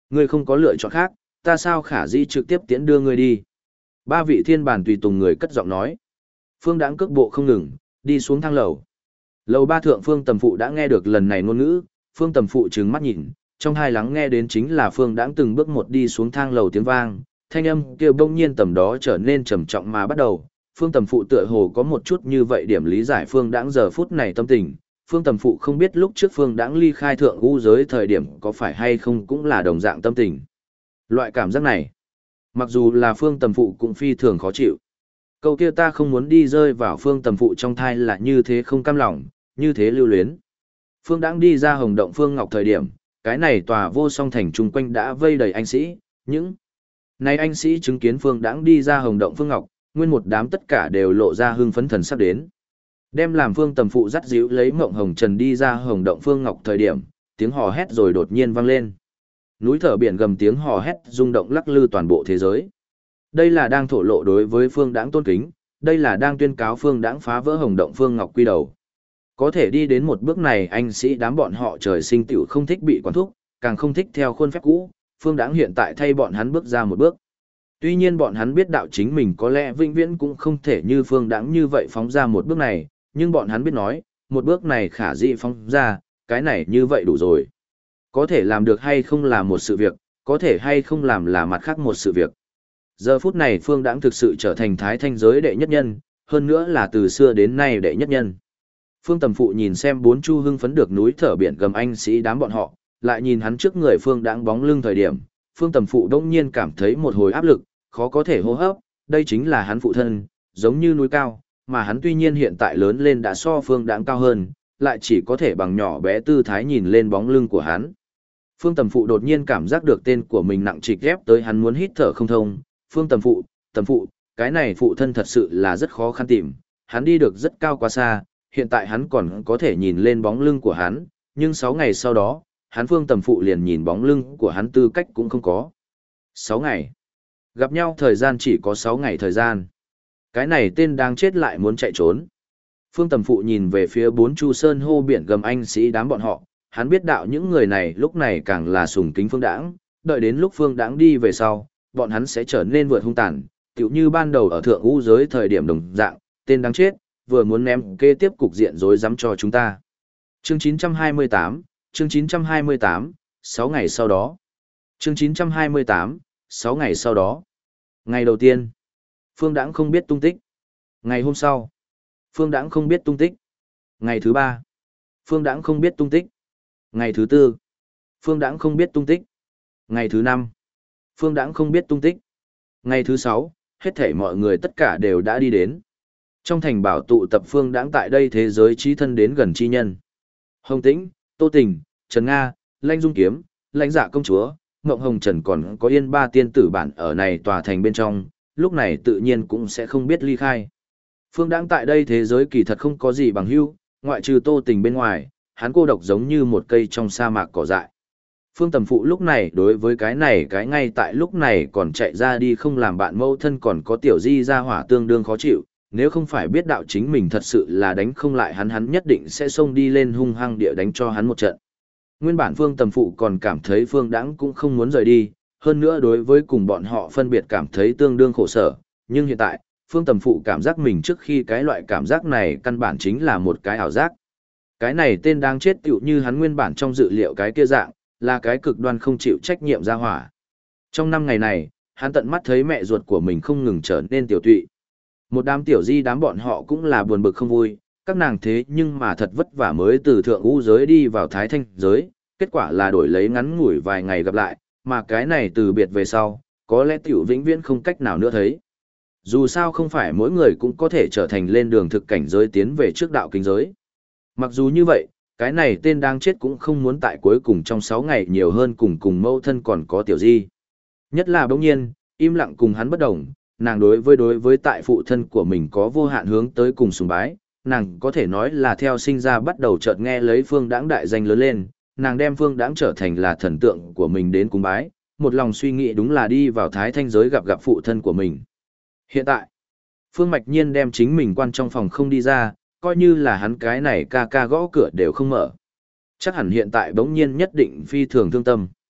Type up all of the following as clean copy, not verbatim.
Ngươi không có lựa chọn khác, ta sao khả dĩ trực tiếp tiễn đưa ngươi đi. Ba vị thiên bản tùy tùng người cất giọng nói. Phương Đãng cước bộ không ngừng, đi xuống thang lầu. Lầu ba thượng Phương Tầm Phụ đã nghe được lần này ngôn ngữ, Phương Tầm Phụ trừng mắt nhìn, trong hai lắng nghe đến chính là Phương Đãng từng bước một đi xuống thang lầu tiếng vang, thanh âm kia bỗng nhiên tầm đó trở nên trầm trọng mà bắt đầu. Phương Tầm Phụ tựa hồ có một chút như vậy điểm lý giải Phương Đãng giờ phút này tâm tình. Phương Tầm Phụ không biết lúc trước Phương Đãng ly khai thượng u giới thời điểm có phải hay không cũng là đồng dạng tâm tình. Loại cảm giác này, mặc dù là Phương Tầm Phụ cũng phi thường khó chịu. Câu kia ta không muốn đi rơi vào Phương Tầm Phụ trong thai là như thế không cam lòng, như thế lưu luyến. Phương Đãng đi ra Hồng Động Phương Ngọc thời điểm, cái này tòa vô song thành chung quanh đã vây đầy anh sĩ, những này anh sĩ chứng kiến Phương Đãng đi ra Hồng Động Phương Ngọc, nguyên một đám tất cả đều lộ ra hưng phấn thần sắp đến. Đem làm Phương Tầm Phụ dắt díu lấy Mộng Hồng Trần đi ra Hồng Động Phương Ngọc thời điểm, tiếng hò hét rồi đột nhiên vang lên. Núi thở biển gầm tiếng hò hét rung động lắc lư toàn bộ thế giới. Đây là đang thổ lộ đối với Phương Đãng tôn kính, đây là đang tuyên cáo Phương Đãng phá vỡ Hồng Động Phương Ngọc quy đầu. Có thể đi đến một bước này anh sĩ đám bọn họ trời sinh tiểu không thích bị quản thúc, càng không thích theo khuôn phép cũ, Phương Đãng hiện tại thay bọn hắn bước ra một bước. Tuy nhiên bọn hắn biết đạo chính mình có lẽ vĩnh viễn cũng không thể như Phương Đãng như vậy phóng ra một bước này, nhưng bọn hắn biết nói, một bước này khả dĩ phóng ra, cái này như vậy đủ rồi. Có thể làm được hay không là một sự việc, có thể hay không làm là mặt khác một sự việc. Giờ phút này Phương Đãng thực sự trở thành thái thanh giới đệ nhất nhân, hơn nữa là từ xưa đến nay đệ nhất nhân. Phương Tầm Phụ nhìn xem bốn chu hưng phấn được núi thở biển gầm anh sĩ đám bọn họ, lại nhìn hắn trước người Phương Đãng bóng lưng thời điểm, Phương Tầm Phụ đông nhiên cảm thấy một hồi áp lực, khó có thể hô hấp, đây chính là hắn phụ thân, giống như núi cao, mà hắn tuy nhiên hiện tại lớn lên đã so Phương Đãng cao hơn, lại chỉ có thể bằng nhỏ bé tư thái nhìn lên bóng lưng của hắn. Phương Tầm Phụ đột nhiên cảm giác được tên của mình nặng trịch ép tới hắn muốn hít thở không thông. Phương Tầm Phụ, cái này phụ thân thật sự là rất khó khăn tìm, hắn đi được rất cao quá xa, hiện tại hắn còn có thể nhìn lên bóng lưng của hắn, nhưng 6 ngày sau đó, hắn Phương Tầm Phụ liền nhìn bóng lưng của hắn tư cách cũng không có. 6 ngày. Gặp nhau thời gian chỉ có 6 ngày thời gian. Cái này tên đang chết lại muốn chạy trốn. Phương Tầm Phụ nhìn về phía bốn chu sơn hô biển gầm anh sĩ đám bọn họ, hắn biết đạo những người này lúc này càng là sùng kính Phương Đãng, đợi đến lúc Phương Đãng đi về sau, bọn hắn sẽ trở nên vượt hung tàn, tựu như ban đầu ở thượng u giới thời điểm đồng dạng, tên đáng chết, vừa muốn ném kế tiếp cục diện rối rắm cho chúng ta. Chương 928, 6 ngày sau đó. Chương 928, 6 ngày sau đó. Ngày đầu tiên, Phương Đãng không biết tung tích. Ngày hôm sau, Phương Đãng không biết tung tích. Ngày thứ 3, Phương Đãng không biết tung tích. Ngày thứ 4, Phương Đãng không biết tung tích. Ngày thứ 5, Phương Đãng không biết tung tích. Ngày thứ 6, hết thảy mọi người tất cả đều đã đi đến. Trong thành bảo tụ tập Phương Đãng tại đây thế giới trí thân đến gần chi nhân. Hồng Tĩnh, Tô Tình, Trần Nga, Lãnh Dung Kiếm, Lãnh Dạ Công Chúa, Ngộng Hồng Trần còn có Yên Ba tiên tử bản ở này tòa thành bên trong, lúc này tự nhiên cũng sẽ không biết ly khai. Phương Đãng tại đây thế giới kỳ thật không có gì bằng hữu, ngoại trừ Tô Tình bên ngoài, hắn cô độc giống như một cây trong sa mạc cỏ dại. Phương Tầm Phụ lúc này đối với cái này cái ngay tại lúc này còn chạy ra đi không làm bạn mâu thân còn có tiểu di ra hỏa tương đương khó chịu, nếu không phải biết đạo chính mình thật sự là đánh không lại hắn nhất định sẽ xông đi lên hung hăng địa đánh cho hắn một trận. Nguyên bản Phương Tầm Phụ còn cảm thấy Phương Đãng cũng không muốn rời đi, hơn nữa đối với cùng bọn họ phân biệt cảm thấy tương đương khổ sở, nhưng hiện tại, Phương Tầm Phụ cảm giác mình trước khi cái loại cảm giác này căn bản chính là một cái ảo giác. Cái này tên đang chết tựu như hắn nguyên bản trong dự liệu cái kia dạng, là cái cực đoan không chịu trách nhiệm ra hỏa. Trong 5 ngày này, hắn tận mắt thấy mẹ ruột của mình không ngừng trở nên tiểu tụy. Một đám tiểu di đám bọn họ cũng là buồn bực không vui, các nàng thế nhưng mà thật vất vả mới từ thượng u giới đi vào thái thanh giới, kết quả là đổi lấy ngắn ngủi vài ngày gặp lại, mà cái này từ biệt về sau, có lẽ tiểu vĩnh viễn không cách nào nữa thấy. Dù sao không phải mỗi người cũng có thể trở thành lên đường thực cảnh giới tiến về trước đạo kinh giới. Mặc dù như vậy, cái này tên đang chết cũng không muốn tại cuối cùng trong 6 ngày nhiều hơn cùng mâu thân còn có tiểu di. Nhất là bỗng nhiên, im lặng cùng hắn bất đồng, nàng đối với tại phụ thân của mình có vô hạn hướng tới cùng sùng bái, nàng có thể nói là theo sinh ra bắt đầu chợt nghe lấy Phương Đãng đại danh lớn lên, nàng đem Phương Đãng trở thành là thần tượng của mình đến cúng bái, một lòng suy nghĩ đúng là đi vào thái thanh giới gặp phụ thân của mình. Hiện tại, Phương Mạch Nhiên đem chính mình quan trong phòng không đi ra, coi như là hắn cái này ca gõ cửa đều không mở. Chắc hẳn hiện tại bỗng nhiên nhất định phi thường thương tâm.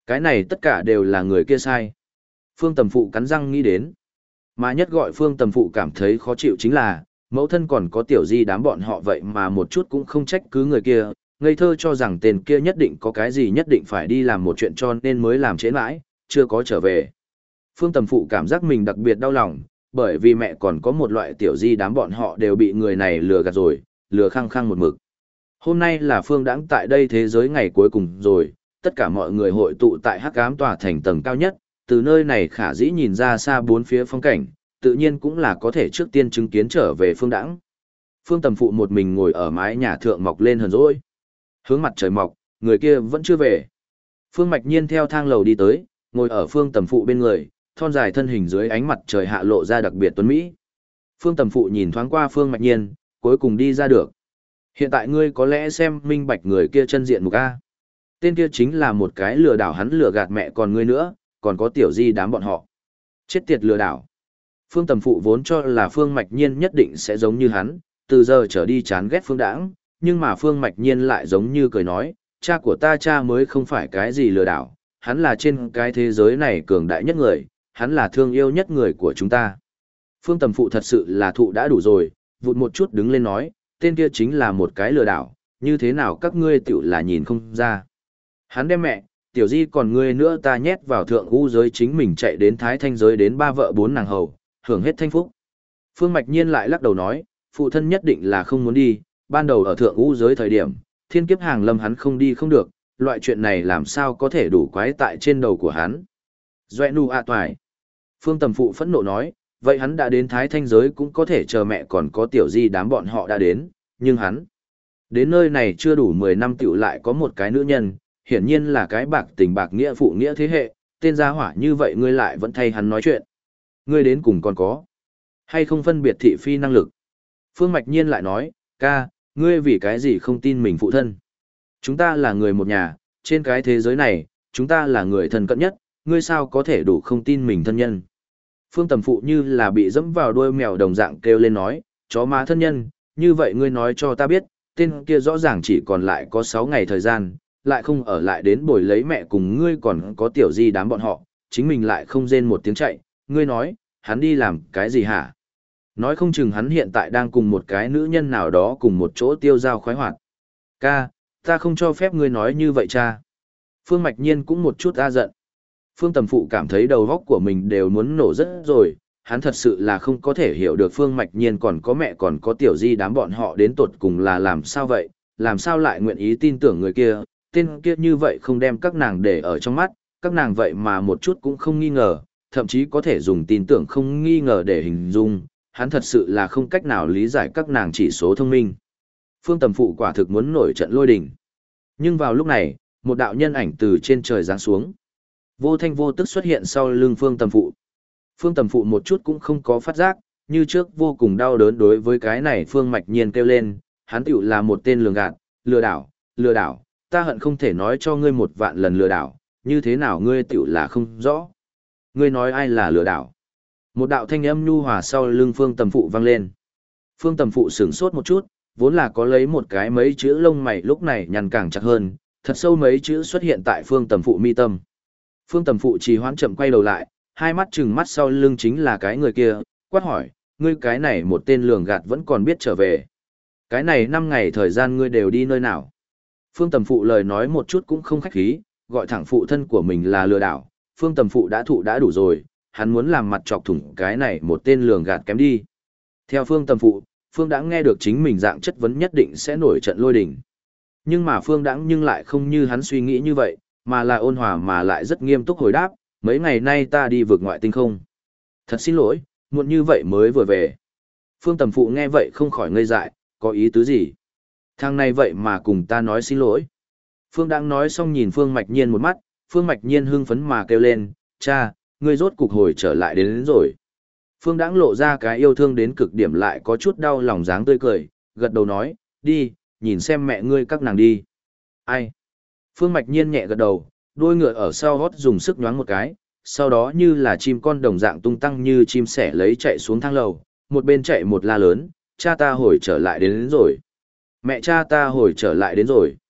Cái này tất cả đều là người kia sai. Phương Tầm Phụ cắn răng nghĩ đến. Mà nhất gọi Phương Tầm Phụ cảm thấy khó chịu chính là, mẫu thân còn có tiểu di đám bọn họ vậy mà một chút cũng không trách cứ người kia, ngây thơ cho rằng tên kia nhất định có cái gì nhất định phải đi làm một chuyện cho nên mới làm trễ mãi, chưa có trở về. Phương Tầm Phụ cảm giác mình đặc biệt đau lòng, bởi vì mẹ còn có một loại tiểu di đám bọn họ đều bị người này lừa gạt rồi, lừa khăng khăng một mực. Hôm nay là Phương Đãng tại đây thế giới ngày cuối cùng rồi, tất cả mọi người hội tụ tại Hắc Ám tòa thành tầng cao nhất, từ nơi này khả dĩ nhìn ra xa bốn phía phong cảnh, tự nhiên cũng là có thể trước tiên chứng kiến trở về Phương Đãng. Phương Tầm Phụ một mình ngồi ở mái nhà thượng mọc lên hờn dỗi. Hướng mặt trời mọc, người kia vẫn chưa về. Phương Mạch Nhiên theo thang lầu đi tới, ngồi ở Phương Tầm Phụ bên người, thon dài thân hình dưới ánh mặt trời hạ lộ ra đặc biệt tuấn mỹ. Phương Tầm Phụ nhìn thoáng qua Phương Mạch Nhiên, cuối cùng đi ra được. Hiện tại ngươi có lẽ xem minh bạch người kia chân diện mục A. Tên kia chính là một cái lừa đảo, hắn lừa gạt mẹ còn ngươi nữa, còn có tiểu di đám bọn họ. Chết tiệt lừa đảo. Phương Tầm Phụ vốn cho là Phương Mạch Nhiên nhất định sẽ giống như hắn, từ giờ trở đi chán ghét Phương Đãng, nhưng mà Phương Mạch Nhiên lại giống như cười nói, cha của ta cha mới không phải cái gì lừa đảo, hắn là trên cái thế giới này cường đại nhất người, hắn là thương yêu nhất người của chúng ta. Phương Tầm Phụ thật sự là thụ đã đủ rồi, vụt một chút đứng lên nói, tên kia chính là một cái lừa đảo, như thế nào các ngươi tiểu là nhìn không ra. Hắn đem mẹ, tiểu di còn ngươi nữa ta nhét vào thượng u giới, chính mình chạy đến thái thanh giới đến ba vợ bốn nàng hầu, hưởng hết thanh phúc. Phương Mạch Nhiên lại lắc đầu nói, phụ thân nhất định là không muốn đi, ban đầu ở thượng u giới thời điểm, thiên kiếp hàng lâm hắn không đi không được, loại chuyện này làm sao có thể đủ quái tại trên đầu của hắn. Doẹ nu a toài. Phương Tầm Phụ phẫn nộ nói, vậy hắn đã đến thái thanh giới cũng có thể chờ mẹ còn có tiểu di đám bọn họ đã đến, nhưng hắn đến nơi này chưa đủ 10 năm tiểu lại có một cái nữ nhân, hiển nhiên là cái bạc tình bạc nghĩa phụ nghĩa thế hệ, tên gia hỏa như vậy ngươi lại vẫn thay hắn nói chuyện. Ngươi đến cùng còn có hay không phân biệt thị phi năng lực. Phương Mạch Nhiên lại nói, ca, ngươi vì cái gì không tin mình phụ thân. Chúng ta là người một nhà, trên cái thế giới này, chúng ta là người thân cận nhất, ngươi sao có thể đủ không tin mình thân nhân. Phương Tầm Phụ như là bị dẫm vào đuôi mèo đồng dạng kêu lên nói, chó má thân nhân, như vậy ngươi nói cho ta biết, tên kia rõ ràng chỉ còn lại có 6 ngày thời gian, lại không ở lại đến bồi lấy mẹ cùng ngươi còn có tiểu di đám bọn họ, chính mình lại không rên một tiếng chạy, ngươi nói, hắn đi làm cái gì hả? Nói không chừng hắn hiện tại đang cùng một cái nữ nhân nào đó cùng một chỗ tiêu dao khoái hoạt. Ca, ta không cho phép ngươi nói như vậy cha. Phương Mạch Nhiên cũng một chút giận. Phương Tầm Phụ cảm thấy đầu óc của mình đều muốn nổ rất rồi, hắn thật sự là không có thể hiểu được Phương Mạch Nhiên còn có mẹ còn có tiểu di đám bọn họ đến tột cùng là làm sao vậy, làm sao lại nguyện ý tin tưởng người kia, tên kia như vậy không đem các nàng để ở trong mắt, các nàng vậy mà một chút cũng không nghi ngờ, thậm chí có thể dùng tin tưởng không nghi ngờ để hình dung, hắn thật sự là không cách nào lý giải các nàng chỉ số thông minh. Phương Tầm Phụ quả thực muốn nổi trận lôi đình. Nhưng vào lúc này, một đạo nhân ảnh từ trên trời giáng xuống. Vô thanh vô tức xuất hiện sau lưng Phương Tầm Phụ. Phương Tầm Phụ một chút cũng không có phát giác, như trước vô cùng đau đớn đối với cái này Phương Mạch Nhiên kêu lên, hắn tiểu là một tên lường gạt, lừa đảo, ta hận không thể nói cho ngươi 1.000 lần lừa đảo, như thế nào ngươi tiểu là không rõ. Ngươi nói ai là lừa đảo? Một đạo thanh âm nhu hòa sau lưng Phương Tầm Phụ vang lên. Phương Tầm Phụ sửng sốt một chút, vốn là có lấy một cái mấy chữ lông mày lúc này nhăn càng chặt hơn, thật sâu mấy chữ xuất hiện tại Phương Tầm Phụ mi tâm. Phương Tầm Phụ trì hoãn chậm quay đầu lại, hai mắt trừng mắt sau lưng chính là cái người kia, quát hỏi, ngươi cái này một tên lường gạt vẫn còn biết trở về. Cái này 5 ngày thời gian ngươi đều đi nơi nào? Phương Tầm Phụ lời nói một chút cũng không khách khí, gọi thẳng phụ thân của mình là lừa đảo, Phương Tầm Phụ đã thụ đã đủ rồi, hắn muốn làm mặt chọc thủng cái này một tên lường gạt kém đi. Theo Phương Tầm Phụ, Phương Đãng nghe được chính mình dạng chất vấn nhất định sẽ nổi trận lôi đình. Nhưng mà Phương Đãng nhưng lại không như hắn suy nghĩ như vậy, mà là ôn hòa mà lại rất nghiêm túc hồi đáp, mấy ngày nay ta đi vượt ngoại tinh không. Thật xin lỗi, muộn như vậy mới vừa về. Phương Tầm Phụ nghe vậy không khỏi ngây dại, có ý tứ gì? Thằng này vậy mà cùng ta nói xin lỗi. Phương Đãng nói xong nhìn Phương Mạch Nhiên một mắt, Phương Mạch Nhiên hưng phấn mà kêu lên, cha, ngươi rốt cục hồi trở lại đến rồi. Phương Đãng lộ ra cái yêu thương đến cực điểm lại có chút đau lòng dáng tươi cười, gật đầu nói, đi, nhìn xem mẹ ngươi các nàng đi. Ai? Phương Mạch Nhiên nhẹ gật đầu, đuôi ngựa ở sau hót dùng sức nhoáng một cái, sau đó như là chim con đồng dạng tung tăng như chim sẻ lấy chạy xuống thang lầu, một bên chạy một la lớn, cha ta hồi trở lại đến rồi. Mẹ cha ta hồi trở lại đến rồi.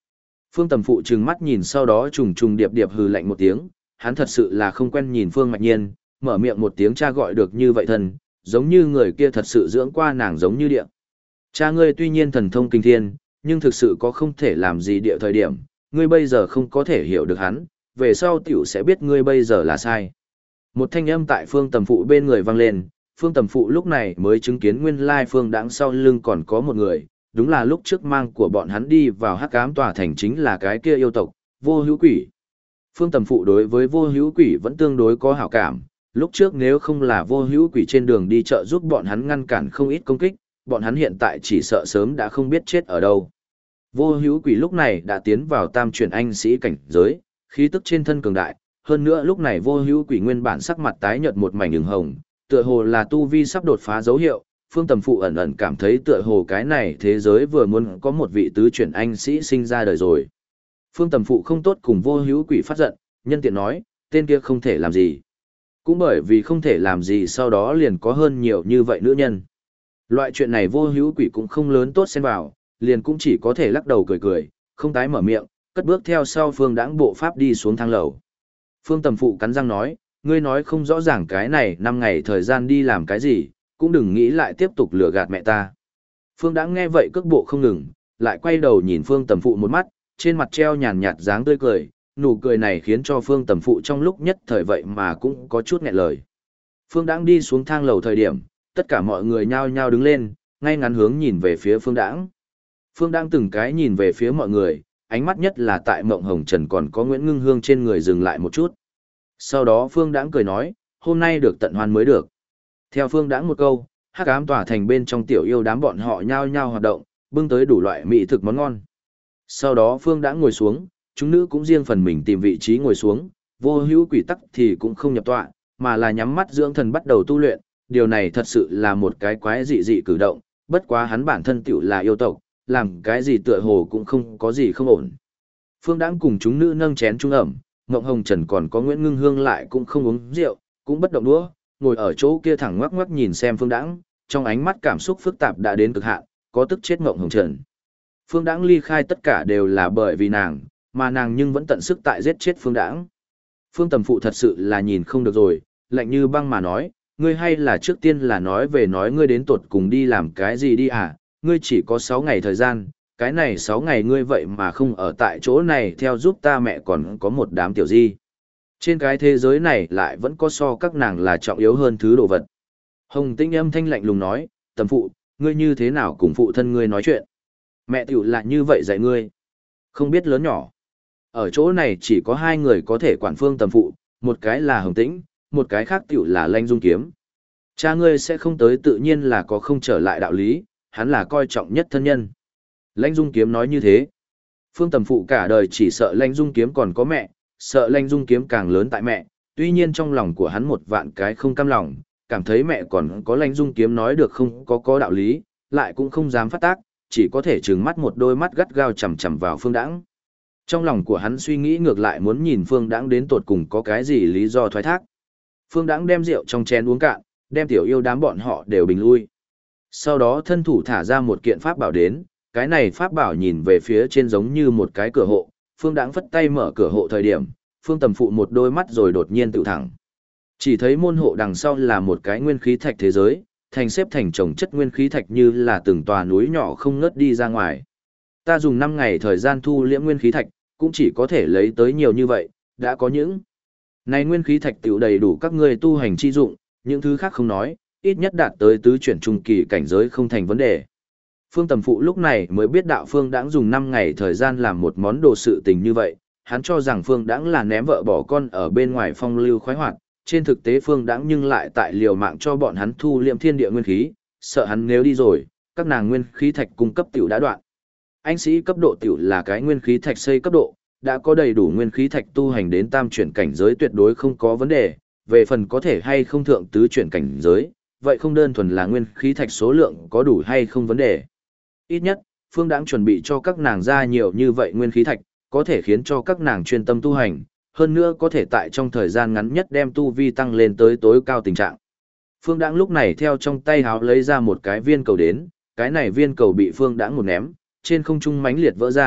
Phương Tầm Phụ trừng mắt nhìn sau đó trùng trùng điệp điệp hừ lạnh một tiếng, hắn thật sự là không quen nhìn Phương Mạch Nhiên, mở miệng một tiếng cha gọi được như vậy thần, giống như người kia thật sự dưỡng qua nàng giống như địa. Cha ngươi tuy nhiên thần thông kinh thiên, nhưng thực sự có không thể làm gì địa thời điểm, ngươi bây giờ không có thể hiểu được hắn, về sau tiểu sẽ biết ngươi bây giờ là sai. Một thanh âm tại Phương Tầm Phụ bên người vang lên, Phương Tầm Phụ lúc này mới chứng kiến nguyên lai Phương Đãng sau lưng còn có một người, đúng là lúc trước mang của bọn hắn đi vào Hắc Ám tòa thành chính là cái kia yêu tộc, Vô Hữu Quỷ. Phương Tầm Phụ đối với Vô Hữu Quỷ vẫn tương đối có hảo cảm, lúc trước nếu không là Vô Hữu Quỷ trên đường đi chợ giúp bọn hắn ngăn cản không ít công kích, bọn hắn hiện tại chỉ sợ sớm đã không biết chết ở đâu. Vô Hữu Quỷ lúc này đã tiến vào tam chuyển anh sĩ cảnh giới, khí tức trên thân cường đại, hơn nữa lúc này Vô Hữu Quỷ nguyên bản sắc mặt tái nhợt một mảnh ửng hồng, tựa hồ là tu vi sắp đột phá dấu hiệu. Phương Tầm Phụ ẩn ẩn cảm thấy tựa hồ cái này thế giới vừa muốn có một vị tứ chuyển anh sĩ sinh ra đời rồi. Phương Tầm Phụ không tốt cùng Vô Hữu Quỷ phát giận, nhân tiện nói, tên kia không thể làm gì. Cũng bởi vì không thể làm gì sau đó liền có hơn nhiều như vậy nữ nhân. Loại chuyện này Vô Hữu Quỷ cũng không lớn tốt xen vào, liền cũng chỉ có thể lắc đầu cười cười, không tái mở miệng, cất bước theo sau Phương Đãng bộ pháp đi xuống thang lầu. Phương Tầm Phụ cắn răng nói, ngươi nói không rõ ràng cái này 5 ngày thời gian đi làm cái gì, cũng đừng nghĩ lại tiếp tục lừa gạt mẹ ta. Phương Đãng nghe vậy cước bộ không ngừng, lại quay đầu nhìn Phương Tầm Phụ một mắt, trên mặt treo nhàn nhạt dáng tươi cười, nụ cười này khiến cho Phương Tầm Phụ trong lúc nhất thời vậy mà cũng có chút nghẹn lời. Phương Đãng đi xuống thang lầu thời điểm, tất cả mọi người nhao nhao đứng lên, ngay ngắn hướng nhìn về phía Phương Đãng. Phương Đãng từng cái nhìn về phía mọi người, ánh mắt nhất là tại Mộng Hồng Trần còn có Nguyễn Ngưng Hương trên người dừng lại một chút. Sau đó Phương Đãng cười nói, hôm nay được tận hoan mới được. Theo Phương Đãng một câu, Hắc Ám tỏa thành bên trong tiểu yêu đám bọn họ nhao nhao hoạt động, bưng tới đủ loại mỹ thực món ngon. Sau đó Phương Đãng ngồi xuống, chúng nữ cũng riêng phần mình tìm vị trí ngồi xuống, Vô Hữu Quỷ tắc thì cũng không nhập tọa, mà là nhắm mắt dưỡng thần bắt đầu tu luyện, điều này thật sự là một cái quái dị dị cử động, bất quá hắn bản thân tiểu là yêu tộc, làm cái gì tựa hồ cũng không có gì không ổn. Phương Đãng cùng chúng nữ nâng chén trung ẩm, Ngộng Hồng Trần còn có Nguyễn Ngưng Hương lại cũng không uống rượu, cũng bất động đũa, ngồi ở chỗ kia thẳng ngoắc ngoắc nhìn xem Phương Đãng, trong ánh mắt cảm xúc phức tạp đã đến cực hạn, có tức chết Ngộng Hồng Trần. Phương Đãng ly khai tất cả đều là bởi vì nàng, mà nàng nhưng vẫn tận sức tại giết chết Phương Đãng. Phương Tầm Phụ thật sự là nhìn không được rồi, lạnh như băng mà nói, ngươi hay là trước tiên là nói về nói ngươi đến tột cùng đi làm cái gì đi à, ngươi chỉ có 6 ngày thời gian, cái này 6 ngày ngươi vậy mà không ở tại chỗ này theo giúp ta mẹ còn có một đám tiểu di. Trên cái thế giới này lại vẫn có so các nàng là trọng yếu hơn thứ đồ vật. Hồng Tĩnh âm thanh lạnh lùng nói, Tầm Phụ, ngươi như thế nào cùng phụ thân ngươi nói chuyện? Mẹ tiểu lại như vậy dạy ngươi. Không biết lớn nhỏ. Ở chỗ này chỉ có 2 người có thể quản Phương Tầm Phụ, một cái là Hồng Tĩnh, một cái khác tiểu là Lãnh Dung Kiếm. Cha ngươi sẽ không tới tự nhiên là có không trở lại đạo lý, hắn là coi trọng nhất thân nhân. Lãnh Dung Kiếm nói như thế. Phương Tầm Phụ cả đời chỉ sợ Lãnh Dung Kiếm còn có mẹ, sợ Lãnh Dung Kiếm càng lớn tại mẹ, tuy nhiên trong lòng của hắn một vạn cái không cam lòng, cảm thấy mẹ còn có Lãnh Dung Kiếm nói được không có đạo lý, lại cũng không dám phát tác, chỉ có thể trừng mắt một đôi mắt gắt gao chằm chằm vào Phương Đãng. Trong lòng của hắn suy nghĩ ngược lại muốn nhìn Phương Đãng đến tột cùng có cái gì lý do thoái thác. Phương Đãng đem rượu trong chén uống cạn, đem tiểu yêu đám bọn họ đều bình lui. Sau đó thân thủ thả ra một kiện pháp bảo đến, cái này pháp bảo nhìn về phía trên giống như một cái cửa hộ, Phương Đãng phất tay mở cửa hộ thời điểm, Phương Tầm Phụ một đôi mắt rồi đột nhiên tự thẳng. Chỉ thấy môn hộ đằng sau là một cái nguyên khí thạch thế giới, thành xếp thành chồng chất nguyên khí thạch như là từng tòa núi nhỏ không ngớt đi ra ngoài. Ta dùng 5 ngày thời gian thu liễm nguyên khí thạch, cũng chỉ có thể lấy tới nhiều như vậy, đã có những này nguyên khí thạch tiểu đầy đủ các ngươi tu hành chi dụng, những thứ khác không nói, ít nhất đạt tới tứ chuyển trung kỳ cảnh giới không thành vấn đề. Phương Tầm Phụ lúc này mới biết đạo Phương Đãng dùng 5 ngày thời gian làm một món đồ sự tình như vậy, hắn cho rằng Phương Đãng là ném vợ bỏ con ở bên ngoài phong lưu khoái hoạt, trên thực tế Phương Đãng nhưng lại tại liều mạng cho bọn hắn thu liệm thiên địa nguyên khí, sợ hắn nếu đi rồi, các nàng nguyên khí thạch cung cấp tiểu đã đoạn. Anh sĩ cấp độ tiểu là cái nguyên khí thạch xây cấp độ, đã có đầy đủ nguyên khí thạch tu hành đến tam chuyển cảnh giới tuyệt đối không có vấn đề, về phần có thể hay không thượng tứ chuyển cảnh giới, vậy không đơn thuần là nguyên khí thạch số lượng có đủ hay không vấn đề. Ít nhất, Phương Đãng chuẩn bị cho các nàng ra nhiều như vậy nguyên khí thạch, có thể khiến cho các nàng chuyên tâm tu hành, hơn nữa có thể tại trong thời gian ngắn nhất đem tu vi tăng lên tới tối cao tình trạng. Phương Đãng lúc này theo trong tay háo lấy ra một cái viên cầu đến, cái này viên cầu bị Phương Đãng một ném, trên không trung mãnh liệt vỡ ra,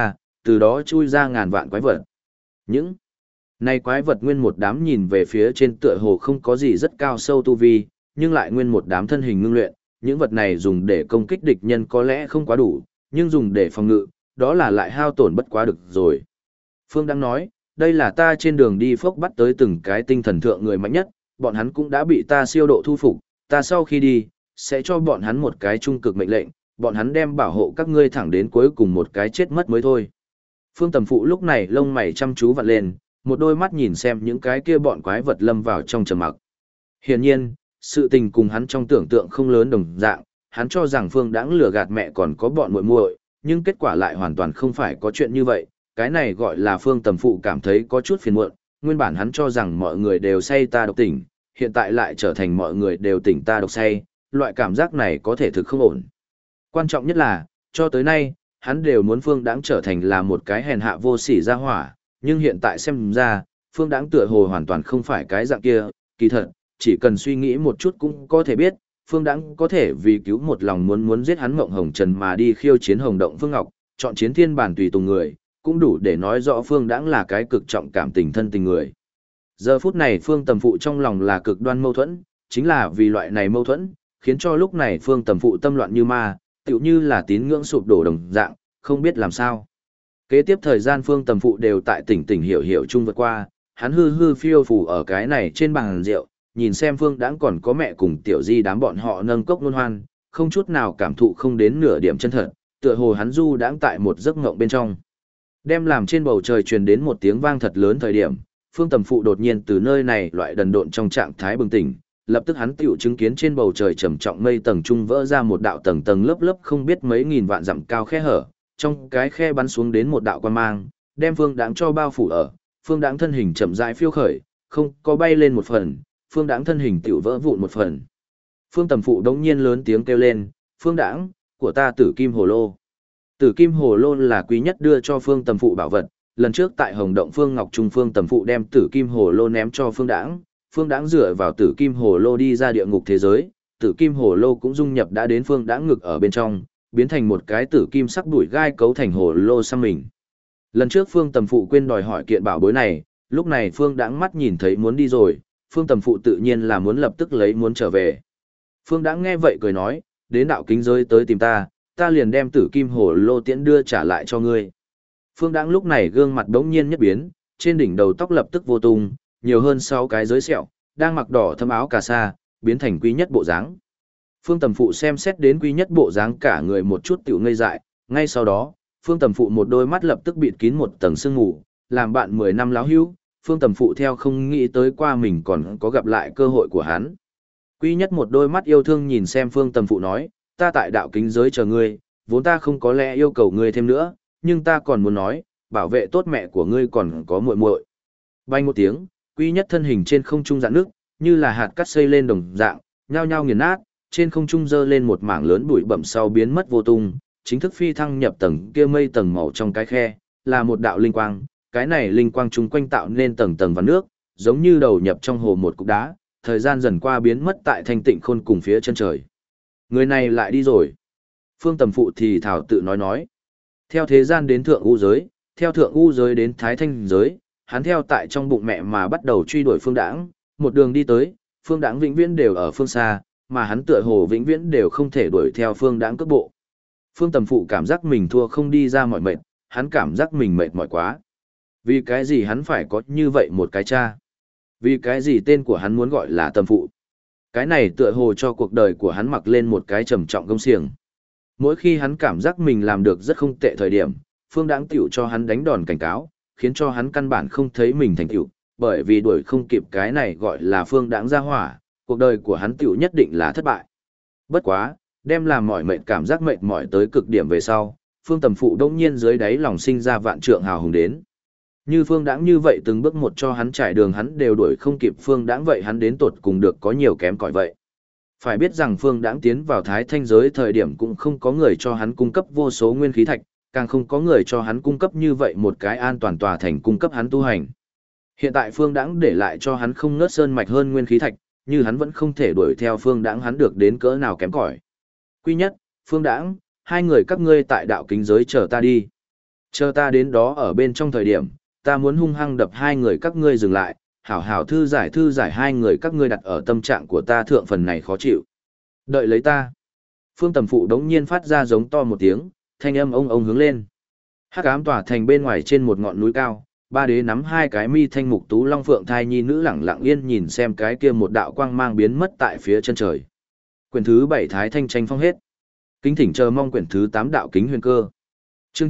từ đó chui ra ngàn vạn quái vật. Những này quái vật nguyên một đám nhìn về phía trên tựa hồ không có gì rất cao sâu tu vi, nhưng lại nguyên một đám thân hình ngưng luyện, những vật này dùng để công kích địch nhân có lẽ không quá đủ, nhưng dùng để phòng ngự, đó là lại hao tổn bất quá được rồi. Phương đang nói, đây là ta trên đường đi phốc bắt tới từng cái tinh thần thượng người mạnh nhất, bọn hắn cũng đã bị ta siêu độ thu phục, ta sau khi đi, sẽ cho bọn hắn một cái trung cực mệnh lệnh, bọn hắn đem bảo hộ các ngươi thẳng đến cuối cùng một cái chết mất mới thôi. Phương Tầm Phụ lúc này lông mày chăm chú vặn lên, một đôi mắt nhìn xem những cái kia bọn quái vật lâm vào trong trầm mặc. Hiển nhiên, sự tình cùng hắn trong tưởng tượng không lớn đồng dạng, hắn cho rằng Phương Đãng lừa gạt mẹ còn có bọn muội muội, nhưng kết quả lại hoàn toàn không phải có chuyện như vậy, cái này gọi là Phương Tầm Phụ cảm thấy có chút phiền muộn, nguyên bản hắn cho rằng mọi người đều say ta độc tỉnh, hiện tại lại trở thành mọi người đều tỉnh ta độc say, loại cảm giác này có thể thực không ổn. Quan trọng nhất là, cho tới nay, hắn đều muốn Phương Đãng trở thành là một cái hèn hạ vô sỉ ra hỏa, nhưng hiện tại xem ra, Phương Đãng tựa hồ hoàn toàn không phải cái dạng kia, kỳ thật, chỉ cần suy nghĩ một chút cũng có thể biết, Phương Đãng có thể vì cứu một lòng muốn giết hắn Mộng Hồng Trần mà đi khiêu chiến Hồng Động Phương Ngọc, chọn chiến thiên bản tùy tùng người, cũng đủ để nói rõ Phương Đãng là cái cực trọng cảm tình thân tình người. Giờ phút này Phương Tầm Phụ trong lòng là cực đoan mâu thuẫn, chính là vì loại này mâu thuẫn, khiến cho lúc này Phương Tầm Phụ tâm loạn như ma, tựu như là tín ngưỡng sụp đổ đồng dạng, không biết làm sao. Kế tiếp thời gian Phương Tầm Phụ đều tại tỉnh tỉnh hiểu hiểu chung vượt qua, hắn hư hư phiêu phù ở cái này trên bàn rượu, nhìn xem Phương Đãng còn có mẹ cùng Tiểu Di đám bọn họ nâng cốc luân hoan, không chút nào cảm thụ không đến nửa điểm chân thật, tựa hồ hắn du đãng tại một giấc mộng bên trong. Đem làm trên bầu trời truyền đến một tiếng vang thật lớn thời điểm, Phương Tầm Phụ đột nhiên từ nơi này loại đần độn trong trạng thái bừng tỉnh, lập tức hắn tiểu chứng kiến trên bầu trời trầm trọng mây tầng trung vỡ ra một đạo tầng tầng lớp lớp không biết mấy nghìn vạn dặm cao khe hở, trong cái khe bắn xuống đến một đạo quang mang, đem Phương Đãng cho bao phủ ở, Phương Đãng thân hình chậm rãi phiêu khởi, không có bay lên một phần, Phương Đãng thân hình tiểu vỡ vụn một phần. Phương Tầm Phụ đống nhiên lớn tiếng kêu lên, "Phương Đãng, của ta Tử Kim Hồ Lô." Tử Kim Hồ Lô là quý nhất đưa cho Phương Tầm Phụ bảo vật, lần trước tại Hồng Động Phương Ngọc Trung Phương Tầm Phụ đem Tử Kim Hồ Lô ném cho Phương Đãng, Phương Đãng dựa vào Tử Kim Hồ Lô đi ra địa ngục thế giới, Tử Kim Hồ Lô cũng dung nhập đã đến Phương Đãng ngực ở bên trong, biến thành một cái tử kim sắc đuổi gai cấu thành hồ lô xăm mình. Lần trước Phương Tầm Phụ quên đòi hỏi kiện bảo bối này, lúc này Phương Đãng mắt nhìn thấy muốn đi rồi, Phương Tầm Phụ tự nhiên là muốn lập tức lấy muốn trở về. Phương Đãng nghe vậy cười nói, đến đạo kính giới tới tìm ta, ta liền đem Tử Kim Hồ Lô tiễn đưa trả lại cho ngươi. Phương Đãng lúc này gương mặt đống nhiên nhất biến, trên đỉnh đầu tóc lập tức vô tung, nhiều hơn 6 cái rới sẹo, đang mặc đỏ thâm áo cà sa, biến thành quý nhất bộ dáng. Phương Tầm Phụ xem xét đến quý nhất bộ dáng cả người một chút tiểu ngây dại, ngay sau đó, Phương Tầm Phụ một đôi mắt lập tức bịt kín một tầng sương mù, làm bạn 10 năm láo hữu, Phương Tầm Phụ theo không nghĩ tới qua mình còn có gặp lại cơ hội của hắn. Quý nhất một đôi mắt yêu thương nhìn xem Phương Tầm Phụ nói, ta tại đạo kính giới chờ ngươi, vốn ta không có lẽ yêu cầu ngươi thêm nữa, nhưng ta còn muốn nói, bảo vệ tốt mẹ của ngươi còn có muội muội. Bay một tiếng, Quý nhất thân hình trên không trung rạn nước, như là hạt cát xây lên đồng dạng, nhao nhao nghiền nát, trên không trung dơ lên một mảng lớn bụi bặm sau biến mất vô tung, chính thức phi thăng nhập tầng kia mây tầng màu trong cái khe, là một đạo linh quang, cái này linh quang chung quanh tạo nên tầng tầng vằn nước, giống như đầu nhập trong hồ một cục đá, thời gian dần qua biến mất tại thanh tịnh khôn cùng phía chân trời. Người này lại đi rồi. Phương Tầm Phụ thì thảo tự nói. Theo thế gian đến thượng u giới, theo thượng u giới đến thái thanh giới, hắn theo tại trong bụng mẹ mà bắt đầu truy đuổi Phương Đãng, một đường đi tới, Phương Đãng vĩnh viễn đều ở phương xa, mà hắn tựa hồ vĩnh viễn đều không thể đuổi theo Phương Đãng cước bộ. Phương Tầm Phụ cảm giác mình thua không đi ra mọi mệt, hắn cảm giác mình mệt mỏi quá. Vì cái gì hắn phải có như vậy một cái cha? Vì cái gì tên của hắn muốn gọi là Tầm Phụ? Cái này tựa hồ cho cuộc đời của hắn mặc lên một cái trầm trọng gông xiềng. Mỗi khi hắn cảm giác mình làm được rất không tệ thời điểm, Phương Đãng tiểu cho hắn đánh đòn cảnh cáo, khiến cho hắn căn bản không thấy mình thành tựu, bởi vì đuổi không kịp cái này gọi là Phương Đãng ra hỏa, cuộc đời của hắn tiểu nhất định là thất bại. Bất quá, đem làm mỏi mệt cảm giác mệt mỏi tới cực điểm về sau, Phương Tầm Phụ đông nhiên dưới đáy lòng sinh ra vạn trượng hào hùng đến. Như Phương Đãng như vậy từng bước một cho hắn trải đường hắn đều đuổi không kịp Phương Đãng vậy hắn đến tột cùng được có nhiều kém cỏi vậy. Phải biết rằng Phương Đãng tiến vào thái thanh giới thời điểm cũng không có người cho hắn cung cấp vô số nguyên khí thạch, càng không có người cho hắn cung cấp như vậy một cái an toàn tòa thành cung cấp hắn tu hành. Hiện tại Phương Đãng để lại cho hắn không ngớt sơn mạch hơn nguyên khí thạch, như hắn vẫn không thể đuổi theo Phương Đãng hắn được đến cỡ nào kém cỏi. Quý nhất, Phương Đãng, hai người các ngươi tại đạo kính giới chờ ta đi. Chờ ta đến đó ở bên trong thời điểm, ta muốn hung hăng đập hai người các ngươi dừng lại, hảo hảo thư giải hai người các ngươi đặt ở tâm trạng của ta thượng phần này khó chịu. Đợi lấy ta. Phương Tầm Phụ đống nhiên phát ra giống to một tiếng, thanh âm ông hướng lên. Hắc ám tỏa thành bên ngoài trên một ngọn núi cao, ba đế nắm hai cái mi thanh mục tú long phượng thai nhi nữ lẳng lặng yên nhìn xem cái kia một đạo quang mang biến mất tại phía chân trời. Quyển thứ 7 Thái Thanh tranh phong hết. Kính thỉnh chờ mong quyển thứ 8 Đạo Kính Huyền Cơ. Chương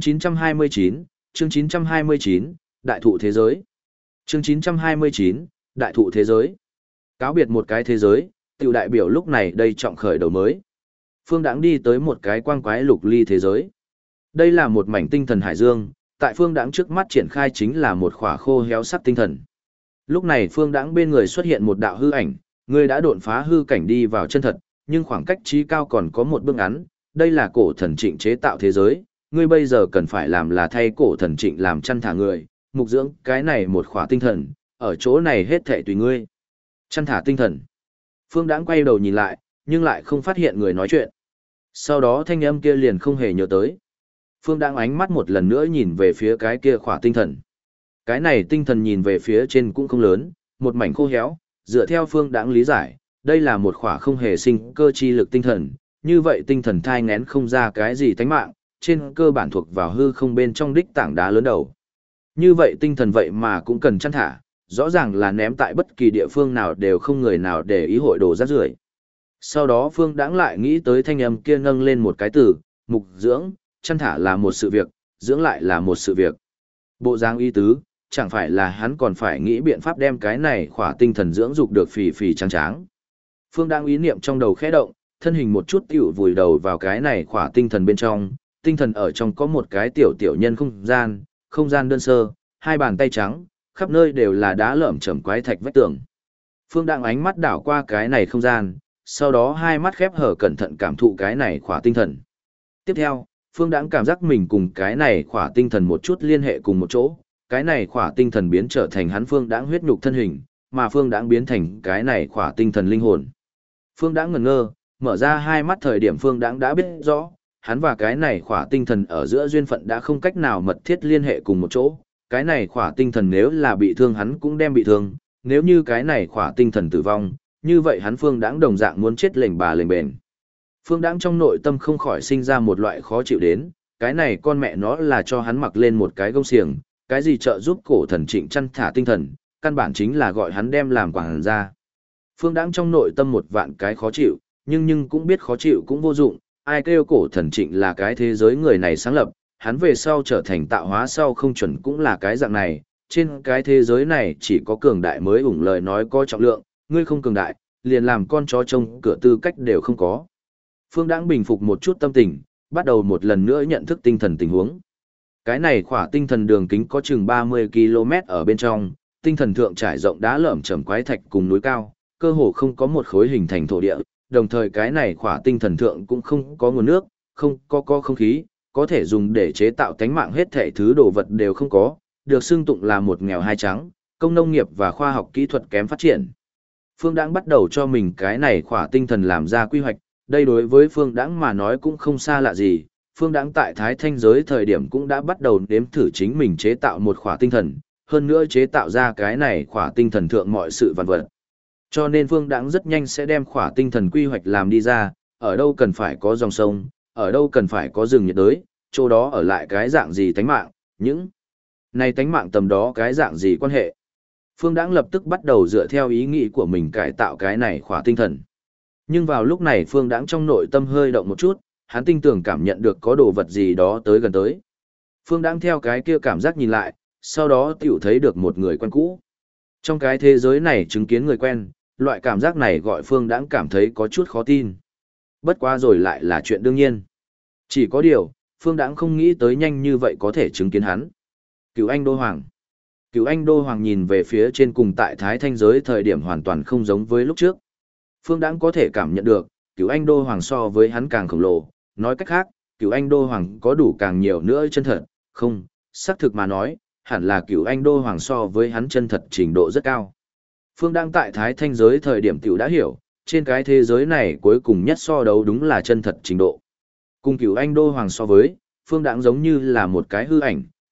929, Đại thụ thế giới. Chương 929, Đại thụ thế giới. Cáo biệt một cái thế giới, tiểu đại biểu lúc này đây trọng khởi đầu mới. Phương Đãng đi tới một cái quang quái lục ly thế giới. Đây là một mảnh tinh thần hải dương, tại Phương Đãng trước mắt triển khai chính là một khỏa khô héo sắc tinh thần. Lúc này Phương Đãng bên người xuất hiện một đạo hư ảnh, người đã đột phá hư cảnh đi vào chân thật, nhưng khoảng cách trí cao còn có một bước ngắn, đây là cổ thần trịnh chế tạo thế giới, ngươi bây giờ cần phải làm là thay cổ thần trịnh làm chăn thả người, mục dưỡng cái này một khỏa tinh thần, ở chỗ này hết thảy tùy ngươi. Chăn thả tinh thần. Phương Đãng quay đầu nhìn lại, nhưng lại không phát hiện người nói chuyện. Sau đó thanh âm kia liền không hề nhớ tới. Phương Đãng ánh mắt một lần nữa nhìn về phía cái kia khỏa tinh thần. Cái này tinh thần nhìn về phía trên cũng không lớn, một mảnh khô héo, dựa theo Phương Đãng lý giải, đây là một khỏa không hề sinh cơ chi lực tinh thần, như vậy tinh thần thai ngén không ra cái gì tánh mạng, trên cơ bản thuộc vào hư không bên trong đích tảng đá lớn đầu. Như vậy tinh thần vậy mà cũng cần chăn thả, rõ ràng là ném tại bất kỳ địa phương nào đều không người nào để ý hội đồ rác rưởi. Sau đó Phương Đãng lại nghĩ tới thanh âm kia nâng lên một cái từ, mục dưỡng, chăn thả là một sự việc, dưỡng lại là một sự việc. Bộ dáng ý tứ, chẳng phải là hắn còn phải nghĩ biện pháp đem cái này khỏa tinh thần dưỡng dục được phì phì trắng tráng. Phương Đãng ý niệm trong đầu khẽ động, thân hình một chút tiểu vùi đầu vào cái này khỏa tinh thần bên trong, tinh thần ở trong có một cái tiểu tiểu nhân không gian đơn sơ, hai bàn tay trắng, khắp nơi đều là đá lởm chởm quái thạch vách tường. Phương Đãng ánh mắt đảo qua cái này không gian, sau đó hai mắt khép hở cẩn thận cảm thụ cái này khỏa tinh thần. Tiếp theo, Phương Đãng cảm giác mình cùng cái này khỏa tinh thần một chút liên hệ cùng một chỗ, cái này khỏa tinh thần biến trở thành hắn Phương Đãng huyết nhục thân hình, mà Phương Đãng biến thành cái này khỏa tinh thần linh hồn. Phương Đãng ngẩn ngơ, mở ra hai mắt thời điểm Phương Đãng đã biết rõ, hắn và cái này khỏa tinh thần ở giữa duyên phận đã không cách nào mật thiết liên hệ cùng một chỗ, cái này khỏa tinh thần nếu là bị thương hắn cũng đem bị thương, nếu như cái này khỏa tinh thần tử vong, như vậy hắn Phương Đãng đồng dạng muốn chết lềnh bà lềnh bền. Phương Đãng trong nội tâm không khỏi sinh ra một loại khó chịu đến, cái này con mẹ nó là cho hắn mặc lên một cái gông xiềng, cái gì trợ giúp cổ thần trịnh chăn thả tinh thần, căn bản chính là gọi hắn đem làm quảng ra. Phương Đãng trong nội tâm một vạn cái khó chịu, nhưng cũng biết khó chịu cũng vô dụng, ai kêu cổ thần trịnh là cái thế giới người này sáng lập, hắn về sau trở thành tạo hóa sau không chuẩn cũng là cái dạng này, trên cái thế giới này chỉ có cường đại mới ủng lời nói có trọng lượng, ngươi không cường đại, liền làm con chó trông cửa tư cách đều không có. Phương Đãng bình phục một chút tâm tình, bắt đầu một lần nữa nhận thức tinh thần tình huống. Cái này khỏa tinh thần đường kính có chừng 30 km ở bên trong, tinh thần thượng trải rộng đá lởm chởm quái thạch cùng núi cao, cơ hồ không có một khối hình thành thổ địa, đồng thời cái này khỏa tinh thần thượng cũng không có nguồn nước, không có không khí, có thể dùng để chế tạo tánh mạng hết thảy thứ đồ vật đều không có, được xưng tụng là một nghèo hai trắng, công nông nghiệp và khoa học kỹ thuật kém phát triển. Phương Đãng bắt đầu cho mình cái này khỏa tinh thần làm ra quy hoạch, đây đối với Phương Đãng mà nói cũng không xa lạ gì. Phương Đãng tại Thái Thanh giới thời điểm cũng đã bắt đầu nếm thử chính mình chế tạo một khỏa tinh thần, hơn nữa chế tạo ra cái này khỏa tinh thần thượng mọi sự vạn vật. Cho nên Phương Đãng rất nhanh sẽ đem khỏa tinh thần quy hoạch làm đi ra, ở đâu cần phải có dòng sông, ở đâu cần phải có rừng nhiệt đới, chỗ đó ở lại cái dạng gì tánh mạng, những này tánh mạng tầm đó cái dạng gì quan hệ. Phương Đãng lập tức bắt đầu dựa theo ý nghĩ của mình cải tạo cái này khỏa tinh thần. Nhưng vào lúc này Phương Đãng trong nội tâm hơi động một chút, hắn tinh tường cảm nhận được có đồ vật gì đó tới gần tới. Phương Đãng theo cái kia cảm giác nhìn lại, sau đó tiểu thấy được một người quen cũ. Trong cái thế giới này chứng kiến người quen, loại cảm giác này gọi Phương Đãng cảm thấy có chút khó tin. Bất quá rồi lại là chuyện đương nhiên. Chỉ có điều, Phương Đãng không nghĩ tới nhanh như vậy có thể chứng kiến hắn. Cửu Anh Đô Hoàng. Cửu Anh Đô Hoàng nhìn về phía trên cùng tại Thái Thanh giới thời điểm hoàn toàn không giống với lúc trước. Phương Đãng có thể cảm nhận được, Cửu Anh Đô Hoàng so với hắn càng khổng lồ, nói cách khác, Cửu Anh Đô Hoàng có đủ càng nhiều nữa chân thật, không, xác thực mà nói, hẳn là Cửu Anh Đô Hoàng so với hắn chân thật trình độ rất cao. Phương Đãng tại Thái Thanh giới thời điểm tiểu đã hiểu, trên cái thế giới này cuối cùng nhất so đấu đúng là chân thật trình độ. Cùng Cửu Anh Đô Hoàng so với, Phương Đãng giống như là một cái hư ảnh,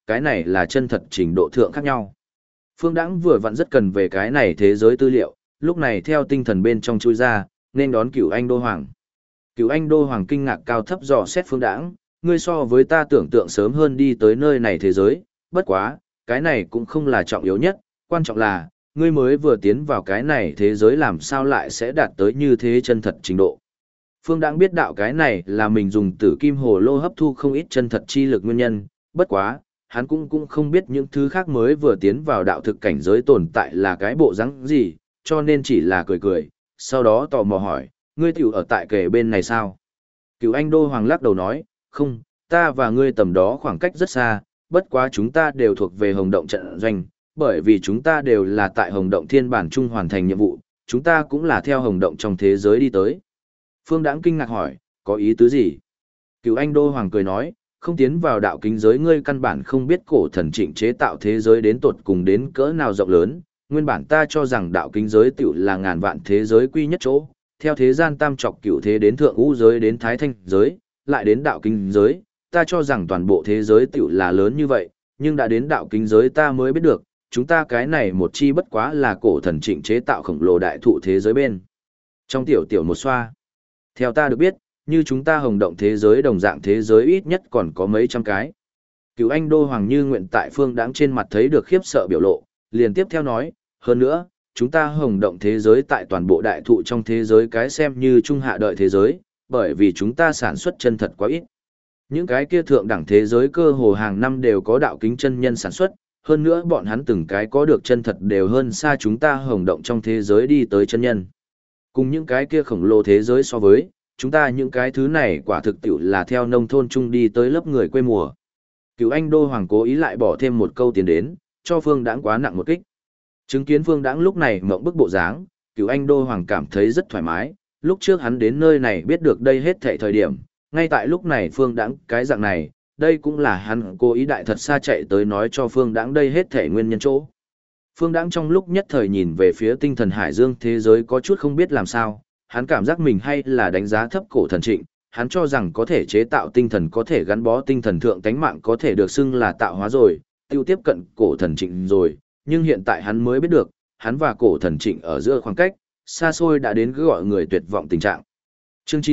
cái này là chân thật trình độ thượng khác nhau. Phương Đãng vừa vặn rất cần về cái này thế giới tư liệu, lúc này theo tinh thần bên trong chui ra, nên đón Cửu Anh Đô Hoàng. Cửu Anh Đô Hoàng kinh ngạc cao thấp dò xét Phương Đãng, ngươi so với ta tưởng tượng sớm hơn đi tới nơi này thế giới, bất quá, cái này cũng không là trọng yếu nhất, quan trọng là, ngươi mới vừa tiến vào cái này thế giới làm sao lại sẽ đạt tới như thế chân thật trình độ. Phương Đãng biết đạo cái này là mình dùng tử kim hồ lô hấp thu không ít chân thật chi lực nguyên nhân, bất quá, hắn cũng không biết những thứ khác mới vừa tiến vào đạo thực cảnh giới tồn tại là cái bộ rắn gì, cho nên chỉ là cười cười, sau đó tò mò hỏi, ngươi tiểu ở tại kề bên này sao? Cửu Anh Đô Hoàng lắc đầu nói, không, ta và ngươi tầm đó khoảng cách rất xa, bất quá chúng ta đều thuộc về Hồng Động trận doanh, bởi vì chúng ta đều là tại Hồng Động Thiên Bản Trung hoàn thành nhiệm vụ, chúng ta cũng là theo Hồng Động trong thế giới đi tới. Phương Đãng kinh ngạc hỏi, có ý tứ gì? Cửu Anh Đô Hoàng cười nói, không tiến vào đạo kính giới ngươi căn bản không biết cổ thần trịnh chế tạo thế giới đến tột cùng đến cỡ nào rộng lớn, nguyên bản ta cho rằng đạo kính giới tiểu là ngàn vạn thế giới quy nhất chỗ, theo thế gian tam trọc cửu thế đến thượng ngũ giới đến thái thanh giới, lại đến đạo kính giới, ta cho rằng toàn bộ thế giới tiểu là lớn như vậy, nhưng đã đến đạo kính giới ta mới biết được, chúng ta cái này một chi bất quá là cổ thần trịnh chế tạo khổng lồ đại thụ thế giới bên. Trong tiểu tiểu một xoa, theo ta được biết, như chúng ta Hồng Động thế giới đồng dạng thế giới ít nhất còn có mấy trăm cái. Cửu Anh Đô Hoàng như nguyện tại Phương Đãng trên mặt thấy được khiếp sợ biểu lộ, liền tiếp theo nói, hơn nữa, chúng ta Hồng Động thế giới tại toàn bộ đại thụ trong thế giới cái xem như trung hạ đợi thế giới, bởi vì chúng ta sản xuất chân thật quá ít. Những cái kia thượng đẳng thế giới cơ hồ hàng năm đều có đạo kính chân nhân sản xuất, hơn nữa bọn hắn từng cái có được chân thật đều hơn xa chúng ta Hồng Động trong thế giới đi tới chân nhân. Cùng những cái kia khổng lồ thế giới so với, chúng ta những cái thứ này quả thực tiệu là theo nông thôn chung đi tới lớp người quê mùa. Cửu Anh Đô Hoàng cố ý lại bỏ thêm một câu tiền đến, cho Phương Đãng quá nặng một kích. Chứng kiến Phương Đãng lúc này mộng bức bộ dáng, Cửu Anh Đô Hoàng cảm thấy rất thoải mái, lúc trước hắn đến nơi này biết được đây hết thảy thời điểm, ngay tại lúc này Phương Đãng cái dạng này, đây cũng là hắn cố ý đại thật xa chạy tới nói cho Phương Đãng đây hết thảy nguyên nhân chỗ. Phương Đãng trong lúc nhất thời nhìn về phía tinh thần hải dương thế giới có chút không biết làm sao, hắn cảm giác mình hay là đánh giá thấp cổ thần trịnh, hắn cho rằng có thể chế tạo tinh thần có thể gắn bó tinh thần thượng tánh mạng có thể được xưng là tạo hóa rồi, tiêu tiếp cận cổ thần trịnh rồi, nhưng hiện tại hắn mới biết được, hắn và cổ thần trịnh ở giữa khoảng cách, xa xôi đã đến cứ gọi người tuyệt vọng tình trạng. Chương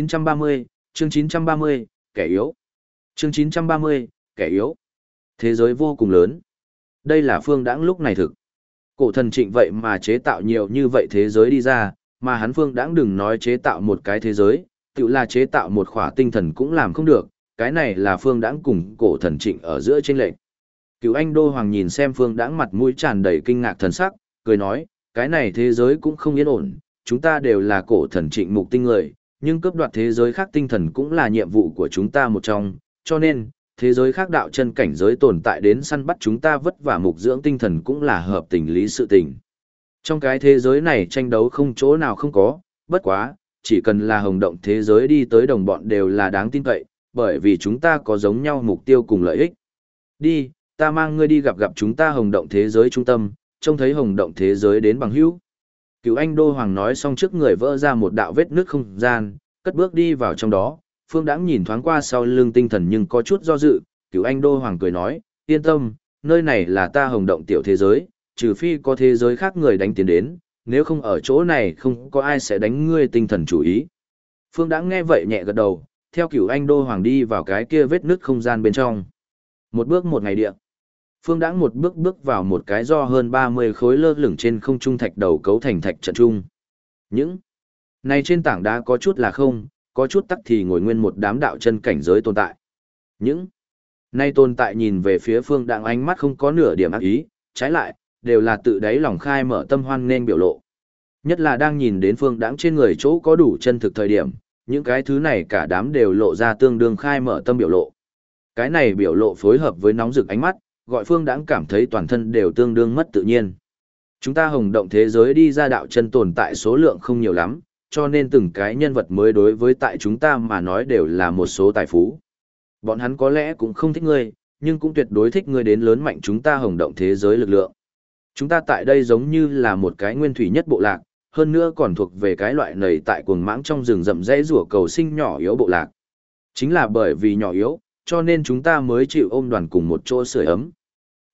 930, kẻ yếu. Chương 930, kẻ yếu. Thế giới vô cùng lớn. Đây là Phương Đãng lúc này thực. Cổ thần trịnh vậy mà chế tạo nhiều như vậy thế giới đi ra, mà hắn Phương Đãng đừng nói chế tạo một cái thế giới, tự là chế tạo một khỏa tinh thần cũng làm không được, cái này là Phương Đãng cùng cổ thần trịnh ở giữa chênh lệch. Cửu Anh Đô Hoàng nhìn xem Phương Đãng mặt mũi tràn đầy kinh ngạc thần sắc, cười nói, cái này thế giới cũng không yên ổn, chúng ta đều là cổ thần trịnh mục tinh người, nhưng cướp đoạt thế giới khác tinh thần cũng là nhiệm vụ của chúng ta một trong, cho nên, thế giới khác đạo chân cảnh giới tồn tại đến săn bắt chúng ta vất vả mục dưỡng tinh thần cũng là hợp tình lý sự tình. Trong cái thế giới này tranh đấu không chỗ nào không có, bất quá, chỉ cần là Hồng Động thế giới đi tới đồng bọn đều là đáng tin cậy, bởi vì chúng ta có giống nhau mục tiêu cùng lợi ích. Đi, ta mang ngươi đi gặp gặp chúng ta Hồng Động thế giới trung tâm, trông thấy Hồng Động thế giới đến bằng hữu. Cửu Anh Đô Hoàng nói xong trước người vỡ ra một đạo vết nước không gian, cất bước đi vào trong đó, Phương Đãng nhìn thoáng qua sau lưng tinh thần nhưng có chút do dự, Cửu Anh Đô Hoàng cười nói, yên tâm, nơi này là ta Hồng Động tiểu thế giới, trừ phi có thế giới khác người đánh tiến đến, nếu không ở chỗ này không có ai sẽ đánh ngươi tinh thần chủ ý. Phương Đãng nghe vậy nhẹ gật đầu, theo Cửu Anh Đô Hoàng đi vào cái kia vết nứt không gian bên trong. Một bước một ngày địa. Phương Đãng một bước bước vào một cái do hơn 30 khối lơ lửng trên không trung thạch đầu cấu thành thạch trận trung. Những này trên tảng đá có chút là không, có chút tắc thì ngồi nguyên một đám đạo chân cảnh giới tồn tại. Những này tồn tại nhìn về phía Phương Đãng ánh mắt không có nửa điểm ác ý, trái lại, đều là tự đáy lòng khai mở tâm hoan nên biểu lộ. Nhất là đang nhìn đến Phương Đãng trên người chỗ có đủ chân thực thời điểm, những cái thứ này cả đám đều lộ ra tương đương khai mở tâm biểu lộ. Cái này biểu lộ phối hợp với nóng rực ánh mắt, gọi Phương Đãng cảm thấy toàn thân đều tương đương mất tự nhiên. Chúng ta Hồng Động thế giới đi ra đạo chân tồn tại số lượng không nhiều lắm, cho nên từng cái nhân vật mới đối với tại chúng ta mà nói đều là một số tài phú. Bọn hắn có lẽ cũng không thích ngươi, nhưng cũng tuyệt đối thích ngươi đến lớn mạnh chúng ta Hồng Động thế giới lực lượng. Chúng ta tại đây giống như là một cái nguyên thủy nhất bộ lạc, hơn nữa còn thuộc về cái loại nầy tại cuồng mãng trong rừng rậm rẽ rủa cầu sinh nhỏ yếu bộ lạc. Chính là bởi vì nhỏ yếu, cho nên chúng ta mới chịu ôm đoàn cùng một chỗ sưởi ấm.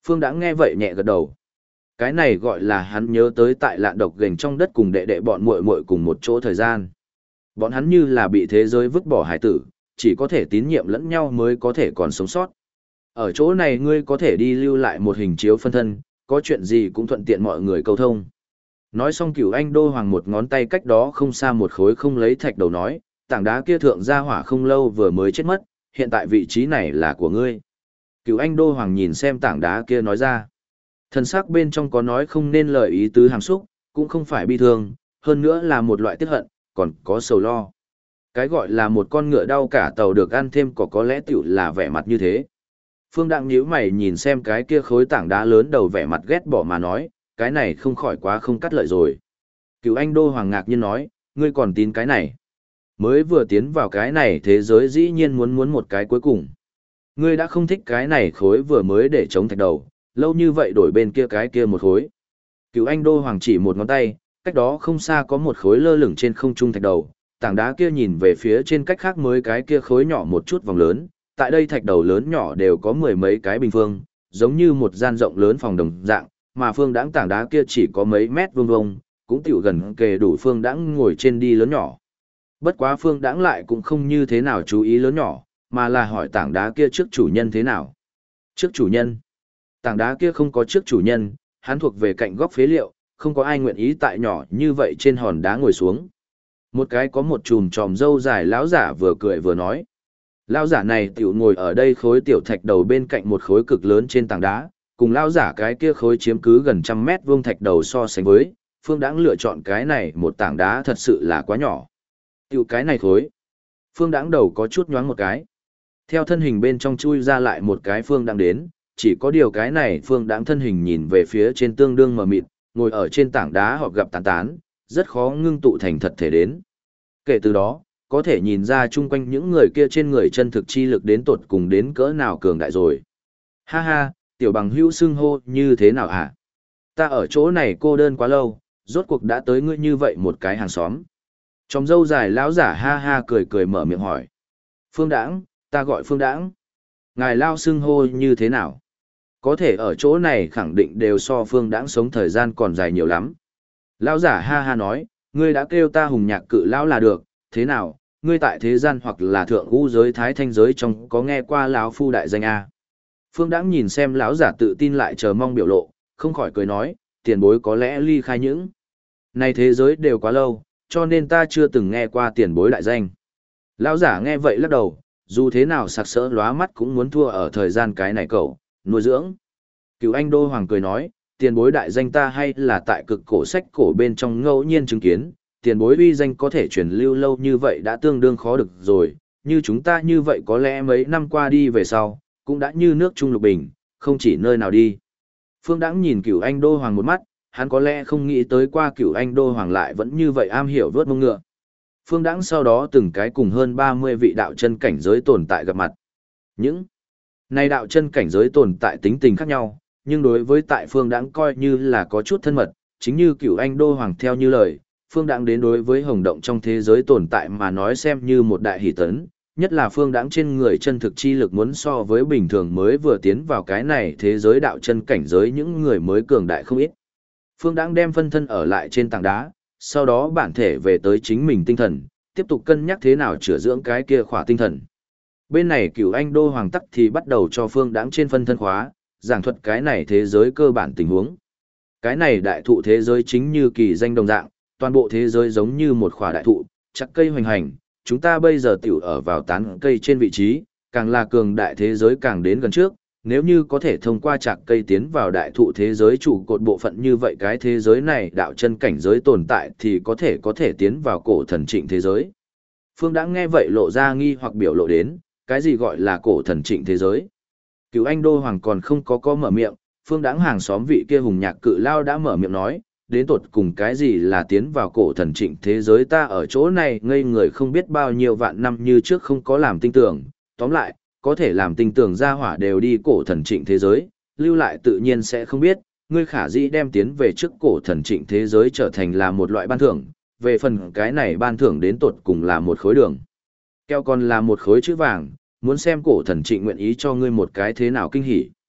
Phương Đãng nghe vậy nhẹ gật đầu. Cái này gọi là hắn nhớ tới tại lạn độc gềnh trong đất cùng đệ đệ bọn muội muội cùng một chỗ thời gian. Bọn hắn như là bị thế giới vứt bỏ hải tử, chỉ có thể tín nhiệm lẫn nhau mới có thể còn sống sót. Ở chỗ này ngươi có thể đi lưu lại một hình chiếu phân thân, có chuyện gì cũng thuận tiện mọi người câu thông. Nói xong Cửu Anh Đô Hoàng một ngón tay cách đó không xa một khối không lấy thạch đầu nói, tảng đá kia thượng gia hỏa không lâu vừa mới chết mất, hiện tại vị trí này là của ngươi. Cửu Anh Đô Hoàng nhìn xem tảng đá kia nói ra. Thần sắc bên trong có nói không nên lời ý tứ hàm xúc, cũng không phải bi thương, hơn nữa là một loại tiếc hận, còn có sầu lo. Cái gọi là một con ngựa đau cả tàu được ăn thêm có lẽ tiểu là vẻ mặt như thế. Phương Đặng nhíu mày nhìn xem cái kia khối tảng đá lớn đầu vẻ mặt ghét bỏ mà nói, cái này không khỏi quá không cắt lợi rồi. Cửu Anh Đô Hoàng ngạc nhiên nói, ngươi còn tin cái này. Mới vừa tiến vào cái này thế giới dĩ nhiên muốn một cái cuối cùng. Ngươi đã không thích cái này khối vừa mới để chống thạch đầu, lâu như vậy đổi bên kia cái kia một khối. Cửu Anh Đô Hoàng chỉ một ngón tay, cách đó không xa có một khối lơ lửng trên không trung thạch đầu, tảng đá kia nhìn về phía trên cách khác mới cái kia khối nhỏ một chút vòng lớn, tại đây thạch đầu lớn nhỏ đều có mười mấy cái bình phương, giống như một gian rộng lớn phòng đồng dạng, mà Phương Đãng tảng đá kia chỉ có mấy mét vuông vuông, cũng tiểu gần kề đủ Phương Đãng ngồi trên đi lớn nhỏ. Bất quá Phương Đãng lại cũng không như thế nào chú ý lớn nhỏ, mà là hỏi tảng đá kia trước chủ nhân thế nào. Trước chủ nhân? Tảng đá kia không có trước chủ nhân, hắn thuộc về cạnh góc phế liệu, không có ai nguyện ý tại nhỏ như vậy trên hòn đá ngồi xuống. Một cái có một chùm tròm râu dài lão giả vừa cười vừa nói. Lão giả này tiểu ngồi ở đây khối tiểu thạch đầu bên cạnh một khối cực lớn trên tảng đá, cùng lão giả cái kia khối chiếm cứ gần 100 mét vuông thạch đầu so sánh với, Phương Đãng lựa chọn cái này một tảng đá thật sự là quá nhỏ. Tiểu cái này khối. Phương Đãng đầu có chút nhoáng một cái. Theo thân hình bên trong chui ra lại một cái Phương Đãng đến, chỉ có điều cái này Phương Đãng thân hình nhìn về phía trên tương đương mờ mịt, ngồi ở trên tảng đá họ gặp tán tán, rất khó ngưng tụ thành thật thể đến. Kể từ đó, có thể nhìn ra chung quanh những người kia trên người chân thực chi lực đến tột cùng đến cỡ nào cường đại rồi. Ha ha, tiểu bằng hữu xưng hô như thế nào hả? Ta ở chỗ này cô đơn quá lâu, rốt cuộc đã tới ngươi như vậy một cái hàng xóm. Trong dâu dài lão giả ha ha cười cười mở miệng hỏi. Phương Đãng, ta gọi Phương Đãng. Ngài lao xưng hô như thế nào? Có thể ở chỗ này khẳng định đều so Phương Đãng sống thời gian còn dài nhiều lắm. Lão giả ha ha nói, ngươi đã kêu ta hùng nhạc cự lão là được, thế nào, ngươi tại thế gian hoặc là thượng ngũ giới thái thanh giới trong có nghe qua lão phu đại danh a? Phương Đãng nhìn xem lão giả tự tin lại chờ mong biểu lộ, không khỏi cười nói, tiền bối có lẽ ly khai những này thế giới đều quá lâu, cho nên ta chưa từng nghe qua tiền bối đại danh. Lão giả nghe vậy lắc đầu, dù thế nào sặc sỡ lóa mắt cũng muốn thua ở thời gian cái này cậu, nuôi dưỡng. Cửu Anh Đô Hoàng cười nói, tiền bối đại danh ta hay là tại cực cổ sách cổ bên trong ngẫu nhiên chứng kiến, tiền bối uy danh có thể truyền lưu lâu như vậy đã tương đương khó được rồi, như chúng ta như vậy có lẽ mấy năm qua đi về sau, cũng đã như nước Trung Lục Bình, không chỉ nơi nào đi. Phương Đãng nhìn Cửu Anh Đô Hoàng một mắt, hắn có lẽ không nghĩ tới qua Cửu Anh Đô Hoàng lại vẫn như vậy am hiểu vớt mông ngựa. Phương Đãng sau đó từng cái cùng hơn 30 vị đạo chân cảnh giới tồn tại gặp mặt. Những này đạo chân cảnh giới tồn tại tính tình khác nhau, nhưng đối với tại Phương Đãng coi như là có chút thân mật, chính như Cửu Anh Đô Hoàng theo như lời, Phương Đãng đến đối với hồng động trong thế giới tồn tại mà nói xem như một đại hỷ tấn, nhất là Phương Đãng trên người chân thực chi lực muốn so với bình thường mới vừa tiến vào cái này thế giới đạo chân cảnh giới những người mới cường đại không ít. Phương Đãng đem phân thân ở lại trên tảng đá, sau đó bản thể về tới chính mình tinh thần, tiếp tục cân nhắc thế nào chữa dưỡng cái kia khỏa tinh thần. Bên này Cửu Anh Đô Hoàng tắc thì bắt đầu cho Phương Đãng trên phân thân khóa, giảng thuật cái này thế giới cơ bản tình huống. Cái này đại thụ thế giới chính như kỳ danh đồng dạng, toàn bộ thế giới giống như một khỏa đại thụ, chắc cây hoành hành, chúng ta bây giờ tiểu ở vào tán cây trên vị trí, càng là cường đại thế giới càng đến gần trước, nếu như có thể thông qua chạc cây tiến vào đại thụ thế giới trụ cột bộ phận như vậy cái thế giới này đạo chân cảnh giới tồn tại thì có thể tiến vào cổ thần trịnh thế giới. Phương đã nghe vậy lộ ra nghi hoặc biểu lộ đến, cái gì gọi là cổ thần trịnh thế giới? Cửu Anh Đô Hoàng còn không có mở miệng, Phương Đãng hàng xóm vị kia hùng nhạc cự lao đã mở miệng nói, đến tột cùng cái gì là tiến vào cổ thần trịnh thế giới ta ở chỗ này ngây người không biết bao nhiêu vạn năm như trước không có làm tinh tưởng, tóm lại, có thể làm tinh tưởng ra hỏa đều đi cổ thần trịnh thế giới, lưu lại tự nhiên sẽ không biết, ngươi khả dĩ đem tiến về trước cổ thần trịnh thế giới trở thành là một loại ban thưởng, về phần cái này ban thưởng đến tột cùng là một khối đường. Keo còn là một khối chữ vàng, muốn xem cổ thần trịnh nguyện ý cho ngươi một cái thế nào kinh hỉ.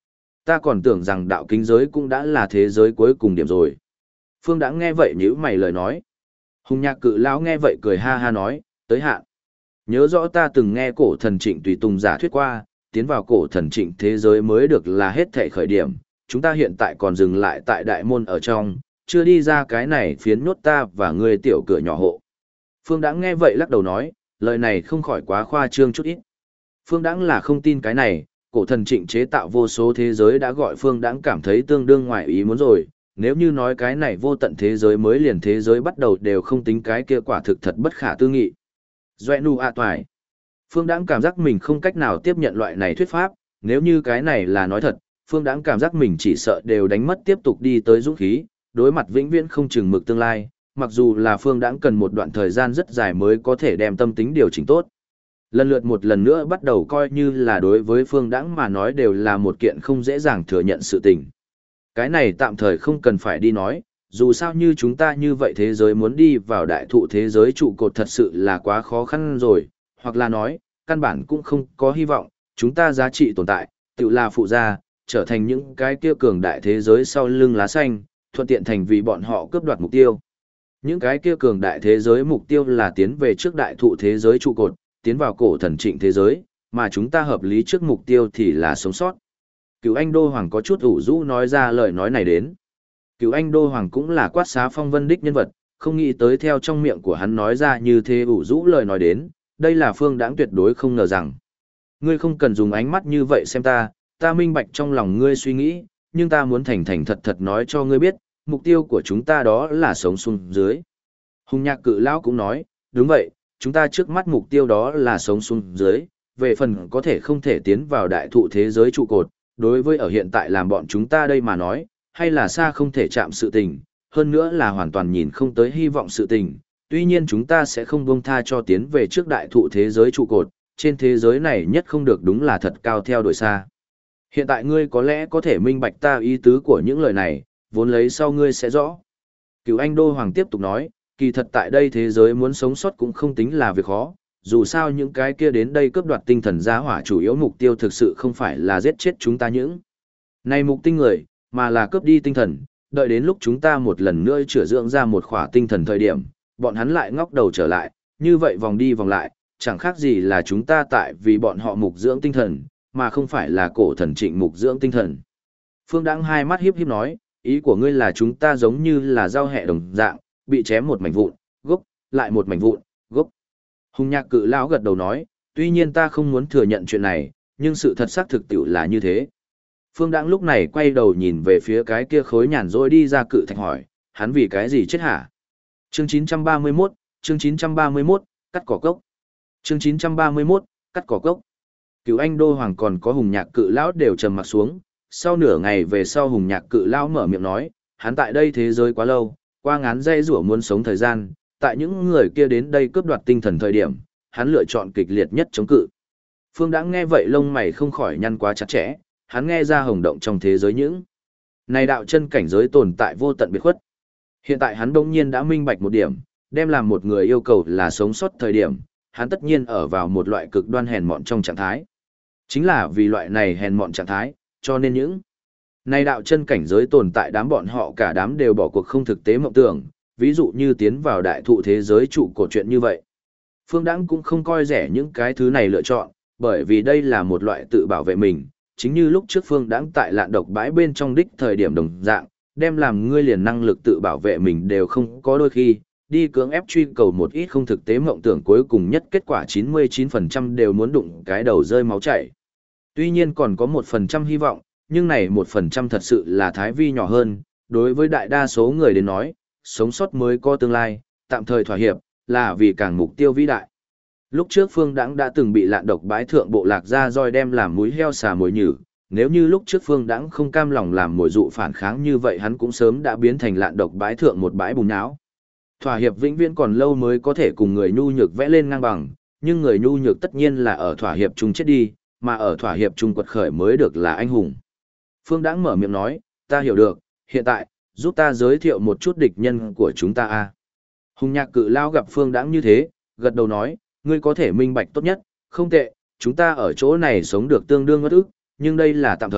Ta còn tưởng rằng đạo kính giới cũng đã là thế giới cuối cùng điểm rồi. Phương Đãng nghe vậy nhíu mày lời nói. Hùng Nhạc Cự lão nghe vậy cười ha ha nói, tới hạn. Nhớ rõ ta từng nghe cổ thần Trịnh tùy tùng giả thuyết qua, tiến vào cổ thần Trịnh thế giới mới được là hết thảy khởi điểm, chúng ta hiện tại còn dừng lại tại đại môn ở trong, chưa đi ra cái này phiến nhốt ta và ngươi tiểu cửa nhỏ hộ. Phương Đãng nghe vậy lắc đầu nói, lời này không khỏi quá khoa trương chút ít. Phương Đãng là không tin cái này, cổ thần Trịnh chế tạo vô số thế giới đã gọi Phương Đãng cảm thấy tương đương ngoài ý muốn rồi, nếu như nói cái này vô tận thế giới mới liền thế giới bắt đầu đều không tính cái kia quả thực thật bất khả tư nghị. Doẹ nụ ạ toài. Phương Đãng cảm giác mình không cách nào tiếp nhận loại này thuyết pháp, nếu như cái này là nói thật, Phương Đãng cảm giác mình chỉ sợ đều đánh mất tiếp tục đi tới dũng khí, đối mặt vĩnh viễn không chừng mực tương lai, mặc dù là Phương Đãng cần một đoạn thời gian rất dài mới có thể đem tâm tính điều chỉnh tốt. Lần lượt một lần nữa bắt đầu coi như là đối với Phương Đãng mà nói đều là một kiện không dễ dàng thừa nhận sự tình. Cái này tạm thời không cần phải đi nói, dù sao như chúng ta như vậy thế giới muốn đi vào đại thụ thế giới trụ cột thật sự là quá khó khăn rồi, hoặc là nói, căn bản cũng không có hy vọng, chúng ta giá trị tồn tại, tự là phụ gia, trở thành những cái kia cường đại thế giới sau lưng lá xanh, thuận tiện thành vì bọn họ cướp đoạt mục tiêu. Những cái kia cường đại thế giới mục tiêu là tiến về trước đại thụ thế giới trụ cột, tiến vào cổ thần Trịnh thế giới, mà chúng ta hợp lý trước mục tiêu thì là sống sót. Cựu Anh Đô Hoàng có chút ủ rũ nói ra lời nói này đến. Cựu Anh Đô Hoàng cũng là quát xá phong vân đích nhân vật, không nghĩ tới theo trong miệng của hắn nói ra như thế ủ rũ lời nói đến, đây là Phương Đãng tuyệt đối không ngờ rằng. Ngươi không cần dùng ánh mắt như vậy xem ta, ta minh bạch trong lòng ngươi suy nghĩ, nhưng ta muốn thành thành thật thật nói cho ngươi biết, mục tiêu của chúng ta đó là sống xuống dưới. Hùng Nhạc Cự lão cũng nói, đúng vậy, chúng ta trước mắt mục tiêu đó là sống xuống dưới, về phần có thể không thể tiến vào đại thụ thế giới trụ cột, đối với ở hiện tại làm bọn chúng ta đây mà nói, hay là xa không thể chạm sự tình, hơn nữa là hoàn toàn nhìn không tới hy vọng sự tình, tuy nhiên chúng ta sẽ không buông tha cho tiến về trước đại thụ thế giới trụ cột, trên thế giới này nhất không được đúng là thật cao theo đuổi xa. Hiện tại ngươi có lẽ có thể minh bạch ta ý tứ của những lời này, vốn lấy sau ngươi sẽ rõ. Cửu Anh Đô Hoàng tiếp tục nói, kỳ thật tại đây thế giới muốn sống sót cũng không tính là việc khó, dù sao những cái kia đến đây cướp đoạt tinh thần giá hỏa chủ yếu mục tiêu thực sự không phải là giết chết chúng ta những này mục tinh người, mà là cướp đi tinh thần, đợi đến lúc chúng ta một lần nữa chữa dưỡng ra một khỏa tinh thần thời điểm, bọn hắn lại ngóc đầu trở lại, như vậy vòng đi vòng lại, chẳng khác gì là chúng ta tại vì bọn họ mục dưỡng tinh thần, mà không phải là cổ thần Trịnh mục dưỡng tinh thần. Phương Đãng hai mắt hiếp hiếp nói, ý của ngươi là chúng ta giống như là rau hẹ đồng dạng, bị chém một mảnh vụn, gốc, lại một mảnh vụn, gốc. Hùng Nhạc Cự lão gật đầu nói, tuy nhiên ta không muốn thừa nhận chuyện này, nhưng sự thật xác thực tiệu là như thế. Phương Đãng lúc này quay đầu nhìn về phía cái kia khối nhàn rỗi đi ra cự thạch hỏi, hắn vì cái gì chết hả? Chương 931, chương 931, cắt cỏ cốc. Chương 931, cắt cỏ cốc. Cửu Anh Đô Hoàng còn có Hùng Nhạc Cự lão đều trầm mặt xuống, sau nửa ngày về sau Hùng Nhạc Cự lão mở miệng nói, hắn tại đây thế giới quá lâu, qua ngán dây rủa muốn sống thời gian, tại những người kia đến đây cướp đoạt tinh thần thời điểm, hắn lựa chọn kịch liệt nhất chống cự. Phương Đãng nghe vậy lông mày không khỏi nhăn quá chặt chẽ, hắn nghe ra hồng động trong thế giới những này đạo chân cảnh giới tồn tại vô tận biệt khuất. Hiện tại hắn đông nhiên đã minh bạch một điểm, đem làm một người yêu cầu là sống sót thời điểm, hắn tất nhiên ở vào một loại cực đoan hèn mọn trong trạng thái. Chính là vì loại này hèn mọn trạng thái, cho nên những này đạo chân cảnh giới tồn tại đám bọn họ cả đám đều bỏ cuộc không thực tế mộng tưởng, ví dụ như tiến vào đại thụ thế giới trụ cột chuyện như vậy. Phương Đãng cũng không coi rẻ những cái thứ này lựa chọn, bởi vì đây là một loại tự bảo vệ mình, chính như lúc trước Phương Đãng tại lạn độc bãi bên trong đích thời điểm đồng dạng, đem làm ngươi liền năng lực tự bảo vệ mình đều không có đôi khi, đi cưỡng ép truy cầu một ít không thực tế mộng tưởng cuối cùng nhất kết quả 99% đều muốn đụng cái đầu rơi máu chảy. Tuy nhiên còn có 1% hy vọng, nhưng này 1% thật sự là thái vi nhỏ hơn, đối với đại đa số người đến nói, sống sót mới có tương lai, tạm thời thỏa hiệp, là vì càng mục tiêu vĩ đại. Lúc trước Phương Đãng đã từng bị lạn độc bái thượng bộ lạc ra roi đem làm múi heo xà mồi nhử, nếu như lúc trước Phương Đãng không cam lòng làm mồi dụ phản kháng như vậy hắn cũng sớm đã biến thành lạn độc bái thượng một bãi bùn nhão. Thỏa hiệp vĩnh viễn còn lâu mới có thể cùng người nhu nhược vẽ lên ngang bằng, nhưng người nhu nhược tất nhiên là ở thỏa hiệp chung chết đi, mà ở thỏa hiệp chung quật khởi mới được là anh hùng. Phương Đãng mở miệng nói, ta hiểu được, hiện tại, giúp ta giới thiệu một chút địch nhân của chúng ta a. Hùng Nhạc Cự lao gặp Phương Đãng như thế, gật đầu nói, ngươi có thể minh bạch tốt nhất, không tệ, chúng ta ở chỗ này sống được tương đương ngất ức, nhưng đây là tạm thời,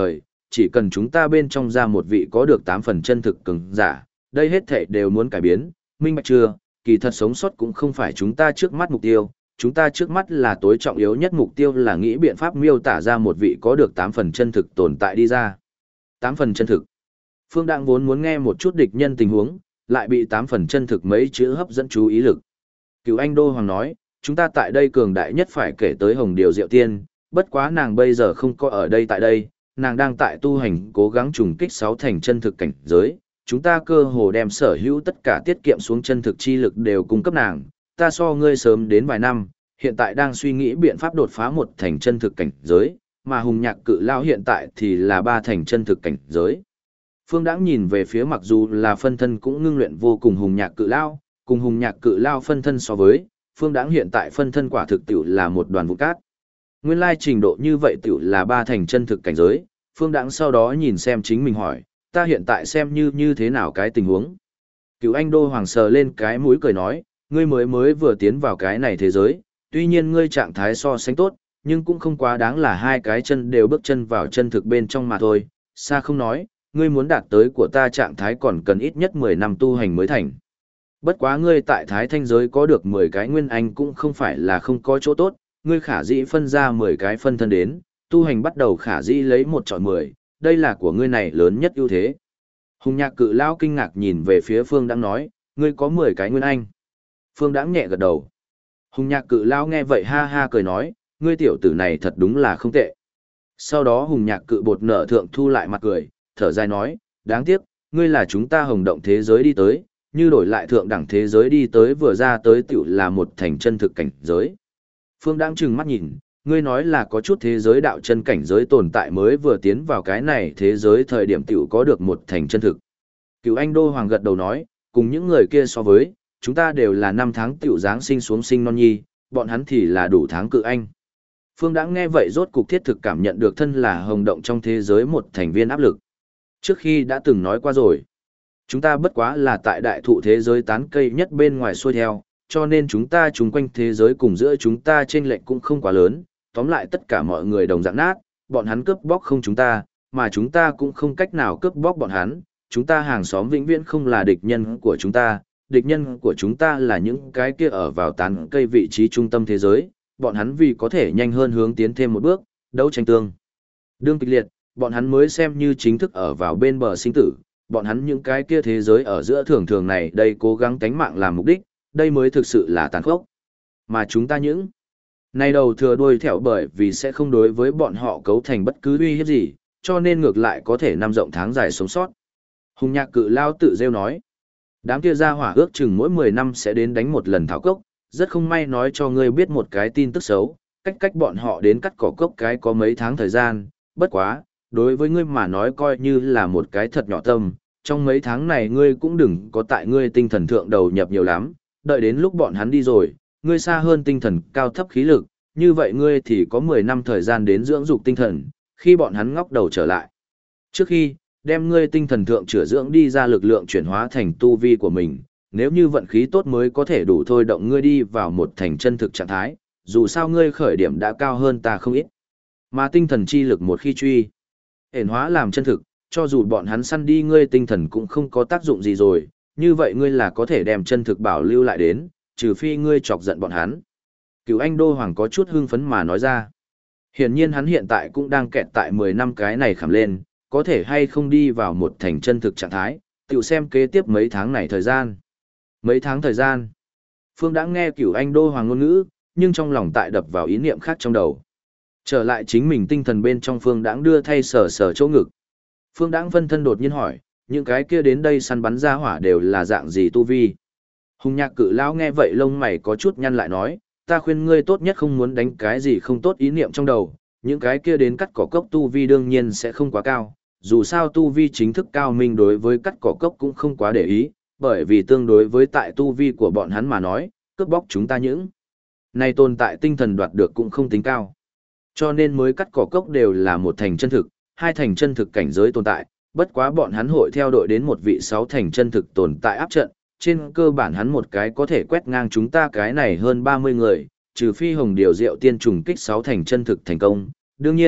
chỉ cần chúng ta bên trong ra một vị có được 8 phần chân thực cường giả, đây hết thảy đều muốn cải biến, minh bạch chưa? Kỳ thật sống sót cũng không phải chúng ta trước mắt mục tiêu, chúng ta trước mắt là tối trọng yếu nhất mục tiêu là nghĩ biện pháp miêu tả ra một vị có được 8 phần chân thực tồn tại đi ra. 8 phần chân thực. Phương Đãng vốn muốn nghe một chút địch nhân tình huống, lại bị 8 phần chân thực mấy chữ hấp dẫn chú ý lực. Cửu Anh Đô Hoàng nói, chúng ta tại đây cường đại nhất phải kể tới Hồng Điều Diệu Tiên, bất quá nàng bây giờ không có ở đây tại đây, nàng đang tại tu hành cố gắng trùng kích 6 thành chân thực cảnh giới, chúng ta cơ hồ đem sở hữu tất cả tiết kiệm xuống chân thực chi lực đều cung cấp nàng, ta so ngươi sớm đến vài năm, hiện tại đang suy nghĩ biện pháp đột phá 1 thành chân thực cảnh giới, mà Hùng Nhạc Cự Lao hiện tại thì là 3 thành chân thực cảnh giới. Phương Đãng nhìn về phía mặc dù là phân thân cũng ngưng luyện vô cùng Hùng Nhạc Cự Lao, cùng Hùng Nhạc Cự Lao phân thân so với, Phương Đãng hiện tại phân thân quả thực tiểu là một đoàn vụn cát. Nguyên lai trình độ như vậy tiểu là 3 thành chân thực cảnh giới, Phương Đãng sau đó nhìn xem chính mình hỏi, ta hiện tại xem như thế nào cái tình huống. Cửu Anh Đô Hoàng sờ lên cái mũi cười nói, ngươi mới vừa tiến vào cái này thế giới, tuy nhiên ngươi trạng thái so sánh tốt, nhưng cũng không quá đáng là 2 cái chân đều bước chân vào chân thực bên trong mà thôi, xa không nói, ngươi muốn đạt tới của ta trạng thái còn cần ít nhất 10 năm tu hành mới thành. Bất quá ngươi tại Thái Thanh giới có được 10 cái nguyên anh cũng không phải là không có chỗ tốt, ngươi khả dĩ phân ra 10 cái phân thân đến, tu hành bắt đầu khả dĩ lấy 1 chọi 10, đây là của ngươi này lớn nhất ưu thế. Hùng Nhạc Cự Lao kinh ngạc nhìn về phía Phương Đãng nói, ngươi có 10 cái nguyên anh. Phương Đãng nhẹ gật đầu. Hùng Nhạc Cự Lao nghe vậy ha ha cười nói, ngươi tiểu tử này thật đúng là không tệ. Sau đó Hùng Nhạc Cự Bột nở thượng thu lại mặt cười, thở dài nói, đáng tiếc, ngươi là chúng ta hồng động thế giới đi tới, như đổi lại thượng đẳng thế giới đi tới vừa ra tới tiểu là 1 thành chân thực cảnh giới. Phương Đãng trừng mắt nhìn, ngươi nói là có chút thế giới đạo chân cảnh giới tồn tại mới vừa tiến vào cái này thế giới thời điểm tiểu có được 1 thành chân thực. Cửu Anh Đô Hoàng gật đầu nói, cùng những người kia so với, chúng ta đều là 5 tháng tiểu giáng sinh xuống sinh non nhi, bọn hắn thì là đủ tháng cự anh. Phương Đãng nghe vậy rốt cục thiết thực cảm nhận được thân là hồng động trong thế giới một thành viên áp lực. Trước khi đã từng nói qua rồi, chúng ta bất quá là tại đại thụ thế giới tán cây nhất bên ngoài xuôi theo, cho nên chúng ta chung quanh thế giới cùng giữa chúng ta chênh lệch cũng không quá lớn, tóm lại tất cả mọi người đồng dạng nát, bọn hắn cướp bóc không chúng ta, mà chúng ta cũng không cách nào cướp bóc bọn hắn, chúng ta hàng xóm vĩnh viễn không là địch nhân của chúng ta, địch nhân của chúng ta là những cái kia ở vào tán cây vị trí trung tâm thế giới, bọn hắn vì có thể nhanh hơn hướng tiến thêm một bước, đấu tranh tương đương kịch liệt, bọn hắn mới xem như chính thức ở vào bên bờ sinh tử, bọn hắn những cái kia thế giới ở giữa thường thường này đây cố gắng tánh mạng làm mục đích, đây mới thực sự là tàn khốc. Mà chúng ta những nay đầu thừa đuôi thẻo bởi vì sẽ không đối với bọn họ cấu thành bất cứ uy hiếp gì, cho nên ngược lại có thể năm rộng tháng dài sống sót. Hùng Nhạc Cự Lao tự rêu nói, đám kia ra hỏa ước chừng mỗi 10 năm sẽ đến đánh một lần thảo cốc, rất không may nói cho ngươi biết một cái tin tức xấu, cách bọn họ đến cắt cỏ cốc cái có mấy tháng thời gian, bất quá, đối với ngươi mà nói coi như là một cái thật nhỏ tâm, trong mấy tháng này ngươi cũng đừng có tại ngươi tinh thần thượng đầu nhập nhiều lắm, đợi đến lúc bọn hắn đi rồi, ngươi xa hơn tinh thần cao thấp khí lực, như vậy ngươi thì có 10 năm thời gian đến dưỡng dục tinh thần, khi bọn hắn ngóc đầu trở lại. Trước khi, đem ngươi tinh thần thượng chữa dưỡng đi ra lực lượng chuyển hóa thành tu vi của mình, nếu như vận khí tốt mới có thể đủ thôi động ngươi đi vào một thành chân thực trạng thái, dù sao ngươi khởi điểm đã cao hơn ta không ít. Mà tinh thần chi lực một khi truy, hển hóa làm chân thực, cho dù bọn hắn săn đi ngươi tinh thần cũng không có tác dụng gì rồi, như vậy ngươi là có thể đem chân thực bảo lưu lại đến, trừ phi ngươi chọc giận bọn hắn. Cửu Anh Đô Hoàng có chút hưng phấn mà nói ra. Hiển nhiên hắn hiện tại cũng đang kẹt tại 10 năm cái này khảm lên, có thể hay không đi vào một thành chân thực trạng thái, tiểu xem kế tiếp mấy tháng này thời gian. Mấy tháng thời gian. Phương đã nghe Cửu Anh Đô Hoàng ngôn ngữ, nhưng trong lòng tại đập vào ý niệm khác trong đầu. Trở lại chính mình tinh thần bên trong Phương Đãng đưa thay sờ sờ chỗ ngực. Phương Đãng phân thân đột nhiên hỏi, những cái kia đến đây săn bắn ra hỏa đều là dạng gì tu vi? Hùng Nhạc Cự Lão nghe vậy lông mày có chút nhăn lại nói, ta khuyên ngươi tốt nhất không muốn đánh cái gì không tốt ý niệm trong đầu, những cái kia đến cắt cỏ cốc tu vi đương nhiên sẽ không quá cao, dù sao tu vi chính thức cao minh đối với cắt cỏ cốc cũng không quá để ý, bởi vì tương đối với tại tu vi của bọn hắn mà nói, cướp bóc chúng ta những này tồn tại tinh thần đoạt được cũng không tính cao. Cho nên mới cắt cỏ cốc đều là một thành chân thực, hai thành chân thực cảnh giới tồn tại, bất quá bọn hắn hội theo đội đến một vị 6 thành chân thực tồn tại áp trận, trên cơ bản hắn một cái có thể quét ngang chúng ta cái này hơn 30 người, trừ phi Hồng Điều Diệu Tiên trùng kích 6 thành chân thực thành công. Đương nhiên,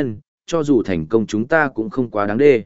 cho dù thành công chúng ta cũng không quá đáng đê.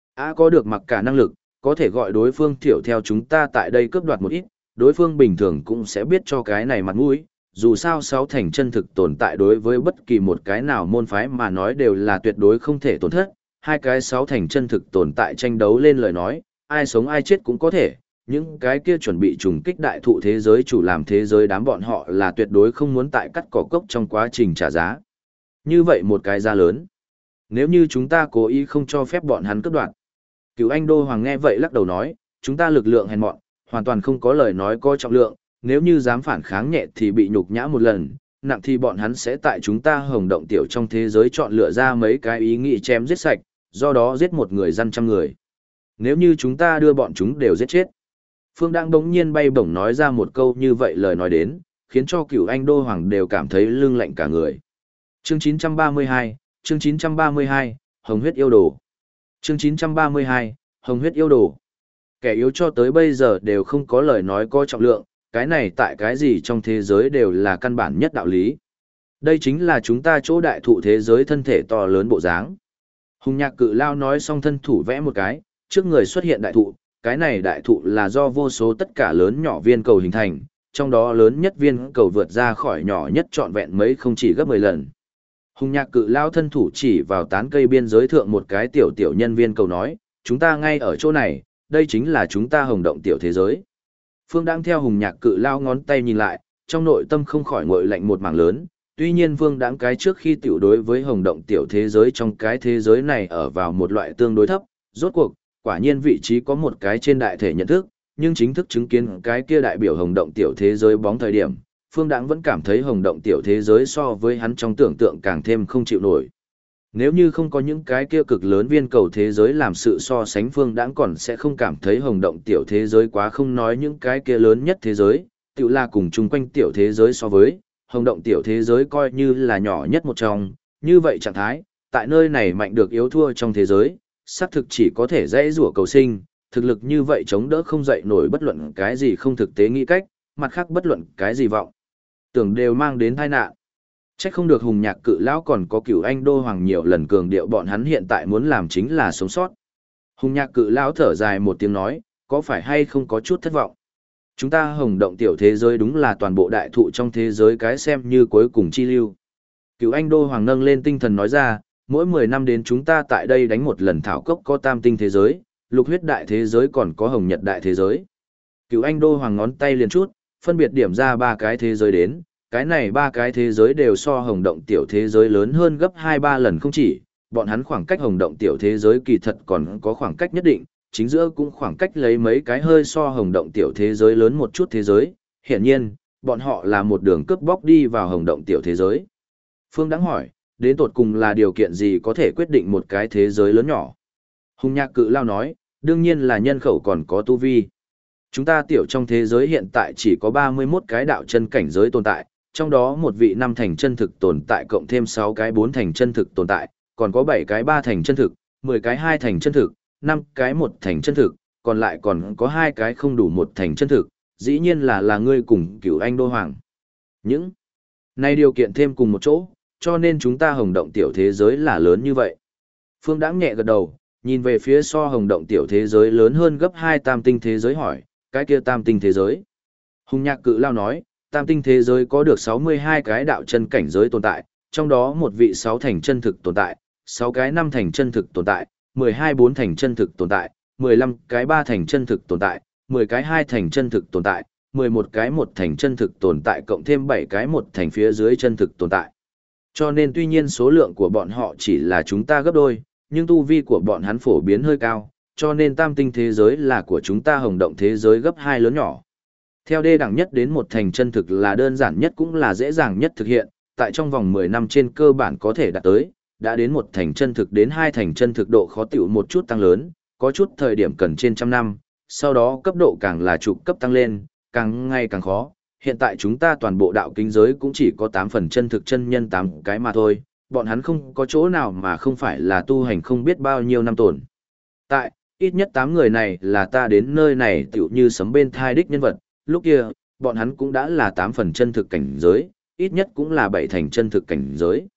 Có được mặc cả năng lực, có thể gọi đối phương thiểu theo chúng ta tại đây cướp đoạt một ít, đối phương bình thường cũng sẽ biết cho cái này mặt mũi. Dù sao sáu thành chân thực tồn tại đối với bất kỳ một cái nào môn phái mà nói đều là tuyệt đối không thể tổn thất, hai cái sáu thành chân thực tồn tại tranh đấu lên lời nói, ai sống ai chết cũng có thể, những cái kia chuẩn bị trùng kích đại thụ thế giới chủ làm thế giới đám bọn họ là tuyệt đối không muốn tại cắt cỏ cốc trong quá trình trả giá. Như vậy một cái giá lớn. Nếu như chúng ta cố ý không cho phép bọn hắn cướp đoạt. Cửu Anh Đô Hoàng nghe vậy lắc đầu nói, chúng ta lực lượng hèn mọn, hoàn toàn không có lời nói có trọng lượng, nếu như dám phản kháng nhẹ thì bị nhục nhã một lần, nặng thì bọn hắn sẽ tại chúng ta hồng động tiểu trong thế giới chọn lựa ra mấy cái ý nghĩ chém giết sạch, do đó giết một người dân trăm người. Nếu như chúng ta đưa bọn chúng đều giết chết. Phương Đãng bỗng nhiên bay bổng nói ra một câu như vậy lời nói đến, khiến cho Cửu Anh Đô Hoàng đều cảm thấy lưng lạnh cả người. Chương 932, chương 932, Hồng huyết yêu đồ. Chương 932, Hồng huyết yêu đồ. Kẻ yếu cho tới bây giờ đều không có lời nói có trọng lượng, cái này tại cái gì trong thế giới đều là căn bản nhất đạo lý. Đây chính là chúng ta chỗ đại thụ thế giới thân thể to lớn bộ dáng. Hùng Nhạc Cự Lao nói xong thân thủ vẽ một cái, trước người xuất hiện đại thụ, cái này đại thụ là do vô số tất cả lớn nhỏ viên cầu hình thành, trong đó lớn nhất viên cầu vượt ra khỏi nhỏ nhất trọn vẹn mấy không chỉ gấp 10 lần. Hùng Nhạc Cự Lao thân thủ chỉ vào tán cây biên giới thượng một cái tiểu tiểu nhân viên cầu nói, chúng ta ngay ở chỗ này, đây chính là chúng ta hồng động tiểu thế giới. Phương đang theo Hùng Nhạc Cự Lao ngón tay nhìn lại, trong nội tâm không khỏi nguội lạnh một mảng lớn, tuy nhiên Vương Đãng cái trước khi tiểu đối với hồng động tiểu thế giới trong cái thế giới này ở vào một loại tương đối thấp, rốt cuộc, quả nhiên vị trí có một cái trên đại thể nhận thức, nhưng chính thức chứng kiến cái kia đại biểu hồng động tiểu thế giới bóng thời điểm, Phương Đãng vẫn cảm thấy hồng động tiểu thế giới so với hắn trong tưởng tượng càng thêm không chịu nổi. Nếu như không có những cái kia cực lớn viên cầu thế giới làm sự so sánh, Phương Đãng còn sẽ không cảm thấy hồng động tiểu thế giới quá, không nói những cái kia lớn nhất thế giới, tự là cùng chung quanh tiểu thế giới so với, hồng động tiểu thế giới coi như là nhỏ nhất một trong, như vậy trạng thái, tại nơi này mạnh được yếu thua trong thế giới, xác thực chỉ có thể dễ rủa cầu sinh, thực lực như vậy chống đỡ không dậy nổi bất luận cái gì không thực tế nghĩ cách, mặt khác bất luận cái gì vọng tưởng đều mang đến tai nạn. Trách không được Hùng Nhạc Cự Lão còn có Cửu Anh Đô Hoàng nhiều lần cường điệu bọn hắn hiện tại muốn làm chính là sống sót. Hùng Nhạc Cự Lão thở dài một tiếng nói, có phải hay không có chút thất vọng. Chúng ta hồng động tiểu thế giới đúng là toàn bộ đại thụ trong thế giới cái xem như cuối cùng chi lưu. Cửu Anh Đô Hoàng nâng lên tinh thần nói ra, mỗi 10 năm đến chúng ta tại đây đánh một lần thảo cốc có tam tinh thế giới, lục huyết đại thế giới còn có hồng nhật đại thế giới. Cửu Anh Đô Hoàng ngón tay liền chút, phân biệt điểm ra ba cái thế giới đến, cái này ba cái thế giới đều so hồng động tiểu thế giới lớn hơn gấp 2-3 lần không chỉ, bọn hắn khoảng cách hồng động tiểu thế giới kỳ thật còn có khoảng cách nhất định, chính giữa cũng khoảng cách lấy mấy cái hơi so hồng động tiểu thế giới lớn một chút thế giới, hiển nhiên, bọn họ là một đường cướp bóc đi vào hồng động tiểu thế giới. Phương Đãng hỏi, đến tột cùng là điều kiện gì có thể quyết định một cái thế giới lớn nhỏ? Hùng Nhạc Cự Lao nói, đương nhiên là nhân khẩu còn có tu vi. Chúng ta tiểu trong thế giới hiện tại chỉ có 31 cái đạo chân cảnh giới tồn tại, trong đó một vị 5 thành chân thực tồn tại cộng thêm 6 cái 4 thành chân thực tồn tại, còn có 7 cái 3 thành chân thực, 10 cái 2 thành chân thực, 5 cái 1 thành chân thực, còn lại còn có 2 cái không đủ 1 thành chân thực, dĩ nhiên là ngươi cùng Cửu Anh Đô Hoàng. Những này điều kiện thêm cùng một chỗ, cho nên chúng ta hồng động tiểu thế giới là lớn như vậy. Phương Đãng nhẹ gật đầu, nhìn về phía so hồng động tiểu thế giới lớn hơn gấp 2 tam tinh thế giới hỏi, cái kia tam tinh thế giới. Hùng Nhạc Cự Lao nói, tam tinh thế giới có được 62 cái đạo chân cảnh giới tồn tại, trong đó một vị 6 thành chân thực tồn tại, 6 cái 5 thành chân thực tồn tại, 12 4 thành chân thực tồn tại, 15 cái 3 thành chân thực tồn tại, 10 cái 2 thành chân thực tồn tại, 11 cái 1 thành chân thực tồn tại cộng thêm 7 cái 1 thành phía dưới chân thực tồn tại. Cho nên tuy nhiên số lượng của bọn họ chỉ là chúng ta gấp đôi, nhưng tu vi của bọn hắn phổ biến hơi cao, cho nên tam tinh thế giới là của chúng ta hồng động thế giới gấp 2 lớn nhỏ. Theo đê đẳng nhất đến 1 thành chân thực là đơn giản nhất cũng là dễ dàng nhất thực hiện, tại trong vòng 10 năm trên cơ bản có thể đạt tới, đã đến 1 thành chân thực đến 2 thành chân thực độ khó tiểu một chút tăng lớn, có chút thời điểm cần trên trăm năm, sau đó cấp độ càng là chục cấp tăng lên, càng ngày càng khó. Hiện tại chúng ta toàn bộ đạo kinh giới cũng chỉ có 8 phần chân thực chân nhân 8 cái mà thôi, bọn hắn không có chỗ nào mà không phải là tu hành không biết bao nhiêu năm tồn. Tại, ít nhất 8 người này là ta đến nơi này tiểu như sấm bên thai đích nhân vật, lúc kia, bọn hắn cũng đã là 8 phần chân thực cảnh giới, ít nhất cũng là 7 thành chân thực cảnh giới.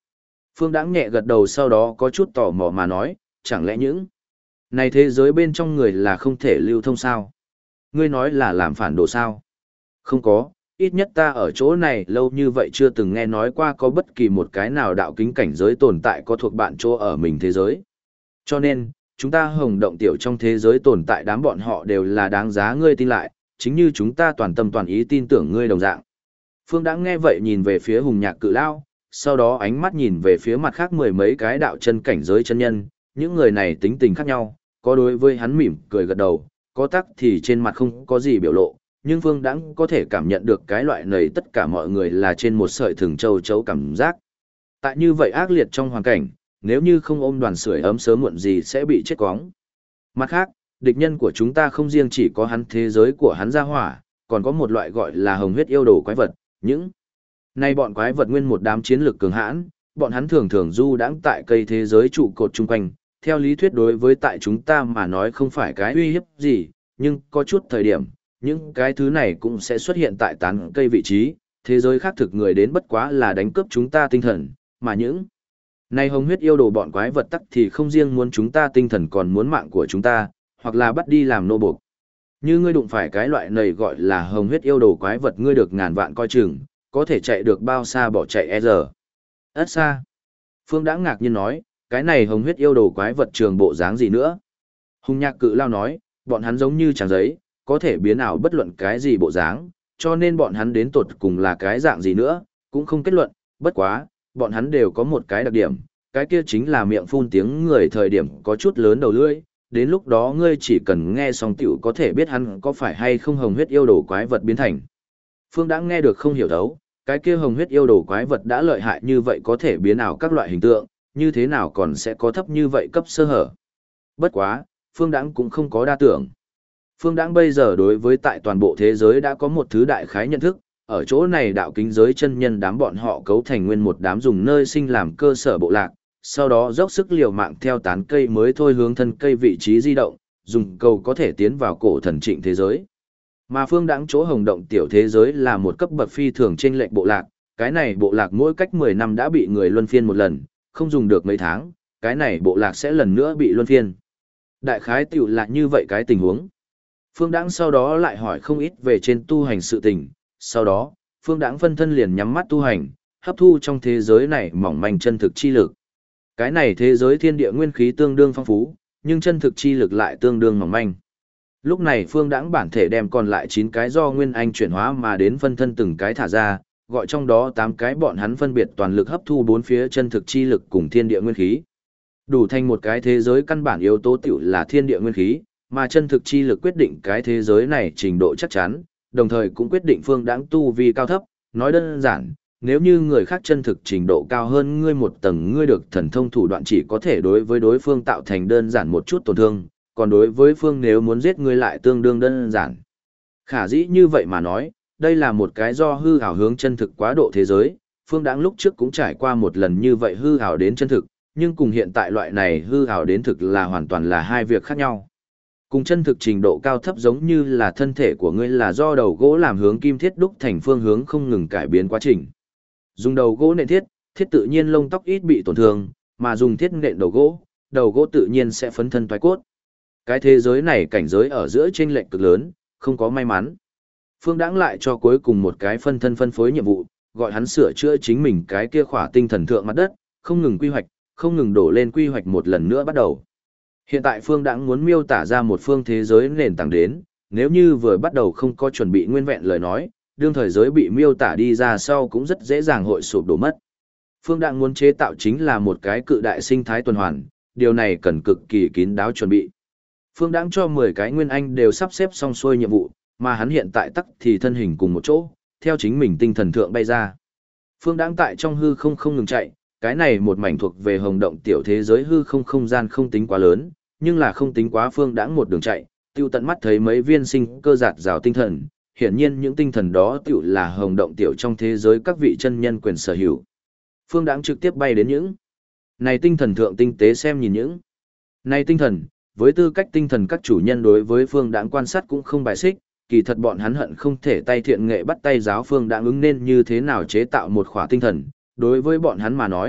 Phương Đãng nhẹ gật đầu sau đó có chút tò mò mà nói, chẳng lẽ những này thế giới bên trong người là không thể lưu thông sao? Ngươi nói là làm phản đồ sao? Không có, ít nhất ta ở chỗ này lâu như vậy chưa từng nghe nói qua có bất kỳ một cái nào đạo kính cảnh giới tồn tại có thuộc bạn chỗ ở mình thế giới. Cho nên, chúng ta hồng động tiểu trong thế giới tồn tại đám bọn họ đều là đáng giá ngươi tin lại, chính như chúng ta toàn tâm toàn ý tin tưởng ngươi đồng dạng. Phương Đãng nghe vậy nhìn về phía Hùng Nhạc Cự Lao, sau đó ánh mắt nhìn về phía mặt khác mười mấy cái đạo chân cảnh giới chân nhân, những người này tính tình khác nhau, có đối với hắn mỉm cười gật đầu, có tắc thì trên mặt không có gì biểu lộ, nhưng Phương Đãng có thể cảm nhận được cái loại này tất cả mọi người là trên một sợi thừng châu chấu cảm giác. Tại như vậy ác liệt trong hoàn cảnh, nếu như không ôm đoàn sưởi ấm sớm muộn gì sẽ bị chết quóng. Mặt khác, địch nhân của chúng ta không riêng chỉ có hắn thế giới của hắn ra hỏa, còn có một loại gọi là hồng huyết yêu đồ quái vật, những nay bọn quái vật nguyên một đám chiến lược cường hãn, bọn hắn thường thường du đãng tại cây thế giới trụ cột chung quanh, theo lý thuyết đối với tại chúng ta mà nói không phải cái uy hiếp gì, nhưng có chút thời điểm, những cái thứ này cũng sẽ xuất hiện tại tán cây vị trí, thế giới khác thực người đến bất quá là đánh cướp chúng ta tinh thần, mà những này hồng huyết yêu đồ bọn quái vật tắc thì không riêng muốn chúng ta tinh thần còn muốn mạng của chúng ta, hoặc là bắt đi làm nô buộc. Như ngươi đụng phải cái loại này gọi là hồng huyết yêu đồ quái vật ngươi được ngàn vạn coi chừng, có thể chạy được bao xa bỏ chạy e giờ. Ất xa. Phương đã ngạc nhiên nói, cái này hồng huyết yêu đồ quái vật trường bộ dáng gì nữa? Hùng Nhạc Cự Lao nói, bọn hắn giống như trang giấy, có thể biến ảo bất luận cái gì bộ dáng, cho nên bọn hắn đến tột cùng là cái dạng gì nữa, cũng không kết luận, bất quá, bọn hắn đều có một cái đặc điểm, cái kia chính là miệng phun tiếng người thời điểm có chút lớn đầu lưỡi, đến lúc đó ngươi chỉ cần nghe xong tiểu có thể biết hắn có phải hay không hồng huyết yêu đồ quái vật biến thành. Phương đã nghe được không hiểu thấu, cái kia hồng huyết yêu đồ quái vật đã lợi hại như vậy có thể biến ảo các loại hình tượng, như thế nào còn sẽ có thấp như vậy cấp sơ hở. Bất quá, Phương Đãng cũng không có đa tưởng. Phương Đãng bây giờ đối với tại toàn bộ thế giới đã có một thứ đại khái nhận thức, ở chỗ này đạo kính giới chân nhân đám bọn họ cấu thành nguyên một đám dùng nơi sinh làm cơ sở bộ lạc, sau đó dốc sức liều mạng theo tán cây mới thôi hướng thân cây vị trí di động, dùng cầu có thể tiến vào cổ thần trịnh thế giới. Mà Phương Đãng chỗ hồng động tiểu thế giới là một cấp bậc phi thường trên lệch bộ lạc, cái này bộ lạc mỗi cách 10 năm đã bị người luân phiên một lần, không dùng được mấy tháng, cái này bộ lạc sẽ lần nữa bị luân phiên. Đại khái tiểu là như vậy cái tình huống. Phương Đãng sau đó lại hỏi không ít về trên tu hành sự tình, sau đó, Phương Đãng phân thân liền nhắm mắt tu hành, hấp thu trong thế giới này mỏng manh chân thực chi lực. Cái này thế giới thiên địa nguyên khí tương đương phong phú, nhưng chân thực chi lực lại tương đương mỏng manh. Lúc này Phương Đãng bản thể đem còn lại 9 cái do Nguyên Anh chuyển hóa mà đến phân thân từng cái thả ra, gọi trong đó 8 cái bọn hắn phân biệt toàn lực hấp thu bốn phía chân thực chi lực cùng thiên địa nguyên khí. Đủ thành một cái thế giới căn bản yếu tố tiểu là thiên địa nguyên khí, mà chân thực chi lực quyết định cái thế giới này trình độ chắc chắn, đồng thời cũng quyết định Phương Đãng tu vi cao thấp, nói đơn giản, nếu như người khác chân thực trình độ cao hơn ngươi một tầng, ngươi được thần thông thủ đoạn chỉ có thể đối với đối phương tạo thành đơn giản một chút tổn thương, còn đối với phương nếu muốn giết ngươi lại tương đương đơn giản. Khả dĩ như vậy mà nói, đây là một cái do hư ảo hướng chân thực quá độ thế giới, Phương Đãng lúc trước cũng trải qua một lần như vậy hư ảo đến chân thực, nhưng cùng hiện tại loại này hư ảo đến thực là hoàn toàn là hai việc khác nhau. Cùng chân thực trình độ cao thấp giống như là thân thể của ngươi là do đầu gỗ làm hướng kim thiết đúc thành phương hướng không ngừng cải biến quá trình. Dùng đầu gỗ nện thiết, thiết tự nhiên lông tóc ít bị tổn thương, mà dùng thiết nện đầu gỗ tự nhiên sẽ phấn thân toái cốt. Cái thế giới này cảnh giới ở giữa chênh lệch cực lớn, không có may mắn. Phương Đãng lại cho cuối cùng một cái phân thân phân phối nhiệm vụ, gọi hắn sửa chữa chính mình cái kia khỏa tinh thần thượng mặt đất, không ngừng quy hoạch, không ngừng đổ lên quy hoạch một lần nữa bắt đầu. Hiện tại Phương Đãng muốn miêu tả ra một phương thế giới nền tảng đến, nếu như vừa bắt đầu không có chuẩn bị nguyên vẹn lời nói, đương thời giới bị miêu tả đi ra sau cũng rất dễ dàng hội sụp đổ mất. Phương Đãng muốn chế tạo chính là một cái cự đại sinh thái tuần hoàn, điều này cần cực kỳ kín đáo chuẩn bị. Phương Đãng cho 10 cái nguyên anh đều sắp xếp xong xuôi nhiệm vụ, mà hắn hiện tại tắc thì thân hình cùng một chỗ, theo chính mình tinh thần thượng bay ra. Phương Đãng tại trong hư không ngừng chạy, cái này một mảnh thuộc về hồng động tiểu thế giới hư không gian không tính quá lớn, nhưng là không tính quá Phương Đãng một đường chạy, tiêu tận mắt thấy mấy viên sinh cơ giạt rào tinh thần, hiển nhiên những tinh thần đó tiểu là hồng động tiểu trong thế giới các vị chân nhân quyền sở hữu. Phương Đãng trực tiếp bay đến những này tinh thần thượng tinh tế xem nhìn những này tinh thần, với tư cách tinh thần các chủ nhân đối với Phương Đãng quan sát cũng không bài xích, kỳ thật bọn hắn hận không thể tay thiện nghệ bắt tay giáo Phương Đãng ứng nên như thế nào chế tạo một khỏa tinh thần, đối với bọn hắn mà nói,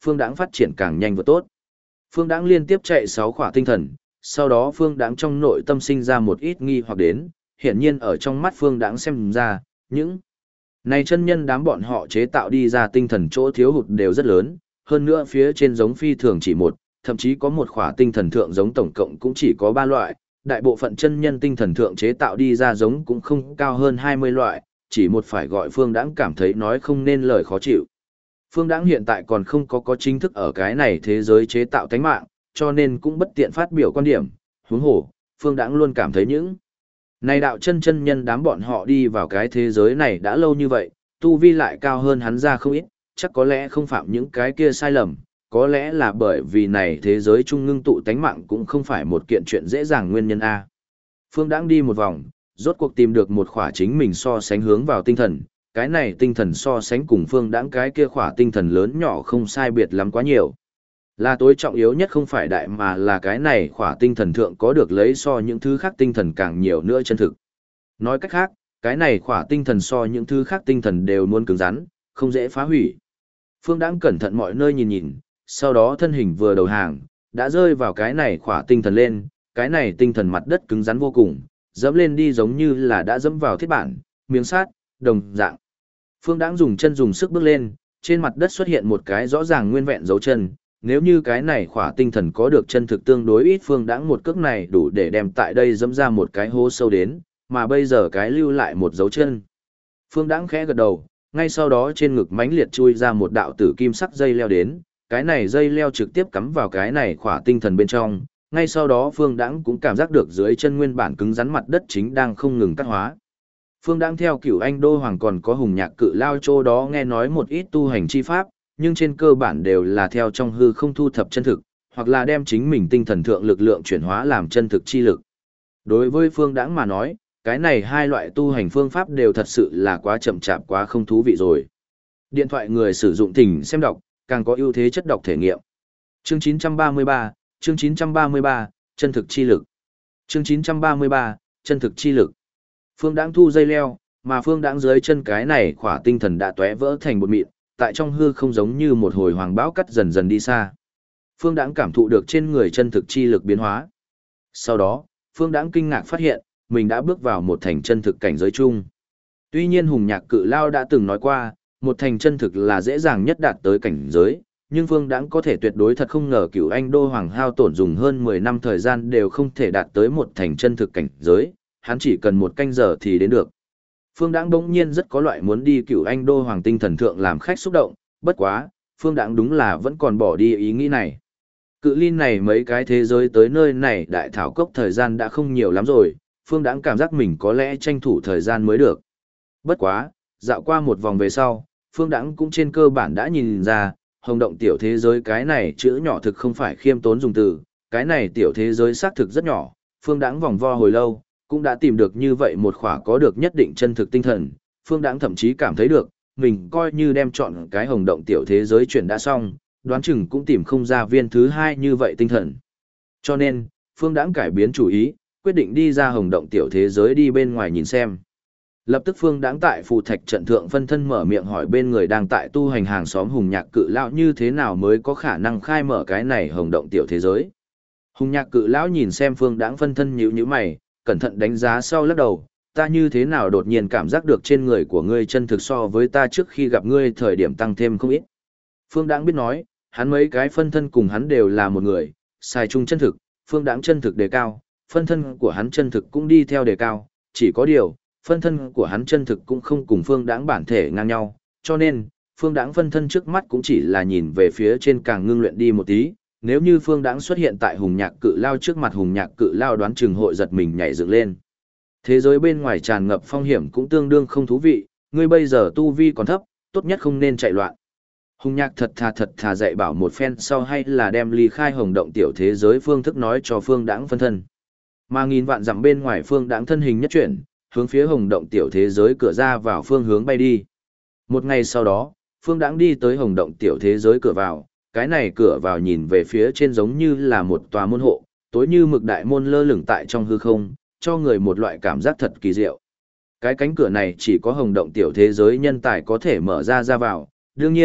Phương Đãng phát triển càng nhanh và tốt. Phương Đãng liên tiếp chạy 6 khỏa tinh thần, sau đó Phương Đãng trong nội tâm sinh ra một ít nghi hoặc đến, hiển nhiên ở trong mắt Phương Đãng xem ra, những này chân nhân đám bọn họ chế tạo đi ra tinh thần chỗ thiếu hụt đều rất lớn, hơn nữa phía trên giống phi thường chỉ một, thậm chí có một khỏa tinh thần thượng giống tổng cộng cũng chỉ có 3 loại, đại bộ phận chân nhân tinh thần thượng chế tạo đi ra giống cũng không cao hơn 20 loại, chỉ một phải gọi Phương Đãng cảm thấy nói không nên lời khó chịu. Phương Đãng hiện tại còn không có chính thức ở cái này thế giới chế tạo tánh mạng, cho nên cũng bất tiện phát biểu quan điểm, huống hồ, Phương Đãng luôn cảm thấy những này đạo chân nhân đám bọn họ đi vào cái thế giới này đã lâu như vậy, tu vi lại cao hơn hắn ra không ít, chắc có lẽ không phạm những cái kia sai lầm, có lẽ là bởi vì này thế giới trung ngưng tụ tánh mạng cũng không phải một kiện chuyện dễ dàng nguyên nhân A. Phương Đãng đi một vòng, rốt cuộc tìm được một khỏa chính mình so sánh hướng vào tinh thần, cái này tinh thần so sánh cùng Phương Đãng cái kia khỏa tinh thần lớn nhỏ không sai biệt lắm quá nhiều. Là tối trọng yếu nhất không phải đại mà là cái này khỏa tinh thần thượng có được lấy so những thứ khác tinh thần càng nhiều nữa chân thực. Nói cách khác, cái này khỏa tinh thần so những thứ khác tinh thần đều muốn cứng rắn, không dễ phá hủy. Phương Đãng cẩn thận mọi nơi nhìn nhìn, sau đó thân hình vừa đầu hàng, đã rơi vào cái này khỏa tinh thần lên, cái này tinh thần mặt đất cứng rắn vô cùng, dẫm lên đi giống như là đã dẫm vào thiết bản, miếng sắt, đồng dạng. Phương Đãng dùng chân dùng sức bước lên, trên mặt đất xuất hiện một cái rõ ràng nguyên vẹn dấu chân, nếu như cái này khỏa tinh thần có được chân thực tương đối ít Phương Đãng một cước này đủ để đem tại đây dẫm ra một cái hố sâu đến, mà bây giờ cái lưu lại một dấu chân. Phương Đãng khẽ gật đầu, ngay sau đó trên ngực mãnh liệt chui ra một đạo tử kim sắc dây leo đến, cái này dây leo trực tiếp cắm vào cái này khỏa tinh thần bên trong, ngay sau đó Phương Đãng cũng cảm giác được dưới chân nguyên bản cứng rắn mặt đất chính đang không ngừng cắt hóa. Phương Đãng theo Cửu Anh Đô Hoàng còn có Hùng Nhạc Cự Lao chỗ đó nghe nói một ít tu hành chi pháp, nhưng trên cơ bản đều là theo trong hư không thu thập chân thực, hoặc là đem chính mình tinh thần thượng lực lượng chuyển hóa làm chân thực chi lực. Đối với Phương Đãng mà nói, cái này hai loại tu hành phương pháp đều thật sự là quá chậm chạp quá không thú vị rồi. Điện thoại người sử dụng thỉnh xem đọc, càng có ưu thế chất đọc thể nghiệm. Chương 933, chương 933, chân thực chi lực. Chương 933, chân thực chi lực. Phương Đãng thu dây leo, mà Phương Đãng dưới chân cái này khỏa tinh thần đã tóe vỡ thành bột mịn, tại trong hư không giống như một hồi hoàng bão cắt dần dần đi xa. Phương Đãng cảm thụ được trên người chân thực chi lực biến hóa. Sau đó, Phương Đãng kinh ngạc phát hiện, mình đã bước vào một thành chân thực cảnh giới chung. Tuy nhiên Hùng Nhạc Cự Lao đã từng nói qua, một thành chân thực là dễ dàng nhất đạt tới cảnh giới, nhưng Phương Đãng có thể tuyệt đối thật không ngờ Cửu Anh Đô Hoàng hao tổn dùng hơn 10 năm thời gian đều không thể đạt tới một thành chân thực cảnh giới, hắn chỉ cần một canh giờ thì đến được. Phương Đãng bỗng nhiên rất có loại muốn đi Cửu Anh Đô Hoàng tinh thần thượng làm khách xúc động, bất quá, Phương Đãng đúng là vẫn còn bỏ đi ý nghĩ này. Cự ly này mấy cái thế giới tới nơi này đại thảo cốc thời gian đã không nhiều lắm rồi, Phương Đãng cảm giác mình có lẽ tranh thủ thời gian mới được. Bất quá, dạo qua một vòng về sau, Phương Đãng cũng trên cơ bản đã nhìn ra, hồng động tiểu thế giới cái này chữ nhỏ thực không phải khiêm tốn dùng từ, cái này tiểu thế giới xác thực rất nhỏ, Phương Đãng vòng vo hồi lâu, cũng đã tìm được như vậy một khỏa có được nhất định chân thực tinh thần, Phương Đãng thậm chí cảm thấy được, mình coi như đem chọn cái hồng động tiểu thế giới chuyển đã xong, đoán chừng cũng tìm không ra viên thứ hai như vậy tinh thần. Cho nên, Phương Đãng cải biến chủ ý, quyết định đi ra hồng động tiểu thế giới đi bên ngoài nhìn xem. Lập tức Phương Đãng tại phù thạch trận thượng phân thân mở miệng hỏi bên người đang tại tu hành hàng xóm Hùng Nhạc Cự Lão như thế nào mới có khả năng khai mở cái này hồng động tiểu thế giới. Hùng Nhạc Cự Lão nhìn xem Phương Đãng phân thân nhíu nhíu mày, cẩn thận đánh giá sau lắc đầu, ta như thế nào đột nhiên cảm giác được trên người của ngươi chân thực so với ta trước khi gặp ngươi thời điểm tăng thêm không ít. Phương Đãng biết nói, hắn mấy cái phân thân cùng hắn đều là một người, xài chung chân thực, Phương Đãng chân thực đề cao, phân thân của hắn chân thực cũng đi theo đề cao, chỉ có điều, phân thân của hắn chân thực cũng không cùng Phương Đãng bản thể ngang nhau, cho nên, Phương Đãng phân thân trước mắt cũng chỉ là nhìn về phía trên càng ngưng luyện đi một tí, nếu như Phương Đãng xuất hiện tại Hùng Nhạc Cự Lao trước mặt Hùng Nhạc Cự Lao đoán chừng hội giật mình nhảy dựng lên. Thế giới bên ngoài tràn ngập phong hiểm cũng tương đương không thú vị, ngươi bây giờ tu vi còn thấp, tốt nhất không nên chạy loạn. Hùng Nhạc thật thà dạy bảo một phen sau hay là đem ly khai hồng động tiểu thế giới phương thức nói cho Phương Đãng phân thân. Mà nghìn vạn dặm bên ngoài Phương Đãng thân hình nhất chuyển, hướng phía hồng động tiểu thế giới cửa ra vào phương hướng bay đi. Một ngày sau đó, Phương Đãng đi tới hồng động tiểu thế giới cửa vào, cái này cửa vào nhìn về phía trên giống như là một tòa môn hộ, tối như mực đại môn lơ lửng tại trong hư không, cho người một loại cảm giác thật kỳ diệu. Cái cánh cửa này chỉ có hồng động tiểu thế giới nhân tài có thể mở ra vào, đương nhiên,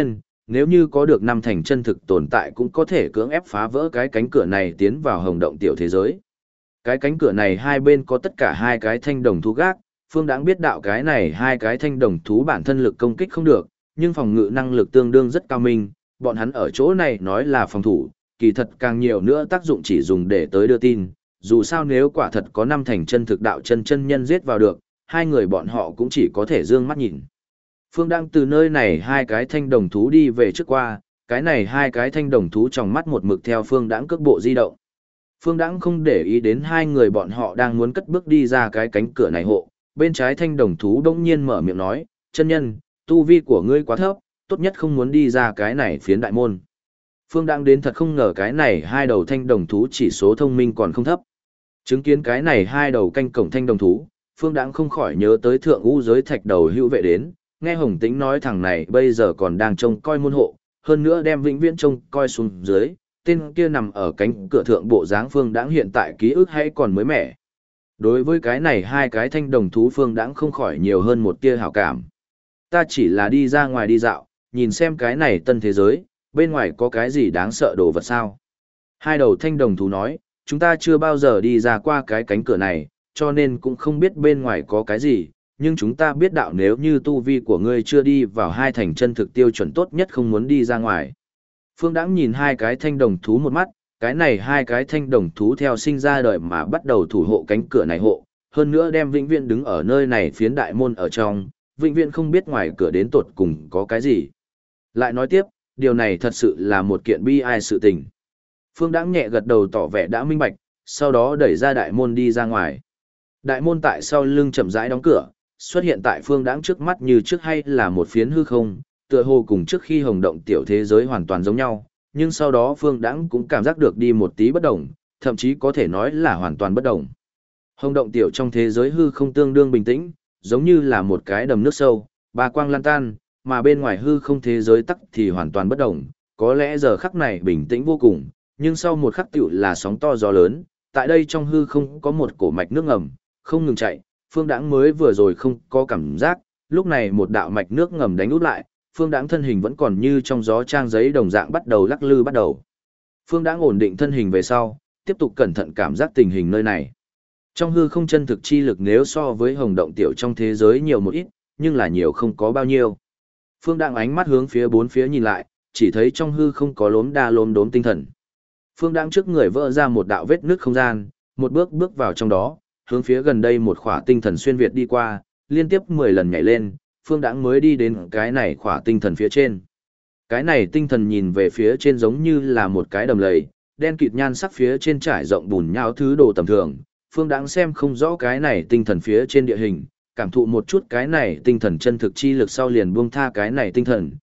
nếu như có được năm thành chân thực tồn tại cũng có thể cưỡng ép phá vỡ cái cánh cửa này tiến vào hồng động tiểu thế giới. Cái cánh cửa này hai bên có tất cả hai cái thanh đồng thú gác, Phương Đãng biết đạo cái này hai cái thanh đồng thú bản thân lực công kích không được, nhưng phòng ngự năng lực tương đương rất cao minh, bọn hắn ở chỗ này nói là phòng thủ, kỳ thật càng nhiều nữa tác dụng chỉ dùng để tới đưa tin, dù sao nếu quả thật có năm thành chân thực đạo chân nhân giết vào được, hai người bọn họ cũng chỉ có thể dương mắt nhìn. Phương Đãng từ nơi này hai cái thanh đồng thú đi về trước qua, cái này hai cái thanh đồng thú trong mắt một mực theo Phương Đãng cước bộ di động. Phương Đãng không để ý đến hai người bọn họ đang muốn cất bước đi ra cái cánh cửa này hộ, bên trái thanh đồng thú bỗng nhiên mở miệng nói, chân nhân, tu vi của ngươi quá thấp, tốt nhất không muốn đi ra cái này phiến đại môn. Phương Đãng đến thật không ngờ cái này hai đầu thanh đồng thú chỉ số thông minh còn không thấp. Chứng kiến cái này hai đầu canh cổng thanh đồng thú, Phương Đãng không khỏi nhớ tới thượng u giới thạch đầu hữu vệ đến, nghe Hồng Tĩnh nói thằng này bây giờ còn đang trông coi môn hộ, hơn nữa đem vĩnh viễn trông coi xuống dưới, tên kia nằm ở cánh cửa thượng bộ dáng Phương Đãng hiện tại ký ức hay còn mới mẻ. Đối với cái này hai cái thanh đồng thú Phương Đãng không khỏi nhiều hơn một tia hảo cảm. Ta chỉ là đi ra ngoài đi dạo, nhìn xem cái này tân thế giới, bên ngoài có cái gì đáng sợ đồ vật sao. Hai đầu thanh đồng thú nói, chúng ta chưa bao giờ đi ra qua cái cánh cửa này, cho nên cũng không biết bên ngoài có cái gì, nhưng chúng ta biết đạo nếu như tu vi của ngươi chưa đi vào hai thành chân thực tiêu chuẩn tốt nhất không muốn đi ra ngoài. Phương Đãng nhìn hai cái thanh đồng thú một mắt, cái này hai cái thanh đồng thú theo sinh ra đời mà bắt đầu thủ hộ cánh cửa này hộ, hơn nữa đem vĩnh viễn đứng ở nơi này phiến đại môn ở trong, vĩnh viễn không biết ngoài cửa đến tột cùng có cái gì. Lại nói tiếp, điều này thật sự là một kiện bi ai sự tình. Phương Đãng nhẹ gật đầu tỏ vẻ đã minh bạch, sau đó đẩy ra đại môn đi ra ngoài. Đại môn tại sau lưng chậm rãi đóng cửa, xuất hiện tại Phương Đãng trước mắt như trước hay là một phiến hư không, tựa hồ cùng trước khi hồng động tiểu thế giới hoàn toàn giống nhau, nhưng sau đó Phương Đãng cũng cảm giác được đi một tí bất đồng, thậm chí có thể nói là hoàn toàn bất đồng. Hồng động tiểu trong thế giới hư không tương đương bình tĩnh, giống như là một cái đầm nước sâu, ba quang lan tan, mà bên ngoài hư không thế giới tắc thì hoàn toàn bất đồng, có lẽ giờ khắc này bình tĩnh vô cùng, nhưng sau một khắc tiểu là sóng to gió lớn, tại đây trong hư không có một cổ mạch nước ngầm, không ngừng chạy, Phương Đãng mới vừa rồi không có cảm giác, lúc này một đạo mạch nước ngầm đánh út lại, Phương Đãng thân hình vẫn còn như trong gió trang giấy đồng dạng bắt đầu lắc lư bắt đầu. Phương Đãng ổn định thân hình về sau, tiếp tục cẩn thận cảm giác tình hình nơi này. Trong hư không chân thực chi lực nếu so với hồng động tiểu trong thế giới nhiều một ít, nhưng là nhiều không có bao nhiêu. Phương Đãng ánh mắt hướng phía bốn phía nhìn lại, chỉ thấy trong hư không có lốm đa lốm đốm tinh thần. Phương Đãng trước người vỡ ra một đạo vết nứt không gian, một bước bước vào trong đó, hướng phía gần đây một khỏa tinh thần xuyên việt đi qua, liên tiếp 10 lần nhảy lên, Phương Đãng mới đi đến cái này khỏa tinh thần phía trên. Cái này tinh thần nhìn về phía trên giống như là một cái đầm lầy, đen kịt nhan sắc phía trên trải rộng bùn nhão thứ đồ tầm thường. Phương Đãng xem không rõ cái này tinh thần phía trên địa hình, cảm thụ một chút cái này tinh thần chân thực chi lực sau liền buông tha cái này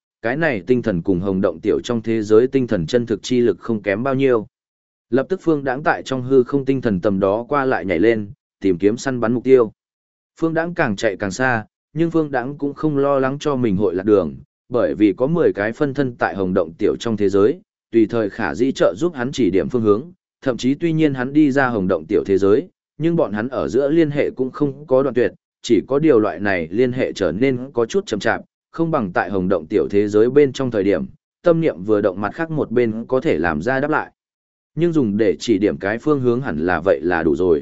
tinh thần cùng hồng động tiểu trong thế giới tinh thần chân thực chi lực không kém bao nhiêu. Lập tức Phương Đãng tại trong hư không tinh thần tầm đó qua lại nhảy lên, tìm kiếm săn bắn mục tiêu. Phương Đãng càng chạy càng xa, nhưng Phương Đãng cũng không lo lắng cho mình hội lạc đường, bởi vì có 10 cái phân thân tại hồng động tiểu trong thế giới, tùy thời khả dĩ trợ giúp hắn chỉ điểm phương hướng, thậm chí tuy nhiên hắn đi ra hồng động tiểu thế giới, nhưng bọn hắn ở giữa liên hệ cũng không có đoạn tuyệt, chỉ có điều loại này liên hệ trở nên có chút chậm chạp, không bằng tại hồng động tiểu thế giới bên trong thời điểm, tâm niệm vừa động mặt khác một bên có thể làm ra đáp lại. Nhưng dùng để chỉ điểm cái phương hướng hẳn là vậy là đủ rồi.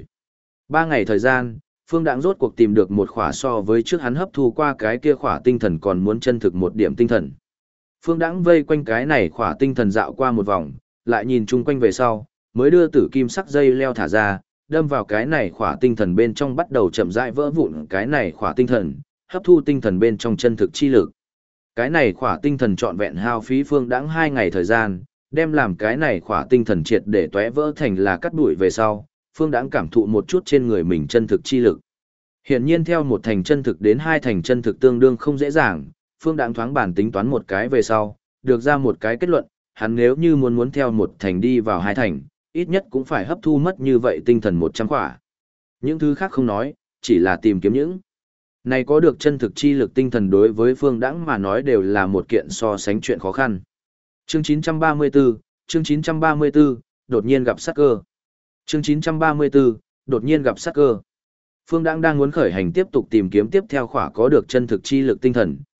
3 ngày thời gian, Phương Đãng rốt cuộc tìm được một khỏa so với trước hắn hấp thu qua cái kia khỏa tinh thần còn muốn chân thực một điểm tinh thần. Phương Đãng vây quanh cái này khỏa tinh thần dạo qua một vòng, lại nhìn chung quanh về sau, mới đưa tử kim sắc dây leo thả ra, đâm vào cái này khỏa tinh thần bên trong bắt đầu chậm rãi vỡ vụn cái này khỏa tinh thần, hấp thu tinh thần bên trong chân thực chi lực. Cái này khỏa tinh thần trọn vẹn hao phí Phương Đãng 2 ngày thời gian, đem làm cái này khỏa tinh thần triệt để tóe vỡ thành là cắt bụi về sau, Phương Đãng cảm thụ một chút trên người mình chân thực chi lực. Hiển nhiên theo một thành chân thực đến 2 thành chân thực tương đương không dễ dàng, Phương Đãng thoáng bản tính toán một cái về sau, được ra một cái kết luận, hắn nếu như muốn theo một thành đi vào 2 thành, ít nhất cũng phải hấp thu mất như vậy tinh thần 100 khỏa. Những thứ khác không nói, chỉ là tìm kiếm những này có được chân thực chi lực tinh thần đối với Phương Đãng mà nói đều là một kiện so sánh chuyện khó khăn. Chương 934, đột nhiên gặp sát cơ. Chương 934, đột nhiên gặp sát cơ. Phương Đãng đang muốn khởi hành tiếp tục tìm kiếm tiếp theo khỏa có được chân thực chi lực tinh thần,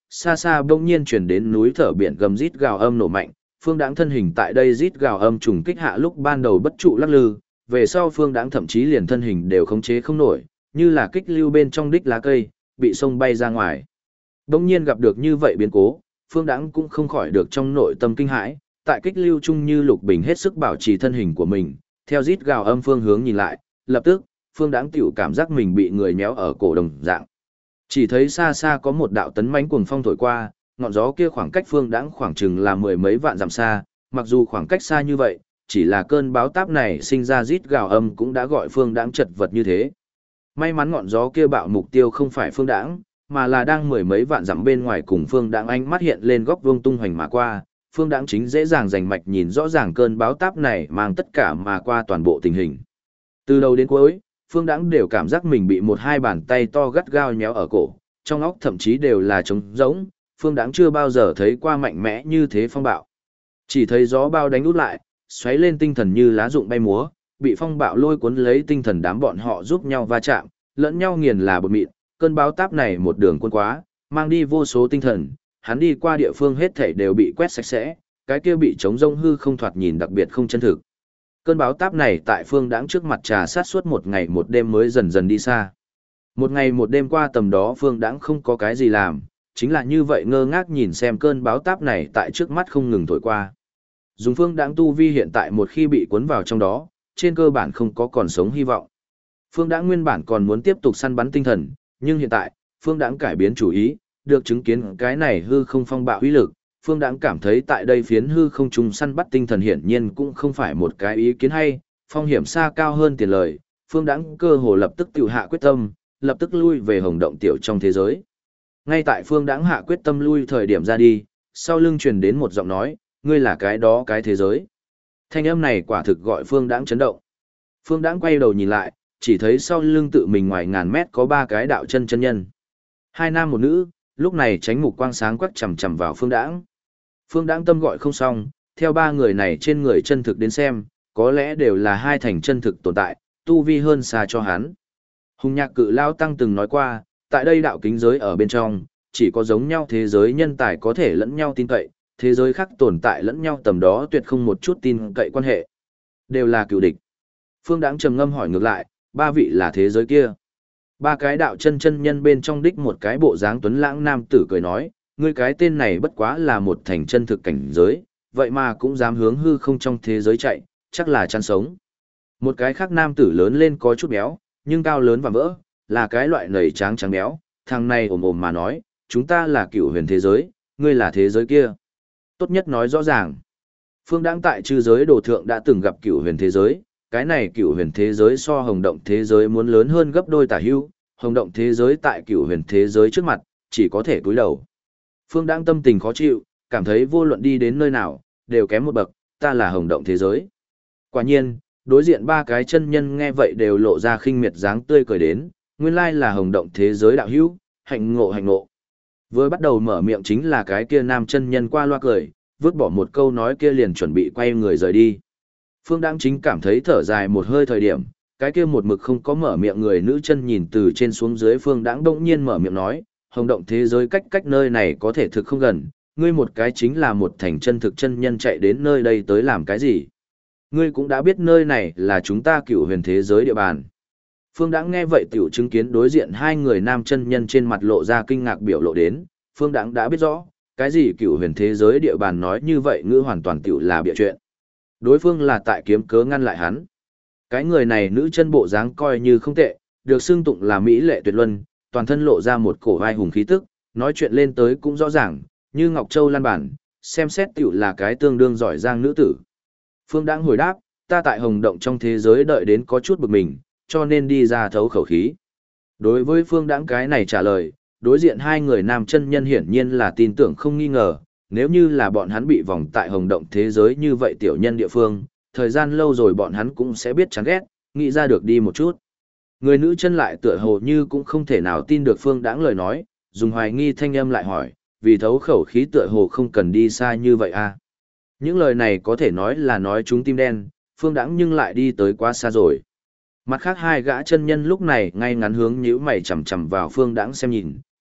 xa xa bỗng nhiên chuyển đến núi thở biển gầm rít gào âm nổ mạnh, Phương Đãng thân hình tại đây rít gào âm trùng kích hạ lúc ban đầu bất trụ lắc lư, về sau Phương Đãng thậm chí liền thân hình đều khống chế không nổi, như là kích lưu bên trong đích lá cây, bị sông bay ra ngoài. Bỗng nhiên gặp được như vậy biến cố, Phương Đãng cũng không khỏi được trong nội tâm kinh hãi, tại kích lưu chung như Lục Bình hết sức bảo trì thân hình của mình, theo rít gào âm phương hướng nhìn lại, lập tức, Phương Đãng tiểu cảm giác mình bị người méo ở cổ đồng dạng. Chỉ thấy xa xa có một đạo tấn mãnh cuồng phong thổi qua, ngọn gió kia khoảng cách Phương Đãng khoảng chừng là mười mấy vạn dặm xa, mặc dù khoảng cách xa như vậy, chỉ là cơn báo táp này sinh ra rít gào âm cũng đã gọi Phương Đãng chật vật như thế. May mắn ngọn gió kia bạo mục tiêu không phải Phương Đãng, mà là đang mười mấy vạn dặm bên ngoài cùng Phương Đãng ánh mắt hiện lên góc vuông tung hoành mà qua, Phương Đãng chính dễ dàng rành mạch nhìn rõ ràng cơn báo táp này mang tất cả mà qua toàn bộ tình hình. Từ đầu đến cuối, Phương Đãng đều cảm giác mình bị một hai bàn tay to gắt gao nhéo ở cổ, trong óc thậm chí đều là trống rỗng, Phương Đãng chưa bao giờ thấy qua mạnh mẽ như thế phong bạo. Chỉ thấy gió bao đánh út lại, xoáy lên tinh thần như lá rụng bay múa, bị phong bạo lôi cuốn lấy tinh thần đám bọn họ giúp nhau va chạm, lẫn nhau nghiền là bột mịn, cơn báo táp này một đường cuốn quá, mang đi vô số tinh thần, hắn đi qua địa phương hết thảy đều bị quét sạch sẽ, cái kia bị trống rông hư không thoạt nhìn đặc biệt không chân thực. Cơn báo táp này tại Phương Đãng trước mặt trà sát suốt một ngày một đêm mới dần dần đi xa. Một ngày một đêm qua tầm đó Phương Đãng không có cái gì làm, chính là như vậy ngơ ngác nhìn xem cơn báo táp này tại trước mắt không ngừng thổi qua. Dùng Phương Đãng tu vi hiện tại một khi bị cuốn vào trong đó, trên cơ bản không có còn sống hy vọng. Phương Đãng nguyên bản còn muốn tiếp tục săn bắn tinh thần, nhưng hiện tại, Phương Đãng cải biến chủ ý, được chứng kiến cái này hư không phong bạo uy lực, Phương Đãng cảm thấy tại đây phiến hư không trùng săn bắt tinh thần hiển nhiên cũng không phải một cái ý kiến hay, phong hiểm xa cao hơn tiền lời, Phương Đãng cơ hồ lập tức tiểu hạ quyết tâm, lập tức lui về Hồng Động tiểu trong thế giới. Ngay tại Phương Đãng hạ quyết tâm lui thời điểm ra đi, sau lưng truyền đến một giọng nói, ngươi là cái đó cái thế giới. Thanh âm này quả thực gọi Phương Đãng chấn động. Phương Đãng quay đầu nhìn lại, chỉ thấy sau lưng tự mình ngoài ngàn mét có ba cái đạo chân chân nhân. Hai nam một nữ, lúc này tránh mục quang sáng quắc chằm chằm vào Phương Đãng. Phương Đãng tâm gọi không xong, theo ba người này trên người chân thực đến xem, có lẽ đều là hai thành chân thực tồn tại, tu vi hơn xa cho hắn. Hùng Nhạc Cự Lao Tăng từng nói qua, tại đây đạo kính giới ở bên trong, chỉ có giống nhau thế giới nhân tài có thể lẫn nhau tin cậy, thế giới khác tồn tại lẫn nhau tầm đó tuyệt không một chút tin cậy quan hệ. Đều là cựu địch. Phương Đãng trầm ngâm hỏi ngược lại, ba vị là thế giới kia. Ba cái đạo chân chân nhân bên trong đích một cái bộ dáng tuấn lãng nam tử cười nói, ngươi cái tên này bất quá là một thành chân thực cảnh giới, vậy mà cũng dám hướng hư không trong thế giới chạy, chắc là chăn sống. Một cái khác nam tử lớn lên có chút béo, nhưng cao lớn và vỡ, là cái loại nầy tráng trắng béo, thằng này ồm ồm mà nói, chúng ta là cựu huyền thế giới, ngươi là thế giới kia. Tốt nhất nói rõ ràng. Phương Đãng tại chư giới đồ thượng đã từng gặp cựu huyền thế giới, cái này cựu huyền thế giới so hồng động thế giới muốn lớn hơn gấp đôi tả hữu, hồng động thế giới tại cựu huyền thế giới trước mặt, chỉ có thể cúi đầu. Phương Đãng tâm tình khó chịu, cảm thấy vô luận đi đến nơi nào, đều kém một bậc, ta là hồng động thế giới. Quả nhiên, đối diện ba cái chân nhân nghe vậy đều lộ ra khinh miệt dáng tươi cười đến, nguyên lai là hồng động thế giới đạo hữu, hạnh ngộ hạnh ngộ. Vừa bắt đầu mở miệng chính là cái kia nam chân nhân qua loa cười, vứt bỏ một câu nói kia liền chuẩn bị quay người rời đi. Phương Đãng chính cảm thấy thở dài một hơi thời điểm, cái kia một mực không có mở miệng người nữ chân nhìn từ trên xuống dưới Phương Đãng đột nhiên mở miệng nói, hồng động thế giới cách nơi này có thể thực không gần, ngươi một cái chính là một thành chân thực chân nhân chạy đến nơi đây tới làm cái gì? Ngươi cũng đã biết nơi này là chúng ta cựu huyền thế giới địa bàn. Phương Đãng nghe vậy tiểu chứng kiến đối diện hai người nam chân nhân trên mặt lộ ra kinh ngạc biểu lộ đến, Phương Đãng đã biết rõ, cái gì cựu huyền thế giới địa bàn nói như vậy ngữ hoàn toàn tiểu là bịa chuyện. Đối phương là tại kiếm cớ ngăn lại hắn. Cái người này nữ chân bộ dáng coi như không tệ, được xưng tụng là mỹ lệ tuyệt luân, toàn thân lộ ra một cổ vai hùng khí tức, nói chuyện lên tới cũng rõ ràng, như Ngọc Châu lan bản, xem xét tiểu là cái tương đương giỏi giang nữ tử. Phương Đãng hồi đáp, ta tại hồng động trong thế giới đợi đến có chút bực mình, cho nên đi ra thấu khẩu khí. Đối với Phương Đãng cái này trả lời, đối diện hai người nam chân nhân hiển nhiên là tin tưởng không nghi ngờ, nếu như là bọn hắn bị vòng tại hồng động thế giới như vậy tiểu nhân địa phương, thời gian lâu rồi bọn hắn cũng sẽ biết chán ghét, nghĩ ra được đi một chút. Người nữ chân lại tựa hồ như cũng không thể nào tin được Phương Đãng lời nói, dùng hoài nghi thanh âm lại hỏi, vì thấu khẩu khí tựa hồ không cần đi xa như vậy à. Những lời này có thể nói là nói chúng tim đen, Phương Đãng nhưng lại đi tới quá xa rồi. Mặt khác hai gã chân nhân lúc này ngay ngắn hướng nhíu mày chằm chằm vào Phương Đãng xem nhìn,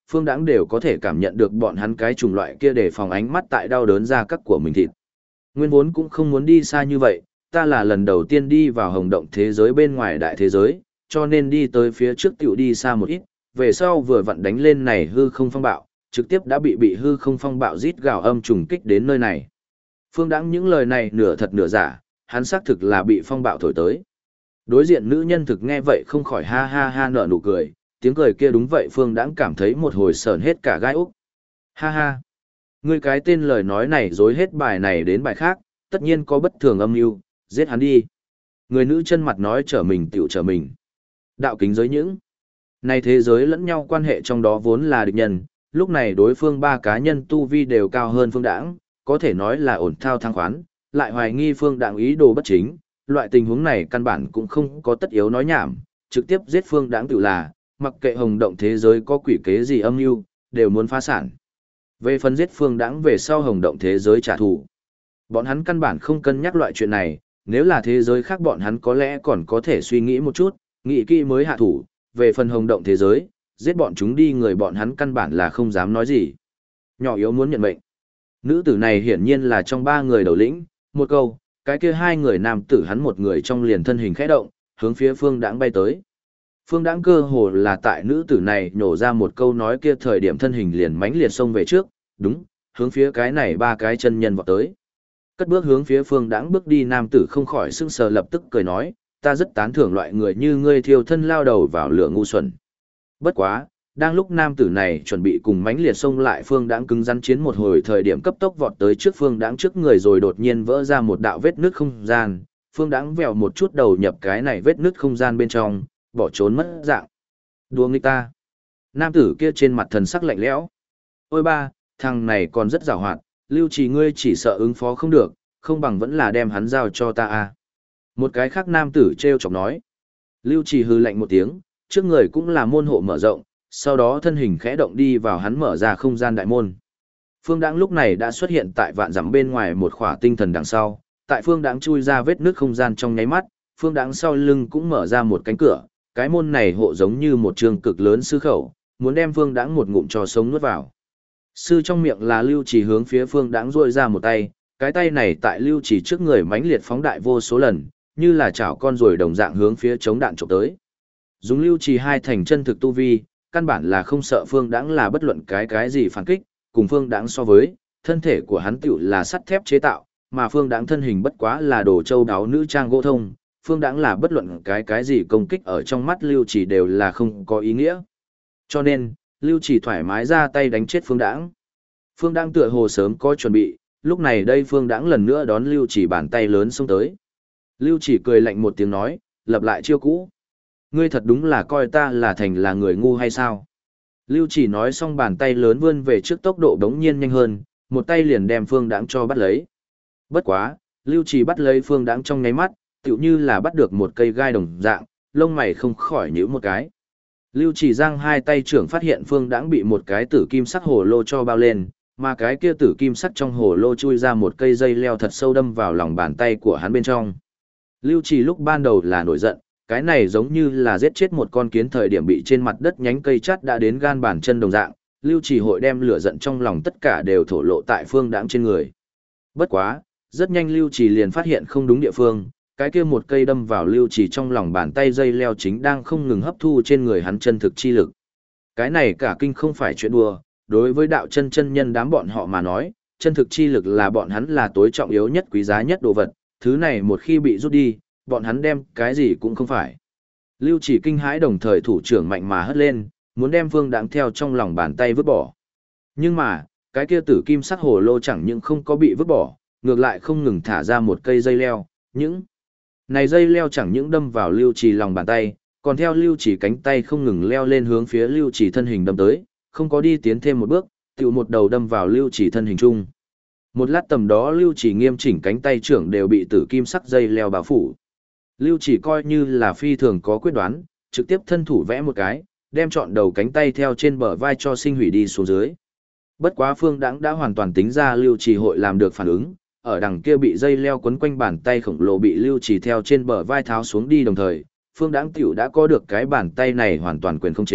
Phương Đãng đều có thể cảm nhận được bọn hắn cái chủng loại kia để phòng ánh mắt tại đau đớn ra các của mình thịt. Nguyên vốn cũng không muốn đi xa như vậy, ta là lần đầu tiên đi vào hồng động thế giới bên ngoài đại thế giới, cho nên đi tới phía trước tiểu đi xa một ít, về sau vừa vặn đánh lên này hư không phong bạo, trực tiếp đã bị hư không phong bạo rít gào âm trùng kích đến nơi này. Phương Đãng những lời này nửa thật nửa giả, hắn xác thực là bị phong bạo thổi tới. Đối diện nữ nhân thực nghe vậy không khỏi ha ha ha nở nụ cười, tiếng cười kia đúng vậy Phương Đãng cảm thấy một hồi sờn hết cả gai úc. Ha ha, ngươi cái tên lời nói này dối hết bài này đến bài khác, tất nhiên có bất thường âm mưu, giết hắn đi. Người nữ chân mặt nói trở mình tiểu trở mình. Đạo kính giới những này thế giới lẫn nhau quan hệ trong đó vốn là địch nhân, lúc này đối phương ba cá nhân tu vi đều cao hơn Phương Đãng, có thể nói là ổn thao thăng khoán, lại hoài nghi Phương Đãng ý đồ bất chính, loại tình huống này căn bản cũng không có tất yếu nói nhảm, trực tiếp giết Phương Đãng tự là, mặc kệ hồng động thế giới có quỷ kế gì âm mưu, đều muốn phá sản. Về phần giết Phương Đãng về sau hồng động thế giới trả thù, bọn hắn căn bản không cân nhắc loại chuyện này, nếu là thế giới khác bọn hắn có lẽ còn có thể suy nghĩ một chút, nghĩ kỹ mới hạ thủ, về phần hồng động thế giới, giết bọn chúng đi người bọn hắn căn bản là không dám nói gì. Nhỏ yếu muốn nhận mệnh. Nữ tử này hiển nhiên là trong ba người đầu lĩnh, một câu, cái kia hai người nam tử hắn một người trong liền thân hình khẽ động, hướng phía Phương Đãng bay tới. Phương Đãng cơ hồ là tại nữ tử này nhổ ra một câu nói kia thời điểm thân hình liền mãnh liệt xông về trước, đúng, hướng phía cái này ba cái chân nhân vọt tới. Cất bước hướng phía Phương Đãng bước đi nam tử không khỏi sững sờ lập tức cười nói, ta rất tán thưởng loại người như ngươi thiêu thân lao đầu vào lửa ngu xuẩn. Bất quá, đang lúc nam tử này chuẩn bị cùng mãnh liệt xông lại Phương Đãng cứng rắn chiến một hồi thời điểm cấp tốc vọt tới trước Phương Đãng trước người rồi đột nhiên vỡ ra một đạo vết nứt không gian, Phương Đãng vèo một chút đầu nhập cái này vết nứt không gian bên trong, bỏ trốn mất dạng. Đùa nghịch ta. Nam tử kia trên mặt thần sắc lạnh lẽo. Ôi ba, thằng này còn rất giàu hoạt, Lưu Trì ngươi chỉ sợ ứng phó không được, không bằng vẫn là đem hắn giao cho ta a. Một cái khác nam tử treo chọc nói. Lưu Trì hừ lạnh một tiếng, trước người cũng là môn hộ mở rộng, sau đó thân hình khẽ động đi vào hắn mở ra không gian đại môn. Phương Đãng lúc này đã xuất hiện tại vạn dặm bên ngoài một khỏa tinh thần đằng sau, tại Phương Đãng chui ra vết nước không gian trong nháy mắt, Phương Đãng sau lưng cũng mở ra một cánh cửa, cái môn này hộ giống như một trường cực lớn sư khẩu, muốn đem Phương Đãng một ngụm cho sống nuốt vào. Sư trong miệng là Lưu Trì hướng phía Phương Đãng duỗi ra một tay, cái tay này tại Lưu Trì trước người mãnh liệt phóng đại vô số lần, như là chảo con ruồi đồng dạng hướng phía chống đạn chụp tới. Dùng Lưu Trì hai thành chân thực tu vi, căn bản là không sợ Phương Đãng là bất luận cái gì phản kích, cùng Phương Đãng so với, thân thể của hắn tựu là sắt thép chế tạo, mà Phương Đãng thân hình bất quá là đồ châu đáo nữ trang gỗ thông, Phương Đãng là bất luận cái gì công kích ở trong mắt Lưu Trì đều là không có ý nghĩa. Cho nên, Lưu Trì thoải mái ra tay đánh chết Phương Đãng. Phương Đãng tựa hồ sớm có chuẩn bị, lúc này đây Phương Đãng lần nữa đón Lưu Trì bàn tay lớn xông tới. Lưu Trì cười lạnh một tiếng nói, lập lại chiêu cũ. Ngươi thật đúng là coi ta là thành là người ngu hay sao? Lưu Chỉ nói xong bàn tay lớn vươn về trước tốc độ đống nhiên nhanh hơn, một tay liền đem Phương Đãng cho bắt lấy. Bất quá, Lưu Chỉ bắt lấy Phương Đãng trong nháy mắt, tựu như là bắt được một cây gai đồng dạng, lông mày không khỏi nhíu một cái. Lưu Chỉ giang hai tay trưởng phát hiện Phương Đãng bị một cái tử kim sắc hồ lô cho bao lên, mà cái kia tử kim sắc trong hồ lô chui ra một cây dây leo thật sâu đâm vào lòng bàn tay của hắn bên trong. Lưu Chỉ lúc ban đầu là nổi giận, cái này giống như là giết chết một con kiến thời điểm bị trên mặt đất nhánh cây chát đã đến gan bàn chân đồng dạng, Lưu Chỉ hội đem lửa giận trong lòng tất cả đều thổ lộ tại Phương Đãng trên người. Bất quá, rất nhanh Lưu Chỉ liền phát hiện không đúng địa phương, cái kia một cây đâm vào Lưu Chỉ trong lòng bàn tay dây leo chính đang không ngừng hấp thu trên người hắn chân thực chi lực. Cái này cả kinh không phải chuyện đùa, đối với đạo chân nhân đám bọn họ mà nói, chân thực chi lực là bọn hắn là tối trọng yếu nhất quý giá nhất đồ vật, thứ này một khi bị rút đi, bọn hắn đem cái gì cũng không phải. Lưu Chỉ kinh hãi đồng thời thủ trưởng mạnh mà hất lên, muốn đem Phương Đãng theo trong lòng bàn tay vứt bỏ. Nhưng mà, cái kia tử kim sắc hồ lô chẳng những không có bị vứt bỏ, ngược lại không ngừng thả ra một cây dây leo, những này dây leo chẳng những đâm vào Lưu Chỉ lòng bàn tay, còn theo Lưu Chỉ cánh tay không ngừng leo lên hướng phía Lưu Chỉ thân hình đâm tới, không có đi tiến thêm một bước, tựu một đầu đâm vào Lưu Chỉ thân hình chung. Một lát tầm đó Lưu Chỉ nghiêm chỉnh cánh tay trưởng đều bị tử kim sắc dây leo bao phủ. Lưu Chỉ coi như là phi thường có quyết đoán, trực tiếp thân thủ vẽ một cái, đem trọn đầu cánh tay theo trên bờ vai cho sinh hủy đi xuống dưới. Bất quá Phương Đãng đã hoàn toàn tính ra Lưu Chỉ hội làm được phản ứng, ở đằng kia bị dây leo quấn quanh bàn tay khổng lồ bị Lưu Chỉ theo trên bờ vai tháo xuống đi đồng thời, Phương Đãng tiểu đã có được cái bàn tay này hoàn toàn quyền khống chế,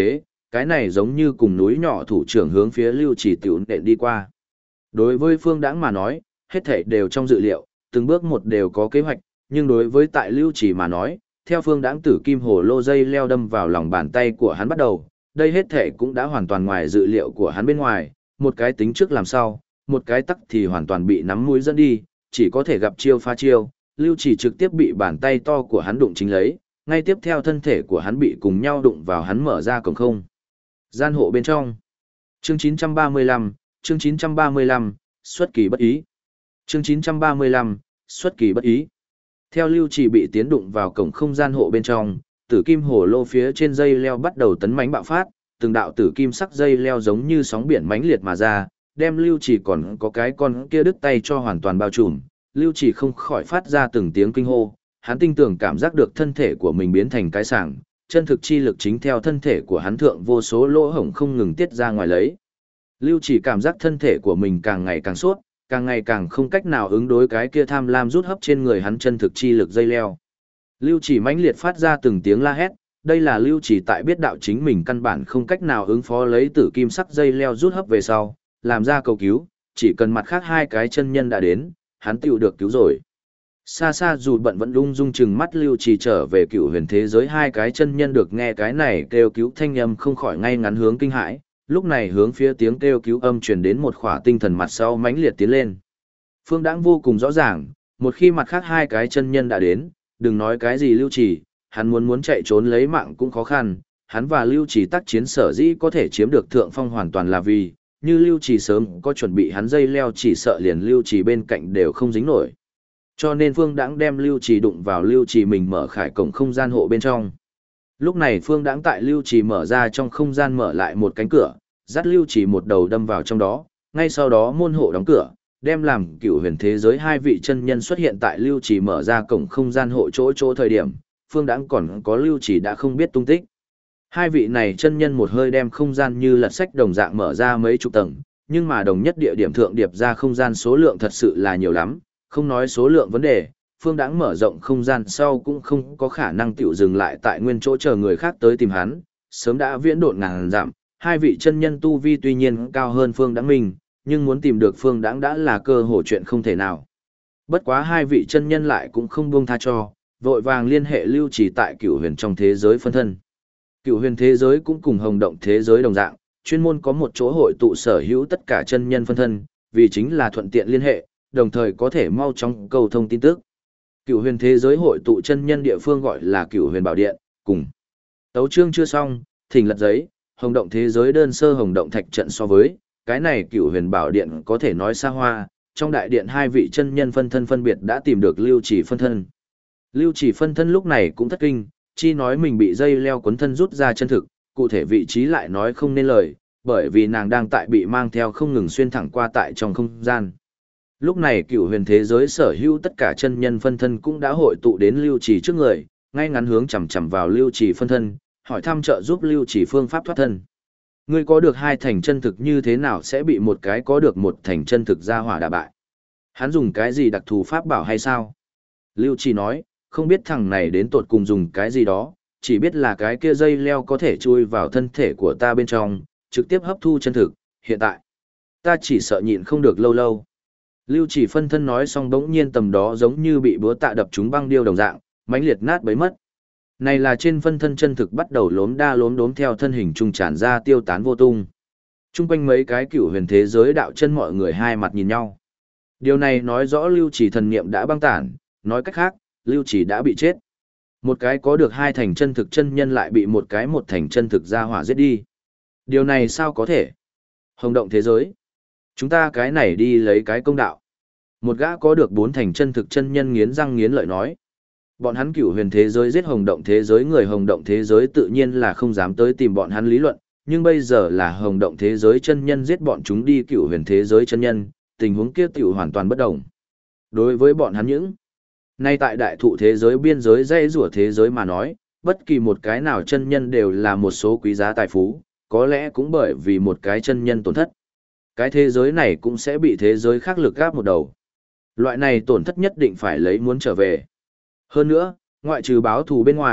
cái này giống như cùng núi nhỏ thủ trưởng hướng phía Lưu Chỉ tiểu nện đi qua. Đối với Phương Đãng mà nói, hết thảy đều trong dự liệu, từng bước một đều có kế hoạch, nhưng đối với tại Lưu Chỉ mà nói, theo Phương Đãng tử kim hồ lô dây leo đâm vào lòng bàn tay của hắn bắt đầu, đây hết thảy cũng đã hoàn toàn ngoài dự liệu của hắn bên ngoài, một cái tính trước làm sao, một cái tắc thì hoàn toàn bị nắm mũi dẫn đi, chỉ có thể gặp chiêu phá chiêu, Lưu Chỉ trực tiếp bị bàn tay to của hắn đụng chính lấy, ngay tiếp theo thân thể của hắn bị cùng nhau đụng vào hắn mở ra cổng không. Gian hộ bên trong. Chương 935, chương 935, xuất kỳ bất ý. Chương 935, xuất kỳ bất ý. Theo Lưu Chỉ bị tiến đụng vào cổng không gian hộ bên trong, tử kim hồ lô phía trên dây leo bắt đầu tấn mãnh bạo phát, từng đạo tử kim sắc dây leo giống như sóng biển mãnh liệt mà ra, đem Lưu Chỉ còn có cái con kia đứt tay cho hoàn toàn bao trùm. Lưu Chỉ không khỏi phát ra từng tiếng kinh hô, hắn tinh tường cảm giác được thân thể của mình biến thành cái sảng, chân thực chi lực chính theo thân thể của hắn thượng vô số lỗ hổng không ngừng tiết ra ngoài lấy. Lưu Chỉ cảm giác thân thể của mình càng ngày càng suốt, càng ngày càng không cách nào ứng đối cái kia tham lam rút hấp trên người hắn chân thực chi lực dây leo. Lưu Chỉ mãnh liệt phát ra từng tiếng la hét, đây là Lưu Chỉ tại biết đạo chính mình căn bản không cách nào ứng phó lấy tử kim sắc dây leo rút hấp về sau, làm ra cầu cứu, chỉ cần mặt khác hai cái chân nhân đã đến, hắn tựu được cứu rồi. Xa xa dù bận vẫn ung dung chừng mắt Lưu Chỉ trở về cựu huyền thế giới, hai cái chân nhân được nghe cái này kêu cứu thanh âm không khỏi ngay ngắn hướng kinh hãi, lúc này hướng phía tiếng kêu cứu âm truyền đến một khỏa tinh thần mặt sau mãnh liệt tiến lên. Phương Đãng vô cùng rõ ràng, một khi mặt khác hai cái chân nhân đã đến, đừng nói cái gì Lưu Chỉ, hắn muốn chạy trốn lấy mạng cũng khó khăn, hắn và Lưu Chỉ tác chiến sở dĩ có thể chiếm được thượng phong hoàn toàn là vì, như Lưu Chỉ sớm có chuẩn bị hắn dây leo chỉ sợ liền Lưu Chỉ bên cạnh đều không dính nổi. Cho nên Phương Đãng đem Lưu Chỉ đụng vào Lưu Chỉ mình mở khải cổng không gian hộ bên trong. Lúc này Phương Đãng tại Lưu Chỉ mở ra trong không gian mở lại một cánh cửa, dắt Lưu Chỉ một đầu đâm vào trong đó, ngay sau đó môn hộ đóng cửa, đem làm cựu huyền thế giới hai vị chân nhân xuất hiện tại Lưu Chỉ mở ra cổng không gian hộ chỗ thời điểm, Phương Đãng còn có Lưu Chỉ đã không biết tung tích. Hai vị này chân nhân một hơi đem không gian như lật sách đồng dạng mở ra mấy chục tầng, nhưng mà đồng nhất địa điểm thượng điệp ra không gian số lượng thật sự là nhiều lắm, không nói số lượng vấn đề, Phương Đãng mở rộng không gian sau cũng không có khả năng tiểu dừng lại tại nguyên chỗ chờ người khác tới tìm hắn, sớm đã viễn độn ngàn dặm, hai vị chân nhân tu vi tuy nhiên cao hơn Phương Đãng mình, nhưng muốn tìm được Phương Đãng đã là cơ hội chuyện không thể nào. Bất quá hai vị chân nhân lại cũng không buông tha cho, vội vàng liên hệ Lưu Chỉ tại cửu huyền trong thế giới phân thân. Cửu huyền thế giới cũng cùng hồng động thế giới đồng dạng, chuyên môn có một chỗ hội tụ sở hữu tất cả chân nhân phân thân, vì chính là thuận tiện liên hệ, đồng thời có thể mau chóng cầu thông tin tức. Cửu huyền thế giới hội tụ chân nhân địa phương gọi là Cửu huyền bảo điện, cùng. Tấu chương chưa xong, thỉnh lật giấy, hồng động thế giới đơn sơ hồng động thạch trận so với, cái này Cửu huyền bảo điện có thể nói xa hoa, trong đại điện hai vị chân nhân phân thân phân biệt đã tìm được Lưu Chỉ phân thân. Lưu Chỉ phân thân lúc này cũng thất kinh, chi nói mình bị dây leo cuốn thân rút ra chân thực, cụ thể vị trí lại nói không nên lời, bởi vì nàng đang tại bị mang theo không ngừng xuyên thẳng qua tại trong không gian. Lúc này cửu huyền thế giới sở hữu tất cả chân nhân phân thân cũng đã hội tụ đến Lưu Chỉ trước người, ngay ngắn hướng chằm chằm vào Lưu Chỉ phân thân, hỏi thăm trợ giúp Lưu Chỉ phương pháp thoát thân. Ngươi có được hai thành chân thực như thế nào sẽ bị một cái có được một thành chân thực ra hỏa đả bại? Hắn dùng cái gì đặc thù pháp bảo hay sao? Lưu Chỉ nói, không biết thằng này đến tột cùng dùng cái gì đó, chỉ biết là cái kia dây leo có thể chui vào thân thể của ta bên trong, trực tiếp hấp thu chân thực, hiện tại. Ta chỉ sợ nhịn không được lâu lâu. Lưu Chỉ phân thân nói xong bỗng nhiên tầm đó giống như bị búa tạ đập trúng băng điêu đồng dạng, mãnh liệt nát bấy mất. Này là trên phân thân chân thực bắt đầu lốm đốm theo thân hình trung tràn ra tiêu tán vô tung. Trung quanh mấy cái cửu huyền thế giới đạo chân mọi người hai mặt nhìn nhau. Điều này nói rõ Lưu Chỉ thần niệm đã băng tản, nói cách khác, Lưu Chỉ đã bị chết. Một cái có được hai thành chân thực chân nhân lại bị một cái một thành chân thực ra hỏa giết đi. Điều này sao có thể? Hồng động thế giới. Chúng ta cái này đi lấy cái công đạo. Một gã có được bốn thành chân thực chân nhân nghiến răng nghiến lợi nói. Bọn hắn cửu huyền thế giới giết hồng động thế giới, người hồng động thế giới tự nhiên là không dám tới tìm bọn hắn lý luận, nhưng bây giờ là hồng động thế giới chân nhân giết bọn chúng đi cửu huyền thế giới chân nhân, tình huống kia tiểu hoàn toàn bất đồng. Đối với bọn hắn những nay tại đại thụ thế giới biên giới dãy rủa thế giới mà nói, bất kỳ một cái nào chân nhân đều là một số quý giá tài phú, có lẽ cũng bởi vì một cái chân nhân tổn thất. Cái thế giới này cũng sẽ bị thế giới khác lực gáp một đầu. Loại này tổn thất nhất định phải lấy muốn trở về. Hơn nữa, ngoại trừ báo thù bên ngoài,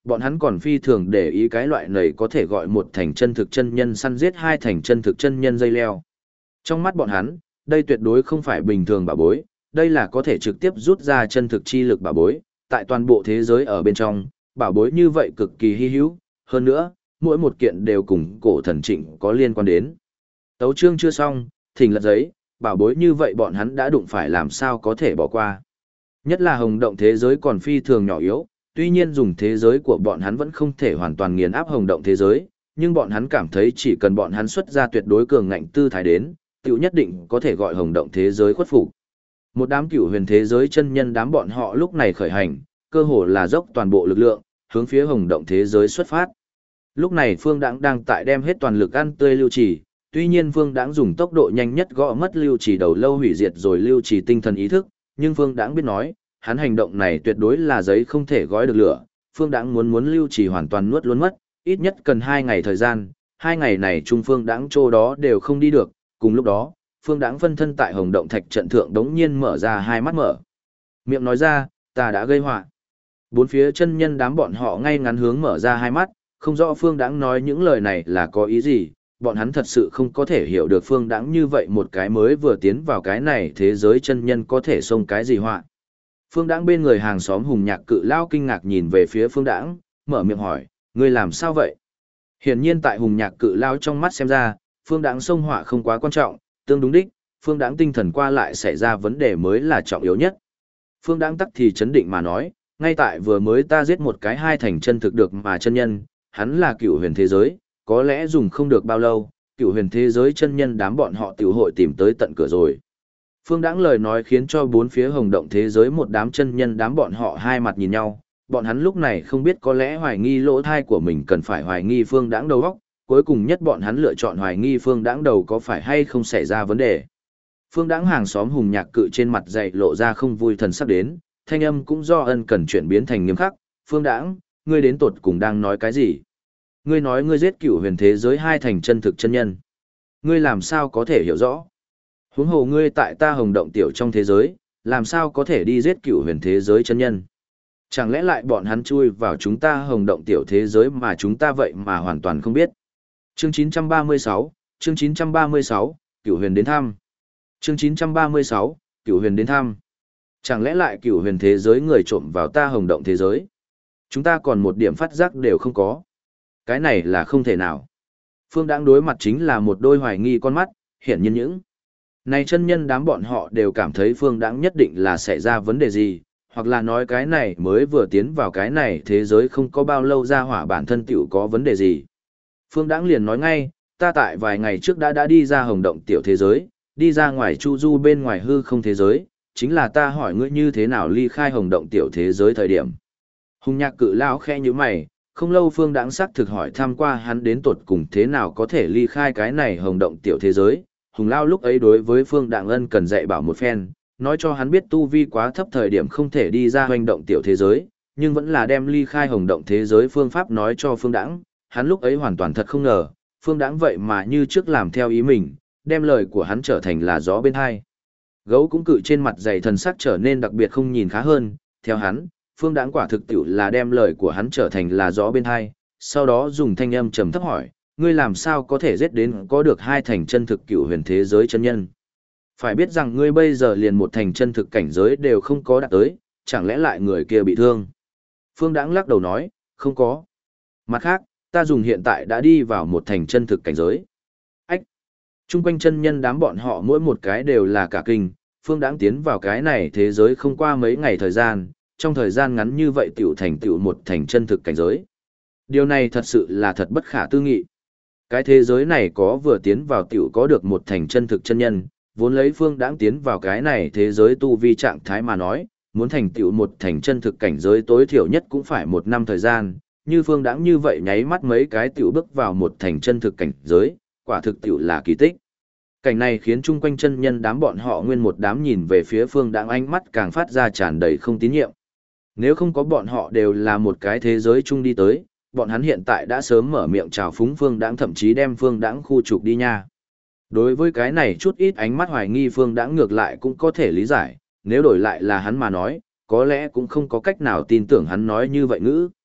Bọn hắn còn phi thường để ý cái loại này có thể gọi một thành chân thực chân nhân săn giết hai thành chân thực chân nhân dây leo. Trong mắt bọn hắn, đây tuyệt đối không phải bình thường bảo bối, đây là có thể trực tiếp rút ra chân thực chi lực bảo bối, tại toàn bộ thế giới ở bên trong, bảo bối như vậy cực kỳ hy hữu, hơn nữa, mỗi một kiện đều cùng cổ thần trịnh có liên quan đến. Tấu chương chưa xong, thỉnh lật giấy, bảo bối như vậy bọn hắn đã đụng phải làm sao có thể bỏ qua. Nhất là hồng động thế giới còn phi thường nhỏ yếu, tuy nhiên dùng thế giới của bọn hắn vẫn không thể hoàn toàn nghiền áp hồng động thế giới, nhưng bọn hắn cảm thấy chỉ cần bọn hắn xuất ra tuyệt đối cường ngạnh tư thái đến, tiểu nhất định có thể gọi hồng động thế giới khuất phục. Một đám cửu huyền thế giới chân nhân đám bọn họ lúc này khởi hành, cơ hồ là dốc toàn bộ lực lượng, hướng phía hồng động thế giới xuất phát. Lúc này Phương Đãng đang tại đem hết toàn lực ăn tươi lưu trì, tuy nhiên Phương Đãng dùng tốc độ nhanh nhất gõ mất lưu trì đầu lâu hủy diệt rồi lưu trì tinh thần ý thức, nhưng Phương Đãng biết nói, hắn hành động này tuyệt đối là giấy không thể gói được lửa, Phương Đãng muốn lưu trì hoàn toàn nuốt luôn mất, ít nhất cần 2 ngày thời gian, 2 ngày này Trung Phương Đãng chỗ đó đều không đi được, cùng lúc đó, Phương Đãng phân thân tại hồng động thạch trận thượng đống nhiên mở ra hai mắt mở. Miệng nói ra, ta đã gây họa. Bốn phía chân nhân đám bọn họ ngay ngắn hướng mở ra hai mắt, không rõ Phương Đãng nói những lời này là có ý gì, bọn hắn thật sự không có thể hiểu được Phương Đãng như vậy một cái mới vừa tiến vào cái này thế giới chân nhân có thể xông cái gì họa. Phương Đãng bên người hàng xóm Hùng Nhạc Cự Lao kinh ngạc nhìn về phía Phương Đãng, mở miệng hỏi, ngươi làm sao vậy? Hiển nhiên tại Hùng Nhạc Cự Lao trong mắt xem ra, Phương Đãng xông họa không quá quan trọng, tương đúng đích, Phương Đãng tinh thần qua lại xảy ra vấn đề mới là trọng yếu nhất. Phương Đãng tắc thì chấn định mà nói, ngay tại vừa mới ta giết một cái hai thành chân thực được mà chân nhân, hắn là cựu huyền thế giới, có lẽ dùng không được bao lâu, cựu huyền thế giới chân nhân đám bọn họ tiểu hội tìm tới tận cửa rồi. Phương Đãng lời nói khiến cho bốn phía hồng động thế giới một đám chân nhân đám bọn họ hai mặt nhìn nhau, bọn hắn lúc này không biết có lẽ hoài nghi lỗ thai của mình cần phải hoài nghi Phương Đãng đầu óc, cuối cùng nhất bọn hắn lựa chọn hoài nghi Phương Đãng đầu có phải hay không xảy ra vấn đề. Phương Đãng hàng xóm Hùng Nhạc Cự trên mặt dày lộ ra không vui thần sắc đến, thanh âm cũng do ân cần chuyển biến thành nghiêm khắc, Phương Đãng, ngươi đến tột cùng đang nói cái gì? Ngươi nói ngươi giết cửu huyền thế giới hai thành chân thực chân nhân. Ngươi làm sao có thể hiểu rõ? Huống hồ ngươi tại ta hồng động tiểu trong thế giới, làm sao có thể đi giết cửu huyền thế giới chân nhân? Chẳng lẽ lại bọn hắn chui vào chúng ta hồng động tiểu thế giới mà chúng ta vậy mà hoàn toàn không biết? Chương 936, chương 936, Cửu huyền đến thăm. Chương 936, Cửu huyền đến thăm. Chẳng lẽ lại cửu huyền thế giới người trộm vào ta hồng động thế giới? Chúng ta còn một điểm phát giác đều không có. Cái này là không thể nào. Phương Đãng đối mặt chính là một đôi hoài nghi con mắt, hiển nhiên những này chân nhân đám bọn họ đều cảm thấy Phương Đãng nhất định là xảy ra vấn đề gì, hoặc là nói cái này mới vừa tiến vào cái này thế giới không có bao lâu ra hỏa bản thân tiểu có vấn đề gì. Phương Đãng liền nói ngay, ta tại vài ngày trước đã đi ra hồng động tiểu thế giới, đi ra ngoài chu du bên ngoài hư không thế giới, chính là ta hỏi ngươi như thế nào ly khai hồng động tiểu thế giới thời điểm. Hùng Nhạc Cự Lao khẽ như mày, không lâu Phương Đãng xác thực hỏi thăm qua hắn đến tột cùng thế nào có thể ly khai cái này hồng động tiểu thế giới. Hùng Lao lúc ấy đối với Phương Đãng ân cần dạy bảo một phen, nói cho hắn biết tu vi quá thấp thời điểm không thể đi ra hoành động tiểu thế giới, nhưng vẫn là đem ly khai hồng động thế giới phương pháp nói cho Phương Đãng. Hắn lúc ấy hoàn toàn thật không ngờ, Phương Đãng vậy mà như trước làm theo ý mình, đem lời của hắn trở thành là gió bên hai. Gấu cũng cự trên mặt dày thần sắc trở nên đặc biệt không nhìn khá hơn, theo hắn, Phương Đãng quả thực tiểu là đem lời của hắn trở thành là gió bên hai, sau đó dùng thanh âm trầm thấp hỏi, ngươi làm sao có thể giết đến có được hai thành chân thực cựu huyền thế giới chân nhân? Phải biết rằng ngươi bây giờ liền một thành chân thực cảnh giới đều không có đạt tới, chẳng lẽ lại người kia bị thương? Phương Đãng lắc đầu nói, không có. Mặt khác, ta dùng hiện tại đã đi vào một thành chân thực cảnh giới. Ách! Trung quanh chân nhân đám bọn họ mỗi một cái đều là cả kinh, Phương Đãng tiến vào cái này thế giới không qua mấy ngày thời gian, trong thời gian ngắn như vậy tiểu thành tựu một thành chân thực cảnh giới. Điều này thật sự là thật bất khả tư nghị. Cái thế giới này có vừa tiến vào tiểu có được một thành chân thực chân nhân, vốn lấy Phương Đãng tiến vào cái này thế giới tu vi trạng thái mà nói, muốn thành tựu một thành chân thực cảnh giới tối thiểu nhất cũng phải 1 năm thời gian, như Phương Đãng như vậy nháy mắt mấy cái tiểu bước vào một thành chân thực cảnh giới, quả thực tiểu là kỳ tích. Cảnh này khiến chung quanh chân nhân đám bọn họ nguyên một đám nhìn về phía Phương Đãng ánh mắt càng phát ra tràn đầy không tín nhiệm. Nếu không có bọn họ đều là một cái thế giới chung đi tới, bọn hắn hiện tại đã sớm mở miệng chào phúng Phương Đãng, thậm chí đem Phương Đãng khu trục đi nha. Đối với cái này chút ít ánh mắt hoài nghi Phương Đãng ngược lại cũng có thể lý giải, nếu đổi lại là hắn mà nói, có lẽ cũng không có cách nào tin tưởng hắn nói như vậy ngữ.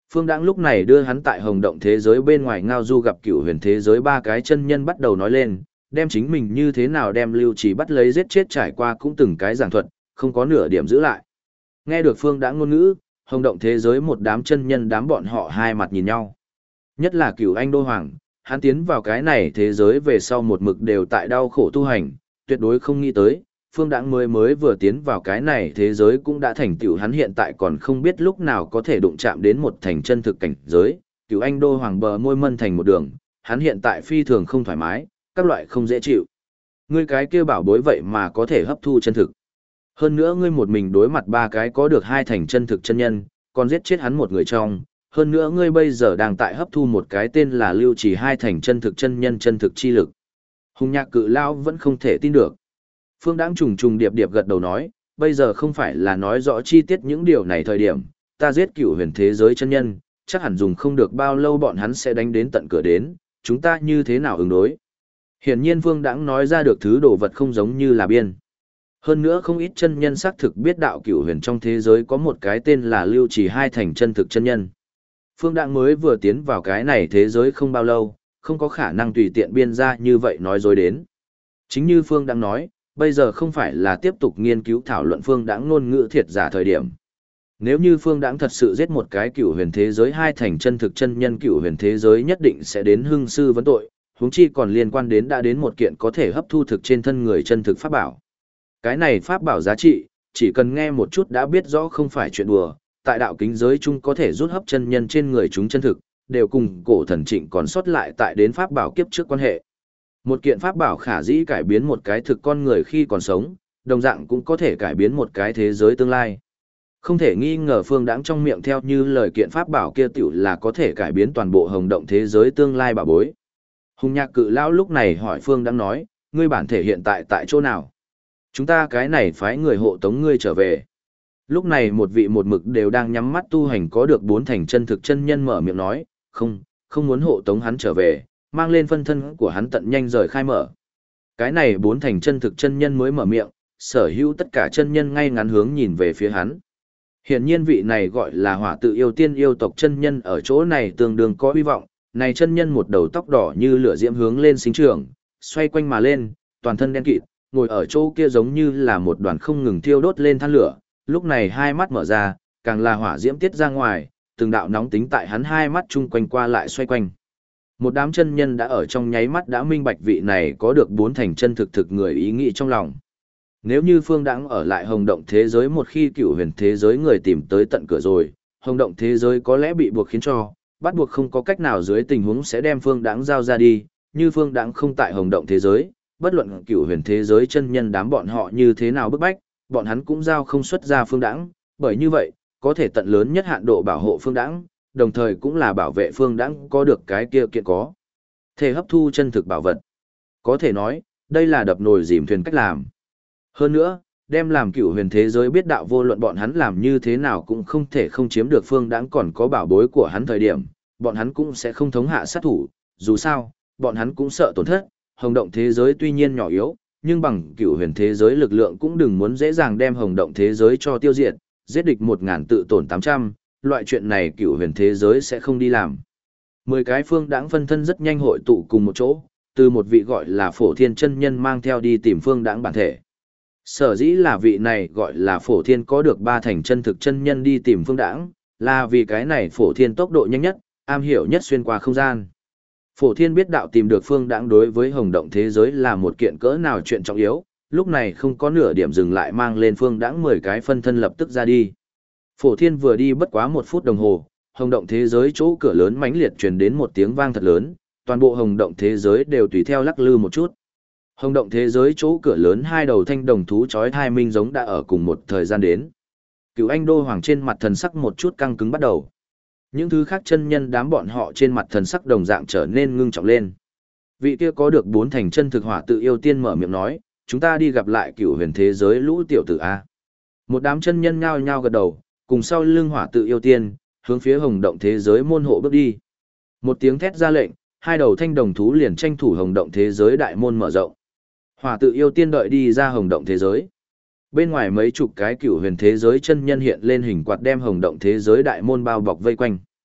Phương Đãng lúc này đưa hắn tại hồng động thế giới bên ngoài ngao du gặp cửu huyền thế giới ba cái chân nhân bắt đầu nói lên, đem chính mình như thế nào đem Lưu Chỉ bắt lấy giết chết trải qua cũng từng cái giảng thuật, không có nửa điểm giữ lại. Nghe được Phương Đãng ngôn ngữ, hồng động thế giới một đám chân nhân đám bọn họ hai mặt nhìn nhau. Nhất là Cửu Anh Đô Hoàng, hắn tiến vào cái này thế giới về sau một mực đều tại đau khổ tu hành, tuyệt đối không nghĩ tới, Phương Đãng mới vừa tiến vào cái này thế giới cũng đã thành tựu hắn hiện tại còn không biết lúc nào có thể đụng chạm đến một thành chân thực cảnh giới, Cửu Anh Đô Hoàng bờ môi mân thành một đường, hắn hiện tại phi thường không thoải mái, các loại không dễ chịu. Ngươi cái kia bảo bối vậy mà có thể hấp thu chân thực. Hơn nữa ngươi một mình đối mặt ba cái có được hai thành chân thực chân nhân, còn giết chết hắn một người trong. Hơn nữa ngươi bây giờ đang tại hấp thu một cái tên là Lưu Chỉ hai thành chân thực chân nhân chân thực chi lực. Hùng Nhạc Cự Lão vẫn không thể tin được. Phương Đãng trùng trùng điệp điệp gật đầu nói, bây giờ không phải là nói rõ chi tiết những điều này thời điểm, ta giết cửu huyền thế giới chân nhân, chắc hẳn dùng không được bao lâu bọn hắn sẽ đánh đến tận cửa đến, chúng ta như thế nào ứng đối. Hiển nhiên Phương Đãng nói ra được thứ đồ vật không giống như là biên. Hơn nữa không ít chân nhân xác thực biết đạo cửu huyền trong thế giới có một cái tên là Lưu Chỉ hai thành chân thực chân nhân. Phương Đãng mới vừa tiến vào cái này thế giới không bao lâu, không có khả năng tùy tiện biên ra như vậy nói dối đến. Chính như Phương Đãng nói, bây giờ không phải là tiếp tục nghiên cứu thảo luận Phương Đãng ngôn ngữ thiệt giả thời điểm. Nếu như Phương Đãng thật sự giết một cái cửu huyền thế giới hai thành chân thực chân nhân, cửu huyền thế giới nhất định sẽ đến hưng sư vấn tội, huống chi còn liên quan đến đã đến một kiện có thể hấp thu thực trên thân người chân thực pháp bảo. Cái này pháp bảo giá trị, chỉ cần nghe một chút đã biết rõ không phải chuyện đùa, tại đạo kính giới chung có thể rút hấp chân nhân trên người chúng chân thực, đều cùng cổ thần trịnh còn sót lại tại đến pháp bảo kiếp trước quan hệ. Một kiện pháp bảo khả dĩ cải biến một cái thực con người khi còn sống, đồng dạng cũng có thể cải biến một cái thế giới tương lai. Không thể nghi ngờ Phương Đãng trong miệng theo như lời kiện pháp bảo kia tiểu là có thể cải biến toàn bộ hồng động thế giới tương lai bảo bối. Hùng Nhạc Cự Lão lúc này hỏi Phương Đãng nói, ngươi bản thể hiện tại tại chỗ nào? Chúng ta cái này phái người hộ tống ngươi trở về. Lúc này một vị một mực đều đang nhắm mắt tu hành có được bốn thành chân thực chân nhân mở miệng nói, không muốn hộ tống hắn trở về, mang lên phân thân của hắn tận nhanh rời khai mở. Cái này bốn thành chân thực chân nhân mới mở miệng, sở hữu tất cả chân nhân ngay ngắn hướng nhìn về phía hắn. Hiển nhiên vị này gọi là Hỏa Tự Yêu Tiên yêu tộc chân nhân ở chỗ này tương đương có hy vọng, này chân nhân một đầu tóc đỏ như lửa diễm hướng lên sinh trưởng, xoay quanh mà lên, toàn thân đen kịt, ngồi ở chỗ kia giống như là một đoàn không ngừng thiêu đốt lên than lửa, lúc này hai mắt mở ra, càng là hỏa diễm tiết ra ngoài, từng đạo nóng tính tại hắn hai mắt chung quanh qua lại xoay quanh. Một đám chân nhân đã ở trong nháy mắt đã minh bạch vị này có được bốn thành chân thực người ý nghĩ trong lòng. Nếu như Phương Đãng ở lại hồng động thế giới một khi cửu huyền thế giới người tìm tới tận cửa rồi, hồng động thế giới có lẽ bị buộc khiến cho, bắt buộc không có cách nào dưới tình huống sẽ đem Phương Đãng giao ra đi, như Phương Đãng không tại hồng động thế giới, bất luận cửu huyền thế giới chân nhân đám bọn họ như thế nào bức bách, bọn hắn cũng giao không xuất ra Phương Đãng, bởi như vậy, có thể tận lớn nhất hạn độ bảo hộ Phương Đãng, đồng thời cũng là bảo vệ Phương Đãng có được cái kia kiện có thể hấp thu chân thực bảo vật. Có thể nói, đây là đập nồi dìm thuyền cách làm. Hơn nữa, đem làm cửu huyền thế giới biết đạo vô luận bọn hắn làm như thế nào cũng không thể không chiếm được Phương Đãng còn có bảo bối của hắn thời điểm, bọn hắn cũng sẽ không thống hạ sát thủ, dù sao, bọn hắn cũng sợ tổn thất, hồng động thế giới tuy nhiên nhỏ yếu, nhưng bằng cửu huyền thế giới lực lượng cũng đừng muốn dễ dàng đem hồng động thế giới cho tiêu diệt, giết địch 1000 tự tổn 800, loại chuyện này cửu huyền thế giới sẽ không đi làm. 10 cái Phương Đãng phân thân rất nhanh hội tụ cùng một chỗ, từ một vị gọi là Phổ Thiên chân nhân mang theo đi tìm Phương Đãng bản thể. Sở dĩ là vị này gọi là Phổ Thiên có được 3 thành chân thực chân nhân đi tìm Phương Đãng, là vì cái này Phổ Thiên tốc độ nhanh nhất, am hiểu nhất xuyên qua không gian. Phổ Thiên biết đạo tìm được Phương Đãng đối với hồng động thế giới là một kiện cỡ nào chuyện trọng yếu, lúc này không có nửa điểm dừng lại mang lên Phương Đãng 10 cái phân thân lập tức ra đi. Phổ Thiên vừa đi bất quá 1 phút đồng hồ, hồng động thế giới chỗ cửa lớn mãnh liệt truyền đến một tiếng vang thật lớn, toàn bộ hồng động thế giới đều tùy theo lắc lư một chút. Hồng động thế giới chỗ cửa lớn hai đầu thanh đồng thú chói tai minh giống đã ở cùng một thời gian đến. Cửu Anh Đô Hoàng trên mặt thần sắc một chút căng cứng bắt đầu. Những thứ khác chân nhân đám bọn họ trên mặt thần sắc đồng dạng trở nên ngưng trọng lên. Vị kia có được 4 thành chân thực Hỏa Tự Yêu Tiên mở miệng nói, chúng ta đi gặp lại cửu huyền thế giới lũ tiểu tử A. Một đám chân nhân nhao nhao gật đầu, cùng sau lưng Hỏa Tự Yêu Tiên, hướng phía hồng động thế giới môn hộ bước đi. Một tiếng thét ra lệnh, hai đầu thanh đồng thú liền tranh thủ hồng động thế giới đại môn mở rộng. Hỏa Tự Yêu Tiên đợi đi ra hồng động thế giới. Bên ngoài mấy chục cái cửu huyền thế giới chân nhân hiện lên hình quạt đem hồng động thế giới đại môn bao bọc vây quanh.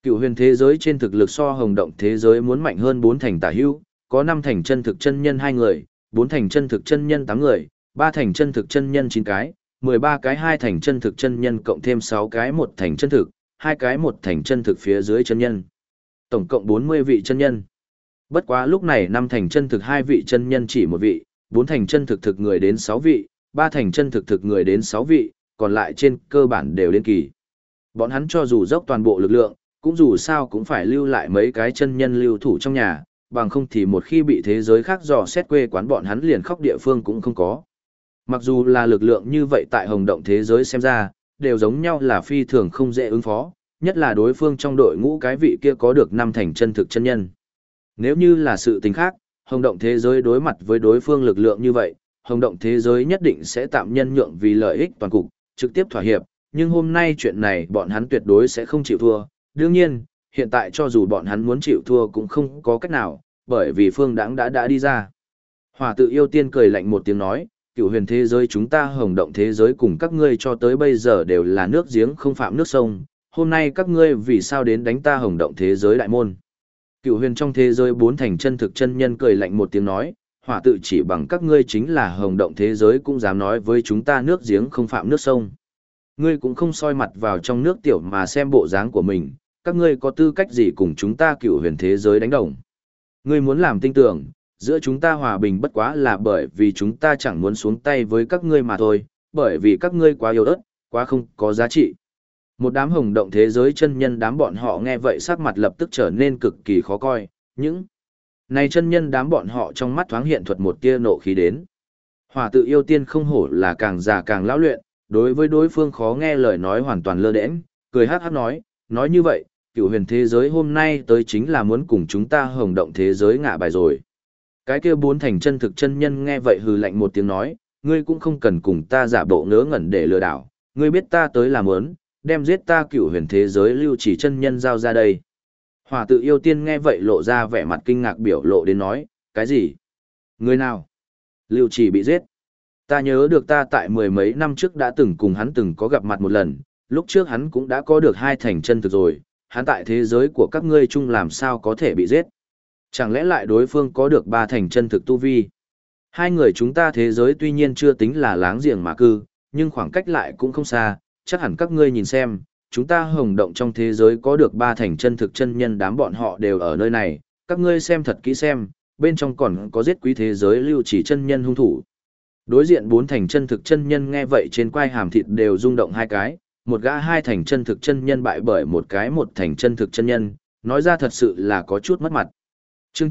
Cựu huyền thế giới trên thực lực so hồng động thế giới muốn mạnh hơn 4 thành tả hữu, có 5 thành chân thực chân nhân 2 người, 4 thành chân thực chân nhân 8 người, 3 thành chân thực chân nhân 9 cái, 13 cái 2 thành chân thực chân nhân cộng thêm 6 cái 1 thành chân thực, 2 cái 1 thành chân thực phía dưới chân nhân. Tổng cộng 40 vị chân nhân. Bất quá lúc này 5 thành chân thực 2 vị chân nhân chỉ một vị, 4 thành chân thực thực người đến 6 vị, 3 thành chân thực thực người đến 6 vị, còn lại trên cơ bản đều đến kỳ. Bọn hắn cho dù dốc toàn bộ lực lượng, cũng dù sao cũng phải lưu lại mấy cái chân nhân lưu thủ trong nhà, bằng không thì một khi bị thế giới khác dò xét quê quán bọn hắn liền khóc địa phương cũng không có. Mặc dù là lực lượng như vậy tại hồng động thế giới xem ra, đều giống nhau là phi thường không dễ ứng phó, nhất là đối phương trong đội ngũ cái vị kia có được 5 thành chân thực chân nhân. Nếu như là sự tình khác, hồng động thế giới đối mặt với đối phương lực lượng như vậy, hồng động thế giới nhất định sẽ tạm nhân nhượng vì lợi ích toàn cục, trực tiếp thỏa hiệp, nhưng hôm nay chuyện này bọn hắn tuyệt đối sẽ không chịu thua. Đương nhiên, hiện tại cho dù bọn hắn muốn chịu thua cũng không có cách nào, bởi vì Phương Đãng đã đi ra. Hỏa tự yêu tiên cười lạnh một tiếng nói, cựu huyền thế giới chúng ta hồng động thế giới cùng các ngươi cho tới bây giờ đều là nước giếng không phạm nước sông, hôm nay các ngươi vì sao đến đánh ta hồng động thế giới đại môn. Cựu huyền trong thế giới 4 thành chân thực chân nhân cười lạnh một tiếng nói, hỏa tự chỉ bằng các ngươi chính là hồng động thế giới cũng dám nói với chúng ta nước giếng không phạm nước sông. Ngươi cũng không soi mặt vào trong nước tiểu mà xem bộ dáng của mình, các ngươi có tư cách gì cùng chúng ta cựu huyền thế giới đánh đồng. Ngươi muốn làm tin tưởng, giữa chúng ta hòa bình bất quá là bởi vì chúng ta chẳng muốn xuống tay với các ngươi mà thôi, bởi vì các ngươi quá yếu ớt, quá không có giá trị. Một đám hồng động thế giới chân nhân đám bọn họ nghe vậy sắc mặt lập tức trở nên cực kỳ khó coi, những này chân nhân đám bọn họ trong mắt thoáng hiện thuật một tia nộ khí đến. Hỏa tự yêu tiên không hổ là càng già càng lão luyện, đối với đối phương khó nghe lời nói hoàn toàn lơ đễnh, cười hát hát nói như vậy, cựu huyền thế giới hôm nay tới chính là muốn cùng chúng ta hồng động thế giới ngạ bài rồi. Cái kia 4 thành chân thực chân nhân nghe vậy hừ lạnh một tiếng nói, ngươi cũng không cần cùng ta giả bộ ngớ ngẩn để lừa đảo, ngươi biết ta tới là muốn đem giết ta cựu huyền thế giới lưu chỉ chân nhân giao ra đây. Hỏa tự yêu tiên nghe vậy lộ ra vẻ mặt kinh ngạc biểu lộ đến nói, cái gì? Người nào? Lưu chỉ bị giết. Ta nhớ được ta tại 10 mấy năm trước đã từng cùng hắn từng có gặp mặt một lần, lúc trước hắn cũng đã có được 2 thành chân thực rồi, hắn tại thế giới của các ngươi chung làm sao có thể bị giết? Chẳng lẽ lại đối phương có được 3 thành chân thực tu vi? Hai người chúng ta thế giới tuy nhiên chưa tính là láng giềng mà cư, nhưng khoảng cách lại cũng không xa, chắc hẳn các ngươi nhìn xem, chúng ta hồng động trong thế giới có được 3 thành chân thực chân nhân đám bọn họ đều ở nơi này, các ngươi xem thật kỹ xem, bên trong còn có giết quý thế giới lưu chỉ chân nhân hung thủ. Đối diện 4 thành chân thực chân nhân nghe vậy trên quai hàm thịt đều rung động 2 cái, một gã 2 thành chân thực chân nhân bại bởi một cái 1 thành chân thực chân nhân, nói ra thật sự là có chút mất mặt. Chương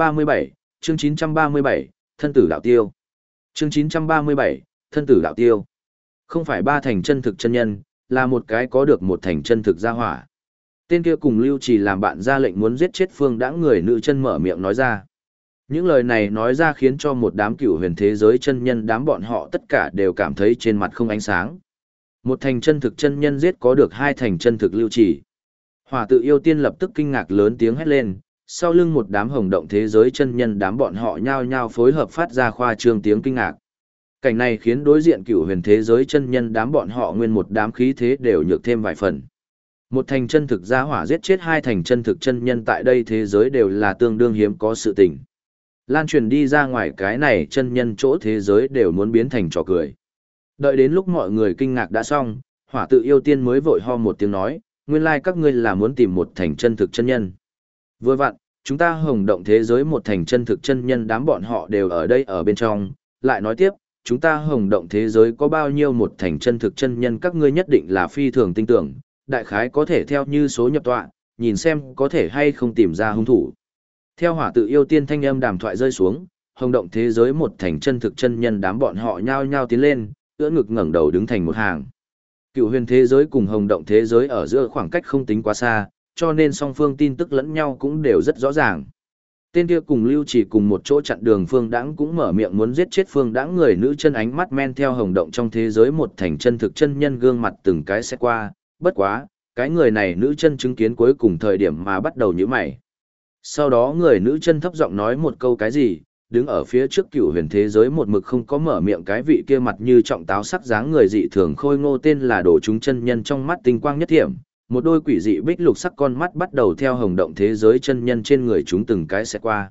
937, thân tử đạo tiêu. Chương 937, thân tử đạo tiêu. Không phải 3 thành chân thực chân nhân, là một cái có được 1 thành chân thực gia hỏa. Tên kia cùng Lưu Trì làm bạn ra lệnh muốn giết chết Phương Đãng người nữ chân mở miệng nói ra. Những lời này nói ra khiến cho một đám cửu huyền thế giới chân nhân đám bọn họ tất cả đều cảm thấy trên mặt không ánh sáng. 1 thành chân thực chân nhân giết có được 2 thành chân thực Lưu Trì. Hỏa tự yêu tiên lập tức kinh ngạc lớn tiếng hét lên, sau lưng một đám hồng động thế giới chân nhân đám bọn họ nhao nhao phối hợp phát ra khoa trương tiếng kinh ngạc. Cảnh này khiến đối diện cửu huyền thế giới chân nhân đám bọn họ nguyên một đám khí thế đều nhược thêm vài phần. 1 thành chân thực gia hỏa giết chết 2 thành chân thực chân nhân tại đây thế giới đều là tương đương hiếm có sự tình. Lan truyền đi ra ngoài cái này chân nhân chỗ thế giới đều muốn biến thành trò cười. Đợi đến lúc mọi người kinh ngạc đã xong, hỏa tự yêu tiên mới vội ho một tiếng nói, nguyên lai các ngươi là muốn tìm 1 thành chân thực chân nhân. Vừa vặn, chúng ta hồng động thế giới 1 thành chân thực chân nhân đám bọn họ đều ở đây ở bên trong, lại nói tiếp, chúng ta hồng động thế giới có bao nhiêu 1 thành chân thực chân nhân các ngươi nhất định là phi thường tin tưởng, đại khái có thể theo như số nhập tọa, nhìn xem có thể hay không tìm ra hung thủ. Theo hỏa tự yêu tiên thanh âm đàm thoại rơi xuống, hồng động thế giới 1 thành chân thực chân nhân đám bọn họ nhao nhao tiến lên, ưỡn ngực ngẩng đầu đứng thành một hàng. Cựu huyền thế giới cùng hồng động thế giới ở giữa khoảng cách không tính quá xa, cho nên song phương tin tức lẫn nhau cũng đều rất rõ ràng. Tên kia cùng Lưu Chỉ cùng một chỗ chặn đường Phương Đãng cũng mở miệng muốn giết chết Phương Đãng người nữ chân ánh mắt men theo hồng động trong thế giới 1 thành chân thực chân nhân gương mặt từng cái sẽ qua, bất quá, cái người này nữ chân chứng kiến cuối cùng thời điểm mà bắt đầu nhíu mày. Sau đó người nữ chân thấp giọng nói một câu cái gì, đứng ở phía trước cửu huyền thế giới một mực không có mở miệng cái vị kia mặt như trọng táo sắc dáng người dị thường khôi ngô tên là Đồ Chúng chân nhân trong mắt tinh quang nhất thiểm, một đôi quỷ dị bích lục sắc con mắt bắt đầu theo hồng động thế giới chân nhân trên người chúng từng cái sẽ qua.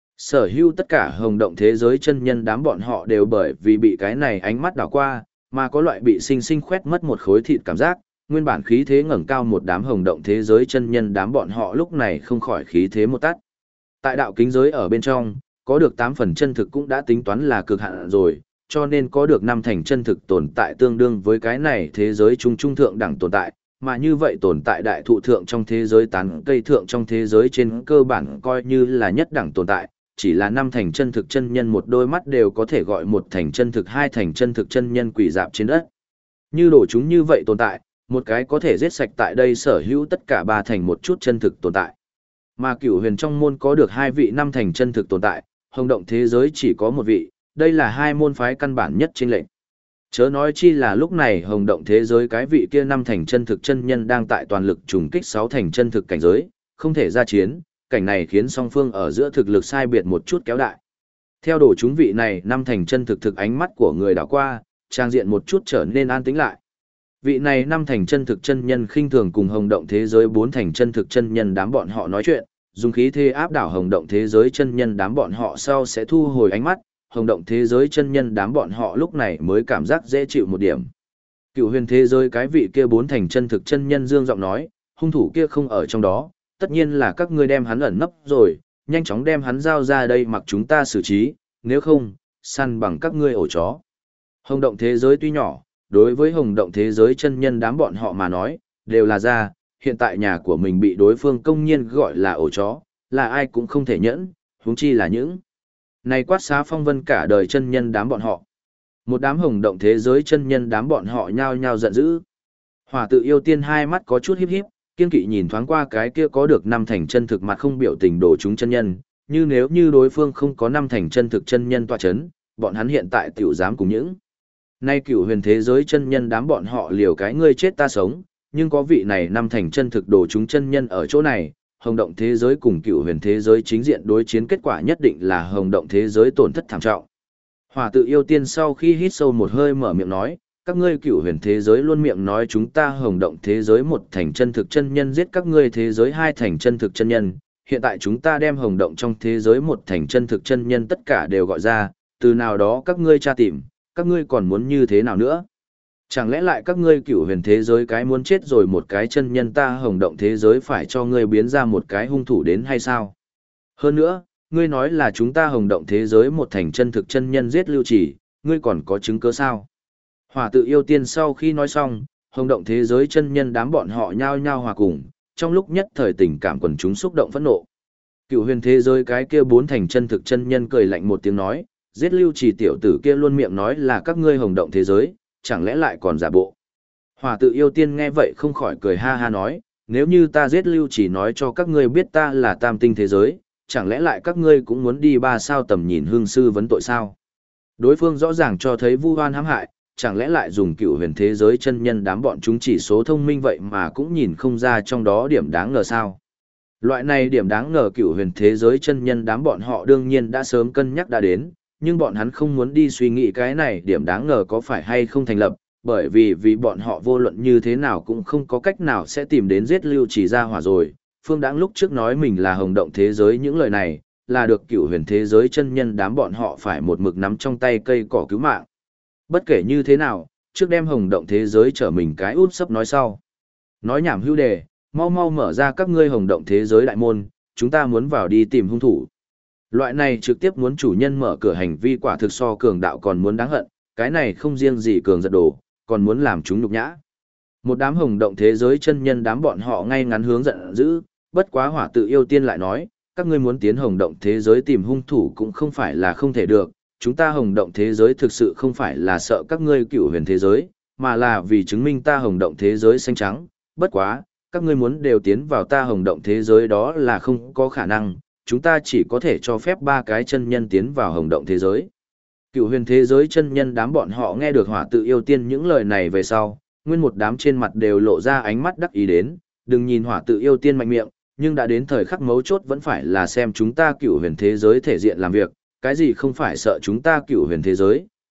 Sở hữu tất cả hồng động thế giới chân nhân đám bọn họ đều bởi vì bị cái này ánh mắt đảo qua, mà có loại bị sinh sinh khoét mất một khối thịt cảm giác, nguyên bản khí thế ngẩng cao một đám hồng động thế giới chân nhân đám bọn họ lúc này không khỏi khí thế một tát. Tại đạo kính giới ở bên trong, có được 8 phần chân thực cũng đã tính toán là cực hạn rồi, cho nên có được 5 thành chân thực tồn tại tương đương với cái này thế giới trung thượng đẳng tồn tại, mà như vậy tồn tại đại thụ thượng trong thế giới tán cây thượng trong thế giới trên cơ bản coi như là nhất đẳng tồn tại, chỉ là 5 thành chân thực chân nhân một đôi mắt đều có thể gọi một thành chân thực 2 thành chân thực chân nhân quỷ dạp trên đất. Như đổ chúng như vậy tồn tại, một cái có thể giết sạch tại đây sở hữu tất cả 3 thành một chút chân thực tồn tại. Mà Cửu Huyền trong môn có được 2 vị 5 thành chân thực tồn tại, hồng động thế giới chỉ có một vị, đây là 2 môn phái căn bản nhất chênh lệch. Chớ nói chi là lúc này hồng động thế giới cái vị kia 5 thành chân thực chân nhân đang tại toàn lực trùng kích 6 thành chân thực cảnh giới, không thể ra chiến, cảnh này khiến song phương ở giữa thực lực sai biệt một chút kéo đại. Theo đổ chúng vị này 5 thành chân thực ánh mắt của người đảo qua, trang diện một chút trở nên an tĩnh lại. Vị này 5 thành chân thực chân nhân khinh thường cùng hồng động thế giới 4 thành chân thực chân nhân đám bọn họ nói chuyện, dùng khí thế áp đảo hồng động thế giới chân nhân đám bọn họ sau sẽ thu hồi ánh mắt, hồng động thế giới chân nhân đám bọn họ lúc này mới cảm giác dễ chịu một điểm. Cửu Huyền thế giới cái vị kia 4 thành chân thực chân nhân dương giọng nói, hung thủ kia không ở trong đó, tất nhiên là các ngươi đem hắn ẩn nấp rồi, nhanh chóng đem hắn giao ra đây mặc chúng ta xử trí, nếu không, săn bằng các ngươi ổ chó. Hồng động thế giới tuy nhỏ, đối với hồng động thế giới chân nhân đám bọn họ mà nói, đều là ra, hiện tại nhà của mình bị đối phương công nhiên gọi là ổ chó, là ai cũng không thể nhẫn, huống chi là những này quát xá phong vân cả đời chân nhân đám bọn họ. Một đám hồng động thế giới chân nhân đám bọn họ nhao nhao giận dữ. Hỏa Tự Yêu Tiên hai mắt có chút híp híp, kiên kỵ nhìn thoáng qua cái kia có được 5 thành chân thực mặt không biểu tình đổ chúng chân nhân, như nếu như đối phương không có 5 thành chân thực chân nhân tọa chấn, bọn hắn hiện tại tiểu dám cùng những nay Cửu Huyền thế giới chân nhân đám bọn họ liều cái ngươi chết ta sống, nhưng có vị này 5 thành chân thực đổ chúng chân nhân ở chỗ này, hồng động thế giới cùng Cửu Huyền thế giới chính diện đối chiến kết quả nhất định là hồng động thế giới tổn thất thảm trọng. Hỏa Tự Yêu Tiên sau khi hít sâu một hơi mở miệng nói, các ngươi Cửu Huyền thế giới luôn miệng nói chúng ta hồng động thế giới 1 thành chân thực chân nhân giết các ngươi thế giới 2 thành chân thực chân nhân, hiện tại chúng ta đem hồng động trong thế giới 1 thành chân thực chân nhân tất cả đều gọi ra, từ nào đó các ngươi tra tìm, các ngươi còn muốn như thế nào nữa? Chẳng lẽ lại các ngươi Cửu Huyền thế giới cái muốn chết rồi một cái chân nhân ta hồng động thế giới phải cho ngươi biến ra một cái hung thủ đến hay sao? Hơn nữa, ngươi nói là chúng ta hồng động thế giới 1 thành chân thực chân nhân giết Lưu Chỉ, ngươi còn có chứng cứ sao? Hỏa Tự Yêu Tiên sau khi nói xong, hồng động thế giới chân nhân đám bọn họ nhao nhao hòa cùng, trong lúc nhất thời tình cảm quần chúng xúc động phẫn nộ. Cửu Huyền thế giới cái kia 4 thành chân thực chân nhân cười lạnh một tiếng nói, giết Lưu Chỉ tiểu tử kia luôn miệng nói là các ngươi hồng động thế giới, chẳng lẽ lại còn giả bộ. Hỏa Tự Yêu Tiên nghe vậy không khỏi cười ha ha nói, nếu như ta giết Lưu Chỉ nói cho các ngươi biết ta là tam tinh thế giới, chẳng lẽ lại các ngươi cũng muốn đi 3 sao tầm nhìn hương sư vấn tội sao? Đối phương rõ ràng cho thấy vu oan hãm hại, chẳng lẽ lại dùng Cửu Huyền thế giới chân nhân đám bọn chúng chỉ số thông minh vậy mà cũng nhìn không ra trong đó điểm đáng ngờ sao? Loại này điểm đáng ngờ Cửu Huyền thế giới chân nhân đám bọn họ đương nhiên đã sớm cân nhắc đã đến, nhưng bọn hắn không muốn đi suy nghĩ cái này điểm đáng ngờ có phải hay không thành lập, bởi vì bọn họ vô luận như thế nào cũng không có cách nào sẽ tìm đến giết Lưu Chỉ ra hỏa rồi. Phương Đãng lúc trước nói mình là hồng động thế giới những lời này, là được Cửu Huyền thế giới chân nhân đám bọn họ phải một mực nắm trong tay cây cỏ cứu mạng. Bất kể như thế nào, trước đem hồng động thế giới trở mình cái út sấp nói sau. Nói nhảm hữu đề, mau mau mở ra các ngươi hồng động thế giới đại môn, chúng ta muốn vào đi tìm hung thủ. Loại này trực tiếp muốn chủ nhân mở cửa hành vi quả thực so cường đạo còn muốn đáng hận, cái này không riêng gì cường giật đồ, còn muốn làm chúng nhục nhã. Một đám hồng động thế giới chân nhân đám bọn họ ngay ngắn hướng giận dữ, bất quá Hỏa Tự Yêu Tiên lại nói, các ngươi muốn tiến hồng động thế giới tìm hung thủ cũng không phải là không thể được, chúng ta hồng động thế giới thực sự không phải là sợ các ngươi Cửu Huyền thế giới, mà là vì chứng minh ta hồng động thế giới xanh trắng, bất quá, các ngươi muốn đều tiến vào ta hồng động thế giới đó là không có khả năng, chúng ta chỉ có thể cho phép 3 cái chân nhân tiến vào hồng động thế giới. Cửu Huyền thế giới chân nhân đám bọn họ nghe được Hỏa Tự Yêu Tiên những lời này về sau, nguyên một đám trên mặt đều lộ ra ánh mắt đắc ý đến, đừng nhìn Hỏa Tự Yêu Tiên mạnh miệng, nhưng đã đến thời khắc mấu chốt vẫn phải là xem chúng ta Cửu Huyền thế giới thể diện làm việc, cái gì không phải sợ chúng ta Cửu Huyền thế giới,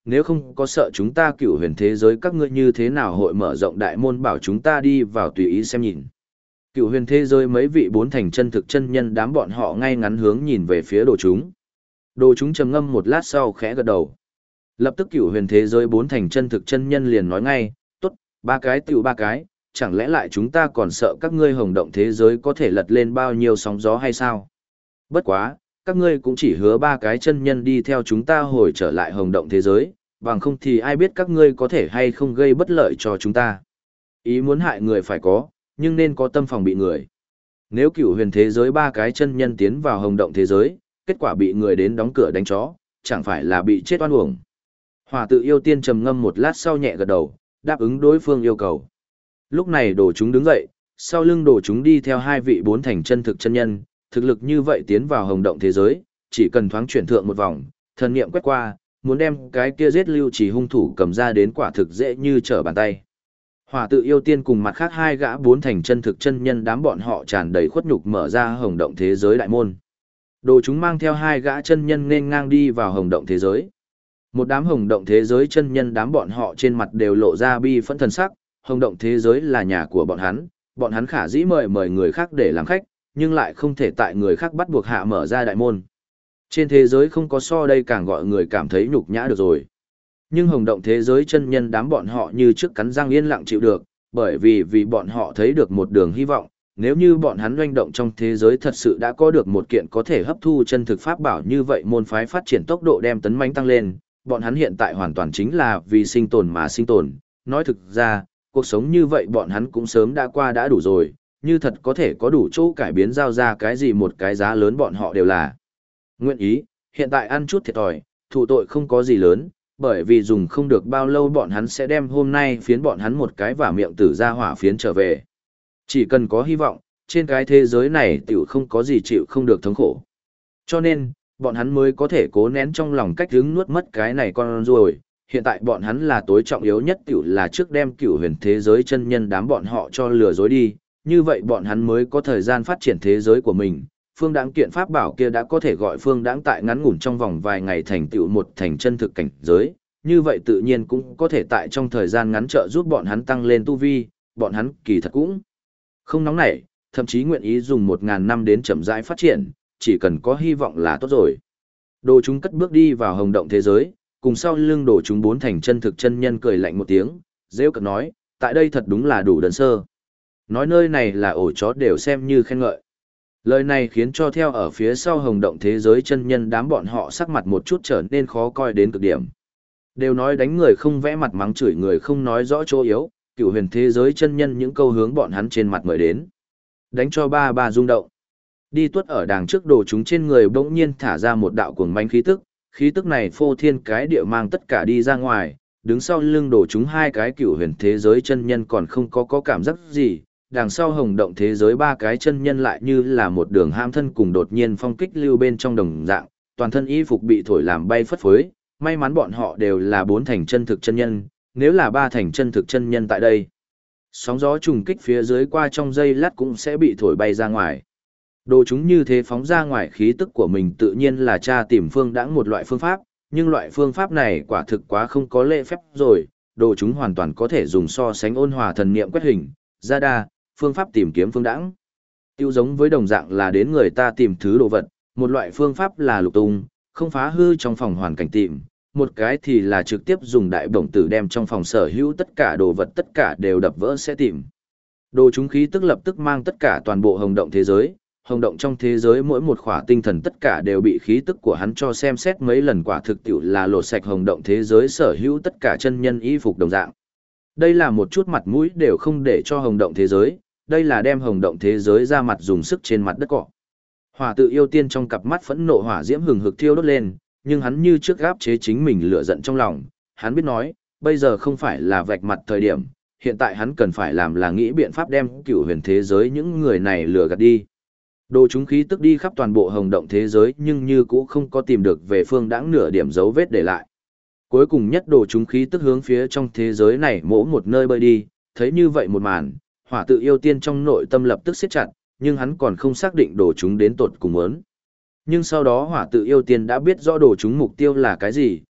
nếu không có sợ chúng ta cửu huyền thế giới các ngươi như thế nào hội mở rộng đại môn bảo chúng ta đi vào tùy ý xem nhìn. Cửu huyền thế giới mấy vị bốn thành chân thực chân nhân đám bọn họ ngay ngắn hướng nhìn về phía đồ chúng. Đồ chúng trầm ngâm một lát sau khẽ gật đầu. Lập tức cửu huyền thế giới bốn thành chân thực chân nhân liền nói ngay, tốt, ba cái tiểu ba cái, chẳng lẽ lại chúng ta còn sợ các ngươi hồng động thế giới có thể lật lên bao nhiêu sóng gió hay sao? Bất quá, các ngươi cũng chỉ hứa ba cái chân nhân đi theo chúng ta hồi trở lại hồng động thế giới, bằng không thì ai biết các ngươi có thể hay không gây bất lợi cho chúng ta. Ý muốn hại người phải có, nhưng nên có tâm phòng bị người. Nếu cửu huyền thế giới ba cái chân nhân tiến vào hồng động thế giới, kết quả bị người đến đóng cửa đánh chó, chẳng phải là bị chết oan uổng. Hỏa tự yêu tiên trầm ngâm một lát sau nhẹ gật đầu, đáp ứng đối phương yêu cầu. Lúc này đồ chúng đứng dậy, sau lưng đồ chúng đi theo hai vị bốn thành chân thực chân nhân, thực lực như vậy tiến vào hồng động thế giới, chỉ cần thoáng chuyển thượng một vòng, thần niệm quét qua, muốn đem cái kia giết lưu chỉ hung thủ cầm ra đến quả thực dễ như trở bàn tay. Hỏa tự yêu tiên cùng mặt khác hai gã bốn thành chân thực chân nhân đám bọn họ tràn đầy khuất nhục mở ra hồng động thế giới đại môn. Đồ chúng mang theo hai gã chân nhân nên ngang đi vào hồng động thế giới. Một đám hồng động thế giới chân nhân đám bọn họ trên mặt đều lộ ra bi phẫn thần sắc, hồng động thế giới là nhà của bọn hắn khả dĩ mời người khác để làm khách, nhưng lại không thể tại người khác bắt buộc hạ mở ra đại môn. Trên thế giới không có so đây càng gọi người cảm thấy nhục nhã được rồi. Nhưng hồng động thế giới chân nhân đám bọn họ như trước cắn răng yên lặng chịu được, bởi vì bọn họ thấy được một đường hy vọng, nếu như bọn hắn doanh động trong thế giới thật sự đã có được một kiện có thể hấp thu chân thực pháp bảo như vậy môn phái phát triển tốc độ đem tấn mãnh tăng lên, bọn hắn hiện tại hoàn toàn chính là vì sinh tồn mà sinh tồn. Nói thực ra, cuộc sống như vậy bọn hắn cũng sớm đã qua đã đủ rồi, như thật có thể có đủ chỗ cải biến giao ra cái gì một cái giá lớn bọn họ đều là nguyện ý, hiện tại ăn chút thiệt thòi, thụ tội không có gì lớn, bởi vì dùng không được bao lâu bọn hắn sẽ đem hôm nay phiến bọn hắn một cái và miệng tử ra hỏa phiến trở về. Chỉ cần có hy vọng, trên cái thế giới này tiểu không có gì chịu không được thống khổ. Cho nên, bọn hắn mới có thể cố nén trong lòng cách hứng nuốt mất cái này con ruồi. Hiện tại bọn hắn là tối trọng yếu nhất tiểu là trước đem cửu huyền thế giới chân nhân đám bọn họ cho lừa dối đi, như vậy bọn hắn mới có thời gian phát triển thế giới của mình. Phương Đãng kiện pháp bảo kia đã có thể gọi Phương Đãng tại ngắn ngủn trong vòng vài ngày thành tựu một thành chân thực cảnh giới, như vậy tự nhiên cũng có thể tại trong thời gian ngắn trợ giúp bọn hắn tăng lên tu vi, bọn hắn kỳ thật cũng không nóng nảy, thậm chí nguyện ý dùng 1000 năm đến chậm rãi phát triển, chỉ cần có hy vọng là tốt rồi. Đồ chúng cất bước đi vào hồng động thế giới, cùng sau lưng đồ chúng bốn thành chân thực chân nhân cười lạnh một tiếng, rêu cợt nói, tại đây thật đúng là đủ đơn sơ. Nói nơi này là ổ chó đều xem như khen ngợi. Lời này khiến cho theo ở phía sau hồng động thế giới chân nhân đám bọn họ sắc mặt một chút trở nên khó coi đến cực điểm. Đều nói đánh người không vẽ mặt mắng chửi người không nói rõ chỗ yếu, cửu huyền thế giới chân nhân những câu hướng bọn hắn trên mặt mời đến. Đánh cho ba rung động. Đi tuất ở đàng trước đồ chúng trên người bỗng nhiên thả ra một đạo cuồng manh khí tức này phô thiên cái địa mang tất cả đi ra ngoài, đứng sau lưng đồ chúng hai cái cửu huyền thế giới chân nhân còn không có cảm giác gì, đằng sau hồng động thế giới ba cái chân nhân lại như là một đường ham thân cùng đột nhiên phong kích lưu bên trong đồng dạng, toàn thân y phục bị thổi làm bay phất phới, may mắn bọn họ đều là 4 thành chân thực chân nhân, nếu là 3 thành chân thực chân nhân tại đây. Sóng gió trùng kích phía dưới qua trong giây lát cũng sẽ bị thổi bay ra ngoài. Đồ chúng như thế phóng ra ngoài khí tức của mình tự nhiên là tra tìm Phương Đãng một loại phương pháp, nhưng loại phương pháp này quả thực quá không có lễ phép rồi, đồ chúng hoàn toàn có thể dùng so sánh ôn hòa thần niệm quét hình, ra đa, phương pháp tìm kiếm Phương Đãng. Tiêu giống với đồng dạng là đến người ta tìm thứ đồ vật, một loại phương pháp là lục tung, không phá hư trong phòng hoàn cảnh tìm, một cái thì là trực tiếp dùng đại bổng tử đem trong phòng sở hữu tất cả đồ vật tất cả đều đập vỡ sẽ tìm. Đồ chúng khí tức lập tức mang tất cả toàn bộ hồng động thế giới, hồng động trong thế giới mỗi một khỏa tinh thần tất cả đều bị khí tức của hắn cho xem xét mấy lần quả thực tiệu là lột sạch hồng động thế giới sở hữu tất cả chân nhân y phục đồng dạng. Đây là một chút mặt mũi đều không để cho hồng động thế giới, đây là đem hồng động thế giới ra mặt dùng sức trên mặt đất cọ. Hỏa tự yêu tiên trong cặp mắt phẫn nộ hỏa diễm hừng hực thiêu đốt lên, nhưng hắn như trước gáp chế chính mình lửa giận trong lòng, hắn biết nói, bây giờ không phải là vạch mặt thời điểm, hiện tại hắn cần phải làm là nghĩ biện pháp đem cửu huyền thế giới những người này lừa gạt đi. Đồ chúng khí tức đi khắp toàn bộ hồng động thế giới nhưng như cũ không có tìm được về Phương Đãng nửa điểm dấu vết để lại. Cuối cùng nhất đồ chúng khí tức hướng phía trong thế giới này mỗ một nơi bơi đi, thấy như vậy một màn, hỏa tự yêu tiên trong nội tâm lập tức siết chặt, nhưng hắn còn không xác định đồ chúng đến tột cùng muốn. Nhưng sau đó hỏa tự yêu tiên đã biết rõ đồ chúng mục tiêu là cái gì,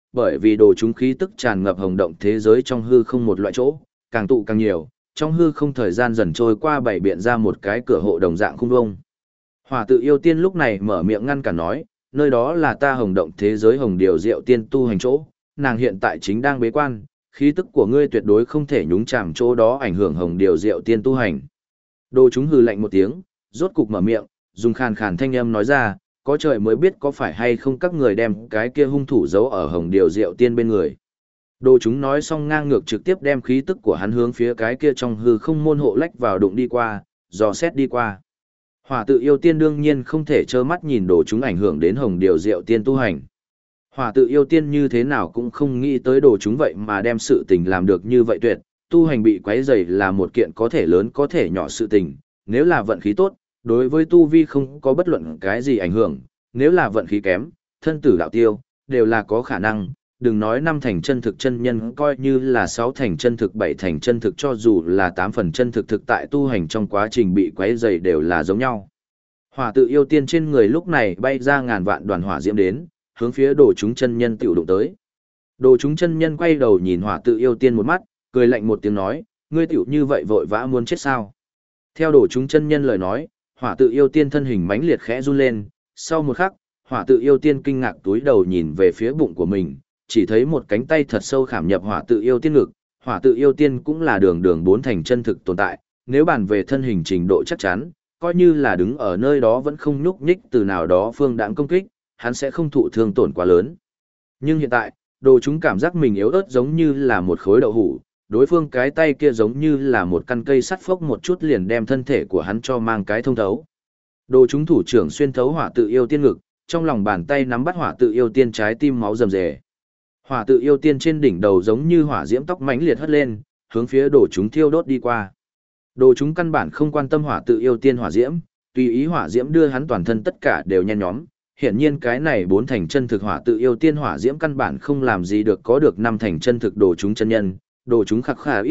bởi vì đồ chúng khí tức tràn ngập hồng động thế giới trong hư không một loại chỗ, càng tụ càng nhiều, trong hư không thời gian dần trôi qua bảy biện ra một cái cửa hộ đồng dạng khung vông. Hỏa tự yêu tiên lúc này mở miệng ngăn cản nói, nơi đó là ta hồng động thế giới hồng điều diệu tiên tu hành chỗ, nàng hiện tại chính đang bế quan, khí tức của ngươi tuyệt đối không thể nhúng chạm chỗ đó ảnh hưởng hồng điều diệu tiên tu hành. Đồ chúng hừ lạnh một tiếng, rốt cục mở miệng, dùng khàn khàn thanh âm nói ra, có trời mới biết có phải hay không các người đem cái kia hung thủ giấu ở hồng điều diệu tiên bên người. Đồ chúng nói xong ngang ngược trực tiếp đem khí tức của hắn hướng phía cái kia trong hư không môn hộ lách vào đụng đi qua, dò xét đi qua. Hỏa tự yêu tiên đương nhiên không thể trơ mắt nhìn đồ chúng ảnh hưởng đến hồng điều diệu tiên tu hành. Hỏa tự yêu tiên như thế nào cũng không nghĩ tới đồ chúng vậy mà đem sự tình làm được như vậy tuyệt, tu hành bị quấy rầy là một kiện có thể lớn có thể nhỏ sự tình, nếu là vận khí tốt, đối với tu vi không có bất luận cái gì ảnh hưởng, nếu là vận khí kém, thân tử đạo tiêu, đều là có khả năng, đừng nói 5 thành chân thực chân nhân coi như là 6 thành chân thực 7 thành chân thực cho dù là 8 phần chân thực thực tại tu hành trong quá trình bị quấy rầy đều là giống nhau. Hỏa tự yêu tiên trên người lúc này bay ra ngàn vạn đoàn hỏa diễm đến, hướng phía đồ chúng chân nhân tiểu đụng tới. Đồ chúng chân nhân quay đầu nhìn hỏa tự yêu tiên một mắt, cười lạnh một tiếng nói, ngươi tiểu như vậy vội vã muốn chết sao? Theo đồ chúng chân nhân lời nói, hỏa tự yêu tiên thân hình mãnh liệt khẽ run lên, sau một khắc, hỏa tự yêu tiên kinh ngạc túi đầu nhìn về phía bụng của mình, chỉ thấy một cánh tay thật sâu khảm nhập hỏa tự yêu tiên ngực, hỏa tự yêu tiên cũng là đường đường 4 thành chân thực tồn tại, nếu bàn về thân hình trình độ chắc chắn, coi như là đứng ở nơi đó vẫn không nhúc nhích từ nào đó phương đãng công kích, hắn sẽ không thụ thương tổn quá lớn. Nhưng hiện tại, đồ chúng cảm giác mình yếu ớt giống như là một khối đậu hũ, đối phương cái tay kia giống như là một căn cây sắt phốc một chút liền đem thân thể của hắn cho mang cái thông thấu. Đồ chúng thủ trưởng xuyên thấu hỏa tự yêu tiên ngực, trong lòng bàn tay nắm bắt hỏa tự yêu tiên trái tim máu rầm rề. Hỏa tự yêu tiên trên đỉnh đầu giống như hỏa diễm tóc mãnh liệt hất lên, hướng phía đồ chúng thiêu đốt đi qua. Đồ chúng căn bản không quan tâm hỏa tự yêu tiên hỏa diễm, tùy ý hỏa diễm đưa hắn toàn thân tất cả đều nhen nhóm. Hiển nhiên cái này 4 thành chân thực hỏa tự yêu tiên hỏa diễm căn bản không làm gì được có được 5 thành chân thực đồ chúng chân nhân. Đồ chúng khắc khà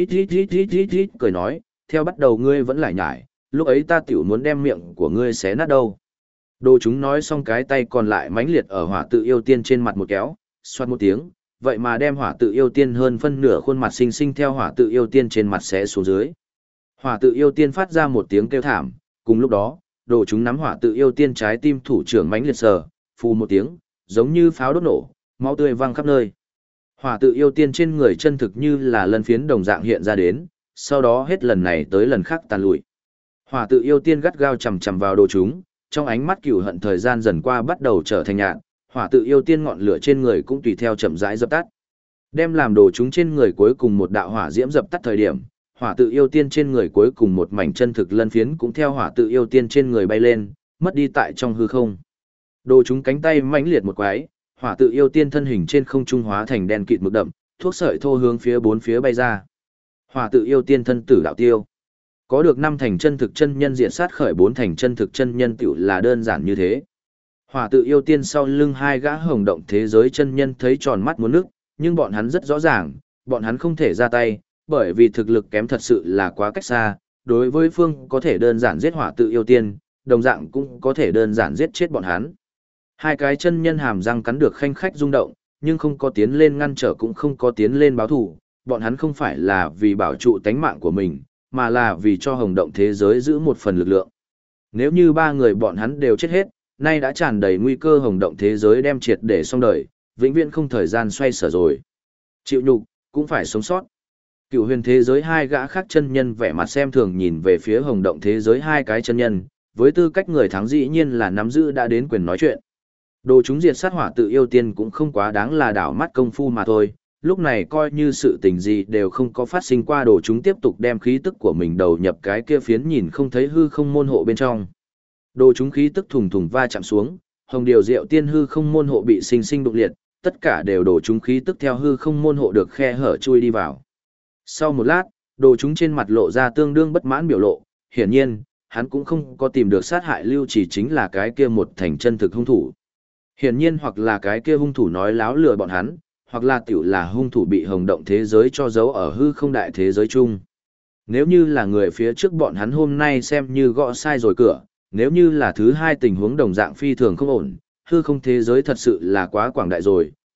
ít cười nói, theo bắt đầu ngươi vẫn lại nhải, lúc ấy ta tiểu muốn đem miệng của ngươi xé nát đâu. Đồ chúng nói xong cái tay còn lại mãnh liệt ở hỏa tự yêu tiên trên mặt một kéo, xoát một tiếng, vậy mà đem hỏa tự yêu tiên hơn phân nửa khuôn mặt xinh xinh theo hỏa tự yêu tiên trên mặt xé xuống dưới. Hỏa tự yêu tiên phát ra một tiếng kêu thảm, cùng lúc đó, đồ chúng nắm hỏa tự yêu tiên trái tim thủ trưởng mãnh liệt sờ, phù một tiếng, giống như pháo đốt nổ, máu tươi văng khắp nơi. Hỏa tự yêu tiên trên người chân thực như là lân phiến đồng dạng hiện ra đến, sau đó hết lần này tới lần khác tàn lụi. Hỏa tự yêu tiên gắt gao chầm chầm vào đồ chúng, trong ánh mắt cừu hận thời gian dần qua bắt đầu trở thành nhạt, hỏa tự yêu tiên ngọn lửa trên người cũng tùy theo chậm rãi dập tắt. Đem làm đồ chúng trên người cuối cùng một đạo hỏa diễm dập tắt thời điểm, hỏa tự yêu tiên trên người cuối cùng một mảnh chân thực lân phiến cũng theo hỏa tự yêu tiên trên người bay lên, mất đi tại trong hư không. Đồ chúng cánh tay mãnh liệt một quái, hỏa tự yêu tiên thân hình trên không trung hóa thành đen kịt mực đậm, thuốc sợi thô hướng phía bốn phía bay ra. Hỏa tự yêu tiên thân tử đạo tiêu. Có được 5 thành chân thực chân nhân diện sát khởi 4 thành chân thực chân nhân tiểu là đơn giản như thế. Hỏa tự yêu tiên sau lưng hai gã hồng động thế giới chân nhân thấy tròn mắt muốn nước, nhưng bọn hắn rất rõ ràng, bọn hắn không thể ra tay, bởi vì thực lực kém thật sự là quá cách xa, đối với phương có thể đơn giản giết hỏa tự yêu tiên, đồng dạng cũng có thể đơn giản giết chết bọn hắn. Hai cái chân nhân hàm răng cắn được khanh khách rung động, nhưng không có tiến lên ngăn trở cũng không có tiến lên báo thù, bọn hắn không phải là vì bảo trụ tánh mạng của mình, mà là vì cho hồng động thế giới giữ một phần lực lượng. Nếu như 3 người bọn hắn đều chết hết, nay đã tràn đầy nguy cơ hồng động thế giới đem triệt để xong đời, vĩnh viễn không thời gian xoay sở rồi. Chịu nhục, cũng phải sống sót. Cựu huyền thế giới hai gã khác chân nhân vẻ mặt xem thường nhìn về phía hồng động thế giới hai cái chân nhân, với tư cách người thắng dĩ nhiên là nắm giữ đã đến quyền nói chuyện. Đồ chúng diệt sát hỏa tự yêu tiên cũng không quá đáng là đảo mắt công phu mà thôi, lúc này coi như sự tình gì đều không có phát sinh qua, đồ chúng tiếp tục đem khí tức của mình đầu nhập cái kia phiến nhìn không thấy hư không môn hộ bên trong. Đồ chúng khí tức thùng thùng va chạm xuống, hồng điều diệu tiên hư không môn hộ bị sinh sinh đục liệt, tất cả đều đồ chúng khí tức theo hư không môn hộ được khe hở chui đi vào. Sau một lát, đồ chúng trên mặt lộ ra tương đương bất mãn biểu lộ, hiển nhiên, hắn cũng không có tìm được sát hại Lưu Chỉ chính là cái kia một thành chân thực hung thủ. Hiển nhiên hoặc là cái kia hung thủ nói láo lừa bọn hắn, hoặc là tiểu là hung thủ bị hồng động thế giới cho giấu ở hư không đại thế giới chung. Nếu như là người phía trước bọn hắn hôm nay xem như gõ sai rồi cửa, nếu như là thứ hai tình huống đồng dạng phi thường không ổn, hư không thế giới thật sự là quá quảng đại rồi,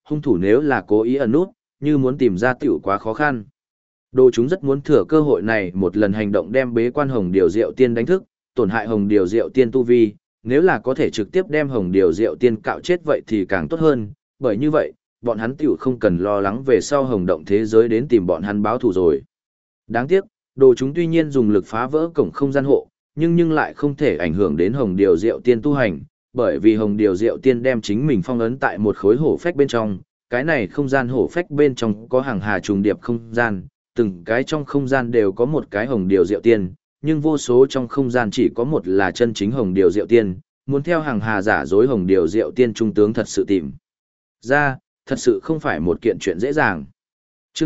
hung thủ nếu là cố ý ẩn nút, như muốn tìm ra tiểu quá khó khăn. Đồ chúng rất muốn thừa cơ hội này một lần hành động đem bế quan Hồng Điều Diệu Tiên đánh thức, tổn hại Hồng Điều Diệu Tiên tu vi, nếu là có thể trực tiếp đem Hồng Điều Diệu Tiên cạo chết vậy thì càng tốt hơn, bởi như vậy, bọn hắn tiểu không cần lo lắng về sau Hồng Động thế giới đến tìm bọn hắn báo thù rồi. Đáng tiếc, đồ chúng tuy nhiên dùng lực phá vỡ cổng không gian hộ, nhưng lại không thể ảnh hưởng đến Hồng Điều Diệu Tiên tu hành, bởi vì Hồng Điều Diệu Tiên đem chính mình phong ấn tại một khối hổ phách bên trong, cái này không gian hổ phách bên trong có hàng hà trùng điệp không gian, từng cái trong không gian đều có một cái Hồng Điều Diệu Tiên, nhưng vô số trong không gian chỉ có một là chân chính Hồng Điều Diệu Tiên, muốn theo hàng hà giả dối Hồng Điều Diệu Tiên trung tướng thật sự tìm ra, thật sự không phải một kiện chuyện dễ dàng. Chương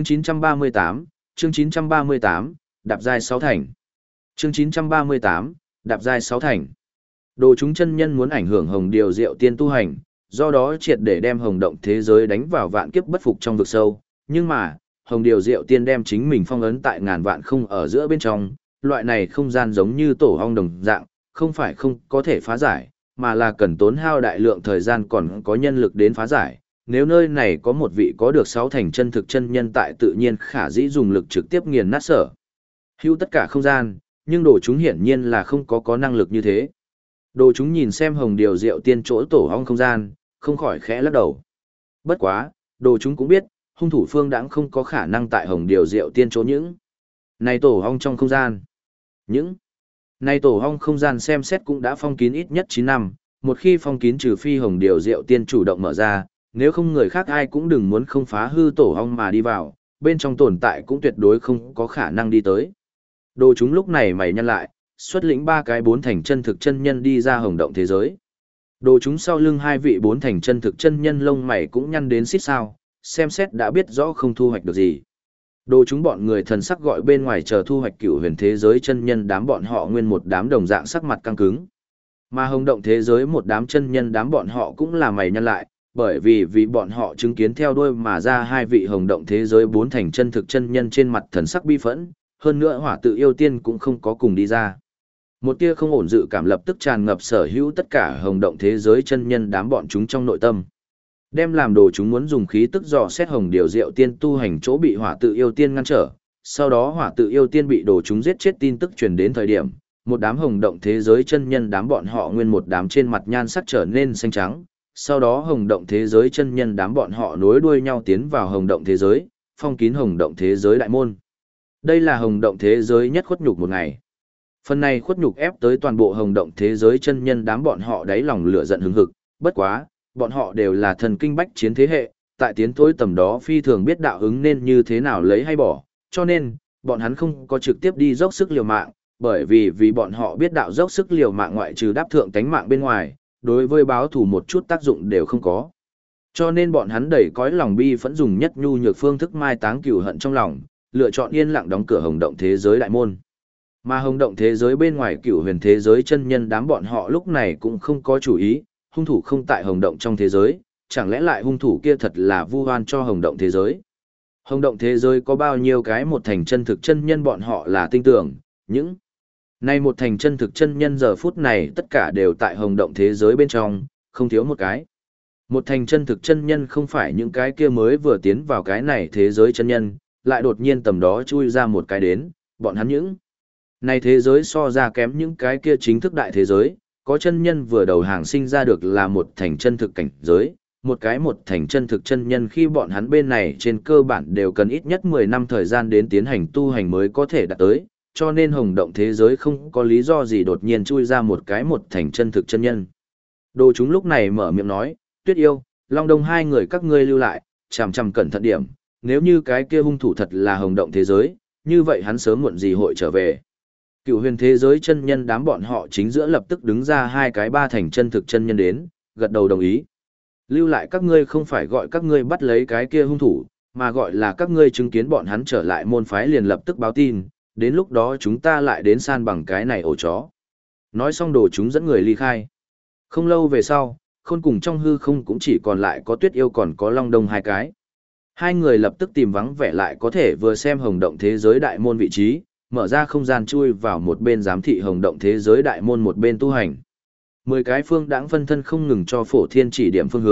938, đạp giai 6 thành. Chương 938, đạp giai 6 thành. Đồ chúng chân nhân muốn ảnh hưởng Hồng Điều Diệu Tiên tu hành, do đó triệt để đem Hồng Động thế giới đánh vào vạn kiếp bất phục trong vực sâu, nhưng mà, Hồng Điều Diệu Tiên đem chính mình phong ấn tại ngàn vạn không ở giữa bên trong, loại này không gian giống như tổ ong đồng dạng, không phải không có thể phá giải, mà là cần tốn hao đại lượng thời gian còn có nhân lực đến phá giải. Nếu nơi này có một vị có được 6 thành chân thực chân nhân tại tự nhiên khả dĩ dùng lực trực tiếp nghiền nát sở hữu tất cả không gian, nhưng đồ chúng hiển nhiên là không có năng lực như thế. Đồ chúng nhìn xem Hồng Điều Diệu Tiên chỗ tổ ong không gian, không khỏi khẽ lắc đầu. Bất quá, đồ chúng cũng biết, hung thủ Phương Đãng không có khả năng tại Hồng Điều Diệu Tiên chỗ những này tổ ong trong không gian. Những này tổ ong không gian xem xét cũng đã phong kín ít nhất 9 năm, một khi phong kín trừ phi Hồng Điều Diệu Tiên chủ động mở ra, nếu không người khác ai cũng đừng muốn không phá hư tổ ong mà đi vào, bên trong tồn tại cũng tuyệt đối không có khả năng đi tới. Đồ chúng lúc này mày nhăn lại, xuất lĩnh 3 cái 4 thành chân thực chân nhân đi ra Hồng Động thế giới. Đồ chúng sau lưng 2 vị 4 thành chân thực chân nhân lông mày cũng nhăn đến xít sao, xem xét đã biết rõ không thu hoạch được gì. Đồ chúng bọn người thần sắc gọi bên ngoài chờ thu hoạch Cửu Huyền thế giới chân nhân đám bọn họ nguyên một đám đồng dạng sắc mặt căng cứng. Mà Hồng Động thế giới một đám chân nhân đám bọn họ cũng là mày nhăn lại, bởi vì bọn họ chứng kiến theo đuôi mà ra 2 vị Hồng Động thế giới 4 thành chân thực chân nhân trên mặt thần sắc bi phẫn, hơn nữa Hỏa Tự Yêu Tiên cũng không có cùng đi ra. Một tia không ổn dự cảm lập tức tràn ngập sở hữu tất cả Hồng Động thế giới chân nhân đám bọn chúng trong nội tâm. Đem làm đồ chúng muốn dùng khí tức dò xét Hồng Điều Diệu Tiên tu hành chỗ bị Hỏa Tự Yêu Tiên ngăn trở, sau đó Hỏa Tự Yêu Tiên bị đồ chúng giết chết tin tức truyền đến thời điểm, một đám Hồng Động thế giới chân nhân đám bọn họ nguyên một đám trên mặt nhan sắc trở nên xanh trắng, sau đó Hồng Động thế giới chân nhân đám bọn họ nối đuôi nhau tiến vào Hồng Động thế giới, phong kín Hồng Động thế giới đại môn. Đây là Hồng Động thế giới nhất khuất nhục một ngày. Phần này khuất nhục ép tới toàn bộ Hồng Động thế giới chân nhân đám bọn họ đáy lòng lửa giận hừng hực, bất quá, bọn họ đều là thần kinh bách chiến thế hệ, tại tiến tối tầm đó phi thường biết đạo ứng nên như thế nào lấy hay bỏ, cho nên, bọn hắn không có trực tiếp đi dốc sức liều mạng, bởi vì bọn họ biết đạo dốc sức liều mạng ngoại trừ đáp thượng tánh mạng bên ngoài, đối với báo thù một chút tác dụng đều không có. Cho nên bọn hắn đẩy cõi lòng bi phẫn dùng nhất nhu nhược phương thức mai táng cừu hận trong lòng, lựa chọn yên lặng đóng cửa Hồng Động thế giới đại môn. Mà Hồng Động thế giới bên ngoài Cửu Huyền thế giới chân nhân đám bọn họ lúc này cũng không có chủ ý, hung thủ không tại Hồng Động trong thế giới, chẳng lẽ lại hung thủ kia thật là vu oan cho Hồng Động thế giới. Hồng Động thế giới có bao nhiêu cái một thành chân thực chân nhân bọn họ là tin tưởng, những nay một thành chân thực chân nhân giờ phút này tất cả đều tại Hồng Động thế giới bên trong, không thiếu một cái. Một thành chân thực chân nhân không phải những cái kia mới vừa tiến vào cái này thế giới chân nhân, lại đột nhiên tầm đó chui ra một cái đến, bọn hắn những này thế giới so ra kém những cái kia chính thức đại thế giới, có chân nhân vừa đầu hàng sinh ra được là một thành chân thực cảnh giới, một thành chân thực chân nhân khi bọn hắn bên này trên cơ bản đều cần ít nhất 10 năm thời gian đến tiến hành tu hành mới có thể đạt tới, cho nên Hồng Động thế giới không có lý do gì đột nhiên chui ra một thành chân thực chân nhân. Đồ chúng lúc này mở miệng nói, Tuyết Yêu, Long Đông hai người các ngươi lưu lại, chằm chằm cẩn thận điểm, nếu như cái kia hung thủ thật là Hồng Động thế giới, như vậy hắn sớm muộn gì hội trở về. Cửu Huyền thế giới chân nhân đám bọn họ chính giữa lập tức đứng ra 3 thành chân thực chân nhân đến, gật đầu đồng ý. Lưu lại các ngươi không phải gọi các ngươi bắt lấy cái kia hung thủ, mà gọi là các ngươi chứng kiến bọn hắn trở lại môn phái liền lập tức báo tin, đến lúc đó chúng ta lại đến san bằng cái này ổ chó. Nói xong đồ chúng dẫn người ly khai. Không lâu về sau, Khôn cùng trong hư không cũng chỉ còn lại có Tuyết Yêu còn có Long Đông hai cái. Hai người lập tức tìm vắng vẻ lại có thể vừa xem Hồng Động thế giới đại môn vị trí, mở ra không gian chui vào một bên giám thị Hồng Động thế giới đại môn một bên tu hành. 10 cái phương đãng phân thân không ngừng cho Phổ Thiên chỉ điểm phương hướng,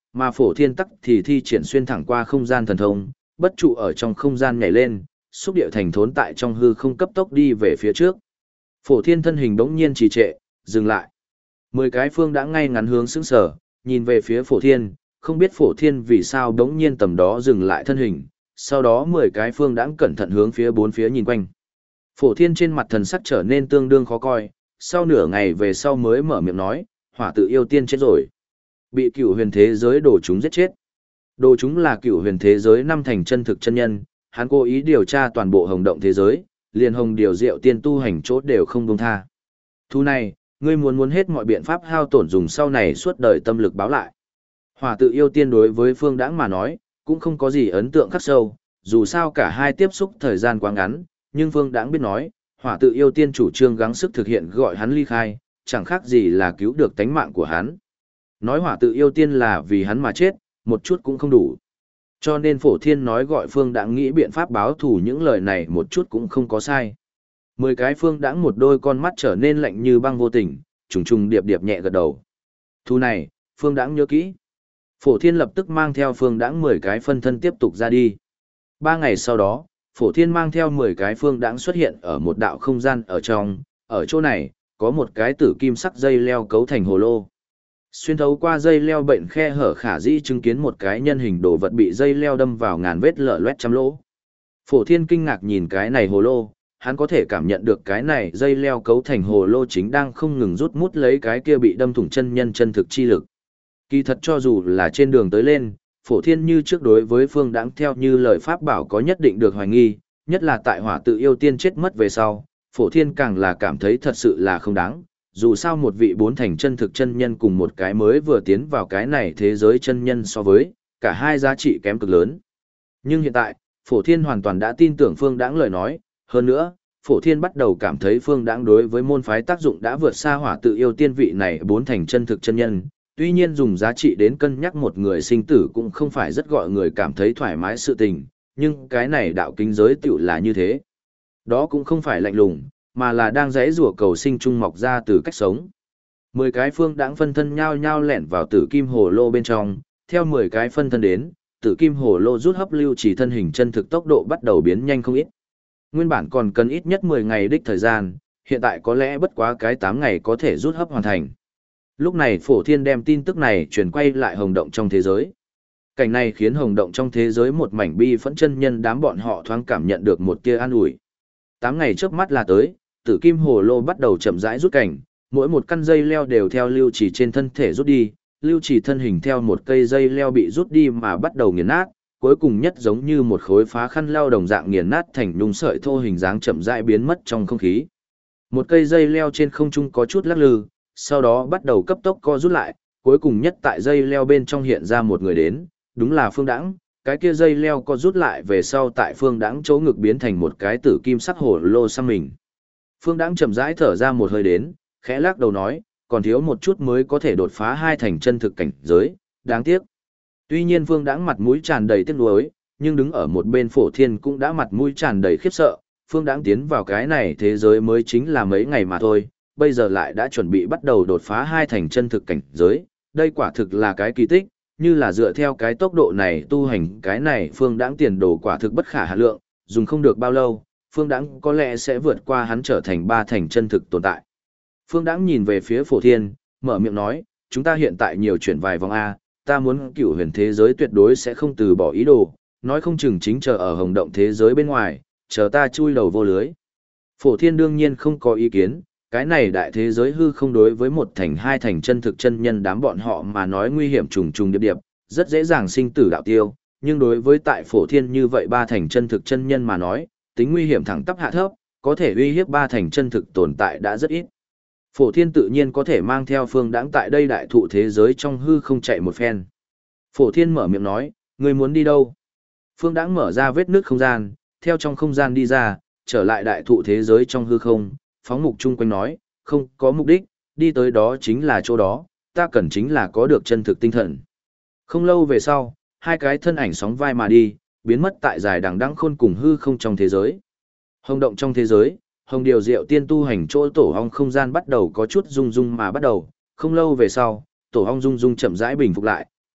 mà Phổ Thiên tắc thì thi triển xuyên thẳng qua không gian thần thông, bất trụ ở trong không gian nhảy lên, xúc điệu thành thốn tại trong hư không cấp tốc đi về phía trước. Phổ Thiên thân hình bỗng nhiên trì trệ, dừng lại. 10 cái phương đã ngay ngắn hướng sững sờ, nhìn về phía Phổ Thiên, không biết Phổ Thiên vì sao bỗng nhiên tầm đó dừng lại thân hình, sau đó 10 cái phương đã cẩn thận hướng phía bốn phía nhìn quanh. Phổ Thiên trên mặt thần sắc trở nên tương đương khó coi, sau nửa ngày về sau mới mở miệng nói, Hỏa Tự Yêu Tiên chết rồi. Bị Cửu Huyền thế giới đồ chúng giết chết. Đồ chúng là Cửu Huyền thế giới năm thành chân thực chân nhân, hắn cố ý điều tra toàn bộ Hồng Động thế giới, liền Hồng Điều Diệu Tiên tu hành chốt đều không buông tha. Thu này, ngươi muốn hết mọi biện pháp hao tổn dùng sau này suốt đời tâm lực báo lại. Hỏa Tự Yêu Tiên đối với Phương Đãng mà nói, cũng không có gì ấn tượng khắc sâu, dù sao cả hai tiếp xúc thời gian quá ngắn, nhưng Phương Đãng biết nói, Hỏa Tự Yêu Tiên chủ trương gắng sức thực hiện gọi hắn ly khai, chẳng khác gì là cứu được tánh mạng của hắn. Nói Hỏa Tự Yêu Tiên là vì hắn mà chết, một chút cũng không đủ. Cho nên Phổ Thiên nói gọi Phương Đãng nghĩ biện pháp báo thù những lời này một chút cũng không có sai. 10 cái Phương Đãng một đôi con mắt trở nên lạnh như băng vô tình, trùng trùng điệp điệp nhẹ gật đầu. Thu này, Phương Đãng nhớ kỹ. Phổ Thiên lập tức mang theo Phương Đãng 10 cái phân thân tiếp tục ra đi. 3 ngày sau đó, Phổ Thiên mang theo 10 cái Phương Đãng xuất hiện ở một đạo không gian ở trong, ở chỗ này, có một cái tử kim sắc dây leo cấu thành hồ lô. Xuyên thấu qua dây leo bệnh khe hở khả dĩ chứng kiến một cái nhân hình đồ vật bị dây leo đâm vào ngàn vết lở loét trăm lỗ. Phổ Thiên kinh ngạc nhìn cái này hồ lô, hắn có thể cảm nhận được cái này dây leo cấu thành hồ lô chính đang không ngừng rút mút lấy cái kia bị đâm thủng chân nhân chân thực chi lực. Kỳ thật cho dù là trên đường tới lên, Phổ Thiên như trước đối với Phương Đãng theo như lời pháp bảo có nhất định được hoài nghi, nhất là tại Hỏa Tự Yêu Tiên chết mất về sau, Phổ Thiên càng là cảm thấy thật sự là không đáng, dù sao một vị bốn thành chân thực chân nhân cùng một cái mới vừa tiến vào cái này thế giới chân nhân so với, cả hai giá trị kém cực lớn. Nhưng hiện tại, Phổ Thiên hoàn toàn đã tin tưởng Phương Đãng lời nói, hơn nữa, Phổ Thiên bắt đầu cảm thấy Phương Đãng đối với môn phái tác dụng đã vượt xa Hỏa Tự Yêu Tiên vị này bốn thành chân thực chân nhân, tuy nhiên dùng giá trị đến cân nhắc một người sinh tử cũng không phải rất gọi người cảm thấy thoải mái sự tình, nhưng cái này đạo kính giới tiểu là như thế. Đó cũng không phải lạnh lùng, mà là đang giãy giụa cầu sinh trung mọc ra từ cách sống. 10 cái Phương Đãng phân thân nhao nhao lẻn vào tử kim hồ lô bên trong, theo 10 cái phân thân đến, tử kim hồ lô rút hấp lưu chỉ thân hình chân thực tốc độ bắt đầu biến nhanh không ít. Nguyên bản còn cần ít nhất 10 ngày đích thời gian, hiện tại có lẽ bất quá cái 8 ngày có thể rút hấp hoàn thành. Lúc này Phổ Thiên đem tin tức này truyền quay lại Hồng Động trong thế giới. Cảnh này khiến Hồng Động trong thế giới một mảnh bi phẫn chân nhân đám bọn họ thoáng cảm nhận được một tia an ủi. 8 ngày trước mắt là tới, tử kim hồ lô bắt đầu chậm rãi rút cảnh, mỗi một căn dây leo đều theo lưu chỉ trên thân thể rút đi, lưu chỉ thân hình theo một cây dây leo bị rút đi mà bắt đầu nghiền nát, cuối cùng nhất giống như một khối phá khăn leo đồng dạng nghiền nát thành nhung sợi thô hình dáng chậm rãi biến mất trong không khí. Một cây dây leo trên không trung có chút lắc lư, sau đó bắt đầu cấp tốc co rút lại, cuối cùng nhất tại dây leo bên trong hiện ra một người đến, đúng là Phương Đãng. Cái kia dây leo co rút lại về sau tại Phương Đãng chỗ ngực biến thành một cái tử kim sắc hồ lô xăm mình. Phương Đãng chậm rãi thở ra một hơi đến, khẽ lắc đầu nói, còn thiếu một chút mới có thể đột phá hai thành chân thực cảnh giới, đáng tiếc. Tuy nhiên Phương Đãng mặt mũi tràn đầy tiếc nuối, nhưng đứng ở một bên Phổ Thiên cũng đã mặt mũi tràn đầy khiếp sợ, Phương Đãng tiến vào cái này thế giới mới chính là mấy ngày mà thôi, bây giờ lại đã chuẩn bị bắt đầu đột phá hai thành chân thực cảnh giới, đây quả thực là cái kỳ tích, như là dựa theo cái tốc độ này tu hành cái này Phương Đãng tiền đồ quả thực bất khả hạn lượng, dùng không được bao lâu, Phương Đãng có lẽ sẽ vượt qua hắn trở thành ba thành chân thực tồn tại. Phương Đãng nhìn về phía Phổ Thiên, mở miệng nói, chúng ta hiện tại nhiều chuyển vài vòng A, ta muốn Cửu Huyền thế giới tuyệt đối sẽ không từ bỏ ý đồ, nói không chừng chính chờ ở Hồng Động thế giới bên ngoài, chờ ta chui đầu vô lưới. Phổ Thiên đương nhiên không có ý kiến, cái này đại thế giới hư không đối với một thành hai thành chân thực chân nhân đám bọn họ mà nói nguy hiểm trùng trùng điệp điệp, rất dễ dàng sinh tử đạo tiêu, nhưng đối với tại Phổ Thiên như vậy ba thành chân thực chân nhân mà nói, tính nguy hiểm thẳng tắp hạ thấp, có thể uy hiếp ba thành chân thực tồn tại đã rất ít. Phổ Thiên tự nhiên có thể mang theo Phương Đãng tại đây đại thụ thế giới trong hư không chạy một phen. Phổ Thiên mở miệng nói, ngươi muốn đi đâu? Phương Đãng mở ra vết nước không gian, theo trong không gian đi ra, trở lại đại thụ thế giới trong hư không, phóng mục chung quanh nói, không có mục đích, đi tới đó chính là chỗ đó, ta cần chính là có được chân thực tinh thần. Không lâu về sau, hai cái thân ảnh sóng vai mà đi, biến mất tại dài đằng đẵng khôn cùng hư không trong thế giới. Hồng Động trong thế giới, Hồng Điều Diệu Tiên tu hành chỗ tổ ong không gian bắt đầu có chút rung rung mà bắt đầu, không lâu về sau, tổ ong rung rung chậm rãi bình phục lại,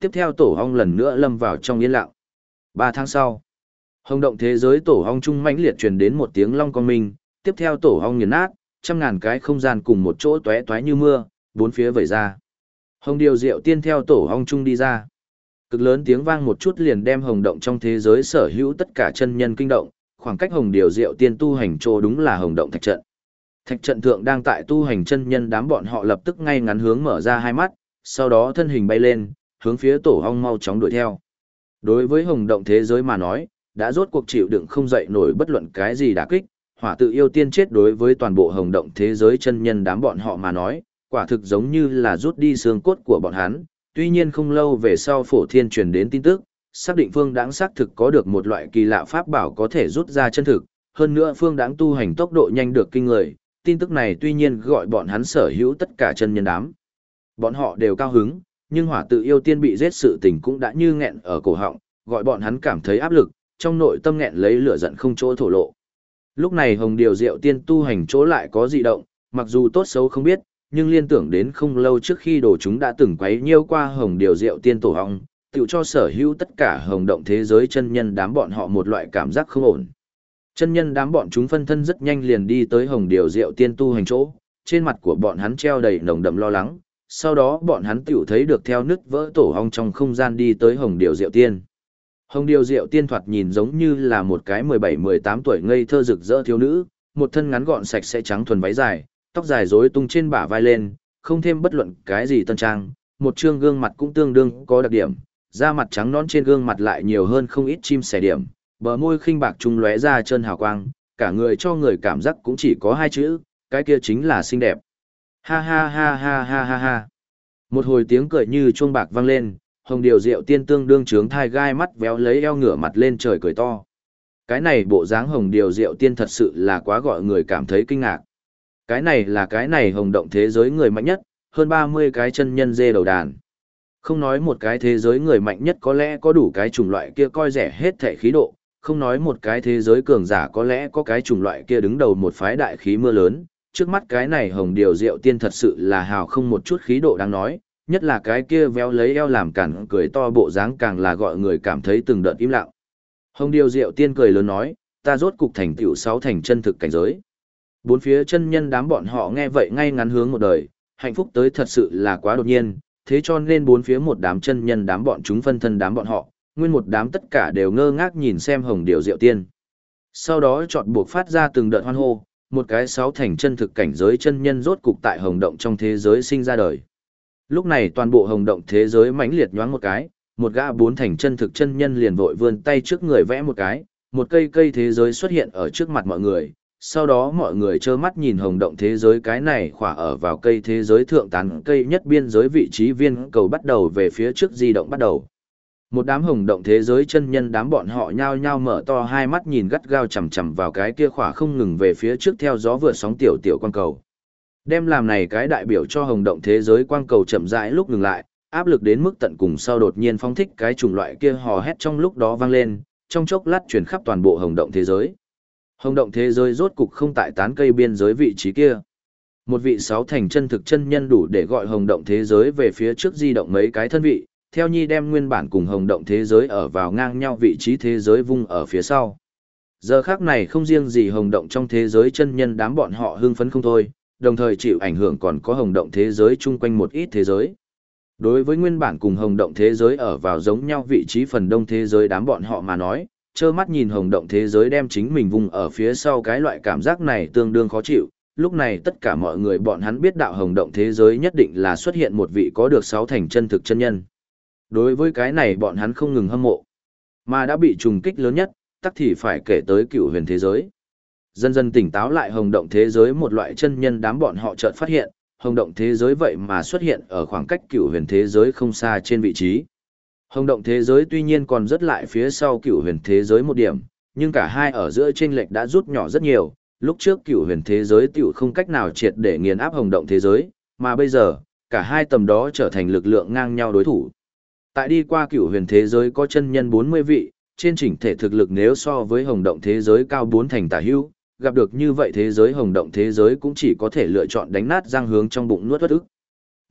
tiếp theo tổ ong lần nữa lâm vào trong yên lặng. 3 tháng sau, hồng động thế giới tổ ong trung mãnh liệt truyền đến một tiếng long con minh, tiếp theo tổ ong nghiền nát, trăm ngàn cái không gian cùng một chỗ tóe toái như mưa, bốn phía vẩy ra. Hồng điều diệu tiên theo tổ ong trung đi ra. Cực lớn tiếng vang một chút liền đem hồng động trong thế giới sở hữu tất cả chân nhân kinh động, khoảng cách hồng điều diệu tiên tu hành chỗ đúng là hồng động thạch trận. Thạch trận thượng đang tại tu hành chân nhân đám bọn họ lập tức ngay ngắn hướng mở ra hai mắt, sau đó thân hình bay lên, hướng phía tổ ong mau chóng đuổi theo. Đối với hồng động thế giới mà nói, đã rốt cuộc chịu đựng không dậy nổi bất luận cái gì đả kích, hỏa tự yêu tiên chết đối với toàn bộ hồng động thế giới chân nhân đám bọn họ mà nói, quả thực giống như là rút đi xương cốt của bọn hắn. Tuy nhiên không lâu về sau phổ thiên truyền đến tin tức, xác định Phương Đãng xác thực có được một loại kỳ lạ pháp bảo có thể rút ra chân thực, hơn nữa Phương Đãng tu hành tốc độ nhanh được kinh người, tin tức này tuy nhiên gọi bọn hắn sở hữu tất cả chân nhân đám. Bọn họ đều cao hứng, nhưng hỏa tự yêu tiên bị giết sự tình cũng đã như nghẹn ở cổ họng, gọi bọn hắn cảm thấy áp lực, trong nội tâm nghẹn lấy lửa giận không chỗ thổ lộ. Lúc này hồng điều diệu tiên tu hành chỗ lại có dị động, mặc dù tốt xấu không biết, nhưng liên tưởng đến không lâu trước khi đồ chúng đã từng quấy nhiêu qua hồng điều diệu tiên tổ ong, tự cho sở hữu tất cả hồng động thế giới chân nhân đám bọn họ một loại cảm giác không ổn. Chân nhân đám bọn chúng phân thân rất nhanh liền đi tới hồng điều diệu tiên tu hành chỗ, trên mặt của bọn hắn treo đầy nồng đậm lo lắng, sau đó bọn hắn tiểu thấy được theo nứt vỡ tổ ong trong không gian đi tới hồng điều diệu tiên. Hồng điều diệu tiên thoạt nhìn giống như là một cái 17-18 tuổi ngây thơ rực rỡ thiếu nữ, một thân ngắn gọn sạch sẽ trắng thuần váy dài, tóc dài rối tung trên bả vai lên, không thêm bất luận cái gì tân trang, một trương gương mặt cũng tương đương có đặc điểm, da mặt trắng nõn trên gương mặt lại nhiều hơn không ít chim sẻ điểm, bờ môi khinh bạc trung lóe ra chân hào quang, cả người cho người cảm giác cũng chỉ có hai chữ, cái kia chính là xinh đẹp. Ha ha ha ha ha ha ha. Một hồi tiếng cười như chuông bạc vang lên, hồng điều diệu tiên tương đương trướng thai gai mắt véo lấy eo ngửa mặt lên trời cười to. Cái này bộ dáng hồng điều diệu tiên thật sự là quá gọi người cảm thấy kinh ngạc. Cái này là cái này hồng động thế giới người mạnh nhất, hơn 30 cái chân nhân dê đầu đàn. Không nói một cái thế giới người mạnh nhất có lẽ có đủ cái chủng loại kia coi rẻ hết thể khí độ, không nói một cái thế giới cường giả có lẽ có cái chủng loại kia đứng đầu một phái đại khí mưa lớn, trước mắt cái này hồng điều diệu tiên thật sự là hào không một chút khí độ đáng nói, nhất là cái kia véo lấy eo làm cản cười to bộ dáng càng là gọi người cảm thấy từng đợt im lặng. Hồng điều diệu tiên cười lớn nói, ta rốt cục thành tựu 6 thành chân thực cảnh giới. Bốn phía chân nhân đám bọn họ nghe vậy ngay ngắn hướng một đời, hạnh phúc tới thật sự là quá đột nhiên, thế cho nên bốn phía một đám chân nhân đám bọn chúng phân thân đám bọn họ, nguyên một đám tất cả đều ngơ ngác nhìn xem hồng điều diệu tiên. Sau đó chọn buộc phát ra từng đợt hoan hô, một cái 6 thành chân thực cảnh giới chân nhân rốt cục tại hồng động trong thế giới sinh ra đời. Lúc này toàn bộ hồng động thế giới mãnh liệt nhoáng một cái, một gã 4 thành chân thực chân nhân liền vội vươn tay trước người vẽ một cái, một cây thế giới xuất hiện ở trước mặt mọi người. Sau đó mọi người trơ mắt nhìn hồng động thế giới cái này khỏa ở vào cây thế giới thượng tán cây nhất biên giới vị trí viên cầu bắt đầu về phía trước di động bắt đầu. Một đám hồng động thế giới chân nhân đám bọn họ nhao nhao mở to hai mắt nhìn gắt gao chằm chằm vào cái kia khỏa không ngừng về phía trước theo gió vượt sóng tiểu quang cầu. Đem làm này cái đại biểu cho hồng động thế giới quang cầu chậm rãi lúc ngừng lại, áp lực đến mức tận cùng sau đột nhiên phóng thích cái chủng loại kia hò hét trong lúc đó vang lên, trong chốc lát truyền khắp toàn bộ hồng động thế giới. Hồng động thế giới rốt cục không tại tán cây biên giới vị trí kia. Một vị 6 thành chân thực chân nhân đủ để gọi hồng động thế giới về phía trước di động mấy cái thân vị, theo nhi đem nguyên bản cùng hồng động thế giới ở vào ngang nhau vị trí thế giới vung ở phía sau. Giờ khác này không riêng gì hồng động trong thế giới chân nhân đám bọn họ hưng phấn không thôi, đồng thời chịu ảnh hưởng còn có hồng động thế giới chung quanh một ít thế giới. Đối với nguyên bản cùng hồng động thế giới ở vào giống nhau vị trí phần đông thế giới đám bọn họ mà nói, trơ mắt nhìn hồng động thế giới đem chính mình vùng ở phía sau cái loại cảm giác này tương đương khó chịu. Lúc này tất cả mọi người bọn hắn biết đạo hồng động thế giới nhất định là xuất hiện một vị có được 6 thành chân thực chân nhân. Đối với cái này bọn hắn không ngừng hâm mộ. Mà đã bị trùng kích lớn nhất, tắc thì phải kể tới cựu huyền thế giới. Dần dần tỉnh táo lại hồng động thế giới một loại chân nhân đám bọn họ chợt phát hiện, hồng động thế giới vậy mà xuất hiện ở khoảng cách cựu huyền thế giới không xa trên vị trí. Hồng động thế giới tuy nhiên còn rất lại phía sau cựu huyền thế giới một điểm, nhưng cả hai ở giữa chênh lệch đã rút nhỏ rất nhiều, lúc trước cựu huyền thế giới tiểu không cách nào triệt để nghiền áp hồng động thế giới, mà bây giờ, cả hai tầm đó trở thành lực lượng ngang nhau đối thủ. Tại đi qua cựu huyền thế giới có chân nhân 40 vị, trên chỉnh thể thực lực nếu so với hồng động thế giới cao 4 thành tả hữu, gặp được như vậy thế giới hồng động thế giới cũng chỉ có thể lựa chọn đánh nát răng hướng trong bụng nuốt uất ức.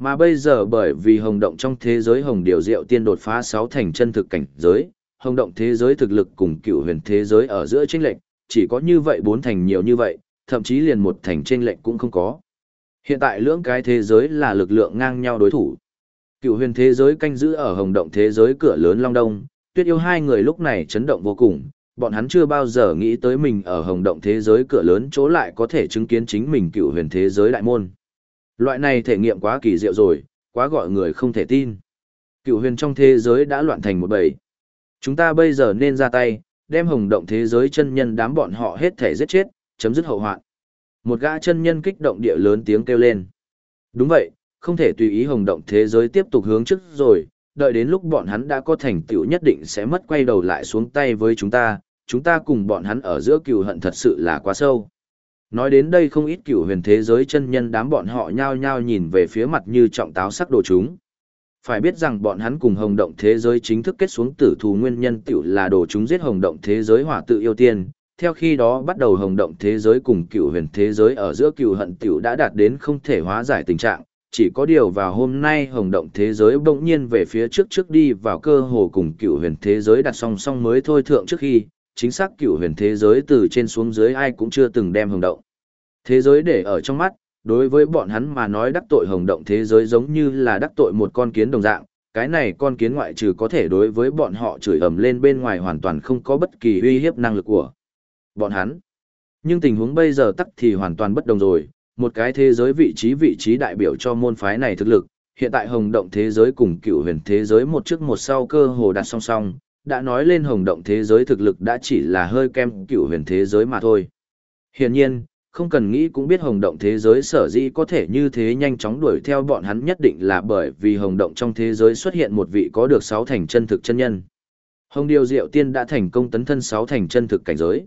Mà bây giờ bởi vì hồng động trong thế giới hồng điều diệu tiên đột phá 6 thành chân thực cảnh giới, hồng động thế giới thực lực cùng cựu huyền thế giới ở giữa chênh lệch, chỉ có như vậy 4 thành nhiều như vậy, thậm chí liền 1 thành chênh lệch cũng không có. Hiện tại lưỡng cái thế giới là lực lượng ngang nhau đối thủ. Cựu huyền thế giới canh giữ ở hồng động thế giới cửa lớn Long Đông, Tuyết Yêu hai người lúc này chấn động vô cùng, bọn hắn chưa bao giờ nghĩ tới mình ở hồng động thế giới cửa lớn chỗ lại có thể chứng kiến chính mình cựu huyền thế giới đại môn. Loại này thể nghiệm quá kỳ diệu rồi, quá gọi người không thể tin. Cựu huyền trong thế giới đã loạn thành một bầy. Chúng ta bây giờ nên ra tay, đem hồng động thế giới chân nhân đám bọn họ hết thể giết chết, chấm dứt hậu hoạn. Một gã chân nhân kích động địa lớn tiếng kêu lên. Đúng vậy, không thể tùy ý hồng động thế giới tiếp tục hướng trước rồi, đợi đến lúc bọn hắn đã có thành tựu nhất định sẽ mất quay đầu lại xuống tay với chúng ta cùng bọn hắn ở giữa cừu hận thật sự là quá sâu. Nói đến đây không ít cửu huyền thế giới chân nhân đám bọn họ nhao nhao nhìn về phía mặt như trọng táo sắc đồ chúng. Phải biết rằng bọn hắn cùng hồng động thế giới chính thức kết xuống tử thù nguyên nhân tiểu là đồ chúng giết hồng động thế giới hỏa tự yêu tiên. Theo khi đó bắt đầu hồng động thế giới cùng cửu huyền thế giới ở giữa cừu hận tiểu đã đạt đến không thể hóa giải tình trạng. Chỉ có điều vào hôm nay hồng động thế giới bỗng nhiên về phía trước đi vào cơ hồ cùng cửu huyền thế giới đặt song song mới thôi thượng trước khi, chính xác cửu huyền thế giới từ trên xuống dưới ai cũng chưa từng đem hồng động thế giới để ở trong mắt, đối với bọn hắn mà nói đắc tội hồng động thế giới giống như là đắc tội một con kiến đồng dạng, cái này con kiến ngoại trừ có thể đối với bọn họ chửi ầm lên bên ngoài hoàn toàn không có bất kỳ uy hiếp năng lực của bọn hắn. Nhưng tình huống bây giờ tắc thì hoàn toàn bất đồng rồi, một cái thế giới vị trí đại biểu cho môn phái này thực lực, hiện tại hồng động thế giới cùng cửu huyền thế giới một trước một sau cơ hồ đặt song song, đã nói lên hồng động thế giới thực lực đã chỉ là hơi kem cửu huyền thế giới mà thôi. Hiển nhiên, không cần nghĩ cũng biết hồng động thế giới sở dĩ có thể như thế nhanh chóng đuổi theo bọn hắn nhất định là bởi vì hồng động trong thế giới xuất hiện một vị có được 6 thành chân thực chân nhân. Hồng Điều Diệu Tiên đã thành công tấn thân 6 thành chân thực cảnh giới.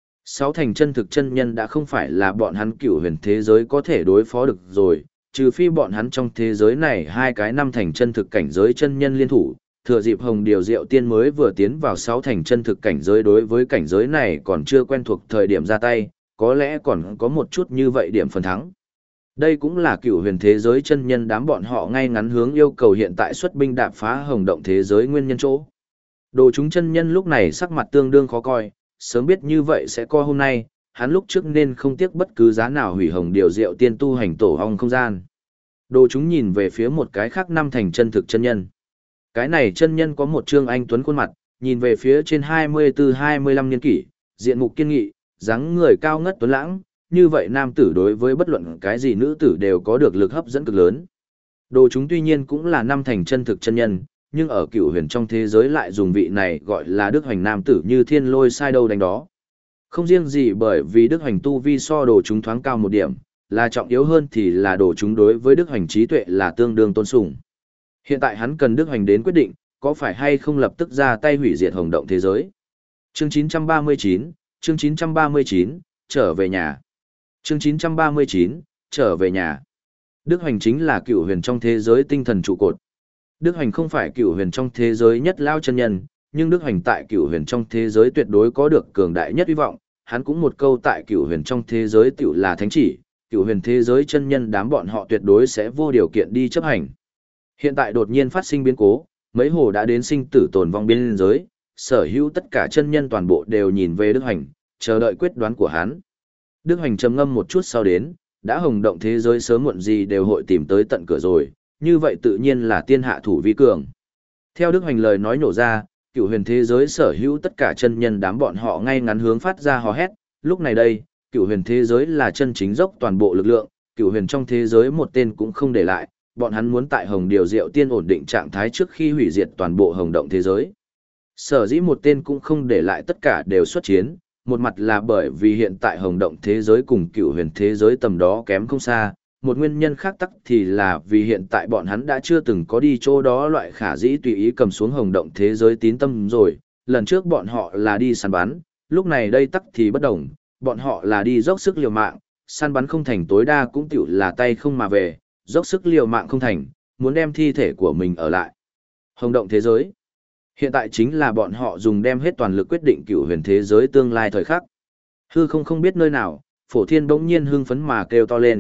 6 thành chân thực chân nhân đã không phải là bọn hắn cửu huyền thế giới có thể đối phó được rồi, trừ phi bọn hắn trong thế giới này hai cái 5 thành chân thực cảnh giới chân nhân liên thủ, thừa dịp Hồng Điều Diệu Tiên mới vừa tiến vào 6 thành chân thực cảnh giới đối với cảnh giới này còn chưa quen thuộc thời điểm ra tay, có lẽ còn có một chút như vậy điểm phần thắng. Đây cũng là cửu huyền thế giới chân nhân đám bọn họ ngay ngắn hướng yêu cầu hiện tại xuất binh đạp phá hồng động thế giới nguyên nhân chỗ. Đồ chúng chân nhân lúc này sắc mặt tương đương khó coi, sớm biết như vậy sẽ có hôm nay, hắn lúc trước nên không tiếc bất cứ giá nào hủy Hồng Điều Diệu Tiên tu hành tổ ong không gian. Đồ chúng nhìn về phía một cái khác 5 thành chân thực chân nhân. Cái này chân nhân có một trương anh tuấn khuôn mặt, nhìn về phía trên 24-25 niên kỷ, diện mục kiên nghị, dáng người cao ngất tuấn lãng, như vậy nam tử đối với bất luận cái gì nữ tử đều có được lực hấp dẫn cực lớn. Đồ chúng tuy nhiên cũng là 5 thành chân thực chân nhân, nhưng ở cửu huyền trong thế giới lại dùng vị này gọi là Đức Hoành nam tử như thiên lôi sai đâu đánh đó. Không riêng gì bởi vì Đức Hoành tu vi so đồ chúng thoáng cao một điểm, là trọng yếu hơn thì là đồ chúng đối với Đức Hoành trí tuệ là tương đương tôn sùng. Hiện tại hắn cần Đức Hoành đến quyết định, có phải hay không lập tức ra tay hủy diệt hồng động thế giới. Chương 939, trở về nhà. Chương 939, trở về nhà. Đức Hoành chính là cửu huyền trong thế giới tinh thần trụ cột. Đức Hoành không phải cửu huyền trong thế giới nhất lao chân nhân, nhưng Đức Hoành tại cửu huyền trong thế giới tuyệt đối có được cường đại nhất hy vọng. Hắn cũng một câu tại cửu huyền trong thế giới tiểu là thánh chỉ, cửu huyền thế giới chân nhân đám bọn họ tuyệt đối sẽ vô điều kiện đi chấp hành. Hiện tại đột nhiên phát sinh biến cố, mấy hồ đã đến sinh tử tồn vong biên giới, sở hữu tất cả chân nhân toàn bộ đều nhìn về Đức Hoành, chờ đợi quyết đoán của hắn. Đức Hoành trầm ngâm một chút sau đến, đã hồng động thế giới sớm muộn gì đều hội tìm tới tận cửa rồi, như vậy tự nhiên là tiên hạ thủ vi cường. Theo Đức Hoành lời nói nổ ra, cửu huyền thế giới sở hữu tất cả chân nhân đám bọn họ ngay ngắn hướng phát ra hò hét, lúc này đây, cửu huyền thế giới là chân chính dốc toàn bộ lực lượng, cửu huyền trong thế giới một tên cũng không để lại, bọn hắn muốn tại Hồng Điều Diệu Tiên ổn định trạng thái trước khi hủy diệt toàn bộ hồng động thế giới. Sở dĩ một tên cũng không để lại tất cả đều xuất chiến, một mặt là bởi vì hiện tại hồng động thế giới cùng cửu huyền thế giới tầm đó kém không xa, một nguyên nhân khác tắc thì là vì hiện tại bọn hắn đã chưa từng có đi chỗ đó loại khả dĩ tùy ý cầm xuống hồng động thế giới tín tâm rồi, lần trước bọn họ là đi săn bắn, lúc này đây tắc thì bất đồng, bọn họ là đi dốc sức liều mạng, săn bắn không thành tối đa cũng tiểu là tay không mà về, dốc sức liều mạng không thành, muốn đem thi thể của mình ở lại. Hồng động thế giới. Hiện tại chính là bọn họ dùng đem hết toàn lực quyết định cửu huyền thế giới tương lai thời khắc. Hư không biết nơi nào, Phổ Thiên bỗng nhiên hưng phấn mà kêu to lên,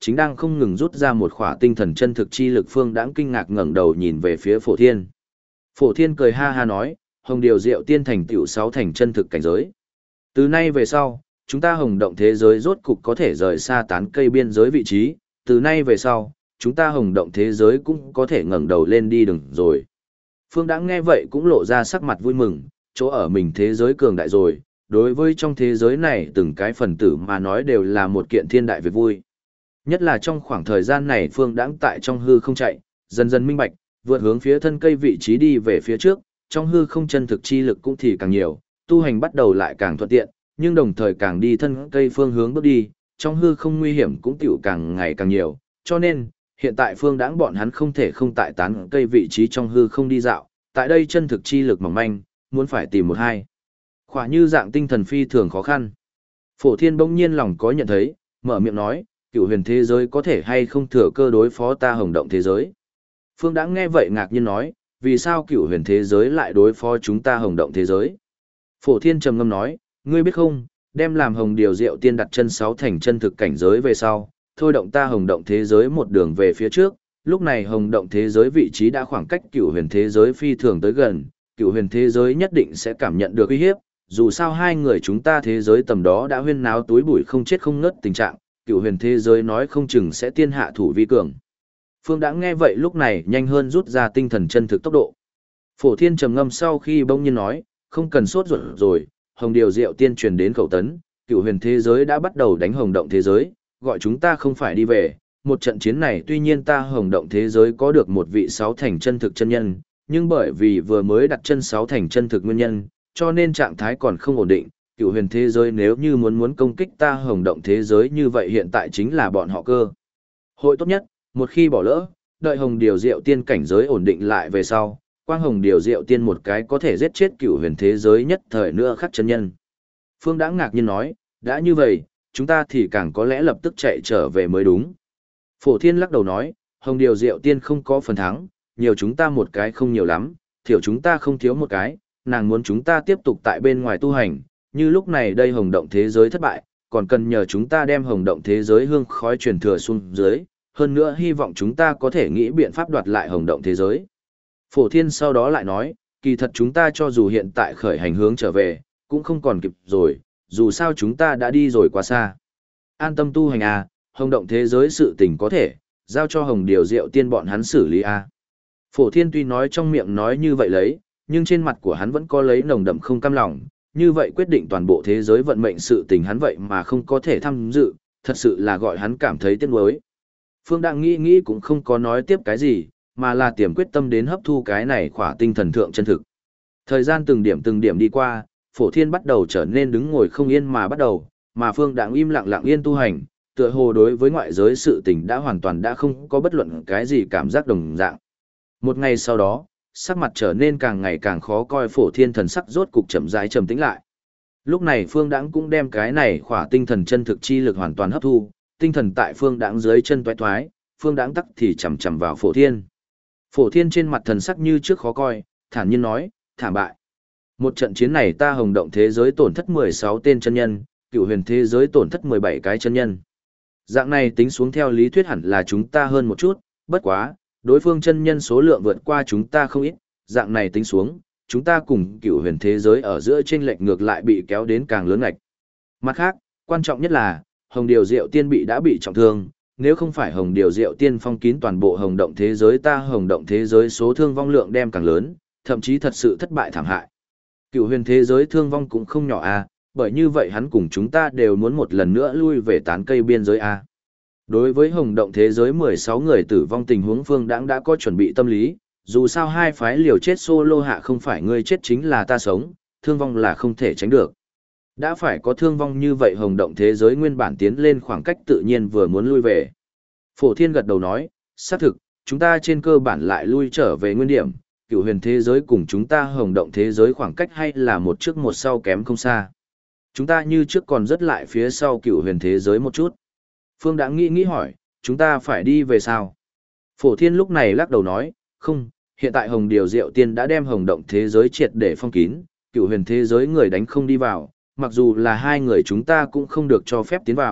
chính đang không ngừng rút ra một khỏa tinh thần chân thực chi lực. Phương Đãng kinh ngạc ngẩng đầu nhìn về phía Phổ Thiên. Phổ Thiên cười ha ha nói, Hồng Điều Diệu Tiên thành tựu 6 thành chân thực cảnh giới. Từ nay về sau, chúng ta Hồng Động thế giới rốt cục có thể rời xa tán cây biên giới vị trí, từ nay về sau, chúng ta Hồng Động thế giới cũng có thể ngẩng đầu lên đi đừng rồi. Phương Đãng nghe vậy cũng lộ ra sắc mặt vui mừng, chỗ ở mình thế giới cường đại rồi, đối với trong thế giới này từng cái phần tử mà nói đều là một kiện thiên đại việc vui. Nhất là trong khoảng thời gian này Phương Đãng tại trong hư không chạy, dần dần minh bạch, vượt hướng phía thân cây vị trí đi về phía trước, trong hư không chân thực chi lực cũng thì càng nhiều, tu hành bắt đầu lại càng thuận tiện, nhưng đồng thời càng đi thân cây phương hướng bước đi, trong hư không nguy hiểm cũng tiểu càng ngày càng nhiều, cho nên, hiện tại Phương Đãng bọn hắn không thể không tại tán cây vị trí trong hư không đi dạo, tại đây chân thực chi lực mỏng manh, muốn phải tìm một hai. Khỏa như dạng tinh thần phi thường khó khăn. Phổ Thiên bỗng nhiên lòng có nhận thấy, mở miệng nói, Cửu Huyền thế giới có thể hay không thừa cơ đối phó ta Hồng Động thế giới. Phương Đãng nghe vậy ngạc nhiên nói, vì sao Cửu Huyền thế giới lại đối phó chúng ta Hồng Động thế giới? Phổ Thiên trầm ngâm nói, ngươi biết không, đem làm Hồng Điều Diệu Tiên đặt chân 6 thành chân thực cảnh giới về sau, thôi động ta Hồng Động thế giới một đường về phía trước, lúc này Hồng Động thế giới vị trí đã khoảng cách Cửu Huyền thế giới phi thường tới gần, Cửu Huyền thế giới nhất định sẽ cảm nhận được uy hiếp, dù sao hai người chúng ta thế giới tầm đó đã huyên náo túi bụi không chết không ngất tình trạng, Cửu Huyền thế giới nói không chừng sẽ tiên hạ thủ vi cường. Phương đã nghe vậy lúc này nhanh hơn rút ra tinh thần chân thực tốc độ. Phổ Thiên trầm ngâm sau khi bỗng nhiên nói, không cần sốt ruột rồi, Hồng Điều Diệu Tiên truyền đến khẩu tấn, Cửu Huyền thế giới đã bắt đầu đánh Hồng Động thế giới, gọi chúng ta không phải đi về. Một trận chiến này tuy nhiên ta Hồng Động thế giới có được một vị 6 thành chân thực chân nhân, nhưng bởi vì vừa mới đặt chân 6 thành chân thực nguyên nhân, cho nên trạng thái còn không ổn định. Cửu Huyền thế giới nếu như muốn công kích ta Hồng Động thế giới như vậy hiện tại chính là bọn họ cơ hội tốt nhất, một khi bỏ lỡ, đợi Hồng Điều Diệu Tiên cảnh giới ổn định lại về sau, quang Hồng Điều Diệu Tiên một cái có thể giết chết Cửu Huyền thế giới nhất thời nữa khắc chân nhân. Phương đã ngạc nhiên nói, đã như vậy, chúng ta thì càng có lẽ lập tức chạy trở về mới đúng. Phổ Thiên lắc đầu nói, Hồng Điều Diệu Tiên không có phần thắng, nhiều chúng ta một cái không nhiều lắm, thiểu chúng ta không thiếu một cái, nàng muốn chúng ta tiếp tục tại bên ngoài tu hành, như lúc này đây Hồng Động thế giới thất bại, còn cần nhờ chúng ta đem Hồng Động thế giới hương khói truyền thừa xuống dưới, hơn nữa hy vọng chúng ta có thể nghĩ biện pháp đoạt lại Hồng Động thế giới. Phổ Thiên sau đó lại nói, kỳ thật chúng ta cho dù hiện tại khởi hành hướng trở về, cũng không còn kịp rồi, dù sao chúng ta đã đi rồi quá xa. An tâm tu hành à, Hồng Động thế giới sự tình có thể, giao cho Hồng Điều Diệu Tiên bọn hắn xử lý à. Phổ Thiên tuy nói trong miệng nói như vậy lấy, nhưng trên mặt của hắn vẫn có lấy nồng đậm không cam lòng, như vậy quyết định toàn bộ thế giới vận mệnh sự tình hắn vậy mà không có thể tham dự, thật sự là gọi hắn cảm thấy tiếc nuối. Phương đang nghĩ cũng không có nói tiếp cái gì, mà là tiềm quyết tâm đến hấp thu cái này khỏa tinh thần thượng chân thực. Thời gian từng điểm đi qua, Phổ Thiên bắt đầu trở nên đứng ngồi không yên mà bắt đầu, mà Phương đang im lặng yên tu hành, tựa hồ đối với ngoại giới sự tình đã hoàn toàn đã không có bất luận cái gì cảm giác đồng dạng. Một ngày sau đó, sắc mặt trở nên càng ngày càng khó coi, Phổ Thiên thần sắc rốt cục chậm rãi trầm tĩnh lại. Lúc này Phương Đãng cũng đem cái này khỏa tinh thần chân thực chi lực hoàn toàn hấp thu, tinh thần tại Phương Đãng dưới chân toái thoái, Phương Đãng tắc thì chầm chầm vào Phổ Thiên. Phổ Thiên trên mặt thần sắc như trước khó coi, thản nhiên nói, thảm bại. Một trận chiến này ta Hồng Động thế giới tổn thất 16 tên chân nhân, Cửu Huyền thế giới tổn thất 17 cái chân nhân. Dạng này tính xuống theo lý thuyết hẳn là chúng ta hơn một chút, bất quá, đối phương chân nhân số lượng vượt qua chúng ta không ít, dạng này tính xuống, chúng ta cùng Cửu Huyền thế giới ở giữa chênh lệch ngược lại bị kéo đến càng lớn ngạch. Mặt khác, quan trọng nhất là, Hồng Điều Diệu Tiên đã bị trọng thương, nếu không phải Hồng Điều Diệu Tiên phong kín toàn bộ Hồng Động thế giới ta Hồng Động thế giới số thương vong lượng đem càng lớn, thậm chí thật sự thất bại thảm hại. Cửu Huyền thế giới thương vong cũng không nhỏ a, bởi như vậy hắn cùng chúng ta đều muốn một lần nữa lui về tán cây biên giới a. Đối với Hồng Động thế giới 16 người tử vong tình huống Phương Đãng đã có chuẩn bị tâm lý, dù sao hai phái liều chết solo hạ không phải ngươi chết chính là ta sống, thương vong là không thể tránh được. Đã phải có thương vong như vậy Hồng Động thế giới nguyên bản tiến lên khoảng cách tự nhiên vừa muốn lui về. Phổ Thiên gật đầu nói, xác thực, chúng ta trên cơ bản lại lui trở về nguyên điểm, Cửu Huyền thế giới cùng chúng ta Hồng Động thế giới khoảng cách hay là một trước một sau kém không xa. Chúng ta như trước còn rất lại phía sau Cửu Huyền thế giới một chút. Phương đã nghĩ hỏi, chúng ta phải đi về sao? Phổ Thiên lúc này lắc đầu nói, không, hiện tại Hồng Điều Diệu Tiên đã đem Hồng Động thế giới triệt để phong kín, Cửu Huyền thế giới người đánh không đi vào, mặc dù là hai người chúng ta cũng không được cho phép tiến vào,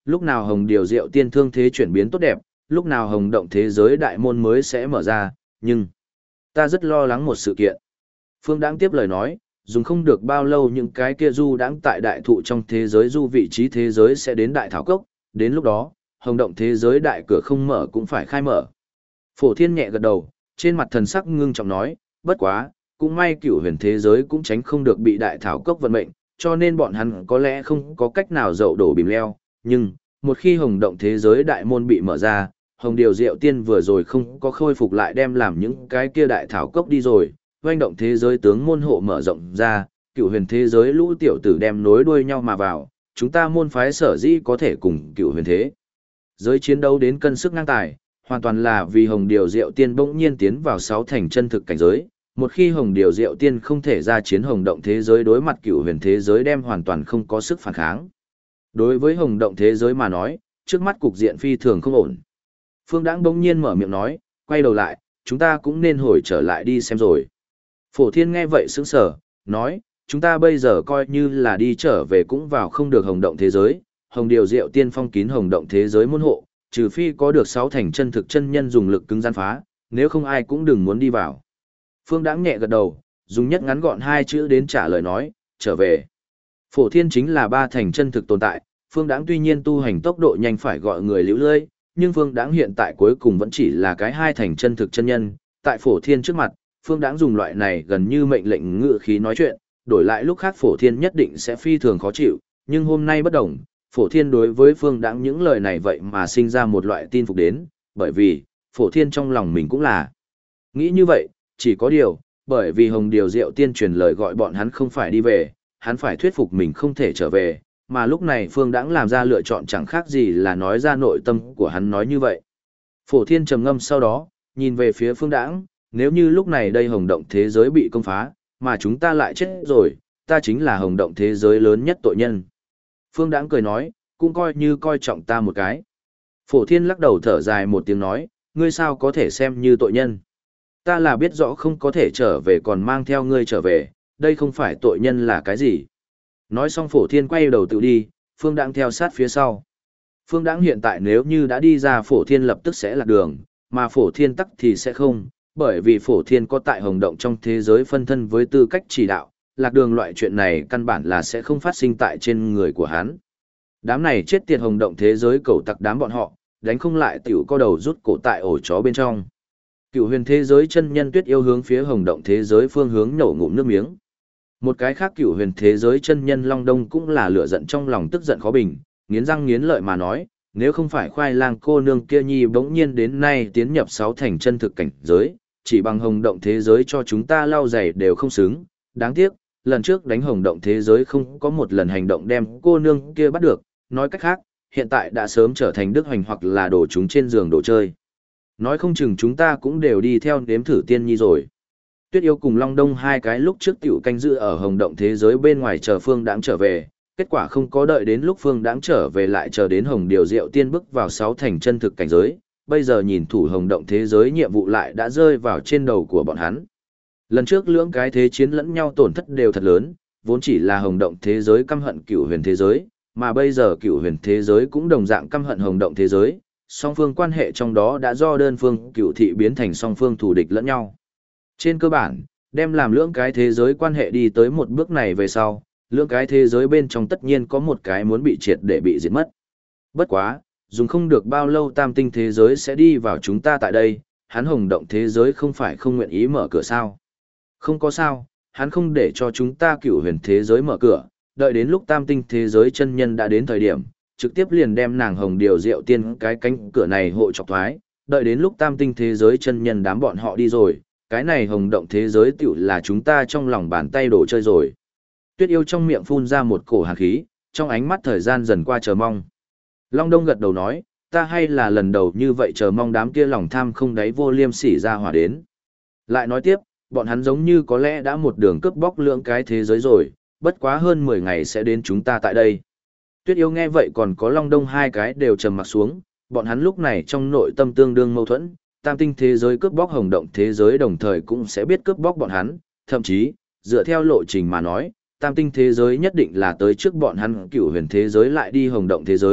lúc nào hồng điều diệu tiên thương thế chuyển biến tốt đẹp, lúc nào hồng động thế giới đại môn mới sẽ mở ra, nhưng ta rất lo lắng một sự kiện. Phương Đãng tiếp lời nói, dùng không được bao lâu những cái kia du đãng tại đại thụ trong thế giới du vị trí thế giới sẽ đến đại thảo cốc, đến lúc đó, hồng động thế giới đại cửa không mở cũng phải khai mở. Phổ Thiên nhẹ gật đầu, trên mặt thần sắc ngưng trọng nói, bất quá, cũng may cửu huyền thế giới cũng tránh không được bị đại thảo cốc vận mệnh, cho nên bọn hắn có lẽ không có cách nào dậu đổ bìm leo, nhưng, một khi hồng động thế giới đại môn bị mở ra, hồng điều diệu tiên vừa rồi không có khôi phục lại đem làm những cái kia đại thảo cốc đi rồi, doanh động thế giới tướng môn hộ mở rộng ra, cửu huyền thế giới lũ tiểu tử đem nối đuôi nhau mà vào, chúng ta môn phái sở dĩ có thể cùng cửu huyền thế giới chiến đấu đến cân sức ngang tài, hoàn toàn là vì hồng điều diệu tiên bỗng nhiên tiến vào sáu thành chân thực cảnh giới. Một khi hồng điều diệu tiên không thể ra chiến hồng động thế giới đối mặt cửu huyền thế giới đem hoàn toàn không có sức phản kháng. Đối với hồng động thế giới mà nói, trước mắt cục diện phi thường không ổn. Phương Đãng bỗng nhiên mở miệng nói, quay đầu lại, chúng ta cũng nên hồi trở lại đi xem rồi. Phổ Thiên nghe vậy sững sờ, nói, chúng ta bây giờ coi như là đi trở về cũng vào không được hồng động thế giới, hồng điều diệu tiên phong kín hồng động thế giới môn hộ, trừ phi có được sáu thành chân thực chân nhân dùng lực cứng gian phá, nếu không ai cũng đừng muốn đi vào. Phương Đãng nhẹ gật đầu, dùng nhất ngắn gọn hai chữ đến trả lời nói, trở về. Phổ Thiên chính là ba thành chân thực tồn tại, Phương Đãng tuy nhiên tu hành tốc độ nhanh phải gọi người liễu lơi, nhưng Phương Đãng hiện tại cuối cùng vẫn chỉ là cái hai thành chân thực chân nhân, tại Phổ Thiên trước mặt, Phương Đãng dùng loại này gần như mệnh lệnh ngự khí nói chuyện, đổi lại lúc khác Phổ Thiên nhất định sẽ phi thường khó chịu, nhưng hôm nay bất đồng, Phổ Thiên đối với Phương Đãng những lời này vậy mà sinh ra một loại tin phục đến, bởi vì, Phổ Thiên trong lòng mình cũng là nghĩ như vậy, chỉ có điều, bởi vì Hồng Điều Diệu Tiên truyền lời gọi bọn hắn không phải đi về, hắn phải thuyết phục mình không thể trở về, mà lúc này Phương Đãng làm ra lựa chọn chẳng khác gì là nói ra nội tâm của hắn nói như vậy. Phổ Thiên trầm ngâm sau đó, nhìn về phía Phương Đãng, nếu như lúc này đây hồng động thế giới bị công phá, mà chúng ta lại chết rồi, ta chính là hồng động thế giới lớn nhất tội nhân. Phương Đãng cười nói, cũng coi như coi trọng ta một cái. Phổ Thiên lắc đầu thở dài một tiếng nói, ngươi sao có thể xem như tội nhân. Ta là biết rõ không có thể trở về còn mang theo ngươi trở về, đây không phải tội nhân là cái gì. Nói xong Phổ Thiên quay đầu tự đi, Phương Đãng theo sát phía sau. Phương Đãng hiện tại nếu như đã đi ra Phổ Thiên lập tức sẽ lạc đường, mà Phổ Thiên tắc thì sẽ không, bởi vì Phổ Thiên có tại hồng động trong thế giới phân thân với tư cách chỉ đạo, lạc đường loại chuyện này căn bản là sẽ không phát sinh tại trên người của hắn. Đám này chết tiệt hồng động thế giới cầu tặc đám bọn họ, đánh không lại tiểu co đầu rút cổ tại ổ chó bên trong. Cựu huyền thế giới chân nhân Tuyết Yêu hướng phía hồng động thế giới phương hướng nhổ ngụm nước miếng. Một cái khác cựu huyền thế giới chân nhân Long Đông cũng là lửa giận trong lòng tức giận khó bình, nghiến răng nghiến lợi mà nói, nếu không phải khoai lang cô nương kia nhi bỗng nhiên đến nay tiến nhập sáu thành chân thực cảnh giới, chỉ bằng hồng động thế giới cho chúng ta lau giày đều không xứng, đáng tiếc, lần trước đánh hồng động thế giới không có một lần hành động đem cô nương kia bắt được, nói cách khác, hiện tại đã sớm trở thành đức hoành hoặc là đổ chúng trên giường đồ chơi. Nói không chừng chúng ta cũng đều đi theo nếm thử tiên nhi rồi. Tuyết Yêu cùng Long Đông hai cái lúc trước tiểu canh giữ ở hồng động thế giới bên ngoài chờ Phương Đãng trở về, kết quả không có đợi đến lúc Phương Đãng trở về lại chờ đến hồng điều diệu tiên bước vào sáu thành chân thực cảnh giới, bây giờ nhìn thủ hồng động thế giới nhiệm vụ lại đã rơi vào trên đầu của bọn hắn. Lần trước lưỡng cái thế chiến lẫn nhau tổn thất đều thật lớn, vốn chỉ là hồng động thế giới căm hận cửu huyền thế giới, mà bây giờ cửu huyền thế giới cũng đồng dạng căm hận hồng động thế giới, song phương quan hệ trong đó đã do đơn phương cửu thị biến thành song phương thù địch lẫn nhau. Trên cơ bản, đem làm lưỡng cái thế giới quan hệ đi tới một bước này về sau, lưỡng cái thế giới bên trong tất nhiên có một cái muốn bị triệt để bị diệt mất. Bất quá, dùng không được bao lâu tam tinh thế giới sẽ đi vào chúng ta tại đây, hắn hồng động thế giới không phải không nguyện ý mở cửa sao. Không có sao, hắn không để cho chúng ta cửu huyền thế giới mở cửa, đợi đến lúc tam tinh thế giới chân nhân đã đến thời điểm, trực tiếp liền đem nàng hồng điều diệu tiên cái cánh cửa này hộ chọc thoái, đợi đến lúc tam tinh thế giới chân nhân đám bọn họ đi rồi, cái này hồng động thế giới tiểu là chúng ta trong lòng bàn tay đổ chơi rồi. Tuyết Yêu trong miệng phun ra một cổ hàn khí, trong ánh mắt thời gian dần qua chờ mong. Long Đông gật đầu nói, ta hay là lần đầu như vậy chờ mong đám kia lòng tham không đáy vô liêm sỉ ra hỏa đến. Lại nói tiếp, bọn hắn giống như có lẽ đã một đường cướp bóc lưỡng cái thế giới rồi, bất quá hơn 10 ngày sẽ đến chúng ta tại đây. Tuyết Yêu nghe vậy còn có Long Đông hai cái đều trầm mặt xuống, bọn hắn lúc này trong nội tâm tương đương mâu thuẫn, tam tinh thế giới cướp bóc hồng động thế giới đồng thời cũng sẽ biết cướp bóc bọn hắn, thậm chí, dựa theo lộ trình mà nói, tam tinh thế giới nhất định là tới trước bọn hắn cửu huyền thế giới lại đi hồng động thế giới,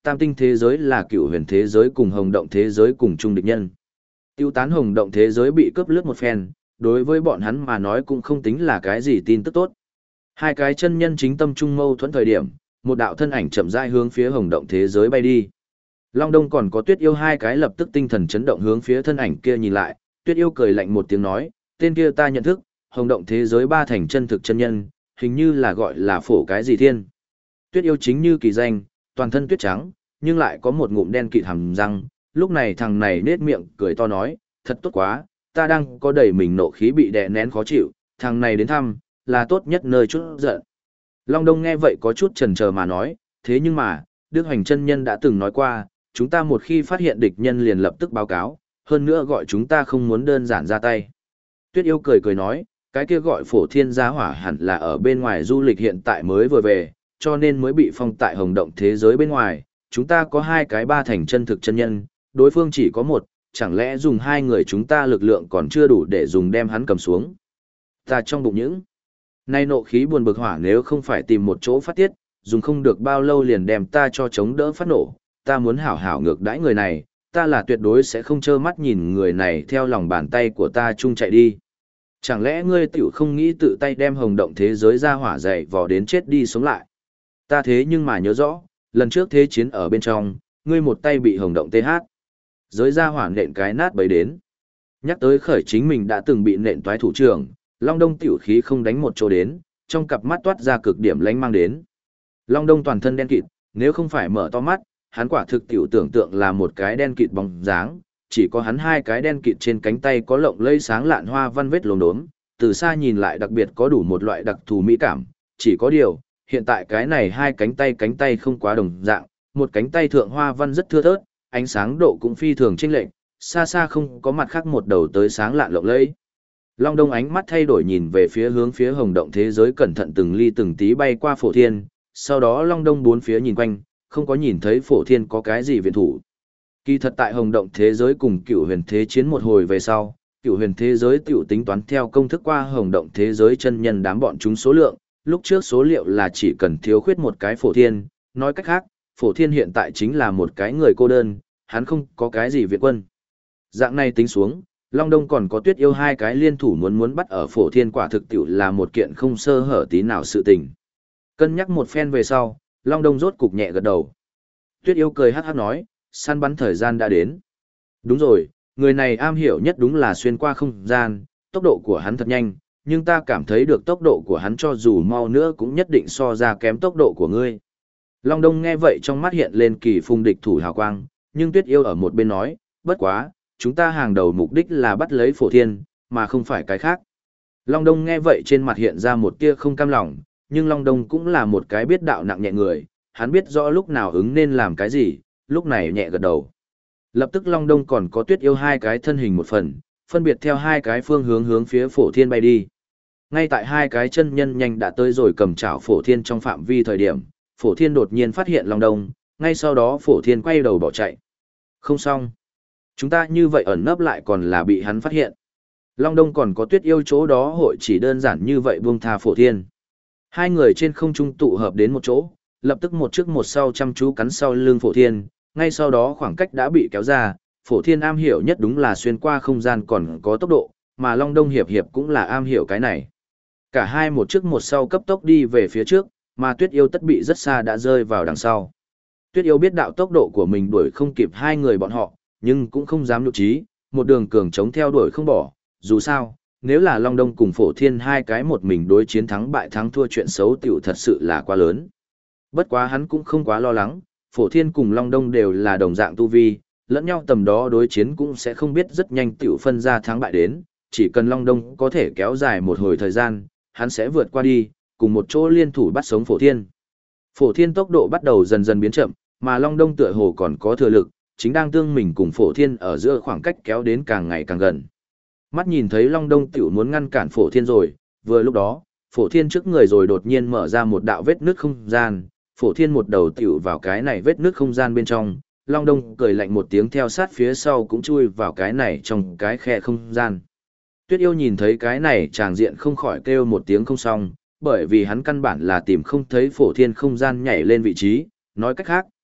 tam tinh thế giới là cựu huyền thế giới cùng hồng động thế giới cùng chung địch nhân. Tiêu tán hồng động thế giới bị cướp lướt một phen, đối với bọn hắn mà nói cũng không tính là cái gì tin tức tốt. Hai cái chân nhân chính tâm trung mâu thuẫn thời điểm, một đạo thân ảnh chậm rãi hướng phía hồng động thế giới bay đi. Long Đông còn có Tuyết Yêu hai cái lập tức tinh thần chấn động hướng phía thân ảnh kia nhìn lại, Tuyết Yêu cười lạnh một tiếng nói, tên kia ta nhận thức, hồng động thế giới ba thành chân thực chân nhân, hình như là gọi là Phổ cái gì thiên. Tuyết Yêu chính như kỳ danh, toàn thân tuyết trắng, nhưng lại có một ngụm đen kịt hàm răng, lúc này thằng này nết miệng cười to nói, thật tốt quá, ta đang có đầy mình nộ khí bị đè nén khó chịu, thằng này đến thăm, là tốt nhất nơi chút giận. Long Đông nghe vậy có chút chần chờ mà nói, thế nhưng mà, Đức Hoành chân nhân đã từng nói qua, chúng ta một khi phát hiện địch nhân liền lập tức báo cáo, hơn nữa gọi chúng ta không muốn đơn giản ra tay. Tuyết Yêu cười cười nói, cái kia gọi Phổ Thiên Giá Hỏa hẳn là ở bên ngoài du lịch hiện tại mới vừa về, cho nên mới bị phong tại hồng động thế giới bên ngoài, chúng ta có hai cái ba thành chân thực chân nhân, đối phương chỉ có một, chẳng lẽ dùng hai người chúng ta lực lượng còn chưa đủ để dùng đem hắn cầm xuống. Ta trong bụng những nay nộ khí buồn bực hỏa nếu không phải tìm một chỗ phát tiết, dùng không được bao lâu liền đem ta cho chống đỡ phát nổ, ta muốn hảo hảo ngược đãi người này, ta là tuyệt đối sẽ không trơ mắt nhìn người này theo lòng bàn tay của ta chung chạy đi. Chẳng lẽ ngươi tiểu không nghĩ tự tay đem hồng động thế giới ra hỏa dày vò đến chết đi sống lại? Ta thế nhưng mà nhớ rõ, lần trước thế chiến ở bên trong, ngươi một tay bị hồng động TH. Giới ra hỏa nện cái nát bấy đến. Nhắc tới khởi chính mình đã từng bị nện toái thủ trưởng, Long Đông tiểu khí không đánh một chỗ đến, trong cặp mắt toát ra cực điểm lánh mang đến. Long Đông toàn thân đen kịt, nếu không phải mở to mắt, hắn quả thực tiểu tưởng tượng là một cái đen kịt bóng dáng, chỉ có hắn hai cái đen kịt trên cánh tay có lộng lẫy sáng lạn hoa văn vết lốm đốm, từ xa nhìn lại đặc biệt có đủ một loại đặc thù mỹ cảm, chỉ có điều, hiện tại cái này hai cánh tay không quá đồng dạng, một cánh tay thượng hoa văn rất thưa thớt, ánh sáng độ cũng phi thường chênh lệch, xa xa không có mặt khác một đầu tới sáng lạn lộng lẫy. Long Đông ánh mắt thay đổi nhìn về phía hướng phía hồng động thế giới cẩn thận từng ly từng tí bay qua Phổ Thiên, sau đó Long Đông bốn phía nhìn quanh, không có nhìn thấy Phổ Thiên có cái gì viện thủ. Kỳ thật tại hồng động thế giới cùng cựu huyền thế chiến một hồi về sau, cựu huyền thế giới tiểu tính toán theo công thức qua hồng động thế giới chân nhân đám bọn chúng số lượng, lúc trước số liệu là chỉ cần thiếu khuyết một cái Phổ Thiên, nói cách khác, Phổ Thiên hiện tại chính là một cái người cô đơn, hắn không có cái gì viện quân. Dạng này tính xuống, Long Đông còn có Tuyết Yêu hai cái liên thủ muốn bắt ở Phổ Thiên quả thực tiểu là một kiện không sơ hở tí nào sự tình. Cân nhắc một phen về sau, Long Đông rốt cục nhẹ gật đầu. Tuyết Yêu cười hắc hắc nói, săn bắn thời gian đã đến. Đúng rồi, người này am hiểu nhất đúng là xuyên qua không gian, tốc độ của hắn thật nhanh, nhưng ta cảm thấy được tốc độ của hắn cho dù mau nữa cũng nhất định so ra kém tốc độ của ngươi. Long Đông nghe vậy trong mắt hiện lên kỳ phùng địch thủ hào quang, nhưng Tuyết Yêu ở một bên nói, bất quá, chúng ta hàng đầu mục đích là bắt lấy Phổ Thiên, mà không phải cái khác. Long Đông nghe vậy trên mặt hiện ra một tia không cam lòng, nhưng Long Đông cũng là một cái biết đạo nặng nhẹ người, hắn biết rõ lúc nào ứng nên làm cái gì, lúc này nhẹ gật đầu. Lập tức Long Đông còn có Tuyết Yêu hai cái thân hình một phần, phân biệt theo hai cái phương hướng phía Phổ Thiên bay đi. Ngay tại hai cái chân nhân nhanh đã tới rồi cầm chảo Phổ Thiên trong phạm vi thời điểm, Phổ Thiên đột nhiên phát hiện Long Đông, ngay sau đó Phổ Thiên quay đầu bỏ chạy. Không xong. Chúng ta như vậy ẩn nấp lại còn là bị hắn phát hiện. Long Đông còn có Tuyết Yêu chỗ đó hội chỉ đơn giản như vậy buông tha Phổ Thiên. Hai người trên không trung tụ hợp đến một chỗ, lập tức một trước một sau chăm chú cắn sau lưng Phổ Thiên, ngay sau đó khoảng cách đã bị kéo ra, Phổ Thiên am hiểu nhất đúng là xuyên qua không gian còn có tốc độ, mà Long Đông hiệp cũng là am hiểu cái này. Cả hai một trước một sau cấp tốc đi về phía trước, mà Tuyết Yêu tất bị rất xa đã rơi vào đằng sau. Tuyết Yêu biết đạo tốc độ của mình đuổi không kịp hai người bọn họ, nhưng cũng không dám nhục trí, một đường cường chống theo đuổi không bỏ, dù sao, nếu là Long Đông cùng Phổ Thiên hai cái một mình đối chiến thắng bại thắng thua chuyện xấu tiểu thật sự là quá lớn. Bất quá hắn cũng không quá lo lắng, Phổ Thiên cùng Long Đông đều là đồng dạng tu vi, lẫn nhau tầm đó đối chiến cũng sẽ không biết rất nhanh tiểu phân ra thắng bại đến, chỉ cần Long Đông có thể kéo dài một hồi thời gian, hắn sẽ vượt qua đi, cùng một chỗ liên thủ bắt sống Phổ Thiên. Phổ Thiên tốc độ bắt đầu dần dần biến chậm, mà Long Đông tựa hồ còn có thừa lực, chính đang tương mình cùng Phổ Thiên ở giữa khoảng cách kéo đến càng ngày càng gần. Mắt nhìn thấy Long Đông tiểu muốn ngăn cản Phổ Thiên rồi, vừa lúc đó, Phổ Thiên trước người rồi đột nhiên mở ra một đạo vết nứt không gian, Phổ Thiên một đầu tiểu vào cái này vết nứt không gian bên trong, Long Đông cười lạnh một tiếng theo sát phía sau cũng chui vào cái này trong cái khe không gian. Tuyết Yêu nhìn thấy cái này tràng diện không khỏi kêu một tiếng không xong, bởi vì hắn căn bản là tìm không thấy Phổ Thiên không gian nhảy lên vị trí, nói cách khác,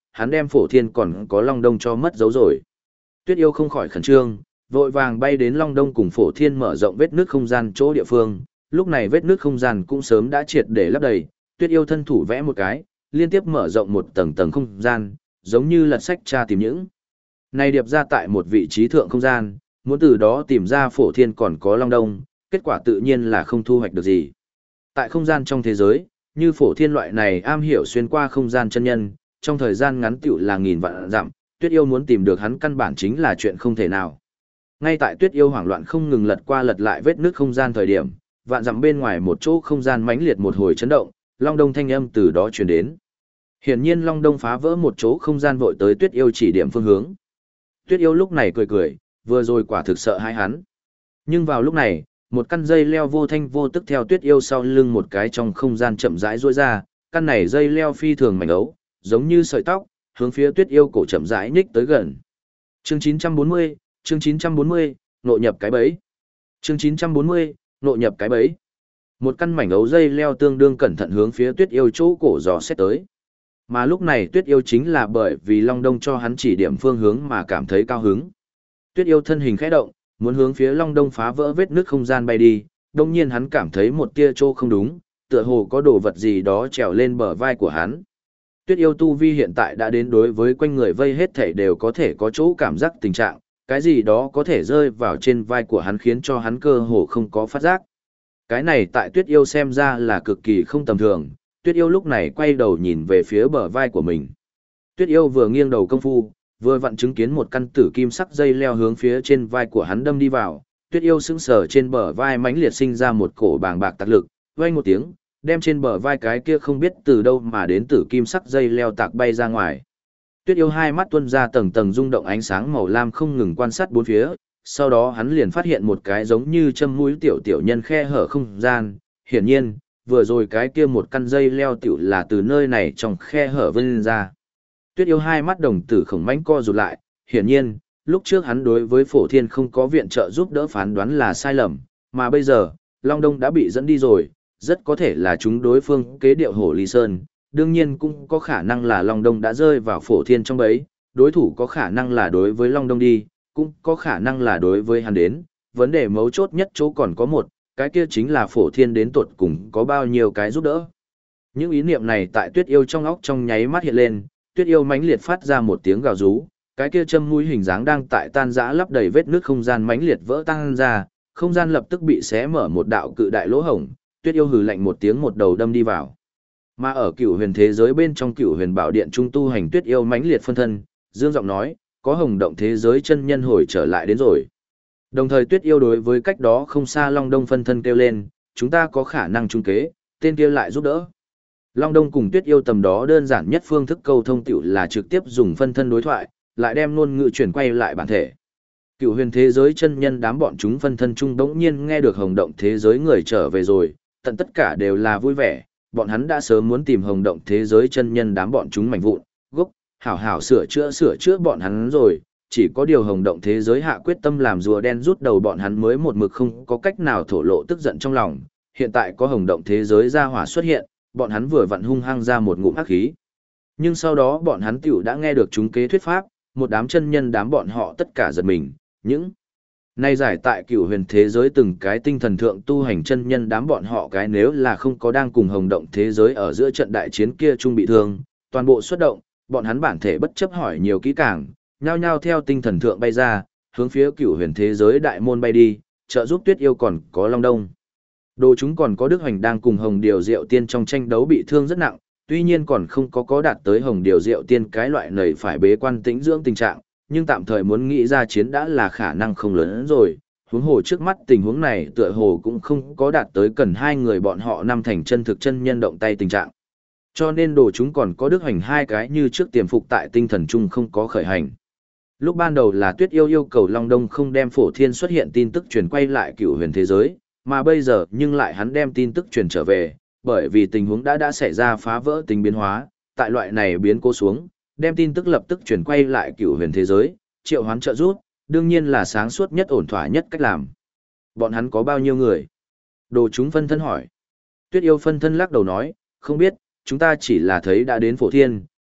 hắn đem Phổ Thiên còn có Long Đông cho mất dấu rồi. Tuyết Yêu không khỏi khẩn trương, vội vàng bay đến Long Đông cùng Phổ Thiên mở rộng vết nước không gian chỗ địa phương, lúc này vết nước không gian cũng sớm đã triệt để lấp đầy, Tuyết Yêu thân thủ vẽ một cái, liên tiếp mở rộng một tầng tầng không gian, giống như lật sách tra tìm những này điệp ra tại một vị trí thượng không gian, muốn từ đó tìm ra Phổ Thiên còn có Long Đông, kết quả tự nhiên là không thu hoạch được gì. Tại không gian trong thế giới, như Phổ Thiên loại này am hiểu xuyên qua không gian chân nhân, trong thời gian ngắn tựu là nghìn vạn dặm, Tuyết Yêu muốn tìm được hắn căn bản chính là chuyện không thể nào. Ngay tại Tuyết Yêu hoảng loạn không ngừng lật qua lật lại vết nước không gian thời điểm, vạn dặm bên ngoài một chỗ không gian mãnh liệt một hồi chấn động, Long Đông thanh âm từ đó truyền đến. Hiển nhiên Long Đông phá vỡ một chỗ không gian vội tới Tuyết Yêu chỉ điểm phương hướng. Tuyết Yêu lúc này cười cười, vừa rồi quả thực sợ hãi hắn. Nhưng vào lúc này, một căn dây leo vô thanh vô tức theo Tuyết Yêu sau lưng một cái trong không gian chậm rãi duỗi ra, căn này dây leo phi thường mảnh ấu, giống như sợi tóc, hướng phía Tuyết Yêu cổ chậm rãi nhích tới gần. Chương 940, chương 940, nội nhập cái bẫy. Chương 940, nội nhập cái bẫy. Một căn mảnh ấu dây leo tương đương cẩn thận hướng phía Tuyết Yêu chỗ cổ dò xét tới. Mà lúc này Tuyết Yêu chính là bởi vì Long Đông cho hắn chỉ điểm phương hướng mà cảm thấy cao hứng. Tuyết Yêu thân hình khẽ động, muốn hướng phía Long Đông phá vỡ vết nước không gian bay đi, đồng nhiên hắn cảm thấy một tia chỗ không đúng, tựa hồ có đồ vật gì đó trèo lên bờ vai của hắn. Tuyết Yêu tu vi hiện tại đã đến đối với quanh người vây hết thảy đều có thể có chỗ cảm giác tình trạng, cái gì đó có thể rơi vào trên vai của hắn khiến cho hắn cơ hồ không có phát giác. Cái này tại Tuyết Yêu xem ra là cực kỳ không tầm thường, Tuyết Yêu lúc này quay đầu nhìn về phía bờ vai của mình. Tuyết Yêu vừa nghiêng đầu công phu, vừa vặn chứng kiến một căn tử kim sắc dây leo hướng phía trên vai của hắn đâm đi vào. Tuyết Yêu sững sờ trên bờ vai mãnh liệt sinh ra một cổ bàng bạc tạc lực, vang một tiếng, đem trên bờ vai cái kia không biết từ đâu mà đến tử kim sắc dây leo tạc bay ra ngoài. Tuyết Yêu hai mắt tuôn ra tầng tầng rung động ánh sáng màu lam không ngừng quan sát bốn phía, sau đó hắn liền phát hiện một cái giống như châm mũi tiểu tiểu nhân khe hở không gian, hiển nhiên, vừa rồi cái kia một căn dây leo tiểu là từ nơi này trong khe hở vươn ra. Tuyết Yêu hai mắt đồng tử khổng mãnh co rụt lại, hiển nhiên, lúc trước hắn đối với Phổ Thiên không có viện trợ giúp đỡ phán đoán là sai lầm, mà bây giờ, Long Đông đã bị dẫn đi rồi, rất có thể là chúng đối phương kế điệu Hổ Ly Sơn, đương nhiên cũng có khả năng là Long Đông đã rơi vào Phổ Thiên trong bẫy, đối thủ có khả năng là đối với Long Đông đi, cũng có khả năng là đối với hắn đến, vấn đề mấu chốt nhất chỗ còn có một, cái kia chính là Phổ Thiên đến tuột cùng có bao nhiêu cái giúp đỡ. Những ý niệm này tại Tuyết Yêu trong óc trong nháy mắt hiện lên, Tuyết Yêu mãnh liệt phát ra một tiếng gào rú, cái kia châm mũi hình dáng đang tại tan rã lấp đầy vết nước không gian mãnh liệt vỡ tan ra, không gian lập tức bị xé mở một đạo cự đại lỗ hổng, Tuyết Yêu hừ lạnh một tiếng một đầu đâm đi vào. Mà ở Cửu Huyền thế giới bên trong Cửu Huyền Bảo Điện trung tu hành Tuyết Yêu mãnh liệt phân thân, dương giọng nói, có Hồng Động thế giới chân nhân hồi trở lại đến rồi. Đồng thời Tuyết Yêu đối với cách đó không xa Long Đông phân thân kêu lên, chúng ta có khả năng trung kế, tên kia lại giúp đỡ. Long Đông cùng Tuyết Yêu tầm đó đơn giản nhất phương thức câu thông tiểu là trực tiếp dùng phân thân đối thoại, lại đem ngôn ngữ chuyển quay lại bản thể. Cửu Huyền thế giới chân nhân đám bọn chúng phân thân chung đống nhiên nghe được Hồng Động thế giới người trở về rồi, tận tất cả đều là vui vẻ, bọn hắn đã sớm muốn tìm Hồng Động thế giới chân nhân đám bọn chúng mảnh vụn, gốc, hảo hảo sửa chữa bọn hắn rồi, chỉ có điều Hồng Động thế giới hạ quyết tâm làm rùa đen rút đầu bọn hắn mới một mực không có cách nào thổ lộ tức giận trong lòng, hiện tại có Hồng Động thế giới ra hỏa xuất hiện, bọn hắn vừa vặn hung hăng ra một ngụm ác khí. Nhưng sau đó bọn hắn tiểu đã nghe được chúng kế thuyết pháp, một đám chân nhân đám bọn họ tất cả giật mình, những nay giải tại Cửu Huyền thế giới từng cái tinh thần thượng tu hành chân nhân đám bọn họ cái nếu là không có đang cùng Hồng Động thế giới ở giữa trận đại chiến kia chung bị thương, toàn bộ xuất động, bọn hắn bản thể bất chấp hỏi nhiều kỹ càng, nhao nhao theo tinh thần thượng bay ra, hướng phía Cửu Huyền thế giới đại môn bay đi, trợ giúp Tuyết Yêu còn có Long Đông. Đồ chúng còn có Đức Hoành đang cùng Hồng Điều Diệu Tiên trong tranh đấu bị thương rất nặng, tuy nhiên còn không có đạt tới Hồng Điều Diệu Tiên cái loại này phải bế quan tĩnh dưỡng tình trạng, nhưng tạm thời muốn nghĩ ra chiến đã là khả năng không lớn rồi. Huống hồ trước mắt tình huống này tựa hồ cũng không có đạt tới cần hai người bọn họ năm thành chân thực chân nhân động tay tình trạng. Cho nên đồ chúng còn có Đức Hoành hai cái như trước tiềm phục tại tinh thần chung không có khởi hành. Lúc ban đầu là Tuyết Yêu yêu cầu Long Đông không đem Phổ Thiên xuất hiện tin tức truyền quay lại Cửu Huyền thế giới, mà bây giờ nhưng lại hắn đem tin tức truyền trở về, bởi vì tình huống đã xảy ra phá vỡ tính biến hóa, tại loại này biến cố xuống, đem tin tức lập tức truyền quay lại Cửu Huyền thế giới, triệu hoán trợ giúp, đương nhiên là sáng suốt nhất ổn thỏa nhất cách làm. Bọn hắn có bao nhiêu người? Đồ chúng phân thân hỏi. Tuyết Yêu phân thân lắc đầu nói, không biết, chúng ta chỉ là thấy đã đến Phổ Thiên,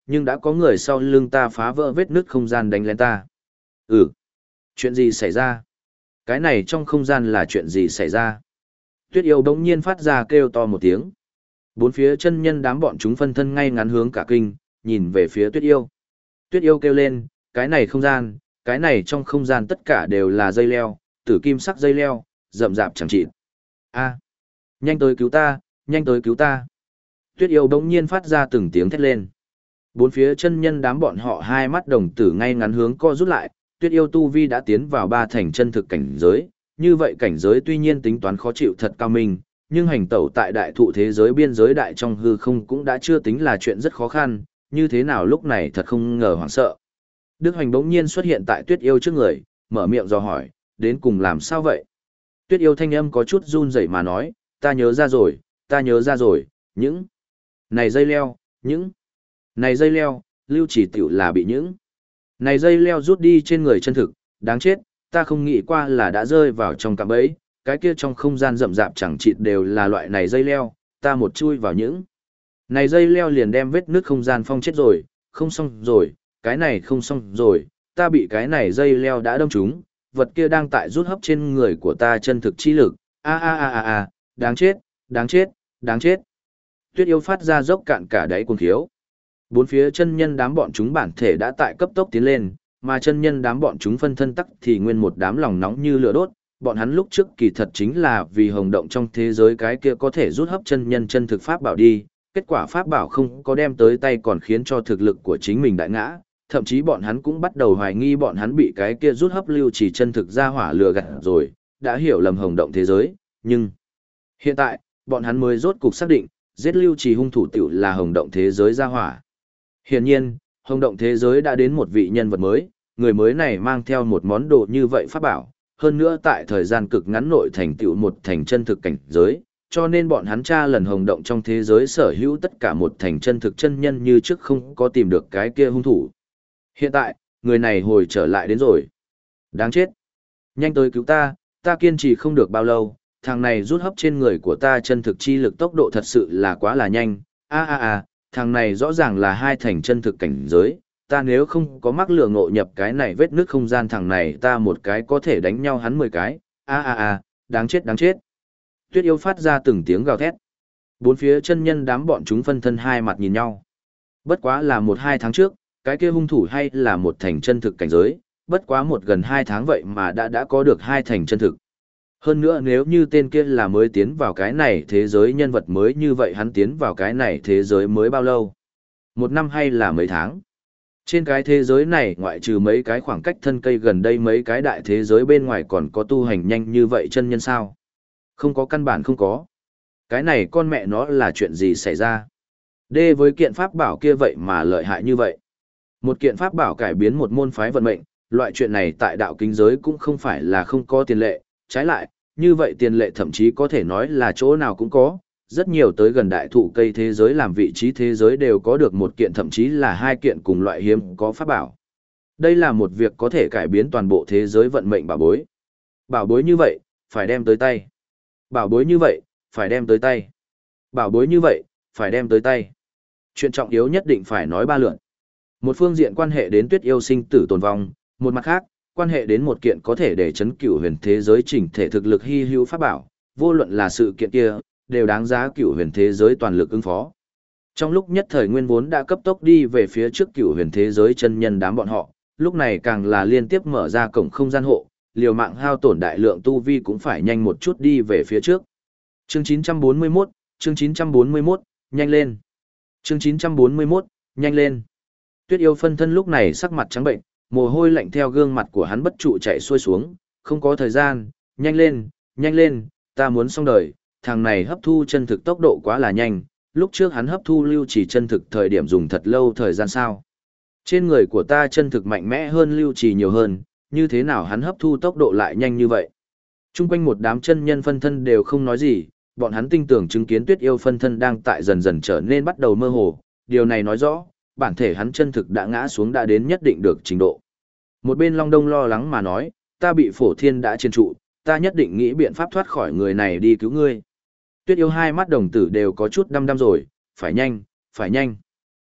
nhưng đã có người sau lưng ta phá vỡ vết nứt không gian đánh lên ta. Ừ, chuyện gì xảy ra? Cái này trong không gian là chuyện gì xảy ra? Tuyết yêu bỗng nhiên phát ra kêu to một tiếng. Bốn phía chân nhân đám bọn chúng phân thân ngay ngắn hướng cả kinh, nhìn về phía tuyết yêu. Tuyết yêu kêu lên, cái này không gian, cái này trong không gian tất cả đều là dây leo, tử kim sắc dây leo, rậm rạp chẳng chịt. A, nhanh tới cứu ta, nhanh tới cứu ta. Tuyết yêu bỗng nhiên phát ra từng tiếng thét lên. Bốn phía chân nhân đám bọn họ hai mắt đồng tử ngay ngắn hướng co rút lại, Tuyết yêu tu vi đã tiến vào ba thành chân thực cảnh giới, như vậy cảnh giới tuy nhiên tính toán khó chịu thật cao minh, nhưng hành tẩu tại đại thụ thế giới biên giới đại trong hư không cũng đã chưa tính là chuyện rất khó khăn, như thế nào lúc này thật không ngờ hoảng sợ. Đức Hoành bỗng nhiên xuất hiện tại Tuyết yêu trước người, mở miệng dò hỏi, đến cùng làm sao vậy? Tuyết yêu thanh âm có chút run rẩy mà nói, ta nhớ ra rồi, những này dây leo, những này dây leo, lưu chỉ tiểu là bị những này dây leo rút đi trên người chân thực, đáng chết, ta không nghĩ qua là đã rơi vào trong cạm bẫy, cái kia trong không gian rậm rạp chẳng chịt đều là loại này dây leo, ta một chui vào những này dây leo liền đem vết nứt không gian phong chết rồi, không xong rồi, cái này không xong rồi, ta bị cái này dây leo đã đâm trúng, vật kia đang tại rút hấp trên người của ta chân thực chi lực, đáng chết, đáng chết, đáng chết. Tuyết yêu phát ra dốc cạn cả đáy cuồng khiếu. Bốn phía chân nhân đám bọn chúng bản thể đã tại cấp tốc tiến lên, mà chân nhân đám bọn chúng phân thân tắc thì nguyên một đám lòng nóng như lửa đốt, bọn hắn lúc trước kỳ thật chính là vì hồng động trong thế giới cái kia có thể rút hấp chân nhân chân thực pháp bảo đi, kết quả pháp bảo không có đem tới tay còn khiến cho thực lực của chính mình đại ngã, thậm chí bọn hắn cũng bắt đầu hoài nghi bọn hắn bị cái kia rút hấp lưu chỉ chân thực ra hỏa lừa gạt rồi, đã hiểu lầm hồng động thế giới, nhưng hiện tại, bọn hắn mới rốt cục xác định, giết lưu chỉ hung thủ tiểu là hồng động thế giới ra hỏa. Hiển nhiên, hồng động thế giới đã đến một vị nhân vật mới, người mới này mang theo một món đồ như vậy pháp bảo, hơn nữa tại thời gian cực ngắn nội thành tựu một thành chân thực cảnh giới, cho nên bọn hắn tra lần hồng động trong thế giới sở hữu tất cả một thành chân thực chân nhân như trước không có tìm được cái kia hung thủ. Hiện tại, người này hồi trở lại đến rồi. Đáng chết. Nhanh tới cứu ta, ta kiên trì không được bao lâu, thằng này rút hấp trên người của ta chân thực chi lực tốc độ thật sự là quá là nhanh. Thằng này rõ ràng là hai thành chân thực cảnh giới, ta nếu không có mắc lừa ngộ nhập cái này vết nước không gian thằng này ta một cái có thể đánh nhau hắn 10 cái. Đáng chết đáng chết. Tuyết yêu phát ra từng tiếng gào thét. Bốn phía chân nhân đám bọn chúng phân thân hai mặt nhìn nhau. Bất quá là 1-2 tháng trước, cái kia hung thủ hay là một thành chân thực cảnh giới, bất quá gần 2 tháng vậy mà đã có được 2 thành chân thực. Hơn nữa nếu như tên kia là mới tiến vào cái này thế giới nhân vật mới như vậy hắn tiến vào cái này thế giới mới bao lâu? 1 năm hay là mấy tháng? Trên cái thế giới này ngoại trừ mấy cái khoảng cách thân cây gần đây mấy cái đại thế giới bên ngoài còn có tu hành nhanh như vậy chân nhân sao? Không có, căn bản không có. Cái này con mẹ nó là chuyện gì xảy ra? Đê với kiện pháp bảo kia vậy mà lợi hại như vậy. Một kiện pháp bảo cải biến một môn phái vận mệnh, loại chuyện này tại đạo kính giới cũng không phải là không có tiền lệ, trái lại, như vậy tiền lệ thậm chí có thể nói là chỗ nào cũng có, rất nhiều tới gần đại thụ cây thế giới làm vị trí thế giới đều có được một kiện thậm chí là 2 kiện cùng loại hiếm có pháp bảo. Đây là một việc có thể cải biến toàn bộ thế giới vận mệnh bảo bối. Bảo bối như vậy, phải đem tới tay. Bảo bối như vậy, phải đem tới tay. Bảo bối như vậy, phải đem tới tay. Chuyện trọng yếu nhất định phải nói 3 lượt. Một phương diện quan hệ đến Tuyết yêu sinh tử tồn vong, một mặt khác, quan hệ đến một kiện có thể để chấn cửu huyền thế giới chỉnh thể thực lực hy hữu pháp bảo, vô luận là sự kiện kia, đều đáng giá cửu huyền thế giới toàn lực ứng phó. Trong lúc nhất thời nguyên vốn đã cấp tốc đi về phía trước cửu huyền thế giới chân nhân đám bọn họ, lúc này càng là liên tiếp mở ra cổng không gian hộ, liều mạng hao tổn đại lượng tu vi cũng phải nhanh một chút đi về phía trước. Chương 941, nhanh lên. Chương 941, nhanh lên. Tuyết yêu phân thân lúc này sắc mặt trắng bệnh, mồ hôi lạnh theo gương mặt của hắn bất trụ chạy xuôi xuống, không có thời gian, nhanh lên, ta muốn xong đời, thằng này hấp thu chân thực tốc độ quá là nhanh, lúc trước hắn hấp thu lưu chỉ chân thực thời điểm dùng thật lâu thời gian sao. Trên người của ta chân thực mạnh mẽ hơn lưu chỉ nhiều hơn, như thế nào hắn hấp thu tốc độ lại nhanh như vậy. Trung quanh một đám chân nhân phân thân đều không nói gì, bọn hắn tinh tưởng chứng kiến Tuyết yêu phân thân đang tại dần dần trở nên bắt đầu mơ hồ, điều này nói rõ, bản thể hắn chân thực đã ngã xuống đã đến nhất định được trình độ. Một bên Long Đông lo lắng mà nói, ta bị Phổ Thiên đã chiên trụ, ta nhất định nghĩ biện pháp thoát khỏi người này đi cứu ngươi. Tuyết yêu hai mắt đồng tử đều có chút đăm đăm rồi, phải nhanh.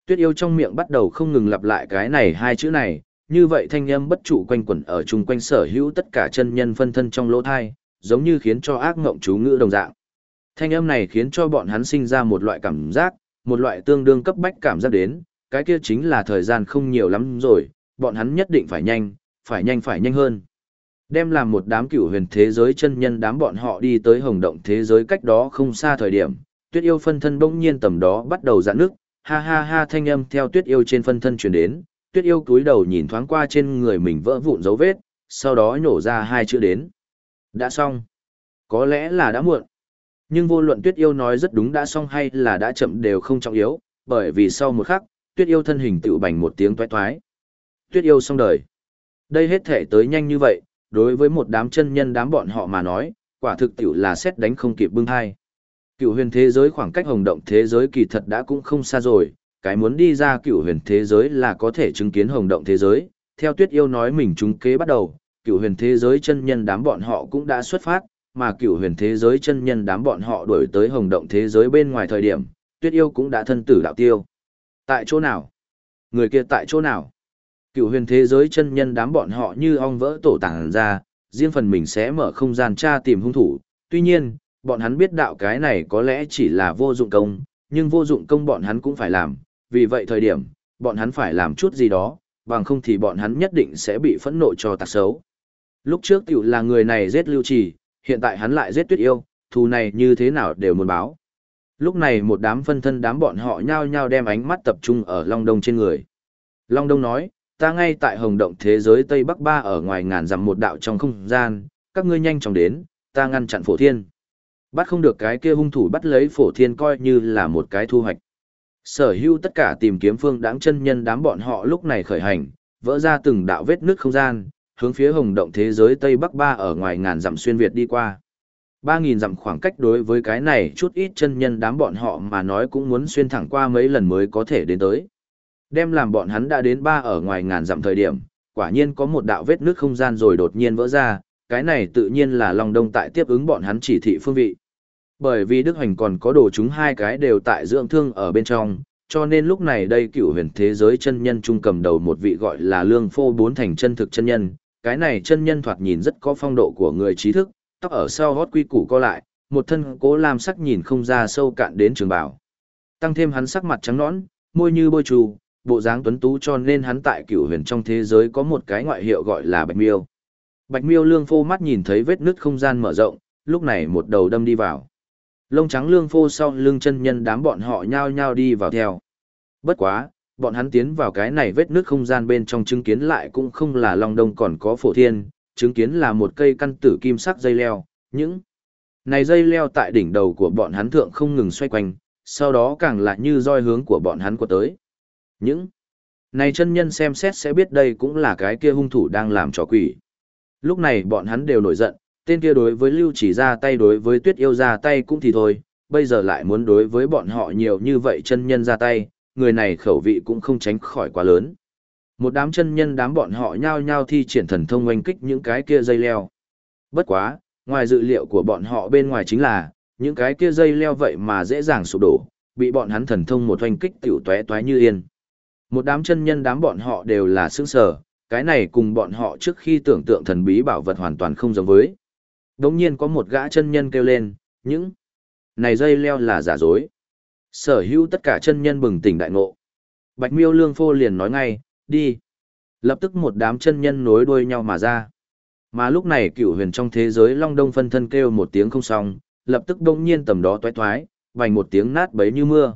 Tuyết yêu trong miệng bắt đầu không ngừng lặp lại cái này hai chữ này, như vậy thanh âm bất trụ quanh quẩn ở chung quanh sở hữu tất cả chân nhân phân thân trong lỗ thai, giống như khiến cho ác ngộng chú ngữ đồng dạng. Thanh âm này khiến cho bọn hắn sinh ra một loại cảm giác, một loại tương đương cấp bách cảm giác đến, cái kia chính là thời gian không nhiều lắm rồi, bọn hắn nhất định phải nhanh, phải nhanh hơn. Đem làm một đám cửu huyền thế giới chân nhân đám bọn họ đi tới hồng động thế giới cách đó không xa thời điểm, Tuyết yêu phân thân bỗng nhiên tầm đó bắt đầu giãn nước, ha ha ha thanh âm theo Tuyết yêu trên phân thân truyền đến, Tuyết yêu cúi đầu nhìn thoáng qua trên người mình vỡ vụn dấu vết, sau đó nhổ ra hai chữ đến. Đã xong. Có lẽ là đã muộn. Nhưng vô luận Tuyết yêu nói rất đúng đã xong hay là đã chậm đều không trọng yếu, bởi vì sau một khắc, Tuyết yêu thân hình tựu bành một tiếng toái toái. Tuyết yêu xong đời. Đây hết thể tới nhanh như vậy, đối với một đám chân nhân đám bọn họ mà nói, quả thực tựu là xét đánh không kịp bưng hai. Cựu huyền thế giới khoảng cách hồng động thế giới kỳ thật đã cũng không xa rồi, cái muốn đi ra cựu huyền thế giới là có thể chứng kiến hồng động thế giới. Theo Tuyết yêu nói mình trúng kế bắt đầu, cựu huyền thế giới chân nhân đám bọn họ cũng đã xuất phát, mà cựu huyền thế giới chân nhân đám bọn họ đuổi tới hồng động thế giới bên ngoài thời điểm, Tuyết yêu cũng đã thân tử đạo tiêu. Tại chỗ nào? Người kia tại chỗ nào? Cựu huyền thế giới chân nhân đám bọn họ như ong vỡ tổ tàng ra, riêng phần mình sẽ mở không gian tra tìm hung thủ. Tuy nhiên, bọn hắn biết đạo cái này có lẽ chỉ là vô dụng công, nhưng vô dụng công bọn hắn cũng phải làm. Vì vậy thời điểm, bọn hắn phải làm chút gì đó, bằng không thì bọn hắn nhất định sẽ bị phẫn nộ cho tặc xấu. Lúc trước tiểu là người này giết Lưu Trì, hiện tại hắn lại giết Tuyết yêu, thù này như thế nào đều muốn báo. Lúc này một đám phân thân đám bọn họ nhao nhao đem ánh mắt tập trung ở Long Đông trên người. Long Đông nói, ta ngay tại hồng động thế giới Tây Bắc Ba ở ngoài ngàn dặm một đạo trong không gian, các ngươi nhanh chóng đến, ta ngăn chặn Phổ Thiên. Bắt không được cái kia hung thủ bắt lấy Phổ Thiên coi như là một cái thu hoạch. Sở hữu tất cả tìm kiếm phương đáng chân nhân đám bọn họ lúc này khởi hành, vỡ ra từng đạo vết nước không gian, hướng phía hồng động thế giới Tây Bắc Ba ở ngoài ngàn dặm xuyên Việt đi qua. 3.000 dặm khoảng cách đối với cái này chút ít chân nhân đám bọn họ mà nói cũng muốn xuyên thẳng qua mấy lần mới có thể đến tới. Đem làm bọn hắn đã đến ba ở ngoài ngàn dặm thời điểm, quả nhiên có một đạo vết nước không gian rồi đột nhiên vỡ ra, cái này tự nhiên là Long Đông tại tiếp ứng bọn hắn chỉ thị phương vị. Bởi vì Đức Hoành còn có đồ chúng hai cái đều tại dưỡng thương ở bên trong, cho nên lúc này đây cựu huyền thế giới chân nhân trung cầm đầu một vị gọi là Lương Phô Bốn Thành chân thực chân nhân, cái này chân nhân thoạt nhìn rất có phong độ của người trí thức, tóc ở sau hót quy củ co lại, một thân cố lam sắc nhìn không ra sâu cạn đến trường bảo. Tăng thêm hắn sắc mặt trắng nõn, môi như bôi trù, bộ dáng tuấn tú cho nên hắn tại cửu huyền trong thế giới có một cái ngoại hiệu gọi là Bạch Miêu. Bạch Miêu Lương Phô mắt nhìn thấy vết nứt không gian mở rộng, lúc này một đầu đâm đi vào. Lông trắng Lương Phô sau lưng chân nhân đám bọn họ nhao nhao đi vào theo. Bất quá, bọn hắn tiến vào cái này vết nứt không gian bên trong chứng kiến lại cũng không là Long Đông còn có Phổ Thiên, chứng kiến là một cây căn tử kim sắc dây leo, những này dây leo tại đỉnh đầu của bọn hắn thượng không ngừng xoay quanh, sau đó càng lại như roi hướng của bọn hắn của tới. Những này chân nhân xem xét sẽ biết đây cũng là cái kia hung thủ đang làm trò quỷ. Lúc này bọn hắn đều nổi giận, tên kia đối với Lưu Chỉ ra tay đối với Tuyết yêu ra tay cũng thì thôi, bây giờ lại muốn đối với bọn họ nhiều như vậy chân nhân ra tay, người này khẩu vị cũng không tránh khỏi quá lớn. Một đám chân nhân đám bọn họ nhao nhao thi triển thần thông oanh kích những cái kia dây leo. Bất quá, ngoài dự liệu của bọn họ bên ngoài chính là, những cái kia dây leo vậy mà dễ dàng sụp đổ, bị bọn hắn thần thông một oanh kích tiểu tóe toái như yên. Một đám chân nhân đám bọn họ đều là sững sờ, cái này cùng bọn họ trước khi tưởng tượng thần bí bảo vật hoàn toàn không giống với. Đống nhiên có một gã chân nhân kêu lên, những này dây leo là giả dối. Sở hữu tất cả chân nhân bừng tỉnh đại ngộ. Bạch Miêu Lương Phô liền nói ngay, đi. Lập tức một đám chân nhân nối đuôi nhau mà ra. Mà lúc này cửu huyền trong thế giới Long Đông phân thân kêu một tiếng không xong, lập tức đông nhiên tầm đó toái toái, vành một tiếng nát bấy như mưa.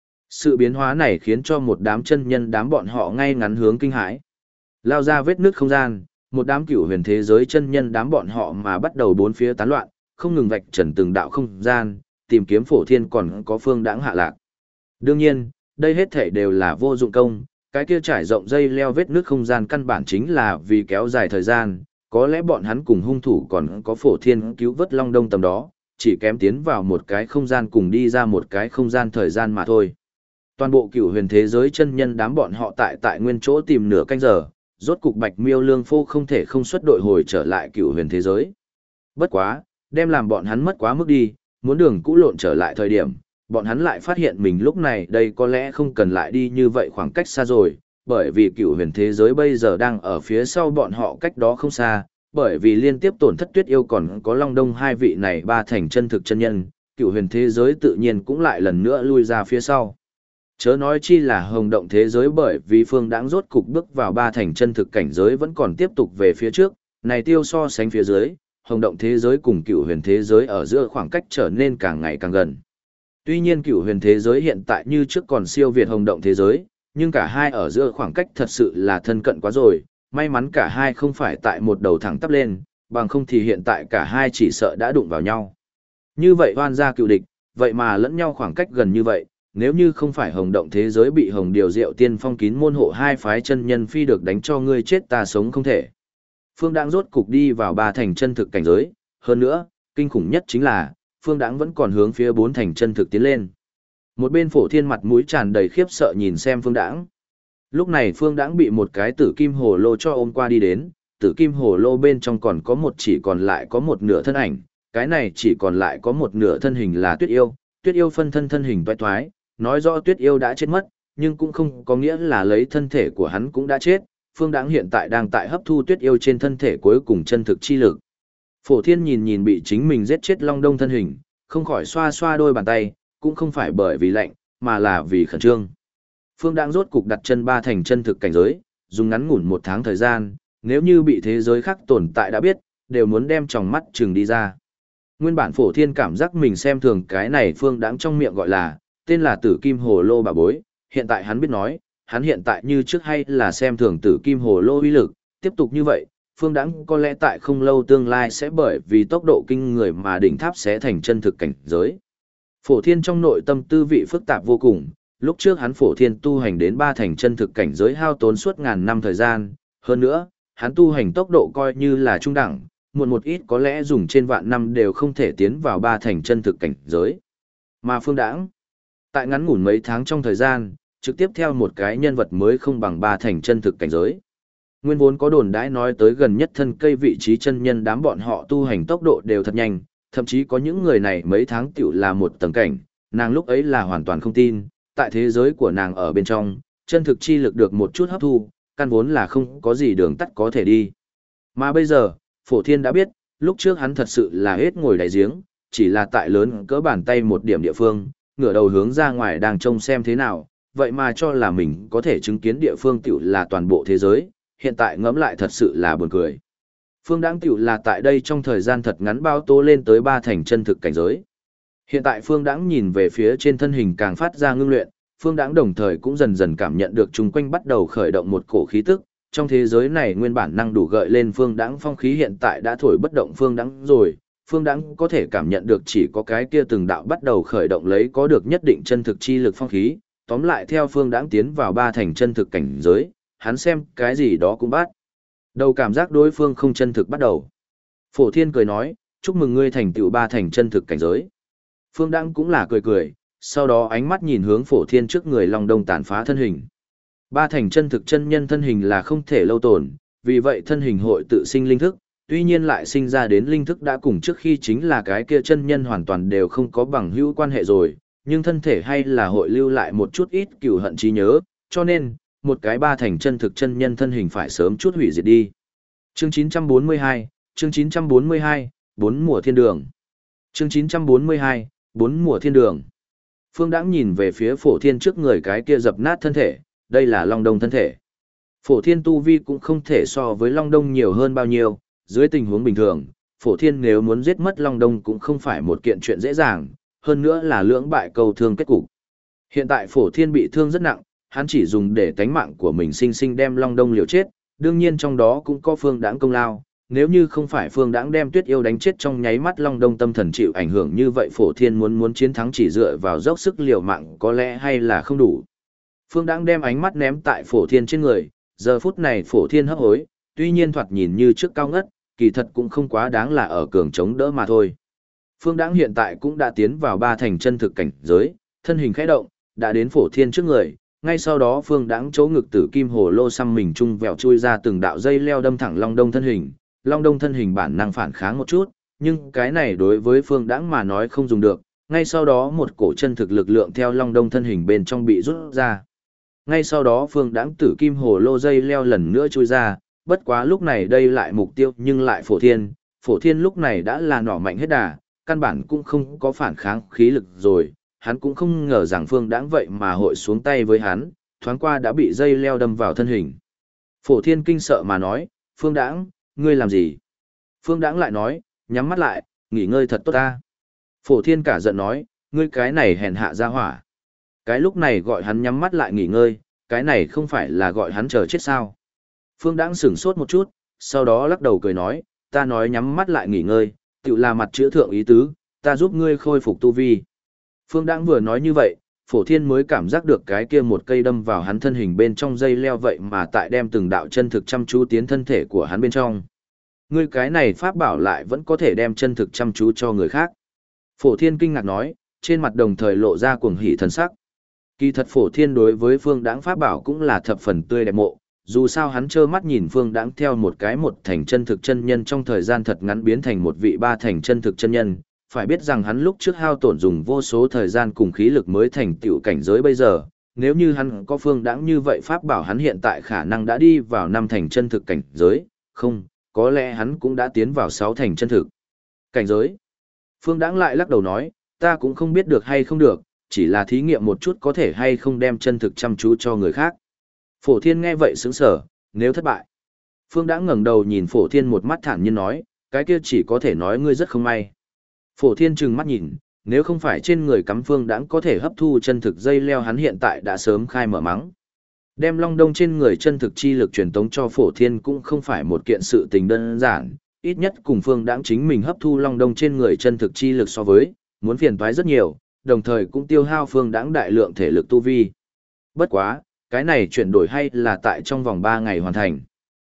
Sự biến hóa này khiến cho một đám chân nhân đám bọn họ ngay ngắn hướng kinh hãi. Lao ra vết nứt không gian, một đám cửu huyền thế giới chân nhân đám bọn họ mà bắt đầu bốn phía tán loạn, không ngừng vạch trần từng đạo không gian, tìm kiếm Phổ Thiên còn có phương đãng hạ lạc. Đương nhiên, đây hết thể đều là vô dụng công, cái kia trải rộng dây leo vết nứt không gian căn bản chính là vì kéo dài thời gian, có lẽ bọn hắn cùng hung thủ còn có Phổ Thiên cứu vớt Long Đông tầm đó, chỉ kém tiến vào một cái không gian cùng đi ra một cái không gian thời gian mà thôi. Toàn bộ cửu huyền thế giới chân nhân đám bọn họ tại nguyên chỗ tìm nửa canh giờ, rốt cục Bạch Miêu Lương Phô không thể không xuất đội hồi trở lại cửu huyền thế giới. Bất quá, đem làm bọn hắn mất quá mức đi, muốn đường cũ lộn trở lại thời điểm, bọn hắn lại phát hiện mình lúc này đây có lẽ không cần lại đi như vậy khoảng cách xa rồi, bởi vì cựu huyền thế giới bây giờ đang ở phía sau bọn họ cách đó không xa, bởi vì liên tiếp tổn thất Tuyết Yêu còn có Long Đông hai vị này ba thành chân thực chân nhân, cựu huyền thế giới tự nhiên cũng lại lần nữa lui ra phía sau. Chớ nói chi là hồng động thế giới, bởi vì Phương Đãng rốt cục bước vào ba thành chân thực cảnh giới vẫn còn tiếp tục về phía trước, này tiêu so sánh phía dưới, hồng động thế giới cùng cựu huyền thế giới ở giữa khoảng cách trở nên càng ngày càng gần. Tuy nhiên cựu huyền thế giới hiện tại như trước còn siêu việt hồng động thế giới, nhưng cả hai ở giữa khoảng cách thật sự là thân cận quá rồi, may mắn cả hai không phải tại một đầu thẳng tắp lên, bằng không thì hiện tại cả hai chỉ sợ đã đụng vào nhau. Như vậy oan gia cựu địch, vậy mà lẫn nhau khoảng cách gần như vậy, nếu như không phải hồng động thế giới bị hồng điều diệu tiên phong kín môn hộ hai phái chân nhân phi được đánh cho ngươi chết ta sống không thể. Phương Đãng rốt cục đi vào ba thành chân thực cảnh giới, hơn nữa, kinh khủng nhất chính là, Phương Đãng vẫn còn hướng phía bốn thành chân thực tiến lên. Một bên Phổ Thiên mặt mũi tràn đầy khiếp sợ nhìn xem Phương Đãng. Lúc này Phương Đãng bị một cái tử kim hồ lô cho ôm qua đi đến, tử kim hồ lô bên trong còn có một chỉ còn lại có một nửa thân ảnh, cái này chỉ còn lại có một nửa thân hình là Tuyết Yêu phân thân hình toái toái, nói rõ Tuyết Yêu đã chết mất, nhưng cũng không có nghĩa là lấy thân thể của hắn cũng đã chết, Phương Đãng hiện tại đang tại hấp thu Tuyết Yêu trên thân thể cuối cùng chân thực chi lực. Phổ Thiên nhìn bị chính mình giết chết Long Đông thân hình, không khỏi xoa xoa đôi bàn tay, cũng không phải bởi vì lạnh, mà là vì khẩn trương. Phương Đãng rốt cục đặt chân ba thành chân thực cảnh giới, dùng ngắn ngủn 1 tháng thời gian, nếu như bị thế giới khác tồn tại đã biết, đều muốn đem tròng mắt trừng đi ra. Nguyên bản Phổ Thiên cảm giác mình xem thường cái này Phương Đãng trong miệng gọi là, tên là Tử Kim Hồ Lô bà bối, hiện tại hắn biết nói, hắn hiện tại như trước hay là xem thường Tử Kim Hồ Lô uy lực, tiếp tục như vậy, Phương Đãng có lẽ tại không lâu tương lai sẽ bởi vì tốc độ kinh người mà đỉnh tháp sẽ thành chân thực cảnh giới. Phổ Thiên trong nội tâm tư vị phức tạp vô cùng, lúc trước hắn Phổ Thiên tu hành đến ba thành chân thực cảnh giới hao tốn suốt ngàn năm thời gian, hơn nữa, hắn tu hành tốc độ coi như là trung đẳng, muộn một ít có lẽ dùng trên vạn năm đều không thể tiến vào ba thành chân thực cảnh giới. Mà Phương Đãng, tại ngắn ngủn mấy tháng trong thời gian, trực tiếp theo một cái nhân vật mới không bằng ba thành chân thực cảnh giới. Nguyên vốn có đồn đãi nói tới gần nhất thân cây vị trí chân nhân đám bọn họ tu hành tốc độ đều thật nhanh, thậm chí có những người này mấy tháng tiểu là một tầng cảnh, nàng lúc ấy là hoàn toàn không tin, tại thế giới của nàng ở bên trong, chân thực chi lực được một chút hấp thu, căn vốn là không có gì đường tắt có thể đi. Mà bây giờ, Phổ Thiên đã biết, lúc trước hắn thật sự là hết ngồi đáy giếng, chỉ là tại lớn cỡ bàn tay một điểm địa phương, ngửa đầu hướng ra ngoài đang trông xem thế nào, vậy mà cho là mình có thể chứng kiến địa phương tiểu là toàn bộ thế giới, hiện tại ngẫm lại thật sự là buồn cười. Phương Đãng tiểu là tại đây trong thời gian thật ngắn bao tố lên tới ba thành chân thực cảnh giới. Hiện tại Phương Đãng nhìn về phía trên thân hình càng phát ra ngưng luyện, Phương Đãng đồng thời cũng dần dần cảm nhận được chung quanh bắt đầu khởi động một cổ khí tức, trong thế giới này nguyên bản năng đủ gợi lên Phương Đãng phong khí hiện tại đã thổi bất động Phương Đãng rồi, Phương Đãng có thể cảm nhận được chỉ có cái kia từng đạo bắt đầu khởi động lấy có được nhất định chân thực chi lực phong khí, tóm lại theo Phương Đãng tiến vào ba thành chân thực cảnh giới, hắn xem cái gì đó cũng bắt đầu cảm giác đối phương không chân thực bắt đầu. Phổ Thiên cười nói, chúc mừng ngươi thành tựu ba thành chân thực cảnh giới. Phương Đãng cũng là cười cười, sau đó ánh mắt nhìn hướng Phổ Thiên trước người Long Đông tàn phá thân hình. Ba thành chân thực chân nhân thân hình là không thể lâu tồn, vì vậy thân hình hội tự sinh linh thức, tuy nhiên lại sinh ra đến linh thức đã cùng trước khi chính là cái kia chân nhân hoàn toàn đều không có bằng hữu quan hệ rồi, nhưng thân thể hay là hội lưu lại một chút ít cừu hận trí nhớ, cho nên, một cái ba thành chân thực chân nhân thân hình phải sớm chút hủy diệt đi. Chương 942, chương 942, bốn mùa thiên đường. Chương 942, bốn mùa thiên đường. Phương Đãng nhìn về phía Phổ Thiên trước người cái kia dập nát thân thể, đây là Long Đông thân thể. Phổ Thiên tu vi cũng không thể so với Long Đông nhiều hơn bao nhiêu, dưới tình huống bình thường, Phổ Thiên nếu muốn giết mất Long Đông cũng không phải một kiện chuyện dễ dàng, hơn nữa là lưỡng bại cầu thương kết cục. Hiện tại Phổ Thiên bị thương rất nặng, hắn chỉ dùng để tánh mạng của mình sinh sinh đem Long Đông liều chết, đương nhiên trong đó cũng có Phương Đãng công lao, nếu như không phải Phương Đãng đem Tuyết Yêu đánh chết trong nháy mắt Long Đông tâm thần chịu ảnh hưởng như vậy Phổ Thiên muốn chiến thắng chỉ dựa vào dốc sức liều mạng có lẽ hay là không đủ. Phương Đãng đem ánh mắt ném tại Phổ Thiên trên người, giờ phút này Phổ Thiên hấp hối, tuy nhiên thoạt nhìn như trước cao ngất, kỳ thật cũng không quá đáng là ở cường chống đỡ mà thôi. Phương Đãng hiện tại cũng đã tiến vào ba thành chân thực cảnh giới, thân hình khẽ động, đã đến Phổ Thiên trước người, ngay sau đó Phương Đãng chỗ ngực tử kim hồ lô xăm mình trung vẹo chui ra từng đạo dây leo đâm thẳng Long Đông thân hình. Long Đông thân hình bản năng phản kháng một chút, nhưng cái này đối với Phương Đãng mà nói không dùng được, ngay sau đó một cổ chân thực lực lượng theo Long Đông thân hình bên trong bị rút ra. Ngay sau đó Phương Đãng tử kim hồ lô dây leo lần nữa chui ra, bất quá lúc này đây lại mục tiêu nhưng lại Phổ Thiên lúc này đã là nỏ mạnh hết đà, căn bản cũng không có phản kháng khí lực rồi, hắn cũng không ngờ rằng Phương Đãng vậy mà hội xuống tay với hắn, thoáng qua đã bị dây leo đâm vào thân hình. Phổ Thiên kinh sợ mà nói, Phương Đãng, ngươi làm gì? Phương Đãng lại nói, nhắm mắt lại, nghỉ ngơi thật tốt ta. Phổ Thiên cả giận nói, ngươi cái này hèn hạ ra hỏa. Cái lúc này gọi hắn nhắm mắt lại nghỉ ngơi, cái này không phải là gọi hắn chờ chết sao. Phương Đãng sửng sốt một chút, sau đó lắc đầu cười nói, ta nói nhắm mắt lại nghỉ ngơi, tự là mặt chữa thượng ý tứ, ta giúp ngươi khôi phục tu vi. Phương Đãng vừa nói như vậy, Phổ Thiên mới cảm giác được cái kia một cây đâm vào hắn thân hình bên trong dây leo vậy mà tại đem từng đạo chân thực chăm chú tiến thân thể của hắn bên trong. Ngươi cái này pháp bảo lại vẫn có thể đem chân thực chăm chú cho người khác. Phổ Thiên kinh ngạc nói, trên mặt đồng thời lộ ra cuồng hỉ thần sắc. Kỳ thật Phổ Thiên đối với Phương Đãng pháp bảo cũng là thập phần tươi đẹp mộ, dù sao hắn trơ mắt nhìn Phương Đãng theo một thành chân thực chân nhân trong thời gian thật ngắn biến thành một vị ba thành chân thực chân nhân, phải biết rằng hắn lúc trước hao tổn dùng vô số thời gian cùng khí lực mới thành tựu cảnh giới bây giờ, nếu như hắn có Phương Đãng như vậy pháp bảo hắn hiện tại khả năng đã đi vào 5 thành chân thực cảnh giới, không, có lẽ hắn cũng đã tiến vào 6 thành chân thực cảnh giới. Phương Đãng lại lắc đầu nói, ta cũng không biết được hay không được, chỉ là thí nghiệm một chút có thể hay không đem chân thực chăm chú cho người khác. Phổ Thiên nghe vậy sững sờ, nếu thất bại. Phương Đãng ngẩng đầu nhìn Phổ Thiên một mắt thản nhiên nói, cái kia chỉ có thể nói ngươi rất không may. Phổ Thiên trừng mắt nhìn, nếu không phải trên người cắm Phương Đãng có thể hấp thu chân thực dây leo hắn hiện tại đã sớm khai mở mắng. Đem Long Đông trên người chân thực chi lực truyền tống cho Phổ Thiên cũng không phải một kiện sự tình đơn giản, ít nhất cùng Phương Đãng chính mình hấp thu Long Đông trên người chân thực chi lực so với, muốn phiền toái rất nhiều, đồng thời cũng tiêu hao Phương Đãng đại lượng thể lực tu vi. Bất quá, cái này chuyển đổi hay là tại trong vòng 3 ngày hoàn thành.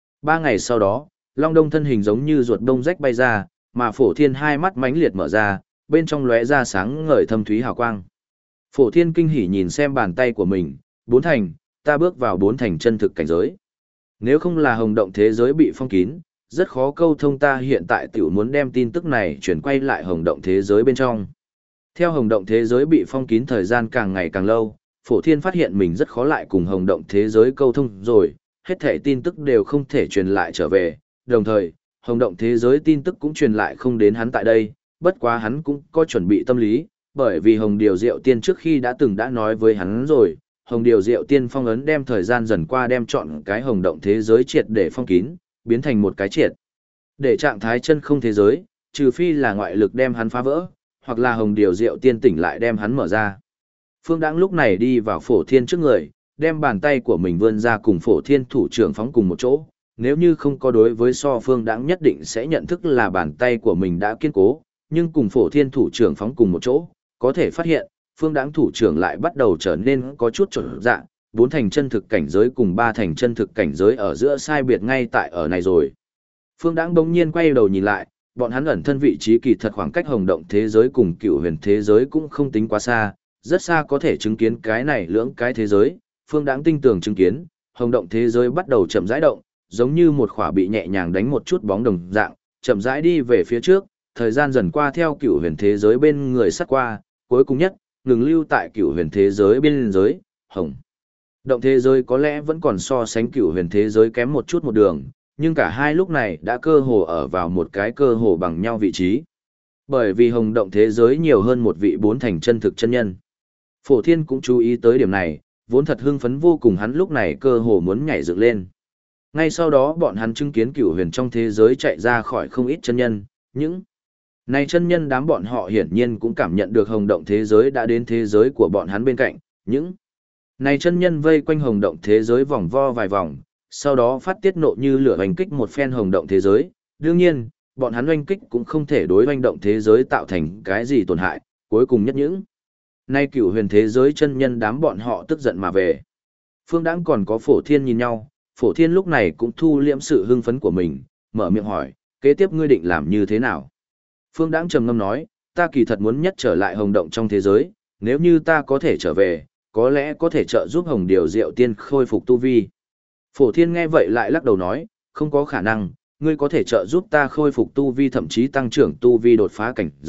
3 ngày sau đó, Long Đông thân hình giống như ruột đông rách bay ra, mà Phổ Thiên hai mắt mãnh liệt mở ra, bên trong lóe ra sáng ngời thâm thúy hào quang. Phổ Thiên kinh hỉ nhìn xem bàn tay của mình, 4 thành, ta bước vào 4 thành chân thực cảnh giới. Nếu không là hồng động thế giới bị phong kín, rất khó câu thông, ta hiện tại tiểu muốn đem tin tức này chuyển quay lại hồng động thế giới bên trong. Theo hồng động thế giới bị phong kín thời gian càng ngày càng lâu, Phổ Thiên phát hiện mình rất khó lại cùng hồng động thế giới câu thông rồi, hết thể tin tức đều không thể truyền lại trở về, đồng thời, hồng động thế giới tin tức cũng truyền lại không đến hắn tại đây, bất quá hắn cũng có chuẩn bị tâm lý, bởi vì Hồng Điều Diệu Tiên trước khi đã nói với hắn rồi, Hồng Điều Diệu Tiên phong ấn đem thời gian dần qua đem chọn cái hồng động thế giới triệt để phong kín, biến thành một cái triệt để trạng thái chân không thế giới, trừ phi là ngoại lực đem hắn phá vỡ, hoặc là Hồng Điều Diệu Tiên tỉnh lại đem hắn mở ra. Phương Đãng lúc này đi vào Phổ Thiên trước người, đem bàn tay của mình vươn ra cùng Phổ Thiên thủ trưởng phóng cùng một chỗ, nếu như không có đối với so Phương Đãng nhất định sẽ nhận thức là bàn tay của mình đã kiên cố, nhưng cùng Phổ Thiên thủ trưởng phóng cùng một chỗ, có thể phát hiện, Phương Đãng thủ trưởng lại bắt đầu trở nên có chút trở dạng, 4 thành chân thực cảnh giới cùng 3 thành chân thực cảnh giới ở giữa sai biệt ngay tại ở này rồi. Phương Đãng bỗng nhiên quay đầu nhìn lại, bọn hắn ẩn thân vị trí kỳ thật khoảng cách hồng động thế giới cùng cựu huyền thế giới cũng không tính quá xa, rất xa có thể chứng kiến cái này lưỡng cái thế giới. Phương Đãng tinh tường chứng kiến, hồng động thế giới bắt đầu chậm rãi động, giống như một khỏa bị nhẹ nhàng đánh một chút bóng đồng dạng, chậm rãi đi về phía trước, thời gian dần qua theo cựu huyền thế giới bên người sát qua, cuối cùng nhất, ngừng lưu tại cựu huyền thế giới bên giới, hồng. Động thế giới có lẽ vẫn còn so sánh cựu huyền thế giới kém một chút một đường, nhưng cả hai lúc này đã cơ hồ ở vào một cái cơ hồ bằng nhau vị trí. Bởi vì hồng động thế giới nhiều hơn một vị 4 thành chân thực chân nhân. Phổ Thiên cũng chú ý tới điểm này, vốn thật hưng phấn vô cùng, hắn lúc này cơ hồ muốn nhảy dựng lên. Ngay sau đó bọn hắn chứng kiến cửu huyền trong thế giới chạy ra khỏi không ít chân nhân, những này chân nhân đám bọn họ hiển nhiên cũng cảm nhận được hồng động thế giới đã đến thế giới của bọn hắn bên cạnh, những này chân nhân vây quanh hồng động thế giới vòng vo vài vòng, sau đó phát tiết nộ như lửa oanh kích một phen hồng động thế giới. Đương nhiên, bọn hắn oanh kích cũng không thể đối oanh động thế giới tạo thành cái gì tổn hại, cuối cùng nhất những nay cửu huyền thế giới chân nhân đám bọn họ tức giận mà về. Phương Đãng còn có Phổ Thiên nhìn nhau, Phổ Thiên lúc này cũng thu liễm sự hưng phấn của mình, mở miệng hỏi, kế tiếp ngươi định làm như thế nào? Phương Đãng trầm ngâm nói, ta kỳ thật muốn nhất trở lại hồng động trong thế giới, nếu như ta có thể trở về, có lẽ có thể trợ giúp Hồng Điều Diệu Tiên khôi phục tu vi. Phổ Thiên nghe vậy lại lắc đầu nói, không có khả năng, ngươi có thể trợ giúp ta khôi phục tu vi thậm chí tăng trưởng tu vi đột phá cảnh giới,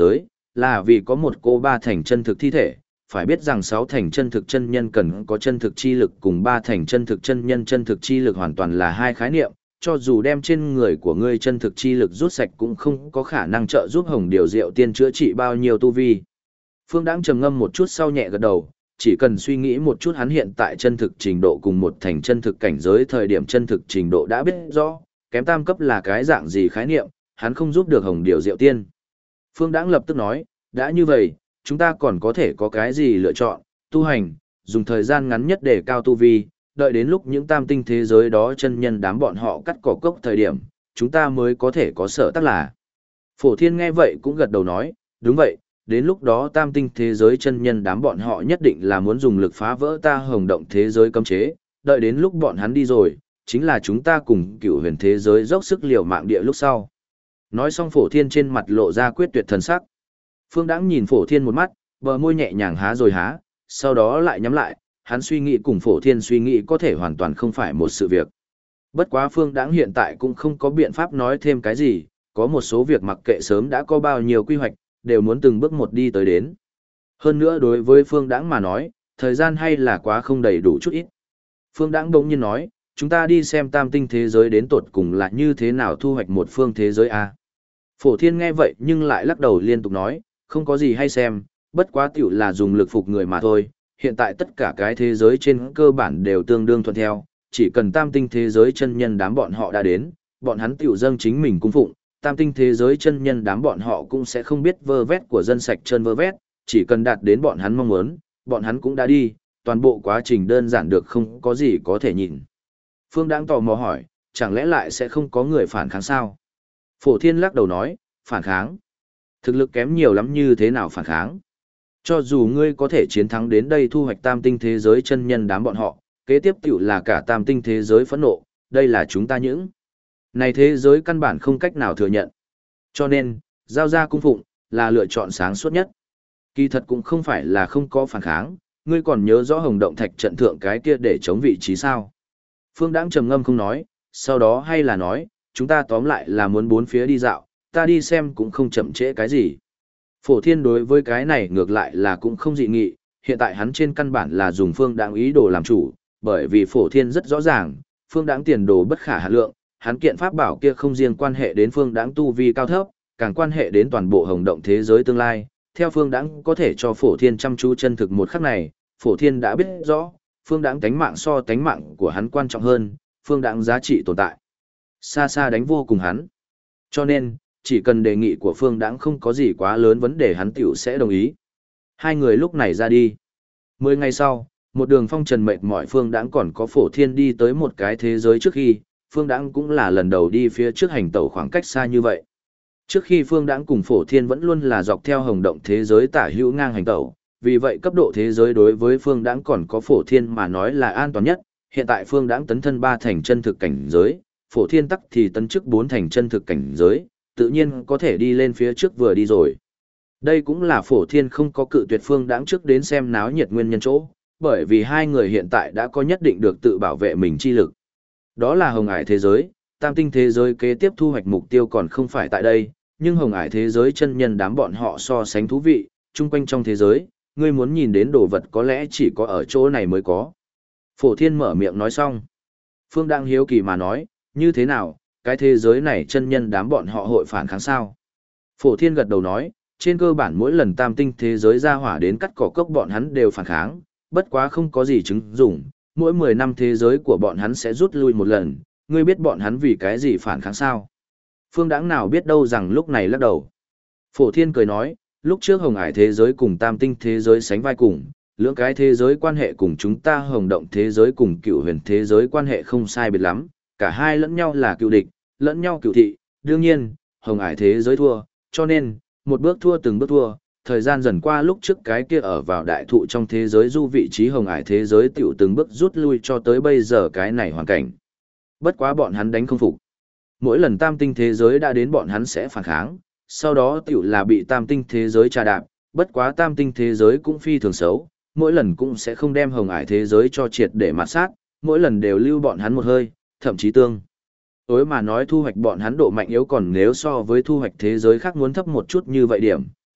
là vì có một cô ba thành chân thực thi thể, phải biết rằng sáu thành chân thực chân nhân cần có chân thực chi lực cùng ba thành chân thực chân nhân chân thực chi lực hoàn toàn là hai khái niệm, cho dù đem trên người của ngươi chân thực chi lực rút sạch cũng không có khả năng trợ giúp Hồng Điều Diệu Tiên chữa trị bao nhiêu tu vi. Phương Đãng trầm ngâm một chút sau nhẹ gật đầu, chỉ cần suy nghĩ một chút hắn hiện tại chân thực trình độ cùng một thành chân thực cảnh giới thời điểm chân thực trình độ đã biết rõ, kém tam cấp là cái dạng gì khái niệm, hắn không giúp được Hồng Điều Diệu Tiên. Phương Đãng lập tức nói, đã như vậy, chúng ta còn có thể có cái gì lựa chọn, tu hành, dùng thời gian ngắn nhất để cao tu vi, đợi đến lúc những tam tinh thế giới đó chân nhân đám bọn họ cắt cỏ cốc thời điểm, chúng ta mới có thể có sở tác là. Phổ Thiên nghe vậy cũng gật đầu nói, đúng vậy, đến lúc đó tam tinh thế giới chân nhân đám bọn họ nhất định là muốn dùng lực phá vỡ ta hồng động thế giới cấm chế, đợi đến lúc bọn hắn đi rồi, chính là chúng ta cùng cựu huyền thế giới dốc sức liều mạng địa lúc sau. Nói xong Phổ Thiên trên mặt lộ ra quyết tuyệt thần sắc. Phương Đãng nhìn Phổ Thiên một mắt, bờ môi nhẹ nhàng há rồi há, sau đó lại nhắm lại, hắn suy nghĩ cùng Phổ Thiên suy nghĩ có thể hoàn toàn không phải một sự việc. Bất quá Phương Đãng hiện tại cũng không có biện pháp nói thêm cái gì, có một số việc mặc kệ sớm đã có bao nhiêu quy hoạch, đều muốn từng bước một đi tới đến. Hơn nữa đối với Phương Đãng mà nói, thời gian hay là quá không đầy đủ chút ít. Phương Đãng bỗng nhiên nói, chúng ta đi xem tam tinh thế giới đến tột cùng là như thế nào thu hoạch một phương thế giới a. Phổ Thiên nghe vậy nhưng lại lắc đầu liên tục nói, không có gì hay xem, bất quá tiểu là dùng lực phục người mà thôi, hiện tại tất cả cái thế giới trên cơ bản đều tương đương thuận theo, chỉ cần tam tinh thế giới chân nhân đám bọn họ đã đến, bọn hắn tiểu dâng chính mình cung phụng, tam tinh thế giới chân nhân đám bọn họ cũng sẽ không biết vơ vét của dân sạch chân vơ vét, chỉ cần đạt đến bọn hắn mong muốn, bọn hắn cũng đã đi, toàn bộ quá trình đơn giản được không có gì có thể nhìn. Phương Đãng tò mò hỏi, chẳng lẽ lại sẽ không có người phản kháng sao? Phổ Thiên lắc đầu nói, phản kháng. Thực lực kém nhiều lắm như thế nào phản kháng? Cho dù ngươi có thể chiến thắng đến đây thu hoạch tam tinh thế giới chân nhân đám bọn họ, kế tiếp tiểu là cả tam tinh thế giới phẫn nộ, đây là chúng ta những. Này thế giới căn bản không cách nào thừa nhận. Cho nên, giao ra cung phụng, là lựa chọn sáng suốt nhất. Kỳ thật cũng không phải là không có phản kháng, ngươi còn nhớ rõ hồng động thạch trận thượng cái kia để chống vị trí sao? Phương Đãng trầm ngâm không nói, sau đó hay là nói, chúng ta tóm lại là muốn bốn phía đi dạo, ta đi xem cũng không chậm trễ cái gì. Phổ Thiên đối với cái này ngược lại là cũng không dị nghị, hiện tại hắn trên căn bản là dùng Phương Đãng ý đồ làm chủ, bởi vì Phổ Thiên rất rõ ràng, Phương Đãng tiền đồ bất khả hạn lượng, hắn kiện pháp bảo kia không riêng quan hệ đến Phương Đãng tu vi cao thấp, càng quan hệ đến toàn bộ hồng động thế giới tương lai. Theo Phương Đãng có thể cho Phổ Thiên chăm chú chân thực một khắc này, Phổ Thiên đã biết rõ, Phương Đãng tánh mạng so tánh mạng của hắn quan trọng hơn, Phương Đãng giá trị tồn tại xa xa đánh vô cùng hắn. Cho nên, chỉ cần đề nghị của Phương Đãng không có gì quá lớn vấn đề hắn tiểu sẽ đồng ý. Hai người lúc này ra đi. 10 ngày sau, một đường phong trần mệt mỏi Phương Đãng còn có Phổ Thiên đi tới một cái thế giới trước khi, Phương Đãng cũng là lần đầu đi phía trước hành tẩu khoảng cách xa như vậy. Trước khi Phương Đãng cùng Phổ Thiên vẫn luôn là dọc theo hồng động thế giới tả hữu ngang hành tẩu, vì vậy cấp độ thế giới đối với Phương Đãng còn có Phổ Thiên mà nói là an toàn nhất. Hiện tại Phương Đãng tấn thân 3 thành chân thực cảnh giới, Phổ Thiên tắc thì tấn chức 4 thành chân thực cảnh giới, tự nhiên có thể đi lên phía trước vừa đi rồi. Đây cũng là Phổ Thiên không có cự tuyệt Phương Đãng trước đến xem náo nhiệt nguyên nhân chỗ, bởi vì hai người hiện tại đã có nhất định được tự bảo vệ mình chi lực. Đó là hồng ải thế giới, tam tinh thế giới kế tiếp thu hoạch mục tiêu còn không phải tại đây, nhưng hồng ải thế giới chân nhân đám bọn họ so sánh thú vị, chung quanh trong thế giới, ngươi muốn nhìn đến đồ vật có lẽ chỉ có ở chỗ này mới có. Phổ Thiên mở miệng nói xong. Phương Đãng hiếu kỳ mà nói, như thế nào, cái thế giới này chân nhân đám bọn họ hội phản kháng sao? Phổ Thiên gật đầu nói, trên cơ bản mỗi lần tam tinh thế giới ra hỏa đến cắt cỏ cốc bọn hắn đều phản kháng, bất quá không có gì chứng dụng, mỗi 10 năm thế giới của bọn hắn sẽ rút lui một lần, ngươi biết bọn hắn vì cái gì phản kháng sao? Phương Đãng nào biết đâu rằng lúc này lắc đầu. Phổ Thiên cười nói, lúc trước hồng ải thế giới cùng tam tinh thế giới sánh vai cùng, lưỡng cái thế giới quan hệ cùng chúng ta hồng động thế giới cùng cựu huyền thế giới quan hệ không sai biệt lắm, cả hai lẫn nhau là cựu địch, lẫn nhau cựu thị, đương nhiên, hồng ải thế giới thua, cho nên, một bước thua từng bước thua, thời gian dần qua lúc trước cái kia ở vào đại thụ trong thế giới du vị trí hồng ải thế giới tiểu từng bước rút lui cho tới bây giờ cái này hoàn cảnh. Bất quá bọn hắn đánh không phục. Mỗi lần tam tinh thế giới đã đến bọn hắn sẽ phản kháng, sau đó tiểu là bị tam tinh thế giới trà đạp, bất quá tam tinh thế giới cũng phi thường xấu, mỗi lần cũng sẽ không đem hồng ải thế giới cho triệt để mạt sát, mỗi lần đều lưu bọn hắn một hơi, thậm chí tương đối mà nói thu hoạch bọn hắn độ mạnh yếu còn nếu so với thu hoạch thế giới khác muốn thấp một chút như vậy điểm,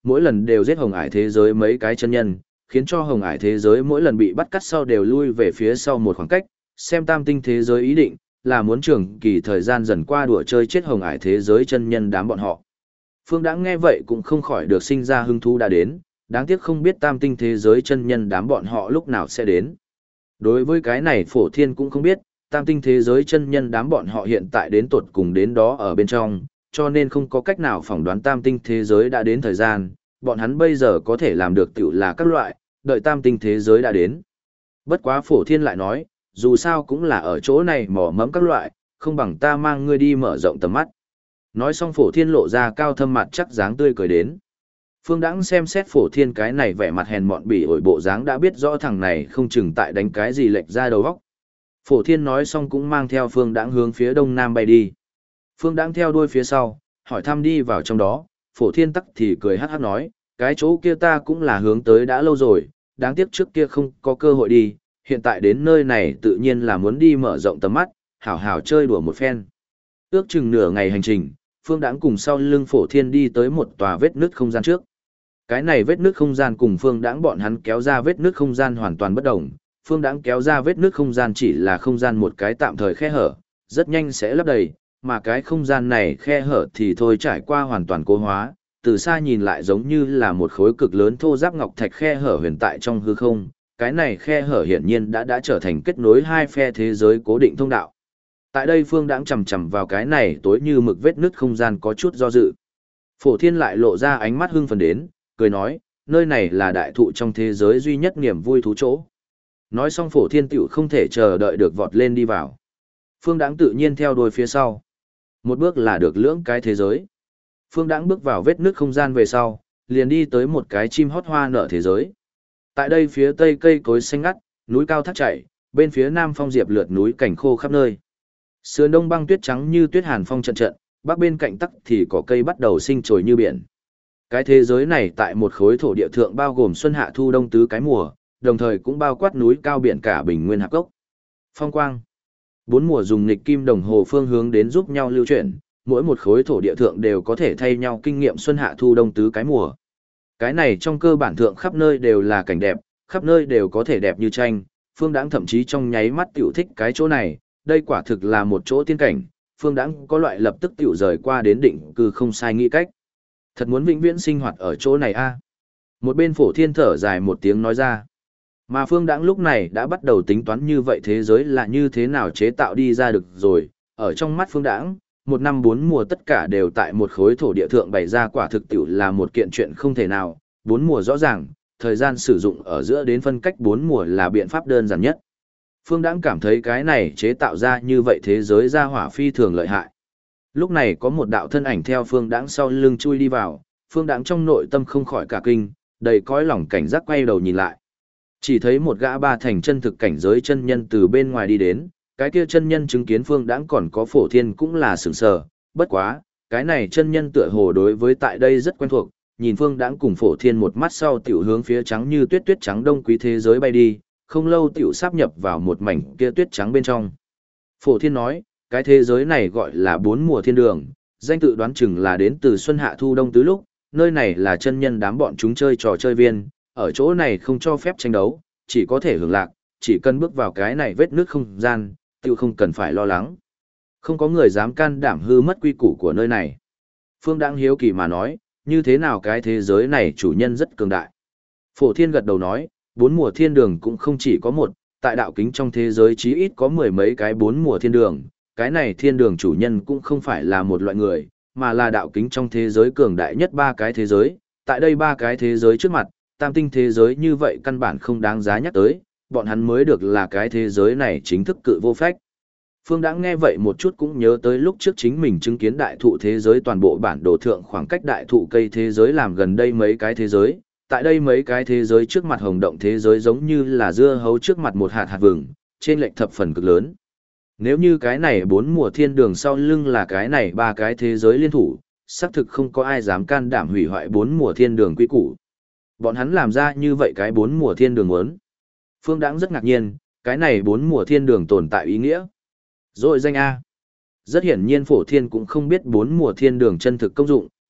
mỗi lần đều giết hồng ải thế giới mấy cái chân nhân, khiến cho hồng ải thế giới mỗi lần bị bắt cắt sau đều lui về phía sau một khoảng cách, xem tam tinh thế giới ý định, là muốn trường kỳ thời gian dần qua đùa chơi chết hồng ải thế giới chân nhân đám bọn họ. Phương Đãng nghe vậy cũng không khỏi được sinh ra hứng thú đã đến, đáng tiếc không biết tam tinh thế giới chân nhân đám bọn họ lúc nào sẽ đến. Đối với cái này Phổ Thiên cũng không biết, tam tinh thế giới chân nhân đám bọn họ hiện tại đến tột cùng đến đó ở bên trong, cho nên không có cách nào phỏng đoán tam tinh thế giới đã đến thời gian, bọn hắn bây giờ có thể làm được tiểu là các loại, đợi tam tinh thế giới đã đến. Bất quá Phổ Thiên lại nói, dù sao cũng là ở chỗ này mò mẫm các loại, không bằng ta mang ngươi đi mở rộng tầm mắt. Nói xong Phổ Thiên lộ ra cao thâm mặt chắc dáng tươi cười đến. Phương Đãng xem xét Phổ Thiên cái này vẻ mặt hèn mọn bỉ ổi bộ dáng đã biết rõ thằng này không chừng tại đánh cái gì lệch ra đầu óc. Phổ Thiên nói xong cũng mang theo Phương Đãng hướng phía đông nam bay đi. Phương Đãng theo đuôi phía sau, hỏi thăm đi vào trong đó, Phổ Thiên tắc thì cười hắc hắc nói, cái chỗ kia ta cũng là hướng tới đã lâu rồi, đáng tiếc trước kia không có cơ hội đi, hiện tại đến nơi này tự nhiên là muốn đi mở rộng tầm mắt, hảo hảo chơi đùa một phen. Ước chừng nửa ngày hành trình, Phương Đãng cùng sau lưng Phổ Thiên đi tới một tòa vết nứt không gian trước. Cái này vết nứt không gian cùng Phương Đãng bọn hắn kéo ra vết nứt không gian hoàn toàn bất đồng. Phương Đãng kéo ra vết nứt không gian chỉ là không gian một cái tạm thời khe hở, rất nhanh sẽ lấp đầy, mà cái không gian này khe hở thì thôi trải qua hoàn toàn cố hóa, từ xa nhìn lại giống như là một khối cực lớn thô ráp ngọc thạch khe hở huyền tại trong hư không. Cái này khe hở hiển nhiên đã trở thành kết nối hai phe thế giới cố định thông đạo. Tại đây Phương Đãng chầm chầm vào cái này tối như mực vết nứt không gian có chút do dự. Phổ Thiên lại lộ ra ánh mắt hưng phấn đến, cười nói, nơi này là đại thụ trong thế giới duy nhất niềm vui thú chỗ. Nói xong Phổ Thiên tiểu không thể chờ đợi được vọt lên đi vào. Phương Đãng tự nhiên theo đuôi phía sau. Một bước là được lưỡng cái thế giới. Phương Đãng bước vào vết nứt không gian về sau, liền đi tới một cái chim hót hoa nở thế giới. Tại đây phía tây cây cối xanh ngắt, núi cao thác chảy, bên phía nam phong diệp lượt núi cảnh khô khắp nơi. Sườn đông băng tuyết trắng như tuyết hàn phong trận trận, bắc bên cạnh tắc thì cỏ cây bắt đầu sinh trồi như biển. Cái thế giới này tại một khối thổ địa thượng bao gồm xuân hạ thu đông tứ cái mùa, đồng thời cũng bao quát núi cao biển cả bình nguyên hạp cốc. Phong quang. Bốn mùa dùng nghịch kim đồng hồ phương hướng đến giúp nhau lưu chuyển, mỗi một khối thổ địa thượng đều có thể thay nhau kinh nghiệm xuân hạ thu đông tứ cái mùa. Cái này trong cơ bản thượng khắp nơi đều là cảnh đẹp, khắp nơi đều có thể đẹp như tranh, Phương Đãng thậm chí trong nháy mắt tiểu thích cái chỗ này, đây quả thực là một chỗ tiên cảnh, Phương Đãng có loại lập tức tiểu rời qua đến định cư không sai nghĩ cách. Thật muốn vĩnh viễn sinh hoạt ở chỗ này a. Một bên Phổ Thiên thở dài một tiếng nói ra. Mà Phương Đãng lúc này đã bắt đầu tính toán như vậy thế giới là như thế nào chế tạo đi ra được rồi, ở trong mắt Phương Đãng, một năm bốn mùa tất cả đều tại một khối thổ địa thượng bày ra quả thực tiểu là một kiện chuyện không thể nào, bốn mùa rõ ràng, thời gian sử dụng ở giữa đến phân cách bốn mùa là biện pháp đơn giản nhất. Phương Đãng cảm thấy cái này chế tạo ra như vậy thế giới ra hỏa phi thường lợi hại. Lúc này có một đạo thân ảnh theo Phương Đãng sau lưng chui đi vào, Phương Đãng trong nội tâm không khỏi cả kinh, đầy cõi lòng cảnh giác quay đầu nhìn lại. Chỉ thấy một gã ba thành chân thực cảnh giới chân nhân từ bên ngoài đi đến, cái kia chân nhân chứng kiến Phương Đãng còn có Phổ Thiên cũng là sửng sờ, bất quá, cái này chân nhân tựa hồ đối với tại đây rất quen thuộc, nhìn Phương Đãng cùng Phổ Thiên một mắt sau tiểu hướng phía trắng như tuyết tuyết trắng đông quý thế giới bay đi, không lâu tiểu sáp nhập vào một mảnh kia tuyết trắng bên trong. Phổ Thiên nói, cái thế giới này gọi là bốn mùa thiên đường, danh tự đoán chừng là đến từ xuân hạ thu đông tứ lúc, nơi này là chân nhân đám bọn chúng chơi trò chơi viên, ở chỗ này không cho phép tranh đấu, chỉ có thể hưởng lạc, chỉ cần bước vào cái này vết nước không gian, tiểu không cần phải lo lắng. Không có người dám can đảm hư mất quy củ của nơi này. Phương Đãng hiếu kỳ mà nói, như thế nào cái thế giới này chủ nhân rất cường đại. Phổ Thiên gật đầu nói, bốn mùa thiên đường cũng không chỉ có một, tại đạo kính trong thế giới chí ít có mười mấy cái bốn mùa thiên đường, cái này thiên đường chủ nhân cũng không phải là một loại người, mà là đạo kính trong thế giới cường đại nhất ba cái thế giới, tại đây ba cái thế giới trước mặt, tam tinh thế giới như vậy căn bản không đáng giá nhắc tới, bọn hắn mới được là cái thế giới này chính thức cự vô phách. Phương Đãng nghe vậy một chút cũng nhớ tới lúc trước chính mình chứng kiến đại thụ thế giới toàn bộ bản đồ thượng khoảng cách đại thụ cây thế giới làm gần đây mấy cái thế giới, tại đây mấy cái thế giới trước mặt hồng động thế giới giống như là dưa hấu trước mặt một hạt hạt vừng, trên lệch thập phần cực lớn. Nếu như cái này bốn mùa thiên đường sau lưng là cái này ba cái thế giới liên thủ, xác thực không có ai dám can đảm hủy hoại bốn mùa thiên đường quy củ. Bọn hắn làm ra như vậy cái bốn mùa thiên đường muốn. Phương Đãng rất ngạc nhiên, cái này bốn mùa thiên đường tồn tại ý nghĩa. Rồi danh A. Rất hiển nhiên Phổ Thiên cũng không biết bốn mùa thiên đường chân thực công dụng,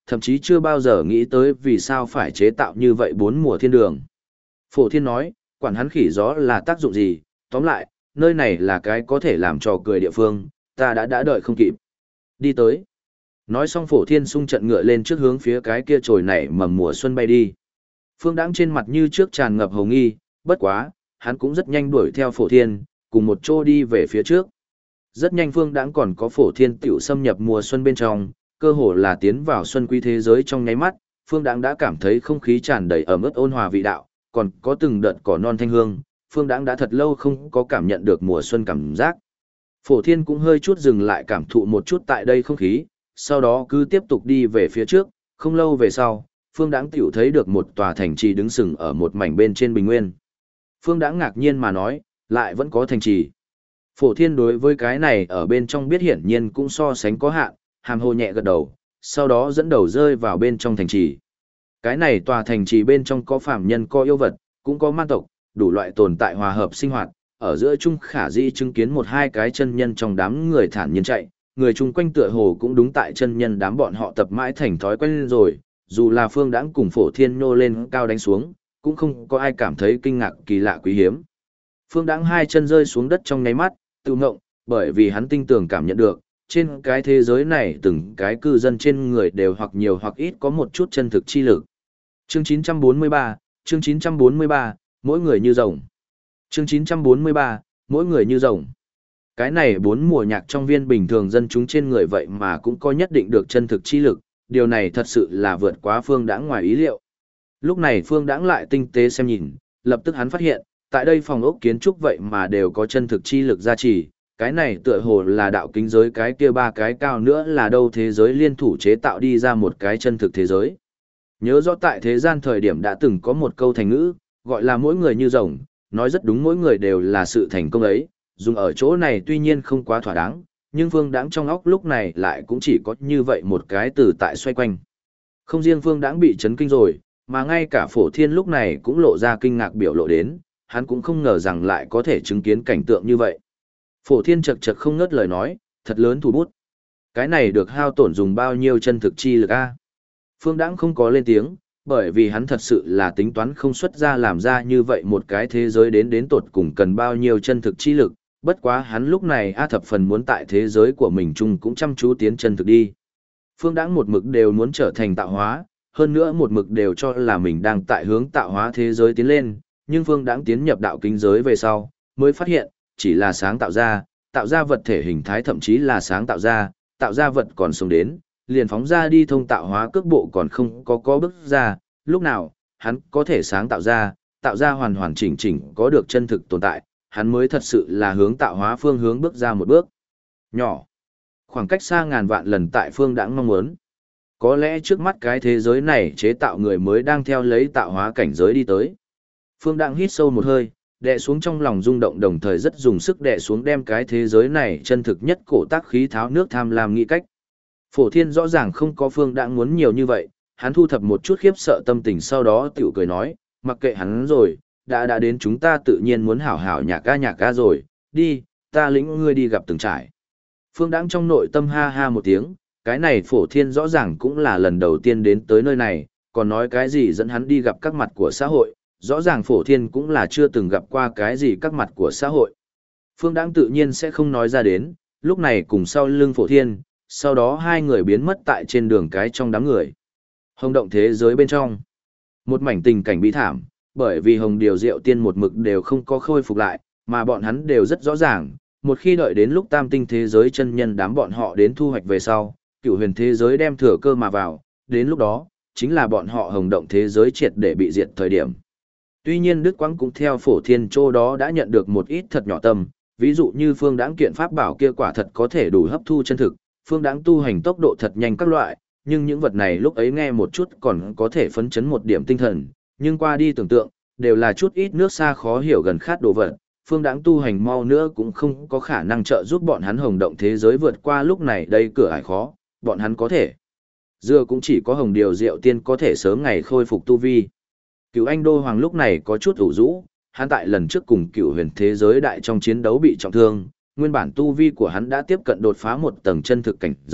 thậm chí chưa bao giờ nghĩ tới vì sao phải chế tạo như vậy 4 mùa thiên đường. Phổ Thiên nói, quản hắn khỉ gió là tác dụng gì, tóm lại, nơi này là cái có thể làm trò cười địa phương, ta đã đợi không kịp. Đi tới. Nói xong Phổ Thiên xung trận ngựa lên trước hướng phía cái kia trồi nảy mầm mùa xuân bay đi. Phương Đãng trên mặt như trước tràn ngập hồng nghi, bất quá, hắn cũng rất nhanh đuổi theo Phổ Thiên, cùng một chỗ đi về phía trước. Rất nhanh Phương Đãng còn có Phổ Thiên tiểu xâm nhập mùa xuân bên trong, cơ hồ là tiến vào xuân quý thế giới trong nháy mắt, Phương Đãng đã cảm thấy không khí tràn đầy ẩm ướt ôn hòa vị đạo, còn có từng đợt cỏ non thanh hương, Phương Đãng đã thật lâu không có cảm nhận được mùa xuân cảm giác. Phổ Thiên cũng hơi chút dừng lại cảm thụ một chút tại đây không khí, sau đó cứ tiếp tục đi về phía trước, không lâu về sau, Phương Đãng tiểu thấy được một tòa thành trì đứng sừng ở một mảnh bên trên bình nguyên. Phương Đãng ngạc nhiên mà nói, lại vẫn có thành trì. Phổ Thiên đối với cái này ở bên trong biết hiển nhiên cũng so sánh có hạn, hàm hồ nhẹ gật đầu, sau đó dẫn đầu rơi vào bên trong thành trì. Cái này tòa thành trì bên trong có phàm nhân có yêu vật, cũng có man tộc, đủ loại tồn tại hòa hợp sinh hoạt, ở giữa chung khả dĩ chứng kiến một hai cái chân nhân trong đám người thản nhiên chạy, người chung quanh tựa hồ cũng đúng tại chân nhân đám bọn họ tập mãi thành thói quen rồi, dù là Phương Đãng cùng Phổ Thiên nhô lên cao đánh xuống, cũng không có ai cảm thấy kinh ngạc kỳ lạ quý hiếm. Phương Đãng hai chân rơi xuống đất trong nháy mắt, tự ngộng, bởi vì hắn tinh tường cảm nhận được, trên cái thế giới này từng cái cư dân trên người đều hoặc nhiều hoặc ít có một chút chân thực chi lực. Chương 943, chương 943, mỗi người như rồng. Chương 943, mỗi người như rồng. Cái này 4 mùa nhạc trong viên bình thường dân chúng trên người vậy mà cũng có nhất định được chân thực chi lực, điều này thật sự là vượt quá Phương Đãng ngoài ý liệu. Lúc này Phương Đãng lại tinh tế xem nhìn, lập tức hắn phát hiện, tại đây phòng ốc kiến trúc vậy mà đều có chân thực chi lực gia trì, cái này tựa hồ là đạo kính giới cái kia 3 cái cao nữa là đâu thế giới liên thủ chế tạo đi ra một cái chân thực thế giới. Nhớ rõ tại thế gian thời điểm đã từng có một câu thành ngữ, gọi là mỗi người như rồng, nói rất đúng mỗi người đều là sự thành công ấy, dùng ở chỗ này tuy nhiên không quá thỏa đáng, nhưng Phương Đãng trong óc lúc này lại cũng chỉ có như vậy một cái từ tại xoay quanh. Không riêng Phương Đãng bị chấn kinh rồi, mà ngay cả Phổ Thiên lúc này cũng lộ ra kinh ngạc biểu lộ đến, hắn cũng không ngờ rằng lại có thể chứng kiến cảnh tượng như vậy. Phổ Thiên chật chật không ngớt lời nói, thật lớn thủ bút. Cái này được hao tổn dùng bao nhiêu chân thực chi lực a? Phương Đãng không có lên tiếng, bởi vì hắn thật sự là tính toán không xuất ra làm ra như vậy một cái thế giới đến tột cùng cần bao nhiêu chân thực chi lực, bất quá hắn lúc này thập phần muốn tại thế giới của mình chung cũng chăm chú tiến chân thực đi. Phương Đãng một mực đều muốn trở thành tạo hóa, hơn nữa một mực đều cho là mình đang tại hướng tạo hóa thế giới tiến lên, nhưng Phương Đãng tiến nhập đạo kính giới về sau, mới phát hiện, chỉ là sáng tạo ra vật thể hình thái thậm chí là sáng tạo ra vật còn sống đến, liền phóng ra đi thông tạo hóa cước bộ còn không có bước ra, lúc nào, hắn có thể sáng tạo ra hoàn hoàn chỉnh chỉnh có được chân thực tồn tại, hắn mới thật sự là hướng tạo hóa phương hướng bước ra một bước. Nhỏ. Khoảng cách xa ngàn vạn lần tại Phương Đãng mong muốn. Có lẽ trước mắt cái thế giới này chế tạo người mới đang theo lấy tạo hóa cảnh giới đi tới. Phương Đãng hít sâu một hơi, đè xuống trong lòng rung động đồng thời rất dùng sức đè xuống đem cái thế giới này chân thực nhất cổ tác khí tháo nước tham lam nghĩ cách. Phổ Thiên rõ ràng không có Phương Đãng muốn nhiều như vậy, hắn thu thập một chút khiếp sợ tâm tình sau đó tiểu cười nói, mặc kệ hắn rồi, đã đến chúng ta tự nhiên muốn hảo hảo nhạc ca rồi, đi, ta lĩnh ngươi đi gặp từng trải. Phương Đãng trong nội tâm ha ha một tiếng, cái này Phổ Thiên rõ ràng cũng là lần đầu tiên đến tới nơi này, còn nói cái gì dẫn hắn đi gặp các mặt của xã hội, rõ ràng Phổ Thiên cũng là chưa từng gặp qua cái gì các mặt của xã hội. Phương Đãng tự nhiên sẽ không nói ra đến, lúc này cùng sau lưng Phổ Thiên, sau đó hai người biến mất tại trên đường cái trong đám người. Hồng động thế giới bên trong. Một mảnh tình cảnh bi thảm, bởi vì Hồng Điều Diệu Tiên một mực đều không có khôi phục lại, mà bọn hắn đều rất rõ ràng, một khi đợi đến lúc tam tinh thế giới chân nhân đám bọn họ đến thu hoạch về sau, cửu huyền thế giới đem thừa cơ mà vào, đến lúc đó, chính là bọn họ Hồng động thế giới triệt để bị diệt thời điểm. Tuy nhiên Đức Quang cũng theo Phổ Thiên Châu đó đã nhận được một ít thật nhỏ tâm, ví dụ như Phương Đãng kiện pháp bảo kia quả thật có thể đủ hấp thu chân thực, Phương Đãng tu hành tốc độ thật nhanh các loại, nhưng những vật này lúc ấy nghe một chút còn có thể phấn chấn một điểm tinh thần, nhưng qua đi tưởng tượng, đều là chút ít nước xa khó hiểu gần khát đồ vật, Phương Đãng tu hành mau nữa cũng không có khả năng trợ giúp bọn hắn Hồng động thế giới vượt qua lúc này đây cửa ải khó, bọn hắn có thể. Dưa cũng chỉ có Hồng Điều Diệu Tiên có thể sớm ngày khôi phục tu vi. Cửu Anh Đô Hoàng lúc này có chút ủ rũ, hắn tại lần trước cùng Cửu Huyền thế giới đại trong chiến đấu bị trọng thương, nguyên bản tu vi của hắn đã tiếp cận đột phá một tầng chân thực cảnh giới,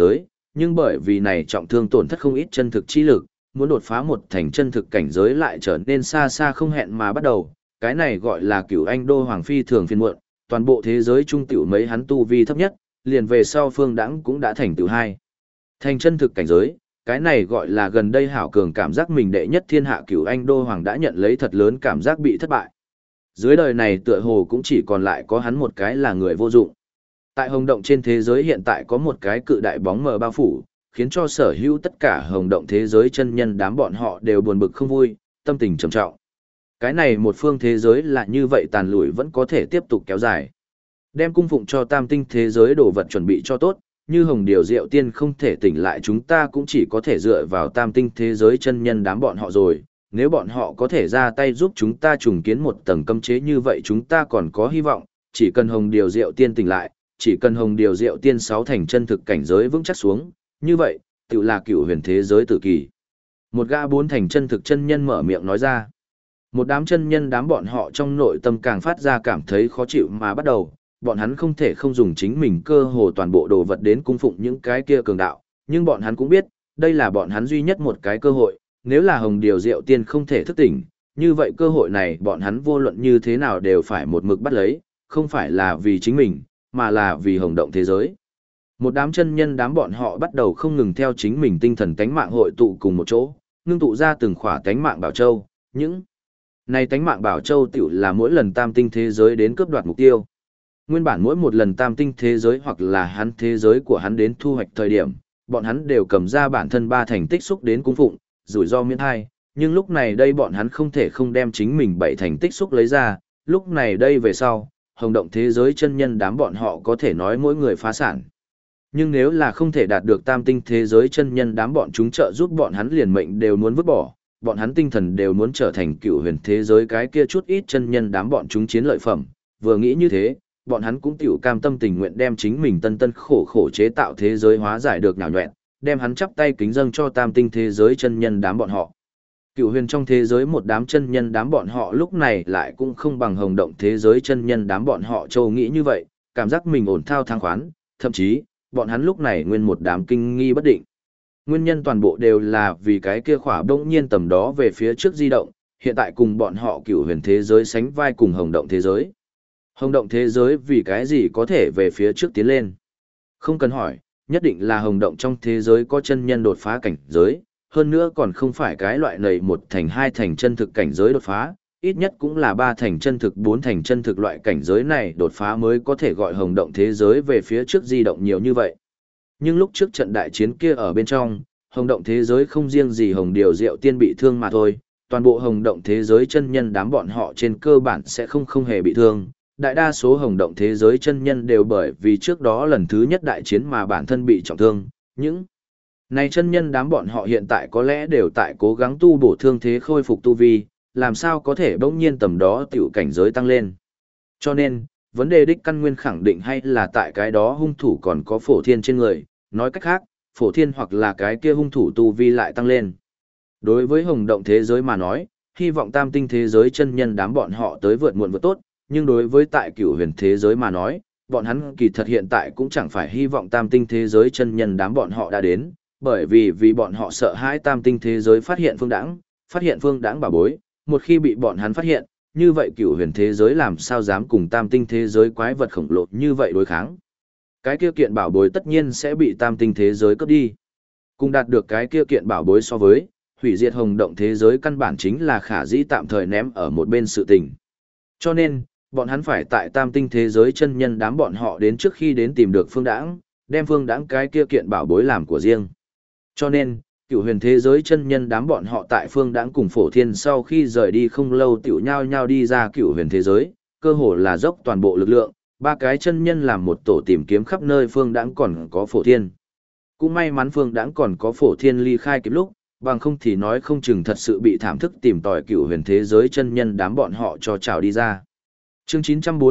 nhưng bởi vì này trọng thương tổn thất không ít chân thực chi lực, muốn đột phá một thành chân thực cảnh giới lại trở nên xa xa không hẹn mà bắt đầu, cái này gọi là Cửu Anh Đô Hoàng phi thường phiền muộn, toàn bộ thế giới trung tiểu mấy hắn tu vi thấp nhất, liền về sau Phương Đãng cũng đã thành tiểu hai. Thành chân thực cảnh giới, cái này gọi là gần đây hảo cường cảm giác mình đệ nhất thiên hạ Cửu Anh Đô Hoàng đã nhận lấy thật lớn cảm giác bị thất bại. Dưới đời này tựa hồ cũng chỉ còn lại có hắn một cái là người vô dụng. Tại hồng động trên thế giới hiện tại có một cái cự đại bóng mờ bao phủ, khiến cho sở hữu tất cả hồng động thế giới chân nhân đám bọn họ đều buồn bực không vui, tâm tình trầm trọng. Cái này một phương thế giới là như vậy tàn lụi vẫn có thể tiếp tục kéo dài. Đem cung phụng cho tam tinh thế giới đồ vật chuẩn bị cho tốt, như hồng điều diệu tiên không thể tỉnh lại chúng ta cũng chỉ có thể dựa vào tam tinh thế giới chân nhân đám bọn họ rồi. Nếu bọn họ có thể ra tay giúp chúng ta trùng kiến một tầng cấm chế như vậy chúng ta còn có hy vọng, chỉ cần hồng điều diệu tiên tỉnh lại, chỉ cần hồng điều diệu tiên sáu thành chân thực cảnh giới vững chắc xuống, như vậy, tự là cửu huyền thế giới tử kỳ. Một gã bốn thành chân thực chân nhân mở miệng nói ra. Một đám chân nhân đám bọn họ trong nội tâm càng phát ra cảm thấy khó chịu mà bắt đầu, bọn hắn không thể không dùng chính mình cơ hồ toàn bộ đồ vật đến cung phụng những cái kia cường đạo, nhưng bọn hắn cũng biết, đây là bọn hắn duy nhất một cái cơ hội, nếu là hồng điều diệu tiên không thể thức tỉnh, như vậy cơ hội này bọn hắn vô luận như thế nào đều phải một mực bắt lấy, không phải là vì chính mình, mà là vì hồng động thế giới. Một đám chân nhân đám bọn họ bắt đầu không ngừng theo chính mình tinh thần tánh mạng hội tụ cùng một chỗ, ngưng tụ ra từng khỏa tánh mạng bảo châu, những này tánh mạng bảo châu tiểu là mỗi lần tam tinh thế giới đến cướp đoạt mục tiêu. Nguyên bản mỗi một lần tam tinh thế giới hoặc là hắn thế giới của hắn đến thu hoạch thời điểm, bọn hắn đều cầm ra bản thân ba thành tích xúc đến cung phụng, rủi ro miễn hai, nhưng lúc này đây bọn hắn không thể không đem chính mình bảy thành tích xúc lấy ra, lúc này đây về sau, hồng động thế giới chân nhân đám bọn họ có thể nói mỗi người phá sản. Nhưng nếu là không thể đạt được tam tinh thế giới chân nhân đám bọn chúng trợ giúp bọn hắn liền mệnh đều muốn vứt bỏ, bọn hắn tinh thần đều muốn trở thành cựu huyền thế giới cái kia chút ít chân nhân đám bọn chúng chiến lợi phẩm, vừa nghĩ như thế, bọn hắn cũng tiểu cam tâm tình nguyện đem chính mình tân tân khổ khổ chế tạo thế giới hóa giải được nhào nhọẹn, đem hắn chắp tay kính dâng cho tam tinh thế giới chân nhân đám bọn họ. Cựu huyền trong thế giới một đám chân nhân đám bọn họ lúc này lại cũng không bằng hồng động thế giới chân nhân đám bọn họ châu nghĩ như vậy, cảm giác mình ổn thao thang khoán, thậm chí, bọn hắn lúc này nguyên một đám kinh nghi bất định. Nguyên nhân toàn bộ đều là vì cái kia khỏa bỗng nhiên tầm đó về phía trước di động, hiện tại cùng bọn họ cựu huyền thế giới sánh vai cùng hồng động thế giới. Hồng động thế giới vì cái gì có thể về phía trước tiến lên? Không cần hỏi, nhất định là hồng động trong thế giới có chân nhân đột phá cảnh giới, hơn nữa còn không phải cái loại này một thành hai thành chân thực cảnh giới đột phá, ít nhất cũng là ba thành chân thực bốn thành chân thực loại cảnh giới này đột phá mới có thể gọi hồng động thế giới về phía trước di động nhiều như vậy. Nhưng lúc trước trận đại chiến kia ở bên trong, hồng động thế giới không riêng gì hồng điều diệu tiên bị thương mà thôi, toàn bộ hồng động thế giới chân nhân đám bọn họ trên cơ bản sẽ không hề bị thương. Đại đa số hồng động thế giới chân nhân đều bởi vì trước đó lần thứ nhất đại chiến mà bản thân bị trọng thương, những này chân nhân đám bọn họ hiện tại có lẽ đều tại cố gắng tu bổ thương thế khôi phục tu vi, làm sao có thể bỗng nhiên tầm đó tiểu cảnh giới tăng lên. Cho nên, vấn đề đích căn nguyên khẳng định hay là tại cái đó hung thủ còn có phổ thiên trên người, nói cách khác, phổ thiên hoặc là cái kia hung thủ tu vi lại tăng lên. Đối với hồng động thế giới mà nói, hy vọng tam tinh thế giới chân nhân đám bọn họ tới vượt muộn vượt tốt, nhưng đối với tại cửu huyền thế giới mà nói, bọn hắn kỳ thật hiện tại cũng chẳng phải hy vọng tam tinh thế giới chân nhân đám bọn họ đã đến, bởi vì bọn họ sợ hãi tam tinh thế giới phát hiện phương đãng bảo bối, một khi bị bọn hắn phát hiện, như vậy cửu huyền thế giới làm sao dám cùng tam tinh thế giới quái vật khổng lồ như vậy đối kháng. Cái kia kiện bảo bối tất nhiên sẽ bị tam tinh thế giới cướp đi. Cùng đạt được cái kia kiện bảo bối so với, hủy diệt hồng động thế giới căn bản chính là khả dĩ tạm thời ném ở một bên sự tình. Cho nên, bọn hắn phải tại tam tinh thế giới chân nhân đám bọn họ đến trước khi đến tìm được phương đãng, đem phương đãng cái kia kiện bảo bối làm của riêng. Cho nên, cửu huyền thế giới chân nhân đám bọn họ tại phương đãng cùng phổ thiên sau khi rời đi không lâu tiểu nhau nhau đi ra cửu huyền thế giới, cơ hồ là dốc toàn bộ lực lượng, ba cái chân nhân làm một tổ tìm kiếm khắp nơi phương đãng còn có phổ thiên. Cũng may mắn phương đãng còn có phổ thiên ly khai kịp lúc, bằng không thì nói không chừng thật sự bị thảm thức tìm tòi cửu huyền thế giới chân nhân đám bọn họ cho trào đi ra. Chương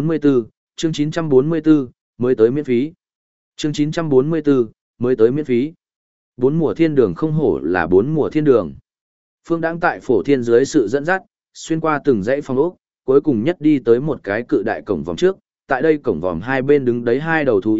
944, mới tới miễn phí. Chương 944, mới tới miễn phí. Bốn mùa thiên đường không hổ là bốn mùa thiên đường. Phương đãng tại phổ thiên dưới sự dẫn dắt, xuyên qua từng dãy phong ốc, cuối cùng nhất đi tới một cái cự đại cổng vòm trước, tại đây cổng vòm hai bên đứng đấy hai đầu thú yêu,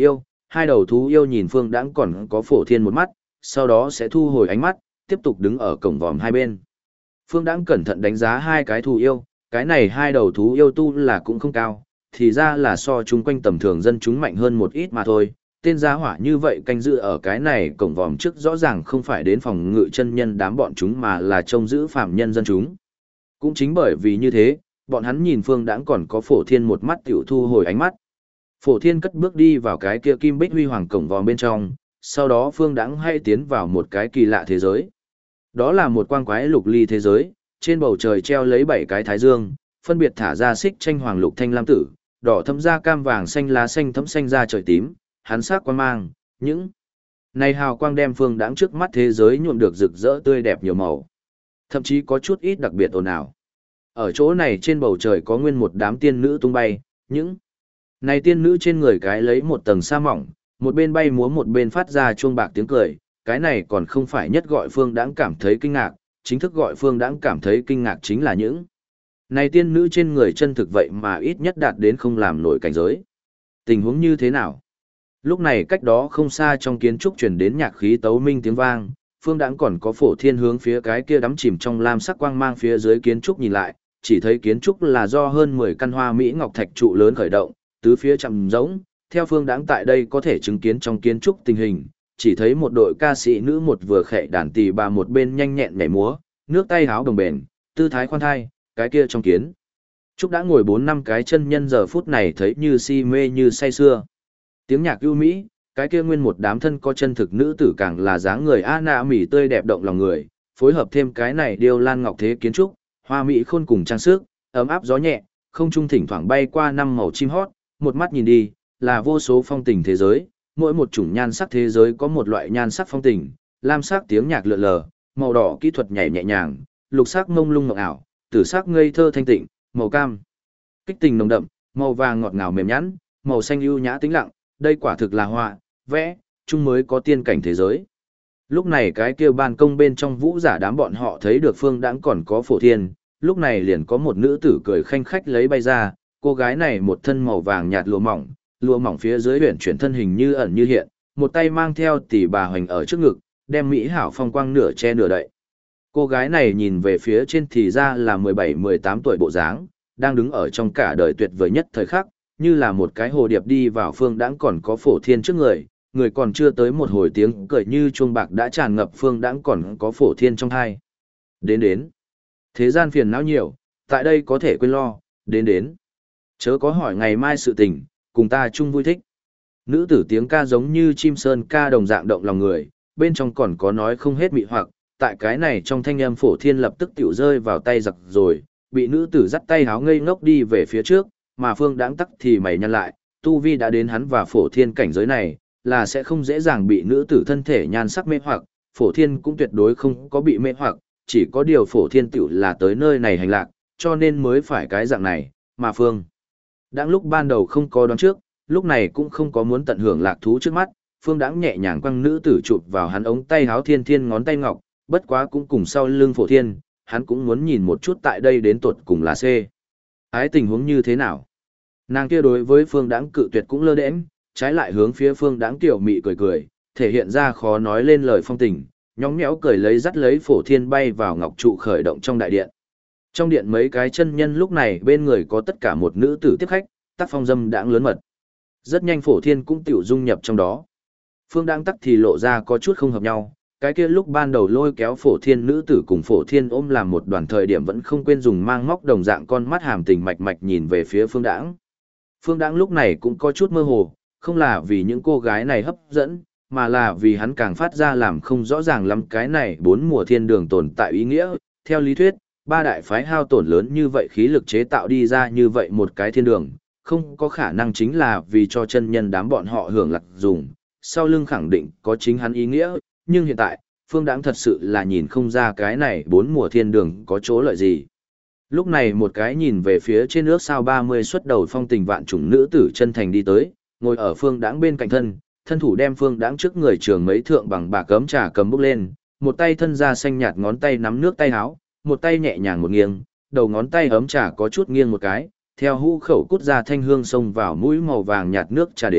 hai đầu thú yêu nhìn Phương Đãng còn có Phổ Thiên một mắt, sau đó sẽ thu hồi ánh mắt, tiếp tục đứng ở cổng vòm hai bên. Phương Đãng cẩn thận đánh giá hai cái thú yêu, cái này hai đầu thú yêu tu là cũng không cao, thì ra là so chúng quanh tầm thường dân chúng mạnh hơn một ít mà thôi. Tên gia hỏa như vậy canh giữ ở cái này cổng vòm trước rõ ràng không phải đến phòng ngự chân nhân đám bọn chúng mà là trông giữ phạm nhân dân chúng. Cũng chính bởi vì như thế, bọn hắn nhìn Phương Đãng còn có Phổ Thiên một mắt tiểu thu hồi ánh mắt. Phổ Thiên cất bước đi vào cái kia kim bích huy hoàng cổng vòm bên trong, sau đó Phương Đãng hay tiến vào một cái kỳ lạ thế giới. Đó là một quang quái lục ly thế giới, trên bầu trời treo lấy 7 cái thái dương, phân biệt thả ra xích tranh hoàng lục thanh lam tử, đỏ thẫm da cam vàng xanh lá xanh thẫm xanh da trời tím, hắn sắc quang mang, những này hào quang đem Phương Đãng trước mắt thế giới nhuộm được rực rỡ tươi đẹp nhiều màu. Thậm chí có chút ít đặc biệt ồn ào. Ở chỗ này trên bầu trời có nguyên một đám tiên nữ tung bay, những này tiên nữ trên người cái lấy một tầng sa mỏng, một bên bay múa một bên phát ra chuông bạc tiếng cười, cái này còn không phải nhất gọi Phương Đãng cảm thấy kinh ngạc, chính thức gọi Phương Đãng cảm thấy kinh ngạc chính là những này tiên nữ trên người chân thực vậy mà ít nhất đạt đến không làm nổi cảnh giới. Tình huống như thế nào? Lúc này cách đó không xa trong kiến trúc truyền đến nhạc khí tấu minh tiếng vang, Phương Đãng còn có Phổ Thiên hướng phía cái kia đắm chìm trong lam sắc quang mang phía dưới kiến trúc nhìn lại, chỉ thấy kiến trúc là do hơn 10 căn hoa mỹ ngọc thạch trụ lớn khởi động, tứ phía chậm rỗng, theo Phương Đãng tại đây có thể chứng kiến trong kiến trúc tình hình, chỉ thấy một đội ca sĩ nữ một vừa khệ đàn tỳ bà một bên nhanh nhẹn nhảy múa, nước tay háo đồng bền, tư thái khoan thai, cái kia trong kiến trúc đã ngồi 4-5 cái chân nhân giờ phút này thấy như si mê như say sưa. Tiếng nhạc ưu mỹ, cái kia nguyên một đám thân có chân thực nữ tử càng là dáng người a na mỉ tươi đẹp động lòng người, phối hợp thêm cái này điêu lan ngọc thế kiến trúc, hoa mỹ khôn cùng trang sức, ấm áp gió nhẹ, không trung thỉnh thoảng bay qua năm màu chim hót, một mắt nhìn đi, là vô số phong tình thế giới, mỗi một chủng nhan sắc thế giới có một loại nhan sắc phong tình, lam sắc tiếng nhạc lượn lờ, màu đỏ kỹ thuật nhảy nhẹ nhàng, lục sắc mông lung ngọc ảo, tử sắc ngây thơ thanh tịnh, màu cam kích tình nồng đậm, màu vàng ngọt ngào mềm nhẵn, màu xanh ưu nhã tĩnh lặng, đây quả thực là họa, vẽ, chung mới có tiên cảnh thế giới. Lúc này cái kia ban công bên trong vũ giả đám bọn họ thấy được Phương Đãng còn có Phổ Thiên, lúc này liền có một nữ tử cười khanh khách lấy bay ra, cô gái này một thân màu vàng nhạt lụa mỏng phía dưới huyền chuyển thân hình như ẩn như hiện, một tay mang theo tỷ bà hoành ở trước ngực, đem mỹ hảo phong quang nửa che nửa đậy. Cô gái này nhìn về phía trên thì ra là 17-18 tuổi bộ dáng, đang đứng ở trong cả đời tuyệt vời nhất thời khắc, như là một cái hồ điệp đi vào Phương Đãng còn có Phổ Thiên trước người, người còn chưa tới một hồi tiếng cười như chuông bạc đã tràn ngập Phương Đãng còn có Phổ Thiên trong hai. Đến. Thế gian phiền não nhiều, tại đây có thể quên lo, đến. Chớ có hỏi ngày mai sự tình, cùng ta chung vui thích. Nữ tử tiếng ca giống như chim sơn ca đồng dạng động lòng người, bên trong còn có nói không hết mị hoặc, tại cái này trong thanh âm Phổ Thiên lập tức tiểu rơi vào tay giặc rồi, bị nữ tử dắt tay háo ngây ngốc đi về phía trước, mà Phương Đãng tắc thì mày nhăn lại, tu vi đã đến hắn và Phổ Thiên cảnh giới này, là sẽ không dễ dàng bị nữ tử thân thể nhan sắc mê hoặc, Phổ Thiên cũng tuyệt đối không có bị mê hoặc, chỉ có điều Phổ Thiên tiểu là tới nơi này hành lạc, cho nên mới phải cái dạng này, mà Phương Đãng lúc ban đầu không có đoán trước, lúc này cũng không có muốn tận hưởng lạc thú trước mắt, Phương Đãng nhẹ nhàng quăng nữ tử chụp vào hắn ống tay háo thiên ngón tay ngọc, bất quá cũng cùng sau lưng Phổ Thiên, hắn cũng muốn nhìn một chút tại đây đến tột cùng là C. Ái tình huống như thế nào? Nàng kia đối với Phương Đãng cự tuyệt cũng lơ đễnh, trái lại hướng phía Phương Đãng tiểu mị cười, thể hiện ra khó nói lên lời phong tình, nhõng nhẽo cười lấy dắt lấy Phổ Thiên bay vào ngọc trụ khởi động trong đại điện. Trong điện mấy cái chân nhân lúc này bên người có tất cả một nữ tử tiếp khách, tác phong dâm đãng lớn mật. Rất nhanh Phổ Thiên cũng tiểu dung nhập trong đó. Phương Đãng tắc thì lộ ra có chút không hợp nhau, cái kia lúc ban đầu lôi kéo Phổ Thiên nữ tử cùng Phổ Thiên ôm làm một đoàn thời điểm vẫn không quên dùng mang móc đồng dạng con mắt hàm tình mạch mạch nhìn về phía Phương Đãng. Phương Đãng lúc này cũng có chút mơ hồ, không là vì những cô gái này hấp dẫn, mà là vì hắn càng phát ra làm không rõ ràng lắm cái này 4 mùa thiên đường tồn tại ý nghĩa. Theo lý thuyết, 3 đại phái hao tổn lớn như vậy khí lực chế tạo đi ra như vậy một cái thiên đường, không có khả năng chính là vì cho chân nhân đám bọn họ hưởng lạc dùng, sau lưng khẳng định có chính hắn ý nghĩa, nhưng hiện tại, Phương Đãng thật sự là nhìn không ra cái này 4 mùa thiên đường có chỗ lợi gì. Lúc này một cái nhìn về phía trên nước sao 30 xuất đầu phong tình vạn chủng nữ tử chân thành đi tới, ngồi ở Phương Đãng bên cạnh thân thủ đem Phương Đãng trước người trường mấy thượng bằng bạc cấm trà cầm bốc lên, một tay thân da xanh nhạt ngón tay nắm nước tay áo, một tay nhẹ nhàng một nghiêng, đầu ngón tay ấm trà có chút nghiêng một cái, theo hũ khẩu cút ra thanh hương xông vào mũi màu vàng nhạt nước trà đến,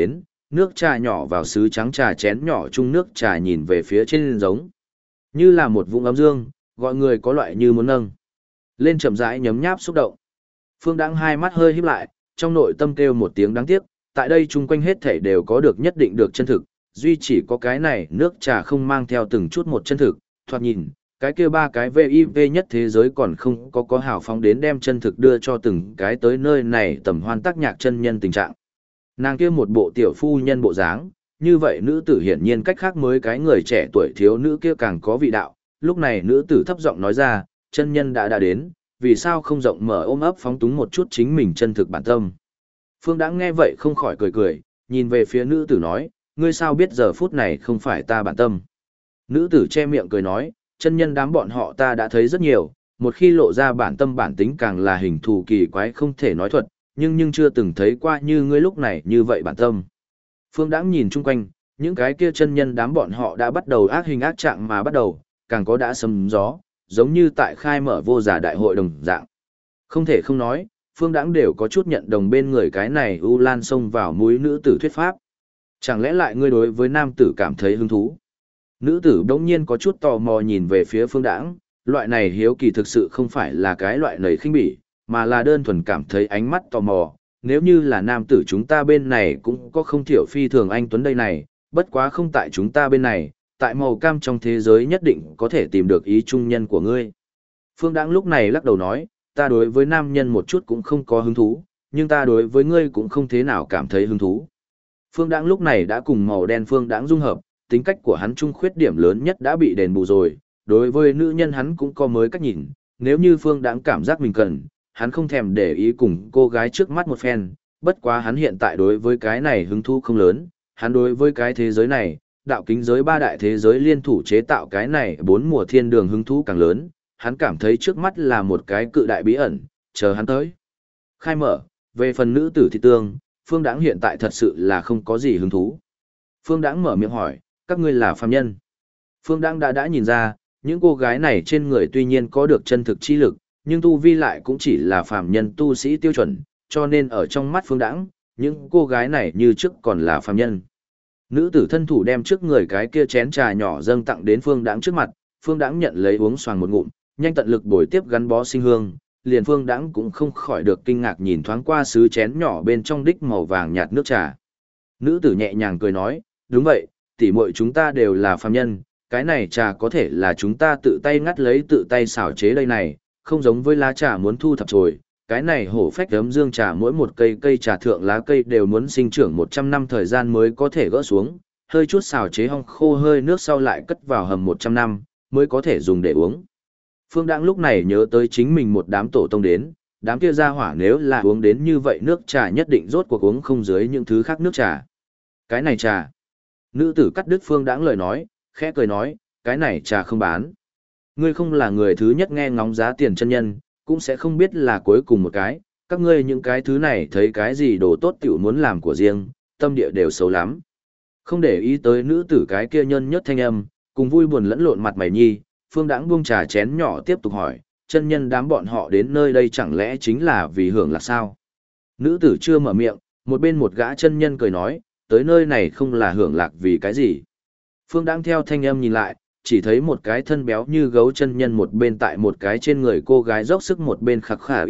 nước trà nhỏ vào sứ trắng trà chén nhỏ chung nước trà nhìn về phía trên giống. Như là một vũng ấm dương, gọi người có loại như muốn nâng. Lên chậm rãi nhấm nháp xúc động. Phương Đãng hai mắt hơi híp lại, trong nội tâm kêu một tiếng đáng tiếc, tại đây chung quanh hết thảy đều có được nhất định được chân thực, duy chỉ có cái này nước trà không mang theo từng chút một chân thực, thoạt nhìn, cái kia ba cái VIV nhất thế giới còn không có hào phóng đến đem chân thực đưa cho từng cái tới nơi này tầm hoan tác nhạc chân nhân tình trạng. Nàng kia một bộ tiểu phu nhân bộ dáng, như vậy nữ tử hiển nhiên cách khác mới cái người trẻ tuổi thiếu nữ kia càng có vị đạo, lúc này nữ tử thấp giọng nói ra, chân nhân đã đến, vì sao không rộng mở ôm ấp phóng túng một chút chính mình chân thực bản tâm. Phương Đãng nghe vậy không khỏi cười cười, nhìn về phía nữ tử nói, ngươi sao biết giờ phút này không phải ta bản tâm. Nữ tử che miệng cười nói, chân nhân đám bọn họ ta đã thấy rất nhiều, một khi lộ ra bản tâm bản tính càng là hình thù kỳ quái không thể nói thuật, nhưng chưa từng thấy qua như ngươi lúc này như vậy bản tâm. Phương Đãng nhìn chung quanh, những cái kia chân nhân đám bọn họ đã bắt đầu ác hình ác trạng mà bắt đầu, càng có đã sấm gió, giống như tại khai mở vô giả đại hội đồng dạng. Không thể không nói, Phương Đãng đều có chút nhận đồng bên người cái này U Lan xông vào mũi nữ tử thuyết pháp. Chẳng lẽ lại ngươi đối với nam tử cảm thấy hứng thú? Nữ tử đống nhiên có chút tò mò nhìn về phía Phương Đãng, loại này hiếu kỳ thực sự không phải là cái loại nầy khinh bỉ, mà là đơn thuần cảm thấy ánh mắt tò mò. Nếu như là nam tử chúng ta bên này cũng có không thiểu phi thường anh tuấn đây này, bất quá không tại chúng ta bên này, tại màu cam trong thế giới nhất định có thể tìm được ý trung nhân của ngươi. Phương Đãng lúc này lắc đầu nói, ta đối với nam nhân một chút cũng không có hứng thú, nhưng ta đối với ngươi cũng không thế nào cảm thấy hứng thú. Phương Đãng lúc này đã cùng màu đen Phương Đãng dung hợp, tính cách của hắn chung khuyết điểm lớn nhất đã bị đền bù rồi, đối với nữ nhân hắn cũng có mới cách nhìn, nếu như Phương Đãng cảm giác mình cần, hắn không thèm để ý cùng cô gái trước mắt một phen, bất quá hắn hiện tại đối với cái này hứng thú không lớn, hắn đối với cái thế giới này, đạo kính giới ba đại thế giới liên thủ chế tạo cái này bốn mùa thiên đường hứng thú càng lớn, hắn cảm thấy trước mắt là một cái cự đại bí ẩn, chờ hắn tới. Khai mở, về phần nữ tử thị tương, Phương Đãng hiện tại thật sự là không có gì hứng thú. Phương Đãng mở miệng hỏi, các ngươi là phàm nhân. Phương Đãng đã nhìn ra, những cô gái này trên người tuy nhiên có được chân thực chi lực, nhưng tu vi lại cũng chỉ là phàm nhân tu sĩ tiêu chuẩn, cho nên ở trong mắt Phương Đãng, những cô gái này như trước còn là phàm nhân. Nữ tử thân thủ đem trước người cái kia chén trà nhỏ dâng tặng đến Phương Đãng trước mặt, Phương Đãng nhận lấy uống xoàng một ngụm, nhanh tận lực bồi tiếp gắn bó sinh hương, liền Phương Đãng cũng không khỏi được kinh ngạc nhìn thoáng qua sứ chén nhỏ bên trong đích màu vàng nhạt nước trà. Nữ tử nhẹ nhàng cười nói, đúng vậy, tỷ muội chúng ta đều là phàm nhân, cái này trà có thể là chúng ta tự tay ngắt lấy tự tay xào chế đây này, không giống với lá trà muốn thu thập rồi, cái này hổ phách ấm dương trà mỗi một cây trà thượng lá cây đều muốn sinh trưởng 100 năm thời gian mới có thể gỡ xuống, hơi chút xào chế hong khô hơi nước sau lại cất vào hầm 100 năm, mới có thể dùng để uống. Phương Đãng lúc này nhớ tới chính mình một đám tổ tông đến, đám kia ra hỏa nếu là uống đến như vậy nước trà nhất định rốt cuộc uống không dưới những thứ khác nước trà. Cái này trà. Nữ tử cắt đứt Phương Đãng lời nói, khẽ cười nói, cái này trà không bán. Ngươi không là người thứ nhất nghe ngóng giá tiền chân nhân, cũng sẽ không biết là cuối cùng một cái, các ngươi những cái thứ này thấy cái gì đồ tốt tiểu muốn làm của riêng, tâm địa đều xấu lắm. Không để ý tới nữ tử cái kia nhân nhất thanh âm, cùng vui buồn lẫn lộn mặt mày nhi, Phương Đãng buông trà chén nhỏ tiếp tục hỏi, chân nhân đám bọn họ đến nơi đây chẳng lẽ chính là vì hưởng lạc sao? Nữ tử chưa mở miệng, một bên một gã chân nhân cười nói, tới nơi này không là hưởng lạc vì cái gì? Phương Đãng theo thanh âm nhìn lại, chỉ thấy một cái thân béo như gấu chân nhân một bên tại một cái trên người cô gái dốc sức một bên khặc khả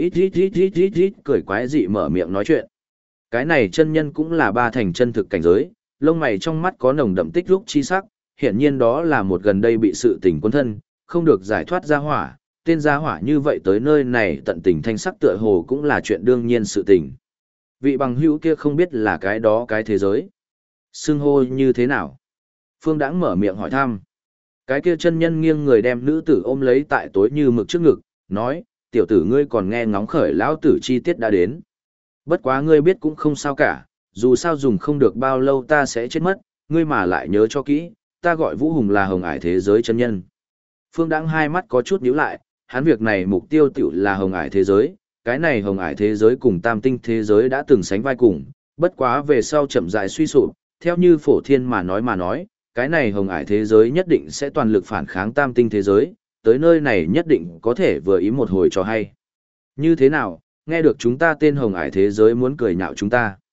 ít cười quái dị mở miệng nói chuyện. Cái này chân nhân cũng là ba thành chân thực cảnh giới, lông mày trong mắt có nồng đậm tích lúc chi sắc, hiển nhiên đó là một gần đây bị sự tình cuốn thân, không được giải thoát ra hỏa, tên ra hỏa như vậy tới nơi này tận tình thanh sắc tựa hồ cũng là chuyện đương nhiên sự tình. Vị bằng hữu kia không biết là cái đó cái thế giới. Xưng hô như thế nào? Phương Đãng mở miệng hỏi thăm. Cái kia chân nhân nghiêng người đem nữ tử ôm lấy tại tối như mực trước ngực, nói, tiểu tử ngươi còn nghe ngóng khởi lão tử chi tiết đã đến. Bất quá ngươi biết cũng không sao cả, dù sao dùng không được bao lâu ta sẽ chết mất, ngươi mà lại nhớ cho kỹ, ta gọi Vũ Hùng là hồng ải thế giới chân nhân. Phương Đãng hai mắt có chút nhíu lại, hắn việc này mục tiêu tiểu là hồng ải thế giới, cái này hồng ải thế giới cùng tam tinh thế giới đã từng sánh vai cùng, bất quá về sau chậm rãi suy sụp, theo như phổ thiên mà nói, cái này hồng ải thế giới nhất định sẽ toàn lực phản kháng tam tinh thế giới, tới nơi này nhất định có thể vừa ý một hồi cho hay. Như thế nào, nghe được chúng ta tên hồng ải thế giới muốn cười nhạo chúng ta.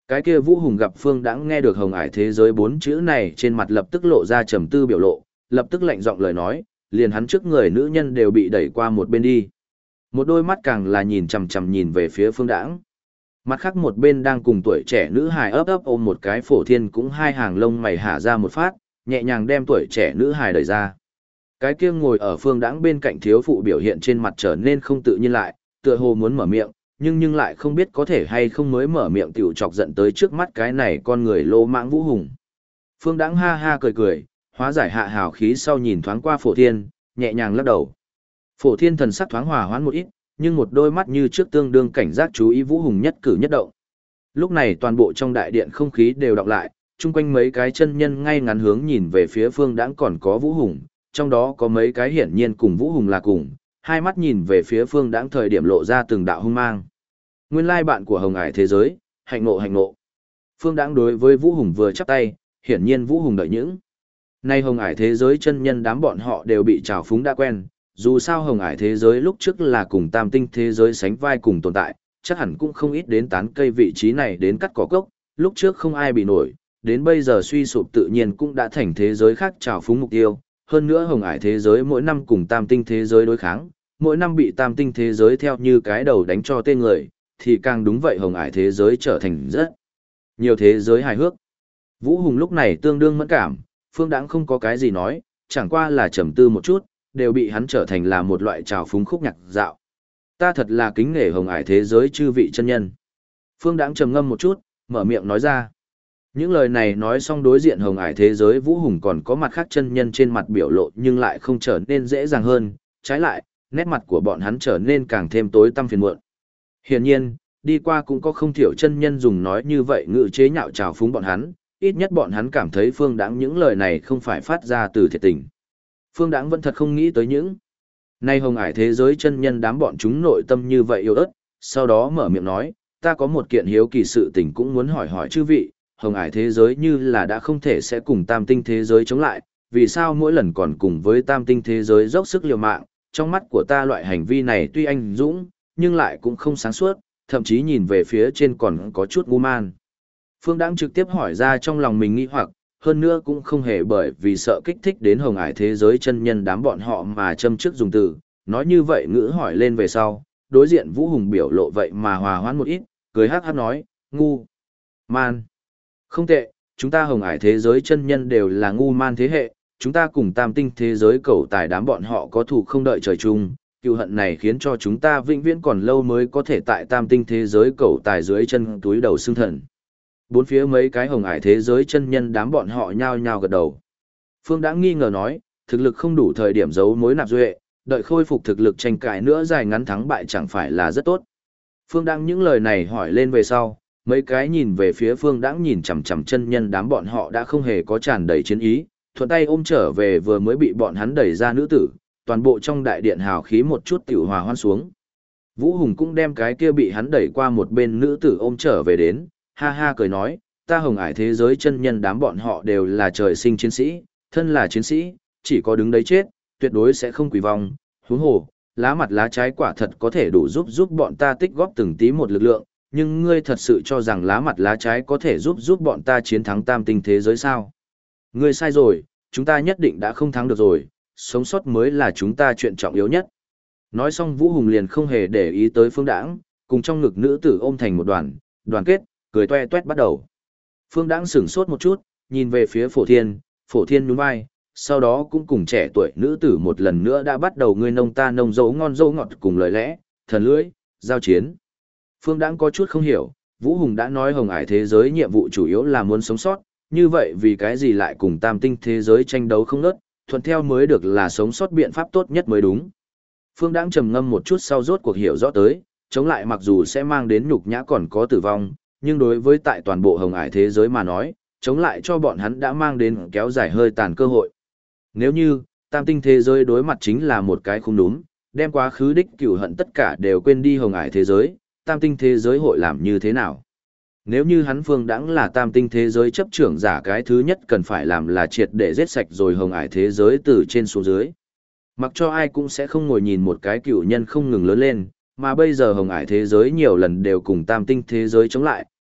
Cái kia Vũ Hùng gặp Phương Đãng nghe được hồng ải thế giới 4 chữ này trên mặt lập tức lộ ra trầm tư biểu lộ, lập tức lạnh giọng lời nói, liền hắn trước người nữ nhân đều bị đẩy qua một bên đi. Một đôi mắt càng là nhìn chằm chằm nhìn về phía Phương Đãng. Mặt khác một bên đang cùng tuổi trẻ nữ hài ấp ấp ôm một cái Phổ Thiên cũng hai hàng lông mày hả ra một phát, nhẹ nhàng đem tuổi trẻ nữ hài đẩy ra. Cái kia ngồi ở Phương Đãng bên cạnh thiếu phụ biểu hiện trên mặt trở nên không tự nhiên lại, tựa hồ muốn mở miệng, nhưng lại không biết có thể hay không mới mở miệng tiểu chọc giận tới trước mắt cái này con người lô mãng Vũ Hùng. Phương Đãng ha ha cười cười, hóa giải hạ hào khí sau nhìn thoáng qua Phổ Thiên, nhẹ nhàng lắc đầu. Phổ Thiên thần sắc thoáng hòa hoãn một ít, nhưng một đôi mắt như trước tương đương cảnh giác chú ý Vũ Hùng nhất cử nhất động. Lúc này toàn bộ trong đại điện không khí đều đọc lại, chung quanh mấy cái chân nhân ngay ngắn hướng nhìn về phía Phương Đãng còn có Vũ Hùng, trong đó có mấy cái hiển nhiên cùng Vũ Hùng là cùng, hai mắt nhìn về phía Phương Đãng thời điểm lộ ra từng đạo hung mang. Nguyên lai bạn của Hồng Ải thế giới, hạnh ngộ hạnh ngộ. Phương Đãng đối với Vũ Hùng vừa chắp tay, hiển nhiên Vũ Hùng đợi những. Nay Hồng Ải thế giới chân nhân đám bọn họ đều bị trào phúng đã quen, dù sao Hồng Ải thế giới lúc trước là cùng Tam Tinh thế giới sánh vai cùng tồn tại, chắc hẳn cũng không ít đến tán cây vị trí này đến cắt cỏ gốc, lúc trước không ai bị nổi, đến bây giờ suy sụp tự nhiên cũng đã thành thế giới khác trào phúng mục tiêu. Hơn nữa Hồng Ải thế giới mỗi năm cùng Tam Tinh thế giới đối kháng, mỗi năm bị Tam Tinh thế giới theo như cái đầu đánh cho tên người, thì càng đúng vậy Hồng Ải thế giới trở thành rất nhiều thế giới hài hước. Vũ Hùng lúc này tương đương mẫn cảm, Phương Đãng không có cái gì nói, chẳng qua là trầm tư một chút, đều bị hắn trở thành là một loại trào phúng khúc nhạc dạo. Ta thật là kính nể Hồng Ải thế giới chư vị chân nhân. Phương Đãng trầm ngâm một chút, mở miệng nói ra. Những lời này nói xong đối diện Hồng Ải thế giới Vũ Hùng còn có mặt khác chân nhân trên mặt biểu lộ nhưng lại không trở nên dễ dàng hơn, trái lại, nét mặt của bọn hắn trở nên càng thêm tối tăm phiền muộn. Hiển nhiên, đi qua cũng có không thiểu chân nhân dùng nói như vậy ngự chế nhạo trào phúng bọn hắn, ít nhất bọn hắn cảm thấy Phương Đãng những lời này không phải phát ra từ thiệt tình. Phương Đãng vẫn thật không nghĩ tới những. Nay Hồng Ải thế giới chân nhân đám bọn chúng nội tâm như vậy yếu ớt, sau đó mở miệng nói, ta có một kiện hiếu kỳ sự tình cũng muốn hỏi hỏi chư vị, Hồng Ải thế giới như là đã không thể sẽ cùng Tam Tinh thế giới chống lại, vì sao mỗi lần còn cùng với Tam Tinh thế giới dốc sức liều mạng, trong mắt của ta loại hành vi này tuy anh dũng, nhưng lại cũng không sáng suốt, thậm chí nhìn về phía trên còn có chút ngu man. Phương Đãng trực tiếp hỏi ra trong lòng mình nghi hoặc, hơn nữa cũng không hề bởi vì sợ kích thích đến Hồng Ải thế giới chân nhân đám bọn họ mà châm trước dùng từ, nói như vậy ngữ hỏi lên về sau, đối diện Vũ Hùng biểu lộ vậy mà hòa hoãn một ít, cười hắc hắc nói, ngu, man. Không tệ, chúng ta Hồng Ải thế giới chân nhân đều là ngu man thế hệ, chúng ta cùng Tam Tinh thế giới cầu tài đám bọn họ có thù không đợi trời chung, cựu hận này khiến cho chúng ta vĩnh viễn còn lâu mới có thể tại Tam Tinh thế giới cầu tài dưới chân túi đầu xương thần. Bốn phía mấy cái Hồng Ải thế giới chân nhân đám bọn họ nhao nhao gật đầu. Phương đã nghi ngờ nói, thực lực không đủ thời điểm giấu mối nạp duệ, đợi khôi phục thực lực tranh cãi nữa dài ngắn thắng bại chẳng phải là rất tốt. Phương Đãng những lời này hỏi lên về sau, mấy cái nhìn về phía Phương Đãng nhìn chằm chằm chân nhân đám bọn họ đã không hề có tràn đầy chiến ý, thuận tay ôm trở về vừa mới bị bọn hắn đẩy ra nữ tử, toàn bộ trong đại điện hào khí một chút tiểu hòa hoan xuống. Vũ Hùng cũng đem cái kia bị hắn đẩy qua một bên nữ tử ôm trở về đến, ha ha cười nói, ta Hồng Ải thế giới chân nhân đám bọn họ đều là trời sinh chiến sĩ, thân là chiến sĩ, chỉ có đứng đấy chết, tuyệt đối sẽ không quỳ vong, huống hồ, lá mặt lá trái quả thật có thể đủ giúp bọn ta tích góp từng tí một lực lượng, nhưng ngươi thật sự cho rằng lá mặt lá trái có thể giúp bọn ta chiến thắng Tam Tinh thế giới sao? Ngươi sai rồi, chúng ta nhất định đã không thắng được rồi, sống sót mới là chúng ta chuyện trọng yếu nhất. Nói xong Vũ Hùng liền không hề để ý tới Phương Đãng, cùng trong ngực nữ tử ôm thành một đoàn kết, cười toe toét bắt đầu. Phương Đãng sửng sốt một chút, nhìn về phía Phổ Thiên nhún vai, sau đó cũng cùng trẻ tuổi nữ tử một lần nữa đã bắt đầu ngươi nông ta nông dấu ngon dấu ngọt cùng lời lẽ, thần lưỡi, giao chiến. Phương Đãng có chút không hiểu, Vũ Hùng đã nói Hồng Ải thế giới nhiệm vụ chủ yếu là muốn sống sót, như vậy vì cái gì lại cùng Tam Tinh thế giới tranh đấu không ngớt, thuận theo mới được là sống sót biện pháp tốt nhất mới đúng. Phương Đãng trầm ngâm một chút sau rốt cuộc hiểu rõ tới, chống lại mặc dù sẽ mang đến nhục nhã còn có tử vong, nhưng đối với tại toàn bộ Hồng Ải thế giới mà nói, chống lại cho bọn hắn đã mang đến kéo dài hơi tàn cơ hội. Nếu như, Tam Tinh thế giới đối mặt chính là một cái không đúng, đem quá khứ đích cửu hận tất cả đều quên đi Hồng Ải thế giới, Tam Tinh thế giới hội làm như thế nào? Nếu như hắn Phương Đãng là Tam Tinh thế giới chấp trưởng giả, cái thứ nhất cần phải làm là triệt để giết sạch rồi Hồng Ải thế giới từ trên xuống dưới. Mặc cho ai cũng sẽ không ngồi nhìn một cái cựu nhân không ngừng lớn lên, mà bây giờ Hồng Ải thế giới nhiều lần đều cùng Tam Tinh thế giới chống lại,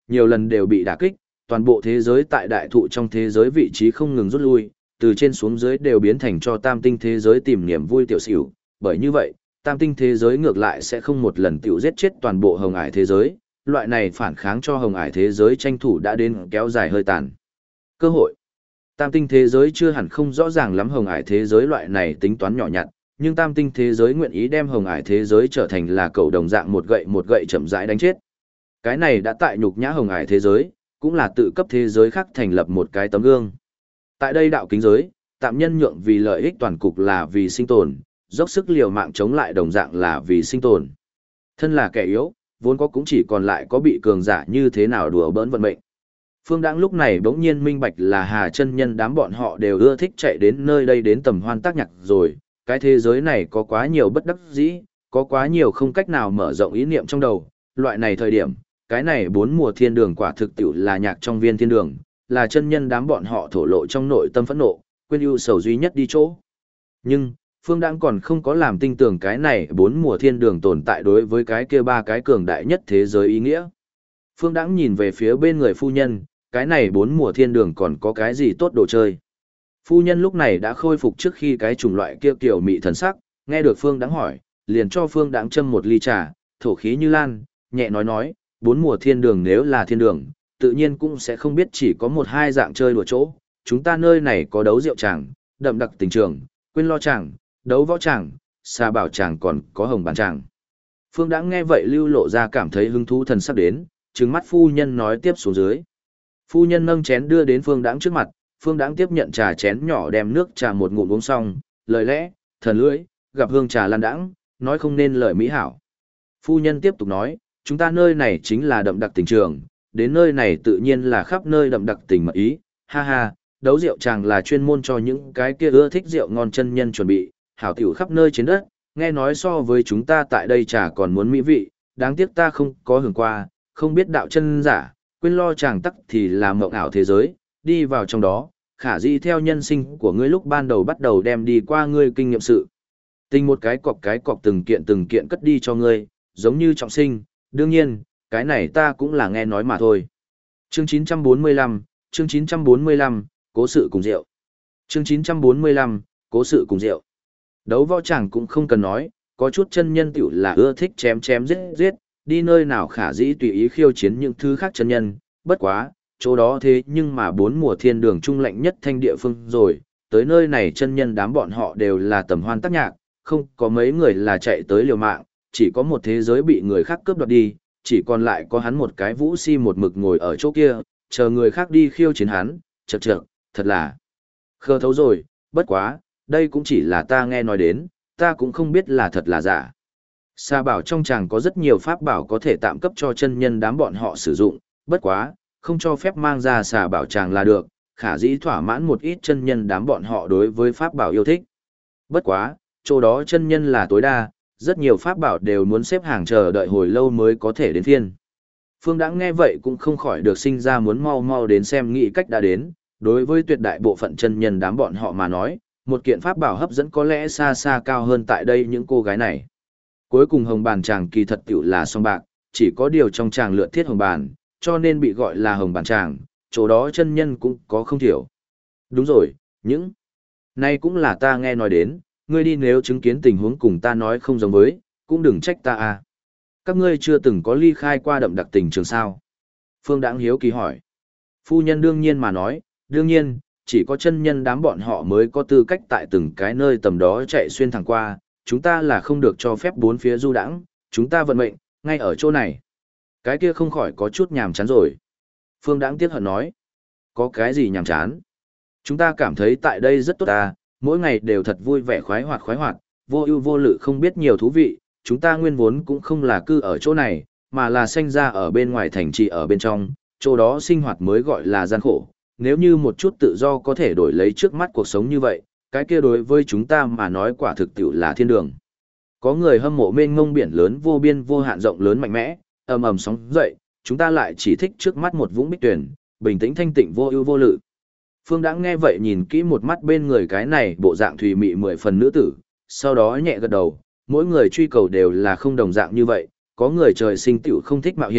nhiều lần đều bị đả kích, toàn bộ thế giới tại đại thụ trong thế giới vị trí không ngừng rút lui, từ trên xuống dưới đều biến thành cho tam tinh thế giới tìm niềm vui tiểu xỉu, bởi như vậy, tam tinh thế giới ngược lại sẽ không một lần tiểu giết chết toàn bộ hồng ải thế giới, loại này phản kháng cho hồng ải thế giới tranh thủ đã đến kéo dài hơi tàn. Cơ hội. Tam tinh thế giới chưa hẳn không rõ ràng lắm hồng ải thế giới loại này tính toán nhỏ nhặt, nhưng tam tinh thế giới nguyện ý đem hồng ải thế giới trở thành là cầu đồng dạng một gậy chậm rãi đánh chết. Cái này đã tại nhục nhã hồng ải thế giới, cũng là tự cấp thế giới khác thành lập một cái tấm gương. Tại đây đạo kính giới, tạm nhân nhượng vì lợi ích toàn cục là vì sinh tồn, dốc sức liều mạng chống lại đồng dạng là vì sinh tồn. Thân là kẻ yếu, vốn có cũng chỉ còn lại có bị cường giả như thế nào đùa bỡn vận mệnh. Phương Đãng lúc này bỗng nhiên minh bạch là Hà chân nhân đám bọn họ đều ưa thích chạy đến nơi đây đến tầm hoan tác nhạc rồi, cái thế giới này có quá nhiều bất đắc dĩ, có quá nhiều không cách nào mở rộng ý niệm trong đầu, loại này thời điểm, cái này 4 mùa thiên đường quả thực tiểu là nhạc trong viên thiên đường, là chân nhân đám bọn họ thổ lộ trong nội tâm phẫn nộ, quên ưu sầu duy nhất đi chỗ. Nhưng, Phương Đãng còn không có làm tinh tưởng cái này 4 mùa thiên đường tồn tại đối với cái kia 3 cái cường đại nhất thế giới ý nghĩa. Phương Đãng nhìn về phía bên người phu nhân, cái này 4 mùa thiên đường còn có cái gì tốt đồ chơi. Phu nhân lúc này đã khôi phục trước khi cái chủng loại kia kiểu mị thần sắc, nghe được Phương Đãng hỏi, liền cho Phương Đãng châm một ly trà, thổ khí như lan, nhẹ nói, 4 mùa thiên đường nếu là thiên đường, tự nhiên cũng sẽ không biết chỉ có một hai dạng chơi đùa chỗ, chúng ta nơi này có đấu rượu tràng, đậm đặc tình trường, quên lo tràng, đấu võ tràng, xà bảo tràng còn có hồng bàn tràng. Phương Đãng nghe vậy lưu lộ ra cảm thấy hứng thú thần sắc đến, trừng mắt phu nhân nói tiếp xuống dưới. Phu nhân nâng chén đưa đến Phương Đãng trước mặt, Phương Đãng tiếp nhận trà chén nhỏ đem nước trà một ngụm uống xong, lời lẽ, thần lưỡi, gặp hương trà lan đãng, nói không nên lời mỹ hảo. Phu nhân tiếp tục nói, chúng ta nơi này chính là đậm đặc tình trường, đến nơi này tự nhiên là khắp nơi đậm đặc tình mật ý, ha ha, đấu rượu chàng là chuyên môn cho những cái kia ưa thích rượu ngon chân nhân chuẩn bị, hảo tiểu khắp nơi trên đất, nghe nói so với chúng ta tại đây trà còn muốn mỹ vị, đáng tiếc ta không có hưởng qua, không biết đạo chân giả, quên lo chàng tắc thì là mộng ảo thế giới, đi vào trong đó, khả dĩ theo nhân sinh của ngươi lúc ban đầu bắt đầu đem đi qua ngươi kinh nghiệm sự. Tình một cái cọc từng kiện cất đi cho ngươi, giống như trọng sinh, đương nhiên, cái này ta cũng là nghe nói mà thôi. Chương 945, chương 945, cố sự cùng rượu. Chương 945, cố sự cùng rượu. Đấu võ chẳng cũng không cần nói, có chút chân nhân tiểu là ưa thích chém giết, đi nơi nào khả dĩ tùy ý khiêu chiến những thứ khác chân nhân, bất quá, chỗ đó thế nhưng mà 4 mùa thiên đường trung lạnh nhất thanh địa phương rồi, tới nơi này chân nhân đám bọn họ đều là tầm hoan tác nhạc, không có mấy người là chạy tới liều mạng, chỉ có một thế giới bị người khác cướp đoạt đi, chỉ còn lại có hắn một cái vũ si một mực ngồi ở chỗ kia, chờ người khác đi khiêu chiến hắn, chậc, thật là khờ thấu rồi, bất quá, đây cũng chỉ là ta nghe nói đến, ta cũng không biết là thật là giả. Xà bảo trong chàng có rất nhiều pháp bảo có thể tạm cấp cho chân nhân đám bọn họ sử dụng, bất quá, không cho phép mang ra xà bảo chàng là được, khả dĩ thỏa mãn một ít chân nhân đám bọn họ đối với pháp bảo yêu thích. Bất quá, chỗ đó chân nhân là tối đa, rất nhiều pháp bảo đều muốn xếp hàng chờ đợi hồi lâu mới có thể đến phiên. Phương Đãng nghe vậy cũng không khỏi được sinh ra muốn mau đến xem nghĩ cách đã đến, đối với tuyệt đại bộ phận chân nhân đám bọn họ mà nói, một kiện pháp bảo hấp dẫn có lẽ xa cao hơn tại đây những cô gái này. Cuối cùng hồng bàn chàng kỳ thật tiểu là song bạc, chỉ có điều trong chàng lượn thiết hồng bàn, cho nên bị gọi là hồng bàn chàng, chỗ đó chân nhân cũng có không thiểu. Đúng rồi, những này cũng là ta nghe nói đến, ngươi đi nếu chứng kiến tình huống cùng ta nói không giống với, cũng đừng trách ta à. Các ngươi chưa từng có ly khai qua đậm đặc tình trường sao? Phương Đãng hiếu kỳ hỏi. Phu nhân đương nhiên mà nói, đương nhiên, chỉ có chân nhân đám bọn họ mới có tư cách tại từng cái nơi tầm đó chạy xuyên thẳng qua, chúng ta là không được cho phép bốn phía du đãng, chúng ta vận mệnh, ngay ở chỗ này. Cái kia không khỏi có chút nhàm chán rồi. Phương Đãng tiếc hận nói. Có cái gì nhàm chán? Chúng ta cảm thấy tại đây rất tốt à, mỗi ngày đều thật vui vẻ khoái hoạt, vô ưu vô lự không biết nhiều thú vị, chúng ta nguyên vốn cũng không là cư ở chỗ này, mà là sinh ra ở bên ngoài thành trì ở bên trong, chỗ đó sinh hoạt mới gọi là gian khổ. Nếu như một chút tự do có thể đổi lấy trước mắt cuộc sống như vậy, cái kia đối với chúng ta mà nói quả thực tiểu là thiên đường. Có người hâm mộ mênh mông biển lớn vô biên vô hạn rộng lớn mạnh mẽ, ầm sóng dậy, chúng ta lại chỉ thích trước mắt một vũng bích tuyển, bình tĩnh thanh tịnh vô ưu vô lự. Phương Đãng nghe vậy nhìn kỹ một mắt bên người cái này bộ dạng thùy mị 10 phần nữ tử, sau đó nhẹ gật đầu, mỗi người truy cầu đều là không đồng dạng như vậy, có người trời sinh tiểu không thích mạo hiểm,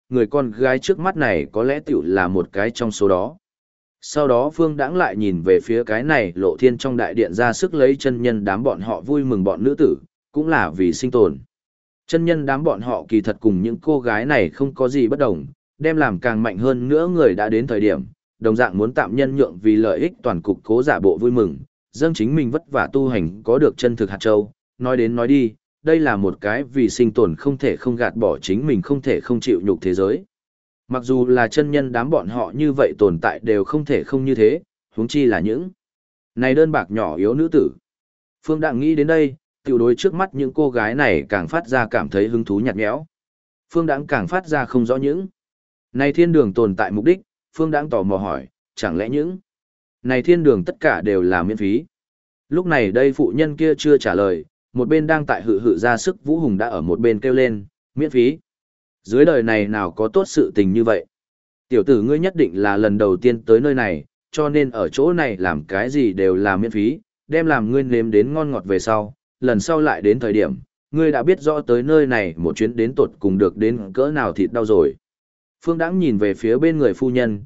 người con gái trước mắt này có lẽ tiểu là một cái trong số đó. Sau đó Phương Đãng lại nhìn về phía cái này Lộ Thiên trong đại điện ra sức lấy chân nhân đám bọn họ vui mừng bọn nữ tử, cũng là vì sinh tồn. Chân nhân đám bọn họ kỳ thật cùng những cô gái này không có gì bất đồng, đem làm càng mạnh hơn nữa người đã đến thời điểm, đồng dạng muốn tạm nhân nhượng vì lợi ích toàn cục cố giả bộ vui mừng, dâng chính mình vất vả tu hành có được chân thực hạt châu, nói đến nói đi, đây là một cái vì sinh tồn không thể không gạt bỏ chính mình không thể không chịu nhục thế giới. Mặc dù là chân nhân đám bọn họ như vậy tồn tại đều không thể không như thế, huống chi là những này đơn bạc nhỏ yếu nữ tử. Phương Đặng nghĩ đến đây, tiểu đối trước mắt những cô gái này càng phát ra cảm thấy hứng thú nhạt nhẽo. Phương Đặng càng phát ra không rõ những này thiên đường tồn tại mục đích, Phương Đặng tò mò hỏi, chẳng lẽ những này thiên đường tất cả đều là miễn phí? Lúc này đây phụ nhân kia chưa trả lời, một bên đang tại hự ra sức Vũ Hùng đã ở một bên kêu lên, miễn phí. Dưới đời này nào có tốt sự tình như vậy? Tiểu tử ngươi nhất định là lần đầu tiên tới nơi này, cho nên ở chỗ này làm cái gì đều là miễn phí, đem làm ngươi nếm đến ngon ngọt về sau, lần sau lại đến thời điểm, ngươi đã biết rõ tới nơi này một chuyến đến tột cùng được đến cỡ nào thịt đau rồi. Phương Đãng nhìn về phía bên người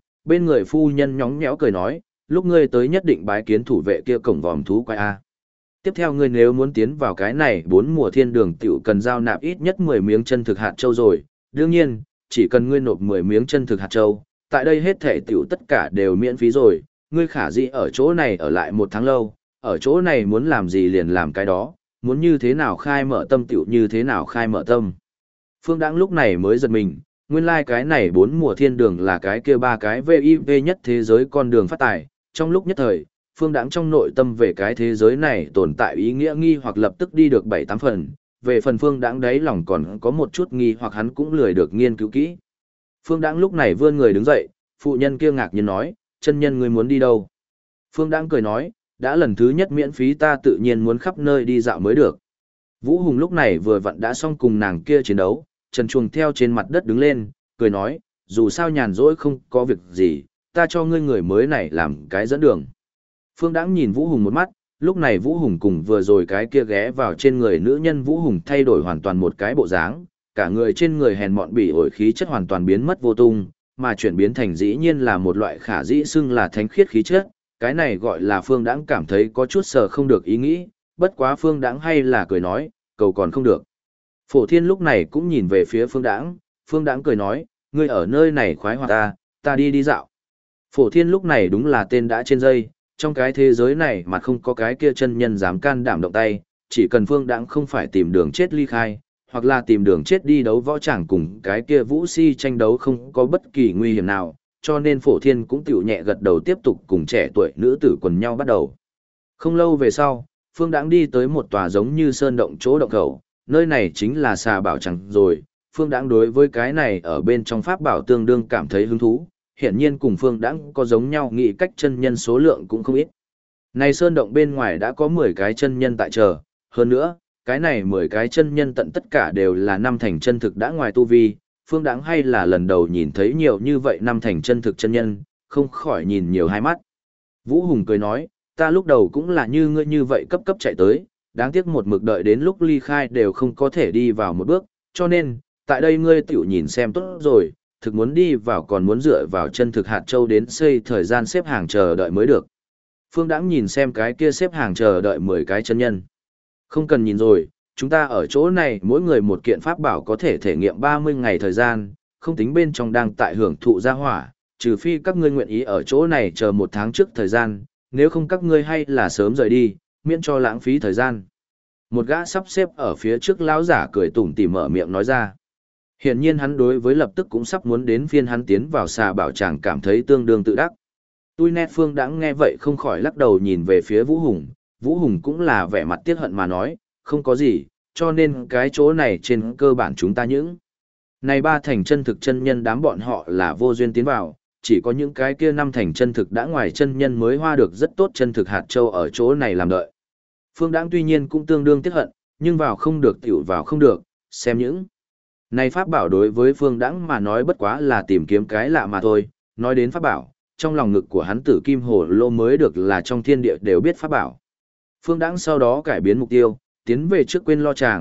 phu nhân nhõng nhẽo cười nói, lúc ngươi tới nhất định bái kiến thủ vệ kia cổng vòm thú quái A. Tiếp theo ngươi nếu muốn tiến vào cái này 4 mùa thiên đường tiểu cần giao nạp ít nhất 10 miếng chân thực hạt châu rồi, đương nhiên, chỉ cần ngươi nộp 10 miếng chân thực hạt châu, tại đây hết thể tiểu tất cả đều miễn phí rồi, ngươi khả dĩ ở chỗ này ở lại 1 tháng lâu, ở chỗ này muốn làm gì liền làm cái đó, muốn như thế nào khai mở tâm tiểu như thế nào khai mở tâm. Phương Đãng lúc này mới giật mình, nguyên lai cái này 4 mùa thiên đường là cái kia 3 cái VIV nhất thế giới con đường phát tài, trong lúc nhất thời, Phương Đãng trong nội tâm về cái thế giới này tồn tại ý nghĩa nghi hoặc lập tức đi được 7-8 phần, về phần Phương Đãng đấy lòng còn có một chút nghi hoặc hắn cũng lười được nghiên cứu kỹ. Phương Đãng lúc này vươn người đứng dậy, phụ nhân kia ngạc nhiên nói, chân nhân ngươi muốn đi đâu? Phương Đãng cười nói, đã lần thứ nhất miễn phí ta tự nhiên muốn khắp nơi đi dạo mới được. Vũ Hùng lúc này vừa vặn đã xong cùng nàng kia chiến đấu, Trần Chuồng theo trên mặt đất đứng lên, cười nói, dù sao nhàn rỗi không có việc gì, ta cho ngươi người mới này làm cái dẫn đường. Phương Đãng nhìn Vũ Hùng một mắt, lúc này Vũ Hùng cùng vừa rồi cái kia ghé vào trên người nữ nhân Vũ Hùng thay đổi hoàn toàn một cái bộ dáng, cả người trên người hèn mọn bỉ ổi khí chất hoàn toàn biến mất vô tung, mà chuyển biến thành dĩ nhiên là một loại khả dĩ xưng là thánh khiết khí chất, cái này gọi là Phương Đãng cảm thấy có chút sờ không được ý nghĩ, bất quá Phương Đãng hay là cười nói, cầu còn không được. Phổ Thiên lúc này cũng nhìn về phía Phương Đãng cười nói, ngươi ở nơi này khoái hoạt ta đi dạo. Phổ Thiên lúc này đúng là tên đã trên dây, trong cái thế giới này mà không có cái kia chân nhân dám can đảm động tay, chỉ cần Phương Đãng không phải tìm đường chết ly khai, hoặc là tìm đường chết đi đấu võ tràng cùng cái kia Vũ Si tranh đấu không có bất kỳ nguy hiểm nào, cho nên Phổ Thiên cũng tiểu nhẹ gật đầu tiếp tục cùng trẻ tuổi nữ tử quần nhau bắt đầu. Không lâu về sau, Phương Đãng đi tới một tòa giống như sơn động chỗ động khẩu, nơi này chính là Xà Bảo Tràng rồi. Phương Đãng đối với cái này ở bên trong pháp bảo tương đương cảm thấy hứng thú, hiển nhiên cùng Phương Đãng có giống nhau nghĩ cách chân nhân số lượng cũng không ít. Này sơn động bên ngoài đã có 10 cái chân nhân tại chờ, hơn nữa, cái này 10 cái chân nhân tận tất cả đều là 5 thành chân thực đã ngoài tu vi, Phương Đãng hay là lần đầu nhìn thấy nhiều như vậy 5 thành chân thực chân nhân, không khỏi nhìn nhiều hai mắt. Vũ Hùng cười nói, ta lúc đầu cũng là như ngươi như vậy cấp chạy tới, đáng tiếc một mực đợi đến lúc ly khai đều không có thể đi vào một bước, cho nên, tại đây ngươi tiểu nhìn xem tốt rồi, thực muốn đi vào còn muốn dựa vào chân thực hạt châu đến xây thời gian xếp hàng chờ đợi mới được. Phương Đãng nhìn xem cái kia xếp hàng chờ đợi 10 cái chân nhân. Không cần nhìn rồi, chúng ta ở chỗ này mỗi người một kiện pháp bảo có thể thể nghiệm 30 ngày thời gian, không tính bên trong đang tại hưởng thụ gia hỏa, trừ phi các ngươi nguyện ý ở chỗ này chờ 1 tháng trước thời gian, nếu không các ngươi hay là sớm rời đi, miễn cho lãng phí thời gian. Một gã sắp xếp ở phía trước lão giả cười tủm tỉm mở miệng nói ra. Hiển nhiên hắn đối với lập tức cũng sắp muốn đến phiên hắn tiến vào Xà Bảo Tràng cảm thấy tương đương tự đắc. Tui nét Phương Đãng nghe vậy không khỏi lắc đầu nhìn về phía Vũ Hùng cũng là vẻ mặt tiếc hận mà nói, không có gì, cho nên cái chỗ này trên cơ bản chúng ta những. Này 3 thành chân thực chân nhân đám bọn họ là vô duyên tiến vào, chỉ có những cái kia 5 thành chân thực đã ngoài chân nhân mới hoa được rất tốt chân thực hạt châu ở chỗ này làm đợi. Phương Đãng tuy nhiên cũng tương đương tiếc hận, nhưng vào không được tiểu vào không được, xem những. Này pháp bảo đối với Phương Đãng mà nói bất quá là tìm kiếm cái lạ mà thôi, nói đến pháp bảo, trong lòng ngực của hắn Tử Kim Hồ Lô mới được là trong thiên địa đều biết pháp bảo. Phương Đãng sau đó cải biến mục tiêu, tiến về trước quên lo chàng,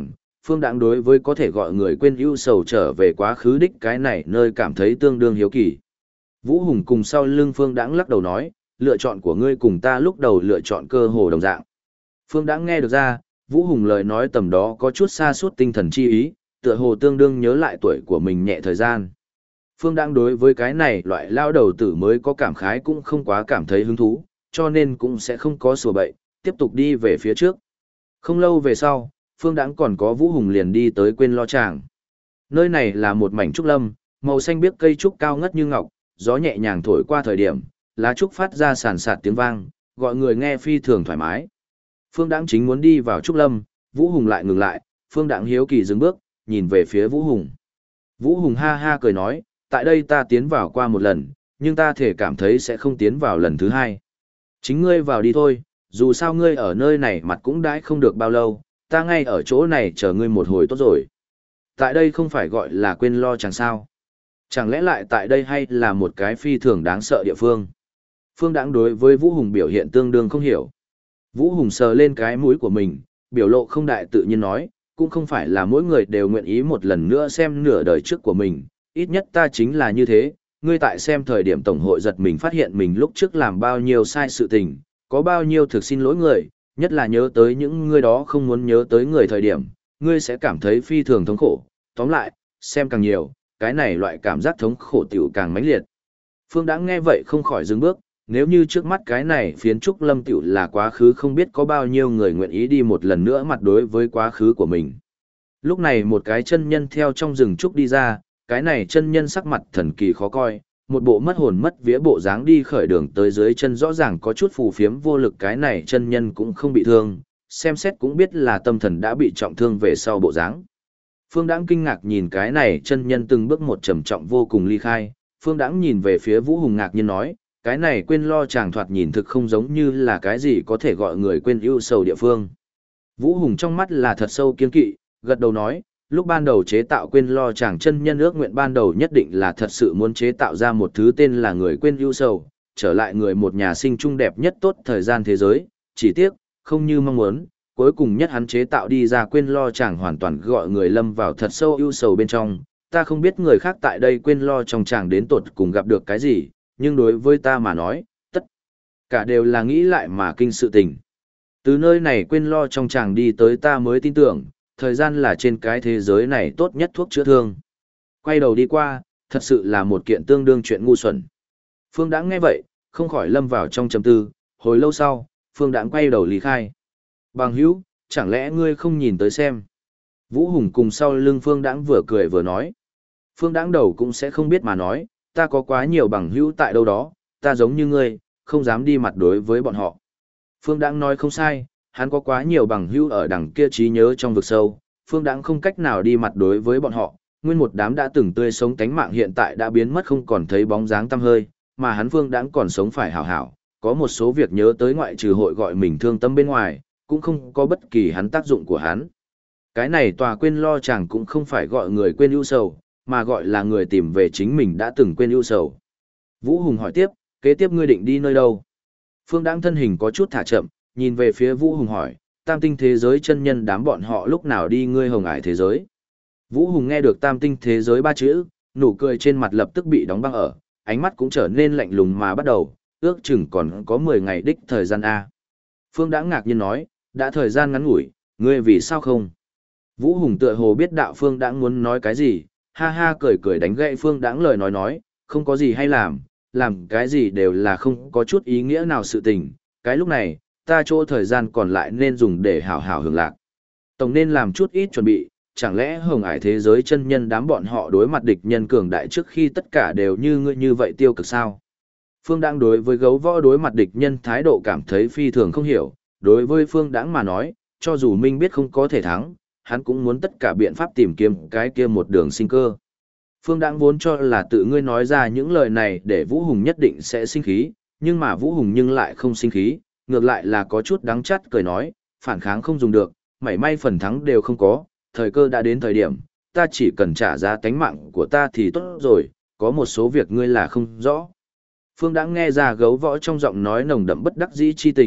Phương Đãng đối với có thể gọi người quên ưu sầu trở về quá khứ đích cái này nơi cảm thấy tương đương hiếu kỳ. Vũ Hùng cùng sau lưng Phương Đãng lắc đầu nói, lựa chọn của ngươi cùng ta lúc đầu lựa chọn cơ hồ đồng dạng. Phương Đãng nghe được ra, Vũ Hùng lời nói tầm đó có chút xa suốt tinh thần chi ý, tựa hồ tương đương nhớ lại tuổi của mình nhẹ thời gian. Phương Đãng đối với cái này loại lao đầu tử mới có cảm khái cũng không quá cảm thấy hứng thú, cho nên cũng sẽ không có sủa bậy, tiếp tục đi về phía trước. Không lâu về sau, Phương Đãng còn có Vũ Hùng liền đi tới quên lo tràng. Nơi này là một mảnh trúc lâm, màu xanh biếc cây trúc cao ngất như ngọc, gió nhẹ nhàng thổi qua thời điểm, lá trúc phát ra sàn sạt tiếng vang, gọi người nghe phi thường thoải mái. Phương Đãng chính muốn đi vào trúc lâm, Vũ Hùng lại ngừng lại, Phương Đãng hiếu kỳ dừng bước, nhìn về phía Vũ Hùng. Vũ Hùng ha ha cười nói, tại đây ta tiến vào qua một lần, nhưng ta thể cảm thấy sẽ không tiến vào lần thứ hai. Chính ngươi vào đi thôi, dù sao ngươi ở nơi này mặt cũng đãi không được bao lâu, ta ngay ở chỗ này chờ ngươi một hồi tốt rồi. Tại đây không phải gọi là quên lo chẳng sao. Chẳng lẽ lại tại đây hay là một cái phi thường đáng sợ địa phương? Phương Đãng đối với Vũ Hùng biểu hiện tương đương không hiểu. Vũ Hùng sờ lên cái mũi của mình, biểu lộ không đại tự nhiên nói, cũng không phải là mỗi người đều nguyện ý một lần nữa xem nửa đời trước của mình, ít nhất ta chính là như thế, ngươi tại xem thời điểm tổng hội giật mình phát hiện mình lúc trước làm bao nhiêu sai sự tình, có bao nhiêu thực xin lỗi người, nhất là nhớ tới những người đó không muốn nhớ tới người thời điểm, ngươi sẽ cảm thấy phi thường thống khổ, tóm lại, xem càng nhiều, cái này loại cảm giác thống khổ tiểu càng mãnh liệt. Phương Đãng nghe vậy không khỏi dừng bước, nếu như trước mắt cái này phiến trúc lâm tiểu là quá khứ không biết có bao nhiêu người nguyện ý đi một lần nữa mặt đối với quá khứ của mình. Lúc này một cái chân nhân theo trong rừng trúc đi ra, cái này chân nhân sắc mặt thần kỳ khó coi, một bộ mất hồn mất vía bộ dáng đi khởi đường tới dưới chân rõ ràng có chút phù phiếm vô lực, cái này chân nhân cũng không bị thương, xem xét cũng biết là tâm thần đã bị trọng thương về sau bộ dáng. Phương Đãng kinh ngạc nhìn cái này chân nhân từng bước một trầm trọng vô cùng ly khai, Phương Đãng nhìn về phía Vũ Hùng ngạc nhiên nói, cái này quên lo chàng thoạt nhìn thực không giống như là cái gì có thể gọi người quên ưu sầu địa phương. Vũ Hùng trong mắt là thật sâu kiên kỵ, gật đầu nói, lúc ban đầu chế tạo quên lo chàng chân nhân ước nguyện ban đầu nhất định là thật sự muốn chế tạo ra một thứ tên là người quên ưu sầu, trở lại người một nhà sinh trung đẹp nhất tốt thời gian thế giới, chỉ tiếc, không như mong muốn, cuối cùng nhất hắn chế tạo đi ra quên lo chàng hoàn toàn gọi người lâm vào thật sâu ưu sầu bên trong, ta không biết người khác tại đây quên lo trong chàng đến tột cùng gặp được cái gì, nhưng đối với ta mà nói, tất cả đều là nghĩ lại mà kinh sự tình. Từ nơi này quên lo trong chàng đi tới ta mới tin tưởng, thời gian là trên cái thế giới này tốt nhất thuốc chữa thương. Quay đầu đi qua, thật sự là một kiện tương đương chuyện ngu xuẩn. Phương Đãng nghe vậy, không khỏi lâm vào trong trầm tư, hồi lâu sau, Phương Đãng quay đầu lý khai. Bằng hữu, chẳng lẽ ngươi không nhìn tới xem? Vũ Hùng cùng sau lưng Phương Đãng vừa cười vừa nói. Phương Đãng đầu cũng sẽ không biết mà nói, ta có quá nhiều bằng hữu tại đâu đó, ta giống như ngươi, không dám đi mặt đối với bọn họ. Phương Đãng nói không sai, hắn có quá nhiều bằng hữu ở đằng kia trí nhớ trong vực sâu, Phương Đãng không cách nào đi mặt đối với bọn họ, nguyên một đám đã từng tươi sống tánh mạng hiện tại đã biến mất không còn thấy bóng dáng tăm hơi, mà hắn Phương Đãng còn sống phải hảo hảo, có một số việc nhớ tới ngoại trừ hội gọi mình thương tâm bên ngoài, cũng không có bất kỳ hắn tác dụng của hắn. Cái này tòa quên lo chàng cũng không phải gọi người quên ưu sầu, mà gọi là người tìm về chính mình đã từng quên ưu sầu. Vũ Hùng hỏi tiếp, kế tiếp ngươi định đi nơi đâu? Phương Đãng thân hình có chút thả chậm, nhìn về phía Vũ Hùng hỏi, tam tinh thế giới chân nhân đám bọn họ lúc nào đi ngươi hồng ải thế giới? Vũ Hùng nghe được tam tinh thế giới ba chữ, nụ cười trên mặt lập tức bị đóng băng ở, ánh mắt cũng trở nên lạnh lùng mà bắt đầu, ước chừng còn có 10 ngày đích thời gian A. Phương Đãng ngạc nhiên nói, đã thời gian ngắn ngủi, ngươi vì sao không? Vũ Hùng tựa hồ biết đạo Phương Đãng muốn nói cái gì, ha ha cười cười đánh gậy Phương Đãng lời nói, không có gì hay làm cái gì đều là không có chút ý nghĩa nào sự tình, cái lúc này, ta chỗ thời gian còn lại nên dùng để hảo hảo hưởng lạc. Tổng nên làm chút ít chuẩn bị, chẳng lẽ hồng ải thế giới chân nhân đám bọn họ đối mặt địch nhân cường đại trước khi tất cả đều như ngươi như vậy tiêu cực sao? Phương Đãng đối với gấu võ đối mặt địch nhân thái độ cảm thấy phi thường không hiểu, đối với Phương Đãng mà nói, cho dù Minh biết không có thể thắng, hắn cũng muốn tất cả biện pháp tìm kiếm cái kia một đường sinh cơ. Phương Đãng vốn cho là tự ngươi nói ra những lời này để Vũ Hùng nhất định sẽ sinh khí, nhưng mà Vũ Hùng nhưng lại không sinh khí, ngược lại là có chút đắng chát cười nói, phản kháng không dùng được, mảy may phần thắng đều không có, thời cơ đã đến thời điểm, ta chỉ cần trả giá tánh mạng của ta thì tốt rồi, có một số việc ngươi là không rõ. Phương Đãng nghe ra gấu võ trong giọng nói nồng đậm bất đắc dĩ chi tình,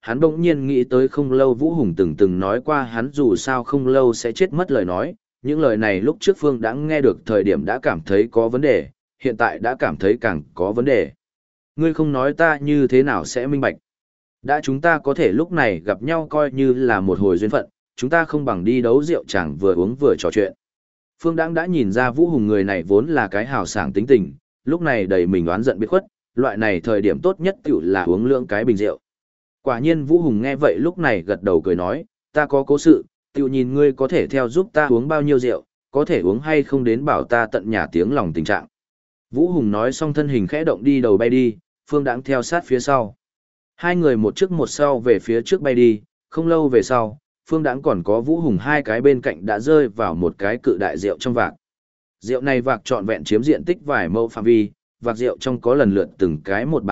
hắn bỗng nhiên nghĩ tới không lâu Vũ Hùng từng nói qua hắn dù sao không lâu sẽ chết mất lời nói, những lời này lúc trước Phương đã nghe được thời điểm đã cảm thấy có vấn đề, hiện tại đã cảm thấy càng có vấn đề. Ngươi không nói ta như thế nào sẽ minh bạch. Đã chúng ta có thể lúc này gặp nhau coi như là một hồi duyên phận, chúng ta không bằng đi đấu rượu chẳng vừa uống vừa trò chuyện. Phương Đãng đã nhìn ra Vũ Hùng người này vốn là cái hào sảng tính tình, lúc này đầy mình oán giận biết khuất, loại này thời điểm tốt nhất tiểu là uống lượng cái bình rượu. Quả nhiên Vũ Hùng nghe vậy lúc này gật đầu cười nói, ta có cố sự, tiểu nhìn ngươi có thể theo giúp ta uống bao nhiêu rượu, có thể uống hay không đến bảo ta tận nhà tiếng lòng tình trạng. Vũ Hùng nói xong thân hình khẽ động đi đầu bay đi, Phương Đãng theo sát phía sau. Hai người một trước một sau về phía trước bay đi, không lâu về sau, Phương Đãng còn có Vũ Hùng hai cái bên cạnh đã rơi vào một cái cự đại rượu trong vạc. Rượu này vạc trọn vẹn chiếm diện tích vài mẫu phạm vi, vạc rượu trong có lần lượt từng cái một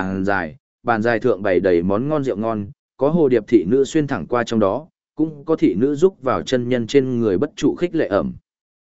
bàn dài thượng bày đầy món ngon rượu ngon, có hồ điệp thị nữ xuyên thẳng qua trong đó, cũng có thị nữ rúc vào chân nhân trên người bất trụ khích lệ ẩm.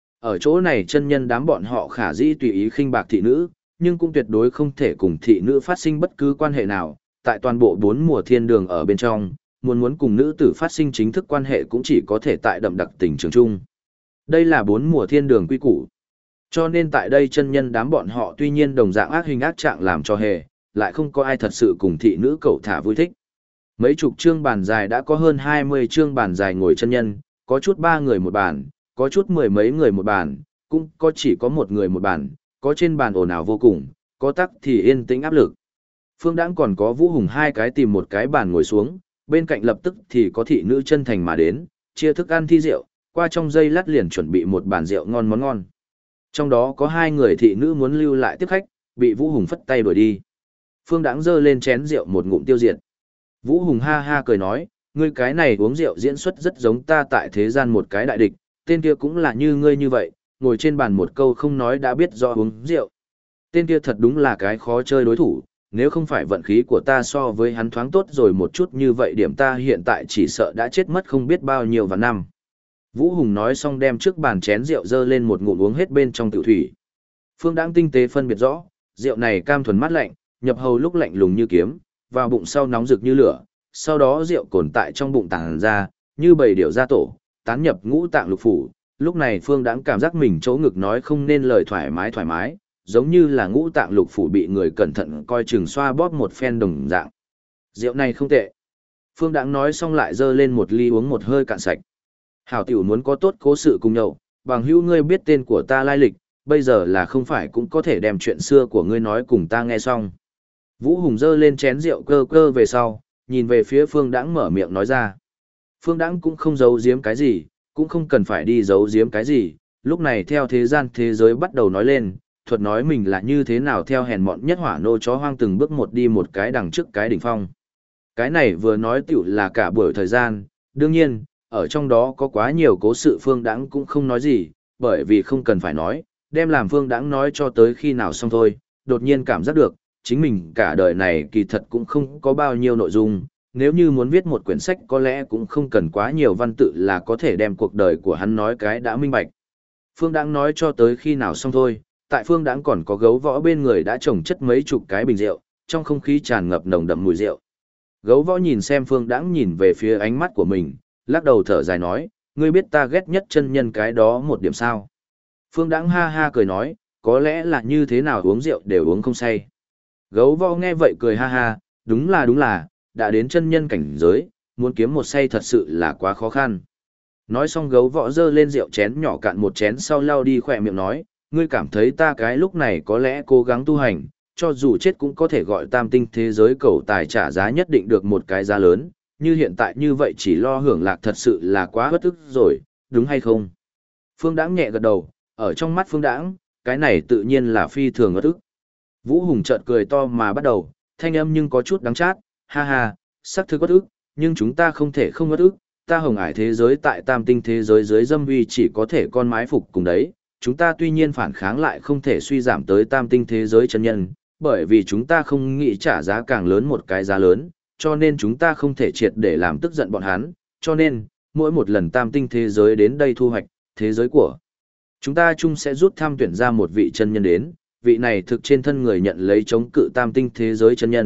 Ở chỗ này chân nhân đám bọn họ khả dĩ tùy ý khinh bạc thị nữ, nhưng cũng tuyệt đối không thể cùng thị nữ phát sinh bất cứ quan hệ nào, tại toàn bộ 4 mùa thiên đường ở bên trong, muốn cùng nữ tử phát sinh chính thức quan hệ cũng chỉ có thể tại đậm đặc tình trường chung. Đây là 4 mùa thiên đường quy củ. Cho nên tại đây chân nhân đám bọn họ tuy nhiên đồng dạng ác hình ác trạng làm cho hề, lại không có ai thật sự cùng thị nữ cậu thả vui thích. Mấy chục chương bàn dài đã có hơn 20 chương bàn dài ngồi chân nhân, có chút 3 người một bàn, có chút 10 mấy người một bàn, cũng có chỉ có một người một bàn, có trên bàn ồn ào vô cùng, có tắc thì yên tĩnh áp lực. Phương Đãng còn có Vũ Hùng hai cái tìm một cái bàn ngồi xuống, bên cạnh lập tức thì có thị nữ chân thành mà đến, chia thức ăn thi rượu, qua trong giây lát liền chuẩn bị một bàn rượu ngon món ngon. Trong đó có 2 người thị nữ muốn lưu lại tiếp khách, bị Vũ Hùng phất tay đuổi đi. Phương Đãng giơ lên chén rượu một ngụm tiêu diệt. Vũ Hùng ha ha cười nói, ngươi cái này uống rượu diễn xuất rất giống ta tại thế gian một cái đại địch, tên kia cũng là như ngươi như vậy, ngồi trên bàn một câu không nói đã biết do uống rượu. Tên kia thật đúng là cái khó chơi đối thủ, nếu không phải vận khí của ta so với hắn thoáng tốt rồi một chút như vậy điểm ta hiện tại chỉ sợ đã chết mất không biết bao nhiêu vạn năm. Vũ Hùng nói xong đem trước bàn chén rượu dơ lên một ngụm uống hết bên trong tiểu thủy. Phương Đãng tinh tế phân biệt rõ, rượu này cam thuần mát lạnh, nhập hầu lúc lạnh lùng như kiếm, vào bụng sau nóng rực như lửa, sau đó rượu cồn tại trong bụng tàng ra, như bầy điểu ra tổ, tán nhập ngũ tạng lục phủ. Lúc này Phương Đãng cảm giác mình chỗ ngực nói không nên lời thoải mái, giống như là ngũ tạng lục phủ bị người cẩn thận coi chừng xoa bóp một phen đồng dạng. Rượu này không tệ. Phương Đãng nói xong lại dơ lên một ly uống một hơi cạn sạch. Hảo tiểu muốn có tốt cố sự cùng nhậu, bằng hữu ngươi biết tên của ta lai lịch, bây giờ là không phải cũng có thể đem chuyện xưa của ngươi nói cùng ta nghe xong. Vũ Hùng dơ lên chén rượu cơ cơ về sau, nhìn về phía Phương Đãng mở miệng nói ra. Phương Đãng cũng không giấu giếm cái gì, cũng không cần phải đi giấu giếm cái gì, lúc này theo thế gian thế giới bắt đầu nói lên, thuật nói mình là như thế nào theo hèn mọn nhất hỏa nô chó hoang từng bước một đi một cái đằng trước cái đỉnh phong. Cái này vừa nói tiểu là cả buổi thời gian, đương nhiên, ở trong đó có quá nhiều cố sự Phương Đãng cũng không nói gì, bởi vì không cần phải nói, đem làm Phương Đãng nói cho tới khi nào xong thôi, đột nhiên cảm giác được, chính mình cả đời này kỳ thật cũng không có bao nhiêu nội dung, nếu như muốn viết một quyển sách có lẽ cũng không cần quá nhiều văn tự là có thể đem cuộc đời của hắn nói cái đã minh bạch. Phương Đãng nói cho tới khi nào xong thôi, tại Phương Đãng còn có gấu võ bên người đã trồng chất mấy chục cái bình rượu, trong không khí tràn ngập nồng đậm mùi rượu. Gấu võ nhìn xem Phương Đãng nhìn về phía ánh mắt của mình, lắc đầu thở dài nói, ngươi biết ta ghét nhất chân nhân cái đó một điểm sao. Phương Đãng ha ha cười nói, có lẽ là như thế nào uống rượu đều uống không say. Gấu võ nghe vậy cười ha ha, đúng là, đã đến chân nhân cảnh giới, muốn kiếm một say thật sự là quá khó khăn. Nói xong gấu võ dơ lên rượu chén nhỏ cạn một chén sau lau đi khỏe miệng nói, ngươi cảm thấy ta cái lúc này có lẽ cố gắng tu hành, cho dù chết cũng có thể gọi tam tinh thế giới cầu tài trả giá nhất định được một cái giá lớn, như hiện tại như vậy chỉ lo hưởng lạc thật sự là quá bất ức rồi, đúng hay không? Phương Đãng nhẹ gật đầu, ở trong mắt Phương Đãng, cái này tự nhiên là phi thường bất ức. Vũ Hùng chợt cười to mà bắt đầu, thanh âm nhưng có chút đắng chát, ha ha, sắc thực bất ức, nhưng chúng ta không thể không bất ức, ta hồng ải thế giới tại tam tinh thế giới dưới dâm uy chỉ có thể con mái phục cùng đấy, chúng ta tuy nhiên phản kháng lại không thể suy giảm tới tam tinh thế giới chân nhân, bởi vì chúng ta không nghĩ trả giá càng lớn một cái giá lớn, cho nên chúng ta không thể triệt để làm tức giận bọn hắn, cho nên, mỗi một lần tam tinh thế giới đến đây thu hoạch, thế giới của chúng ta chung sẽ rút tham tuyển ra một vị chân nhân đến, vị này thực trên thân người nhận lấy chống cự tam tinh thế giới chân nhân,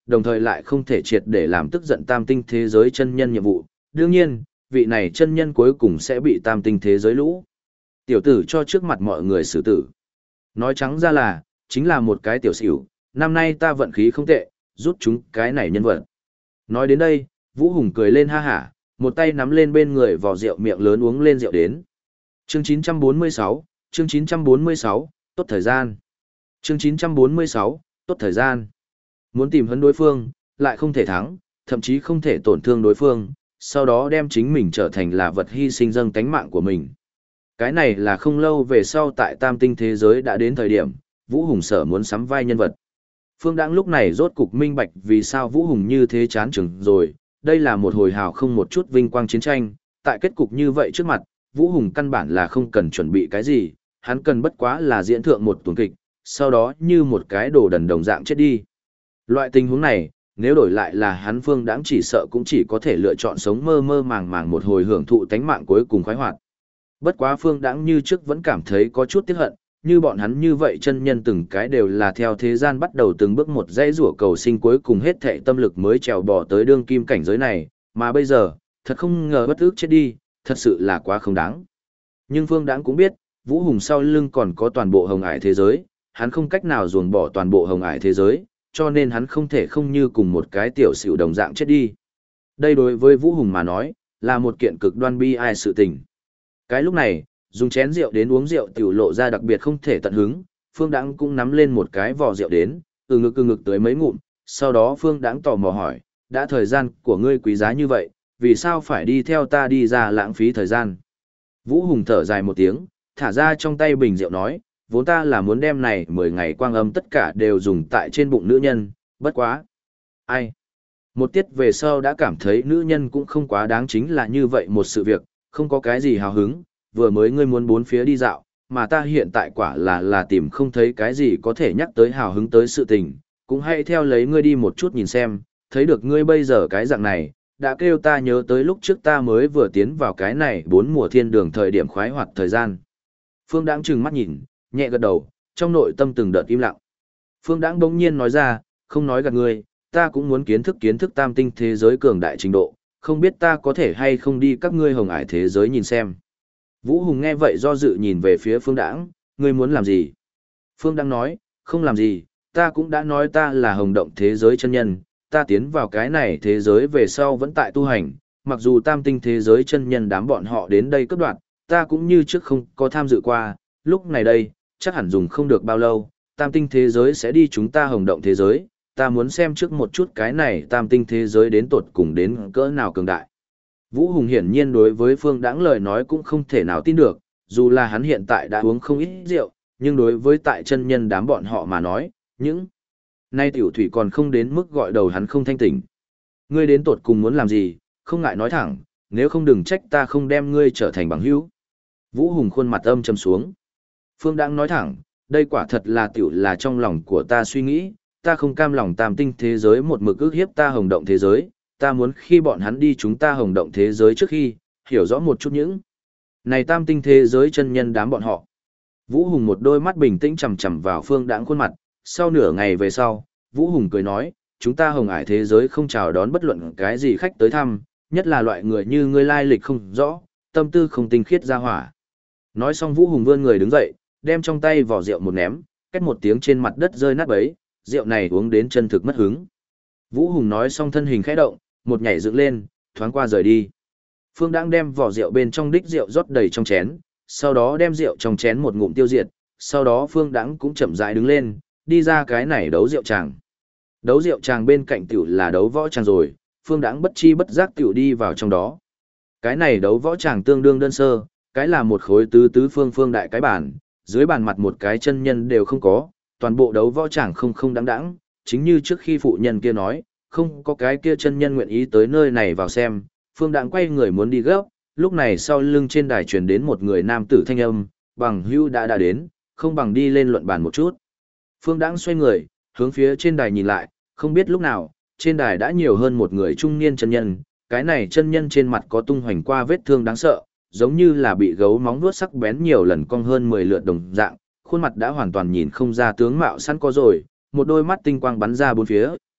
đồng thời lại không thể triệt để làm tức giận tam tinh thế giới chân nhân nhiệm vụ. Đương nhiên, vị này chân nhân cuối cùng sẽ bị tam tinh thế giới lũ tiểu tử cho trước mặt mọi người xử tử. Nói trắng ra là, chính là một cái tiểu xỉu, năm nay ta vận khí không tệ, rút chúng cái này nhân vật. Nói đến đây, Vũ Hùng cười lên ha hả, một tay nắm lên bên người vò rượu miệng lớn uống lên rượu đến. Chương 946, chương 946, tốt thời gian. Chương 946, tốt thời gian. Muốn tìm hấn đối phương, lại không thể thắng, thậm chí không thể tổn thương đối phương, sau đó đem chính mình trở thành là vật hy sinh dâng tánh mạng của mình. Cái này là không lâu về sau tại tam tinh thế giới đã đến thời điểm, Vũ Hùng sở muốn sắm vai nhân vật. Phương Đãng lúc này rốt cục minh bạch vì sao Vũ Hùng như thế chán chừng rồi, đây là một hồi hào không một chút vinh quang chiến tranh, tại kết cục như vậy trước mặt, Vũ Hùng căn bản là không cần chuẩn bị cái gì, hắn cần bất quá là diễn thượng một tuần kịch, sau đó như một cái đồ đần đồng dạng chết đi. Loại tình huống này, nếu đổi lại là hắn Phương Đãng chỉ sợ cũng chỉ có thể lựa chọn sống mơ mơ màng màng một hồi hưởng thụ tánh mạng cuối cùng khoái hoạt. Bất quá Phương Đãng như trước vẫn cảm thấy có chút tiếc hận, như bọn hắn như vậy chân nhân từng cái đều là theo thế gian bắt đầu từng bước một dãy rủa cầu sinh cuối cùng hết thệ tâm lực mới trèo bò tới đương kim cảnh giới này, mà bây giờ, thật không ngờ bất ức chết đi, thật sự là quá không đáng. Nhưng Phương Đãng cũng biết, Vũ Hùng sau lưng còn có toàn bộ hồng ải thế giới, hắn không cách nào ruồng bỏ toàn bộ hồng ải thế giới, cho nên hắn không thể không như cùng một cái tiểu xỉu đồng dạng chết đi. Đây đối với Vũ Hùng mà nói, là một kiện cực đoan bi ai sự tình. Cái lúc này, dùng chén rượu đến uống rượu tiểu lộ ra đặc biệt không thể tận hứng, Phương Đãng cũng nắm lên một cái vò rượu đến, từ ngực tới mấy ngụm, sau đó Phương Đãng tò mò hỏi, đã thời gian của ngươi quý giá như vậy, vì sao phải đi theo ta đi ra lãng phí thời gian? Vũ Hùng thở dài một tiếng, thả ra trong tay bình rượu nói, vốn ta là muốn đem này 10 ngày quang âm tất cả đều dùng tại trên bụng nữ nhân, bất quá. Ai? Một tiết về sau đã cảm thấy nữ nhân cũng không quá đáng chính là như vậy một sự việc, không có cái gì hào hứng, vừa mới ngươi muốn bốn phía đi dạo, mà ta hiện tại quả là tìm không thấy cái gì có thể nhắc tới hào hứng tới sự tình, cũng hãy theo lấy ngươi đi một chút nhìn xem, thấy được ngươi bây giờ cái dạng này, đã kêu ta nhớ tới lúc trước ta mới vừa tiến vào cái này 4 mùa thiên đường thời điểm khoái hoạt thời gian. Phương Đãng trừng mắt nhìn, nhẹ gật đầu, trong nội tâm từng đợt im lặng. Phương Đãng bỗng nhiên nói ra, không nói gạt ngươi, ta cũng muốn kiến thức tam tinh thế giới cường đại trình độ, không biết ta có thể hay không đi các ngươi hồng ải thế giới nhìn xem. Vũ Hùng nghe vậy do dự nhìn về phía Phương Đãng, ngươi muốn làm gì? Phương Đãng nói, không làm gì, ta cũng đã nói ta là hồng động thế giới chân nhân, ta tiến vào cái này thế giới về sau vẫn tại tu hành, mặc dù tam tinh thế giới chân nhân đám bọn họ đến đây cấp đoạn, ta cũng như trước không có tham dự qua, lúc này đây, chắc hẳn dùng không được bao lâu, tam tinh thế giới sẽ đi chúng ta hồng động thế giới, ta muốn xem trước một chút cái này tam tinh thế giới đến tột cùng đến cỡ nào cường đại. Vũ Hùng hiển nhiên đối với Phương Đãng lời nói cũng không thể nào tin được, dù là hắn hiện tại đã uống không ít rượu, nhưng đối với tại chân nhân đám bọn họ mà nói, những nay tiểu thủy còn không đến mức gọi đầu hắn không thanh tỉnh. Ngươi đến tột cùng muốn làm gì, không ngại nói thẳng, nếu không đừng trách ta không đem ngươi trở thành bằng hữu. Vũ Hùng khuôn mặt âm trầm xuống. Phương Đãng nói thẳng, đây quả thật là tiểu là trong lòng của ta suy nghĩ, ta không cam lòng tam tinh thế giới một mực ức hiếp ta hồng động thế giới, ta muốn khi bọn hắn đi chúng ta hồng động thế giới trước khi, hiểu rõ một chút những này tam tinh thế giới chân nhân đám bọn họ. Vũ Hùng một đôi mắt bình tĩnh chằm chằm vào Phương Đãng khuôn mặt, sau nửa ngày về sau, Vũ Hùng cười nói, chúng ta hồng ải thế giới không chào đón bất luận cái gì khách tới thăm, nhất là loại người như ngươi lai lịch không rõ, tâm tư không tinh khiết ra hỏa. Nói xong Vũ Hùng vươn người đứng dậy, đem trong tay vỏ rượu một ném, két một tiếng trên mặt đất rơi nát bấy, rượu này uống đến chân thực mất hứng. Vũ Hùng nói xong thân hình khẽ động, một nhảy dựng lên, thoáng qua rời đi. Phương Đãng đem vỏ rượu bên trong đích rượu rót đầy trong chén, sau đó đem rượu trong chén một ngụm tiêu diệt, sau đó Phương Đãng cũng chậm rãi đứng lên, đi ra cái này đấu rượu tràng. Đấu rượu tràng bên cạnh tiểu là đấu võ tràng rồi, Phương Đãng bất chi bất giác tiểu đi vào trong đó. Cái này đấu võ tràng tương đương đơn sơ, cái là một khối tứ phương đại cái bàn, dưới bàn mặt một cái chân nhân đều không có, toàn bộ đấu võ tràng không đáng đáng, chính như trước khi phụ nhân kia nói, không có cái kia chân nhân nguyện ý tới nơi này vào xem, Phương Đãng quay người muốn đi gấp, lúc này sau lưng trên đài truyền đến một người nam tử thanh âm, bằng hữu đã đến, không bằng đi lên luận bàn một chút. Phương Đãng xoay người, hướng phía trên đài nhìn lại, không biết lúc nào, trên đài đã nhiều hơn một người trung niên chân nhân, cái này chân nhân trên mặt có tung hoành qua vết thương đáng sợ, giống như là bị gấu móng vuốt sắc bén nhiều lần cong hơn 10 lượt đồng dạng, khuôn mặt đã hoàn toàn nhìn không ra tướng mạo sẵn có rồi, một đôi mắt tinh quang bắn ra bốn phía,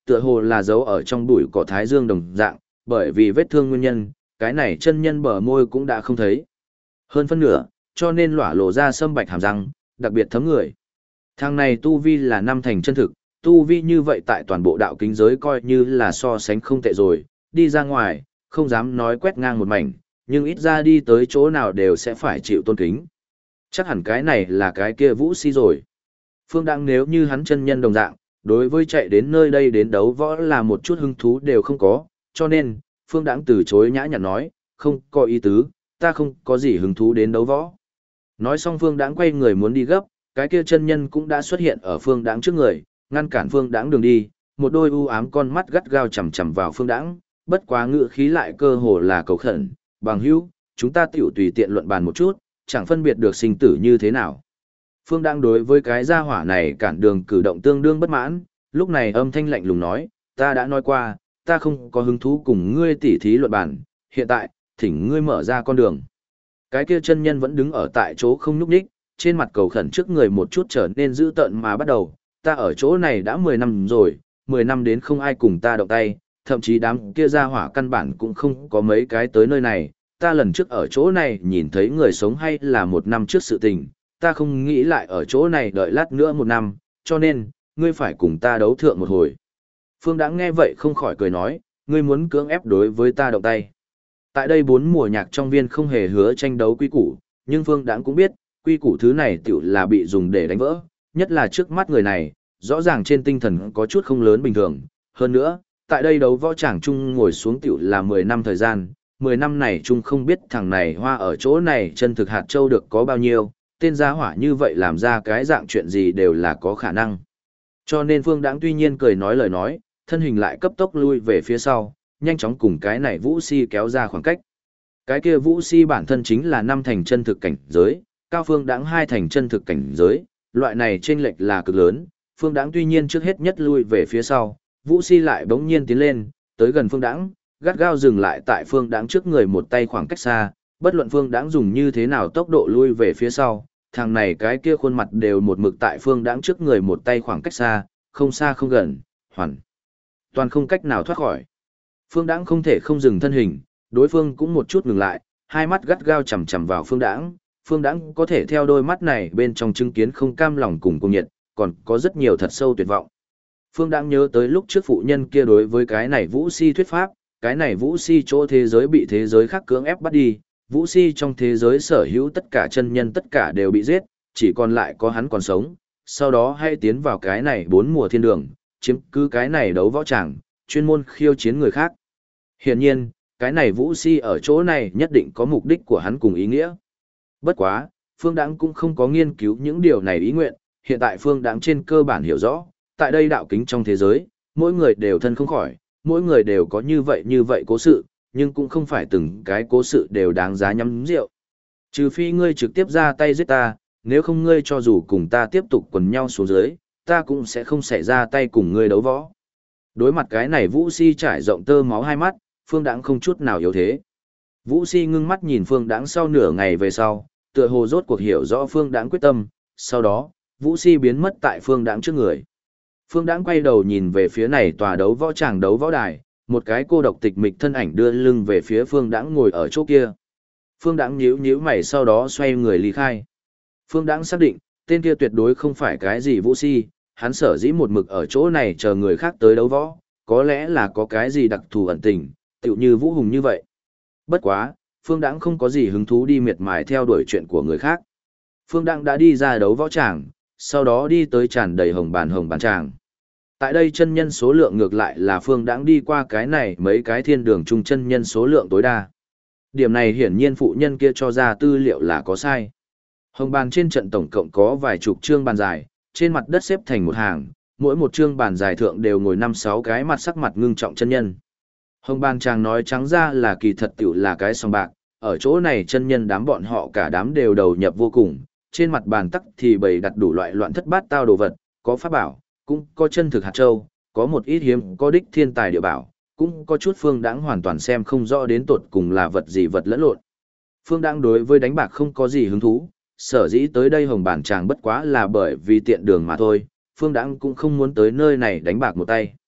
tựa hồ là giấu ở trong bụi cỏ thái dương đồng dạng, bởi vì vết thương nguyên nhân, cái này chân nhân bờ môi cũng đã không thấy. Hơn phân nửa, cho nên lỏa lộ ra sâm bạch hàm răng, đặc biệt thấm người. Thằng này tu vi là năm thành chân thực, tu vi như vậy tại toàn bộ đạo kính giới coi như là so sánh không tệ rồi, đi ra ngoài, không dám nói quét ngang một mảnh, nhưng ít ra đi tới chỗ nào đều sẽ phải chịu tôn kính. Chắc hẳn cái này là cái kia Vũ Si rồi. Phương Đăng nếu như hắn chân nhân đồng dạng, đối với chạy đến nơi đây đến đấu võ là một chút hứng thú đều không có, cho nên, Phương Đăng từ chối nhã nhặn nói, không có ý tứ, ta không có gì hứng thú đến đấu võ. Nói xong Phương Đăng quay người muốn đi gấp, cái kia chân nhân cũng đã xuất hiện ở Phương Đăng trước người, ngăn cản Phương Đăng đường đi, một đôi u ám con mắt gắt gao chằm chằm vào Phương Đăng, bất quá ngữ khí lại cơ hồ là cầu khẩn, bằng hữu, chúng ta tiểu tùy tiện luận bàn một chút, chẳng phân biệt được sinh tử như thế nào. Phương Đăng đối với cái gia hỏa này cản đường cử động tương đương bất mãn, lúc này âm thanh lạnh lùng nói, ta đã nói qua, ta không có hứng thú cùng ngươi tỉ thí luận bàn, hiện tại, thỉnh ngươi mở ra con đường. Cái kia chân nhân vẫn đứng ở tại chỗ không nhúc nhích, trên mặt cầu khẩn trước người một chút trở nên dữ tợn mà bắt đầu, ta ở chỗ này đã 10 năm rồi, 10 năm đến không ai cùng ta động tay, thậm chí đám kia gia hỏa căn bản cũng không có mấy cái tới nơi này, ta lần trước ở chỗ này nhìn thấy người sống hay là 1 năm trước sự tình, ta không nghĩ lại ở chỗ này đợi lát nữa 1 năm, cho nên, ngươi phải cùng ta đấu thượng một hồi. Phương Đãng nghe vậy không khỏi cười nói, ngươi muốn cưỡng ép đối với ta động tay. Tại đây 4 mùa nhạc trong viên không hề hứa tranh đấu quy củ, nhưng Phương Đãng cũng biết, quy củ thứ này tiểu là bị dùng để đánh vỡ, nhất là trước mắt người này, rõ ràng trên tinh thần có chút không lớn bình thường. Hơn nữa, tại đây đấu võ tràng chung ngồi xuống tiểu là 10 năm thời gian, 10 năm này chung không biết thằng này hoa ở chỗ này chân thực hạt châu được có bao nhiêu, tên gia hỏa như vậy làm ra cái dạng chuyện gì đều là có khả năng. Cho nên Phương Đãng tuy nhiên cười nói lời nói, thân hình lại cấp tốc lui về phía sau, nhanh chóng cùng cái này Vũ Si kéo ra khoảng cách. Cái kia Vũ Si bản thân chính là 5 thành chân thực cảnh giới, Cao Phương Đãng 2 thành chân thực cảnh giới, loại này chênh lệch là cực lớn, Phương Đãng tuy nhiên trước hết nhất lui về phía sau, Vũ Si lại bỗng nhiên tiến lên, tới gần Phương Đãng, gắt gao dừng lại tại Phương Đãng trước người một tay khoảng cách xa, bất luận Phương Đãng dùng như thế nào tốc độ lui về phía sau, thằng này cái kia khuôn mặt đều một mực tại Phương Đãng trước người một tay khoảng cách xa không gần, hoàn toàn không cách nào thoát khỏi. Phương Đãng không thể không dừng thân hình, đối phương cũng một chút ngừng lại, hai mắt gắt gao chằm chằm vào Phương Đãng. Phương Đãng có thể theo đôi mắt này bên trong chứng kiến không cam lòng cùng cung nhiệt, còn có rất nhiều thật sâu tuyệt vọng. Phương Đãng nhớ tới lúc trước phụ nhân kia đối với cái này Vũ Si thuyết pháp, cái này Vũ Si chỗ thế giới bị thế giới khác cưỡng ép bắt đi, Vũ Si trong thế giới sở hữu tất cả chân nhân tất cả đều bị giết, chỉ còn lại có hắn còn sống, sau đó hay tiến vào cái này 4 mùa thiên đường, chiếm cứ cái này đấu võ tràng, chuyên môn khiêu chiến người khác. Hiển nhiên, cái này Vũ Si ở chỗ này nhất định có mục đích của hắn cùng ý nghĩa. Bất quá, Phương Đãng cũng không có nghiên cứu những điều này ý nguyện, hiện tại Phương Đãng trên cơ bản hiểu rõ, tại đây đạo kính trong thế giới, mỗi người đều thân không khỏi, mỗi người đều có như vậy cố sự, nhưng cũng không phải từng cái cố sự đều đáng giá nhắm rượu. Trừ phi ngươi trực tiếp ra tay giết ta, nếu không ngươi cho dù cùng ta tiếp tục quần nhau xuống dưới, ta cũng sẽ không xảy ra tay cùng ngươi đấu võ. Đối mặt cái này Vũ Si trải rộng tơ máu hai mắt, Phương Đãng không chút nào yếu thế. Vũ Si ngưng mắt nhìn Phương Đãng sau nửa ngày về sau, tựa hồ rốt cuộc hiểu rõ Phương Đãng quyết tâm, sau đó, Vũ Si biến mất tại Phương Đãng trước người. Phương Đãng quay đầu nhìn về phía này tòa đấu võ tràng đấu võ đài, một cái cô độc tịch mịch thân ảnh đưa lưng về phía Phương Đãng ngồi ở chỗ kia. Phương Đãng nhíu mày sau đó xoay người ly khai. Phương Đãng xác định, tên kia tuyệt đối không phải cái gì Vũ Si, hắn sở dĩ một mực ở chỗ này chờ người khác tới đấu võ, có lẽ là có cái gì đặc thù ẩn tình, tựu như Vũ Hùng như vậy. Bất quá, Phương Đãng không có gì hứng thú đi miệt mài theo đuổi chuyện của người khác. Phương Đãng đã đi ra đấu võ tràng, sau đó đi tới tràn đầy hồng bàn tràng. Tại đây chân nhân số lượng ngược lại là Phương Đãng đi qua cái này mấy cái thiên đường trung chân nhân số lượng tối đa. Điểm này hiển nhiên phụ nhân kia cho ra tư liệu là có sai. Hồng bàn trên trận tổng cộng có vài chục chương bàn dài, trên mặt đất xếp thành một hàng, mỗi một chương bàn dài thượng đều ngồi 5-6 cái mặt sắc mặt ngưng trọng chân nhân. Hồng bàn chàng nói trắng ra là kỳ thật tiểu là cái sòng bạc, ở chỗ này chân nhân đám bọn họ cả đám đều đầu nhập vô cùng, trên mặt bàn tắc thì bày đặt đủ loại loạn thất bát tao đồ vật, có pháp bảo, cũng có chân thực hạt châu, có một ít hiếm có đích thiên tài địa bảo, cũng có chút Phương Đãng hoàn toàn xem không rõ đến tột cùng là vật gì vật lẫn lộn. Phương Đãng đối với đánh bạc không có gì hứng thú, sở dĩ tới đây hồng bản chàng bất quá là bởi vì tiện đường mà thôi, Phương Đãng cũng không muốn tới nơi này đánh bạc một tay.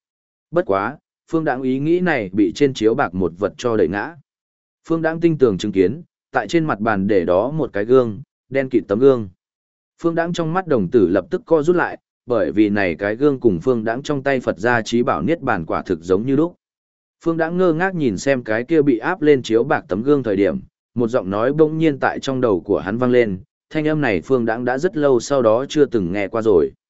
Bất quá, Phương Đãng ý nghĩ này bị trên chiếu bạc một vật cho đẩy ngã. Phương Đãng tinh tường chứng kiến, tại trên mặt bàn để đó một cái gương, đen kịt tấm gương. Phương Đãng trong mắt đồng tử lập tức co rút lại, bởi vì này cái gương cùng Phương Đãng trong tay Phật gia trí bảo niết bàn quả thực giống như lúc. Phương Đãng ngơ ngác nhìn xem cái kia bị áp lên chiếu bạc tấm gương thời điểm, một giọng nói bỗng nhiên tại trong đầu của hắn vang lên, thanh âm này Phương Đãng đã rất lâu sau đó chưa từng nghe qua rồi.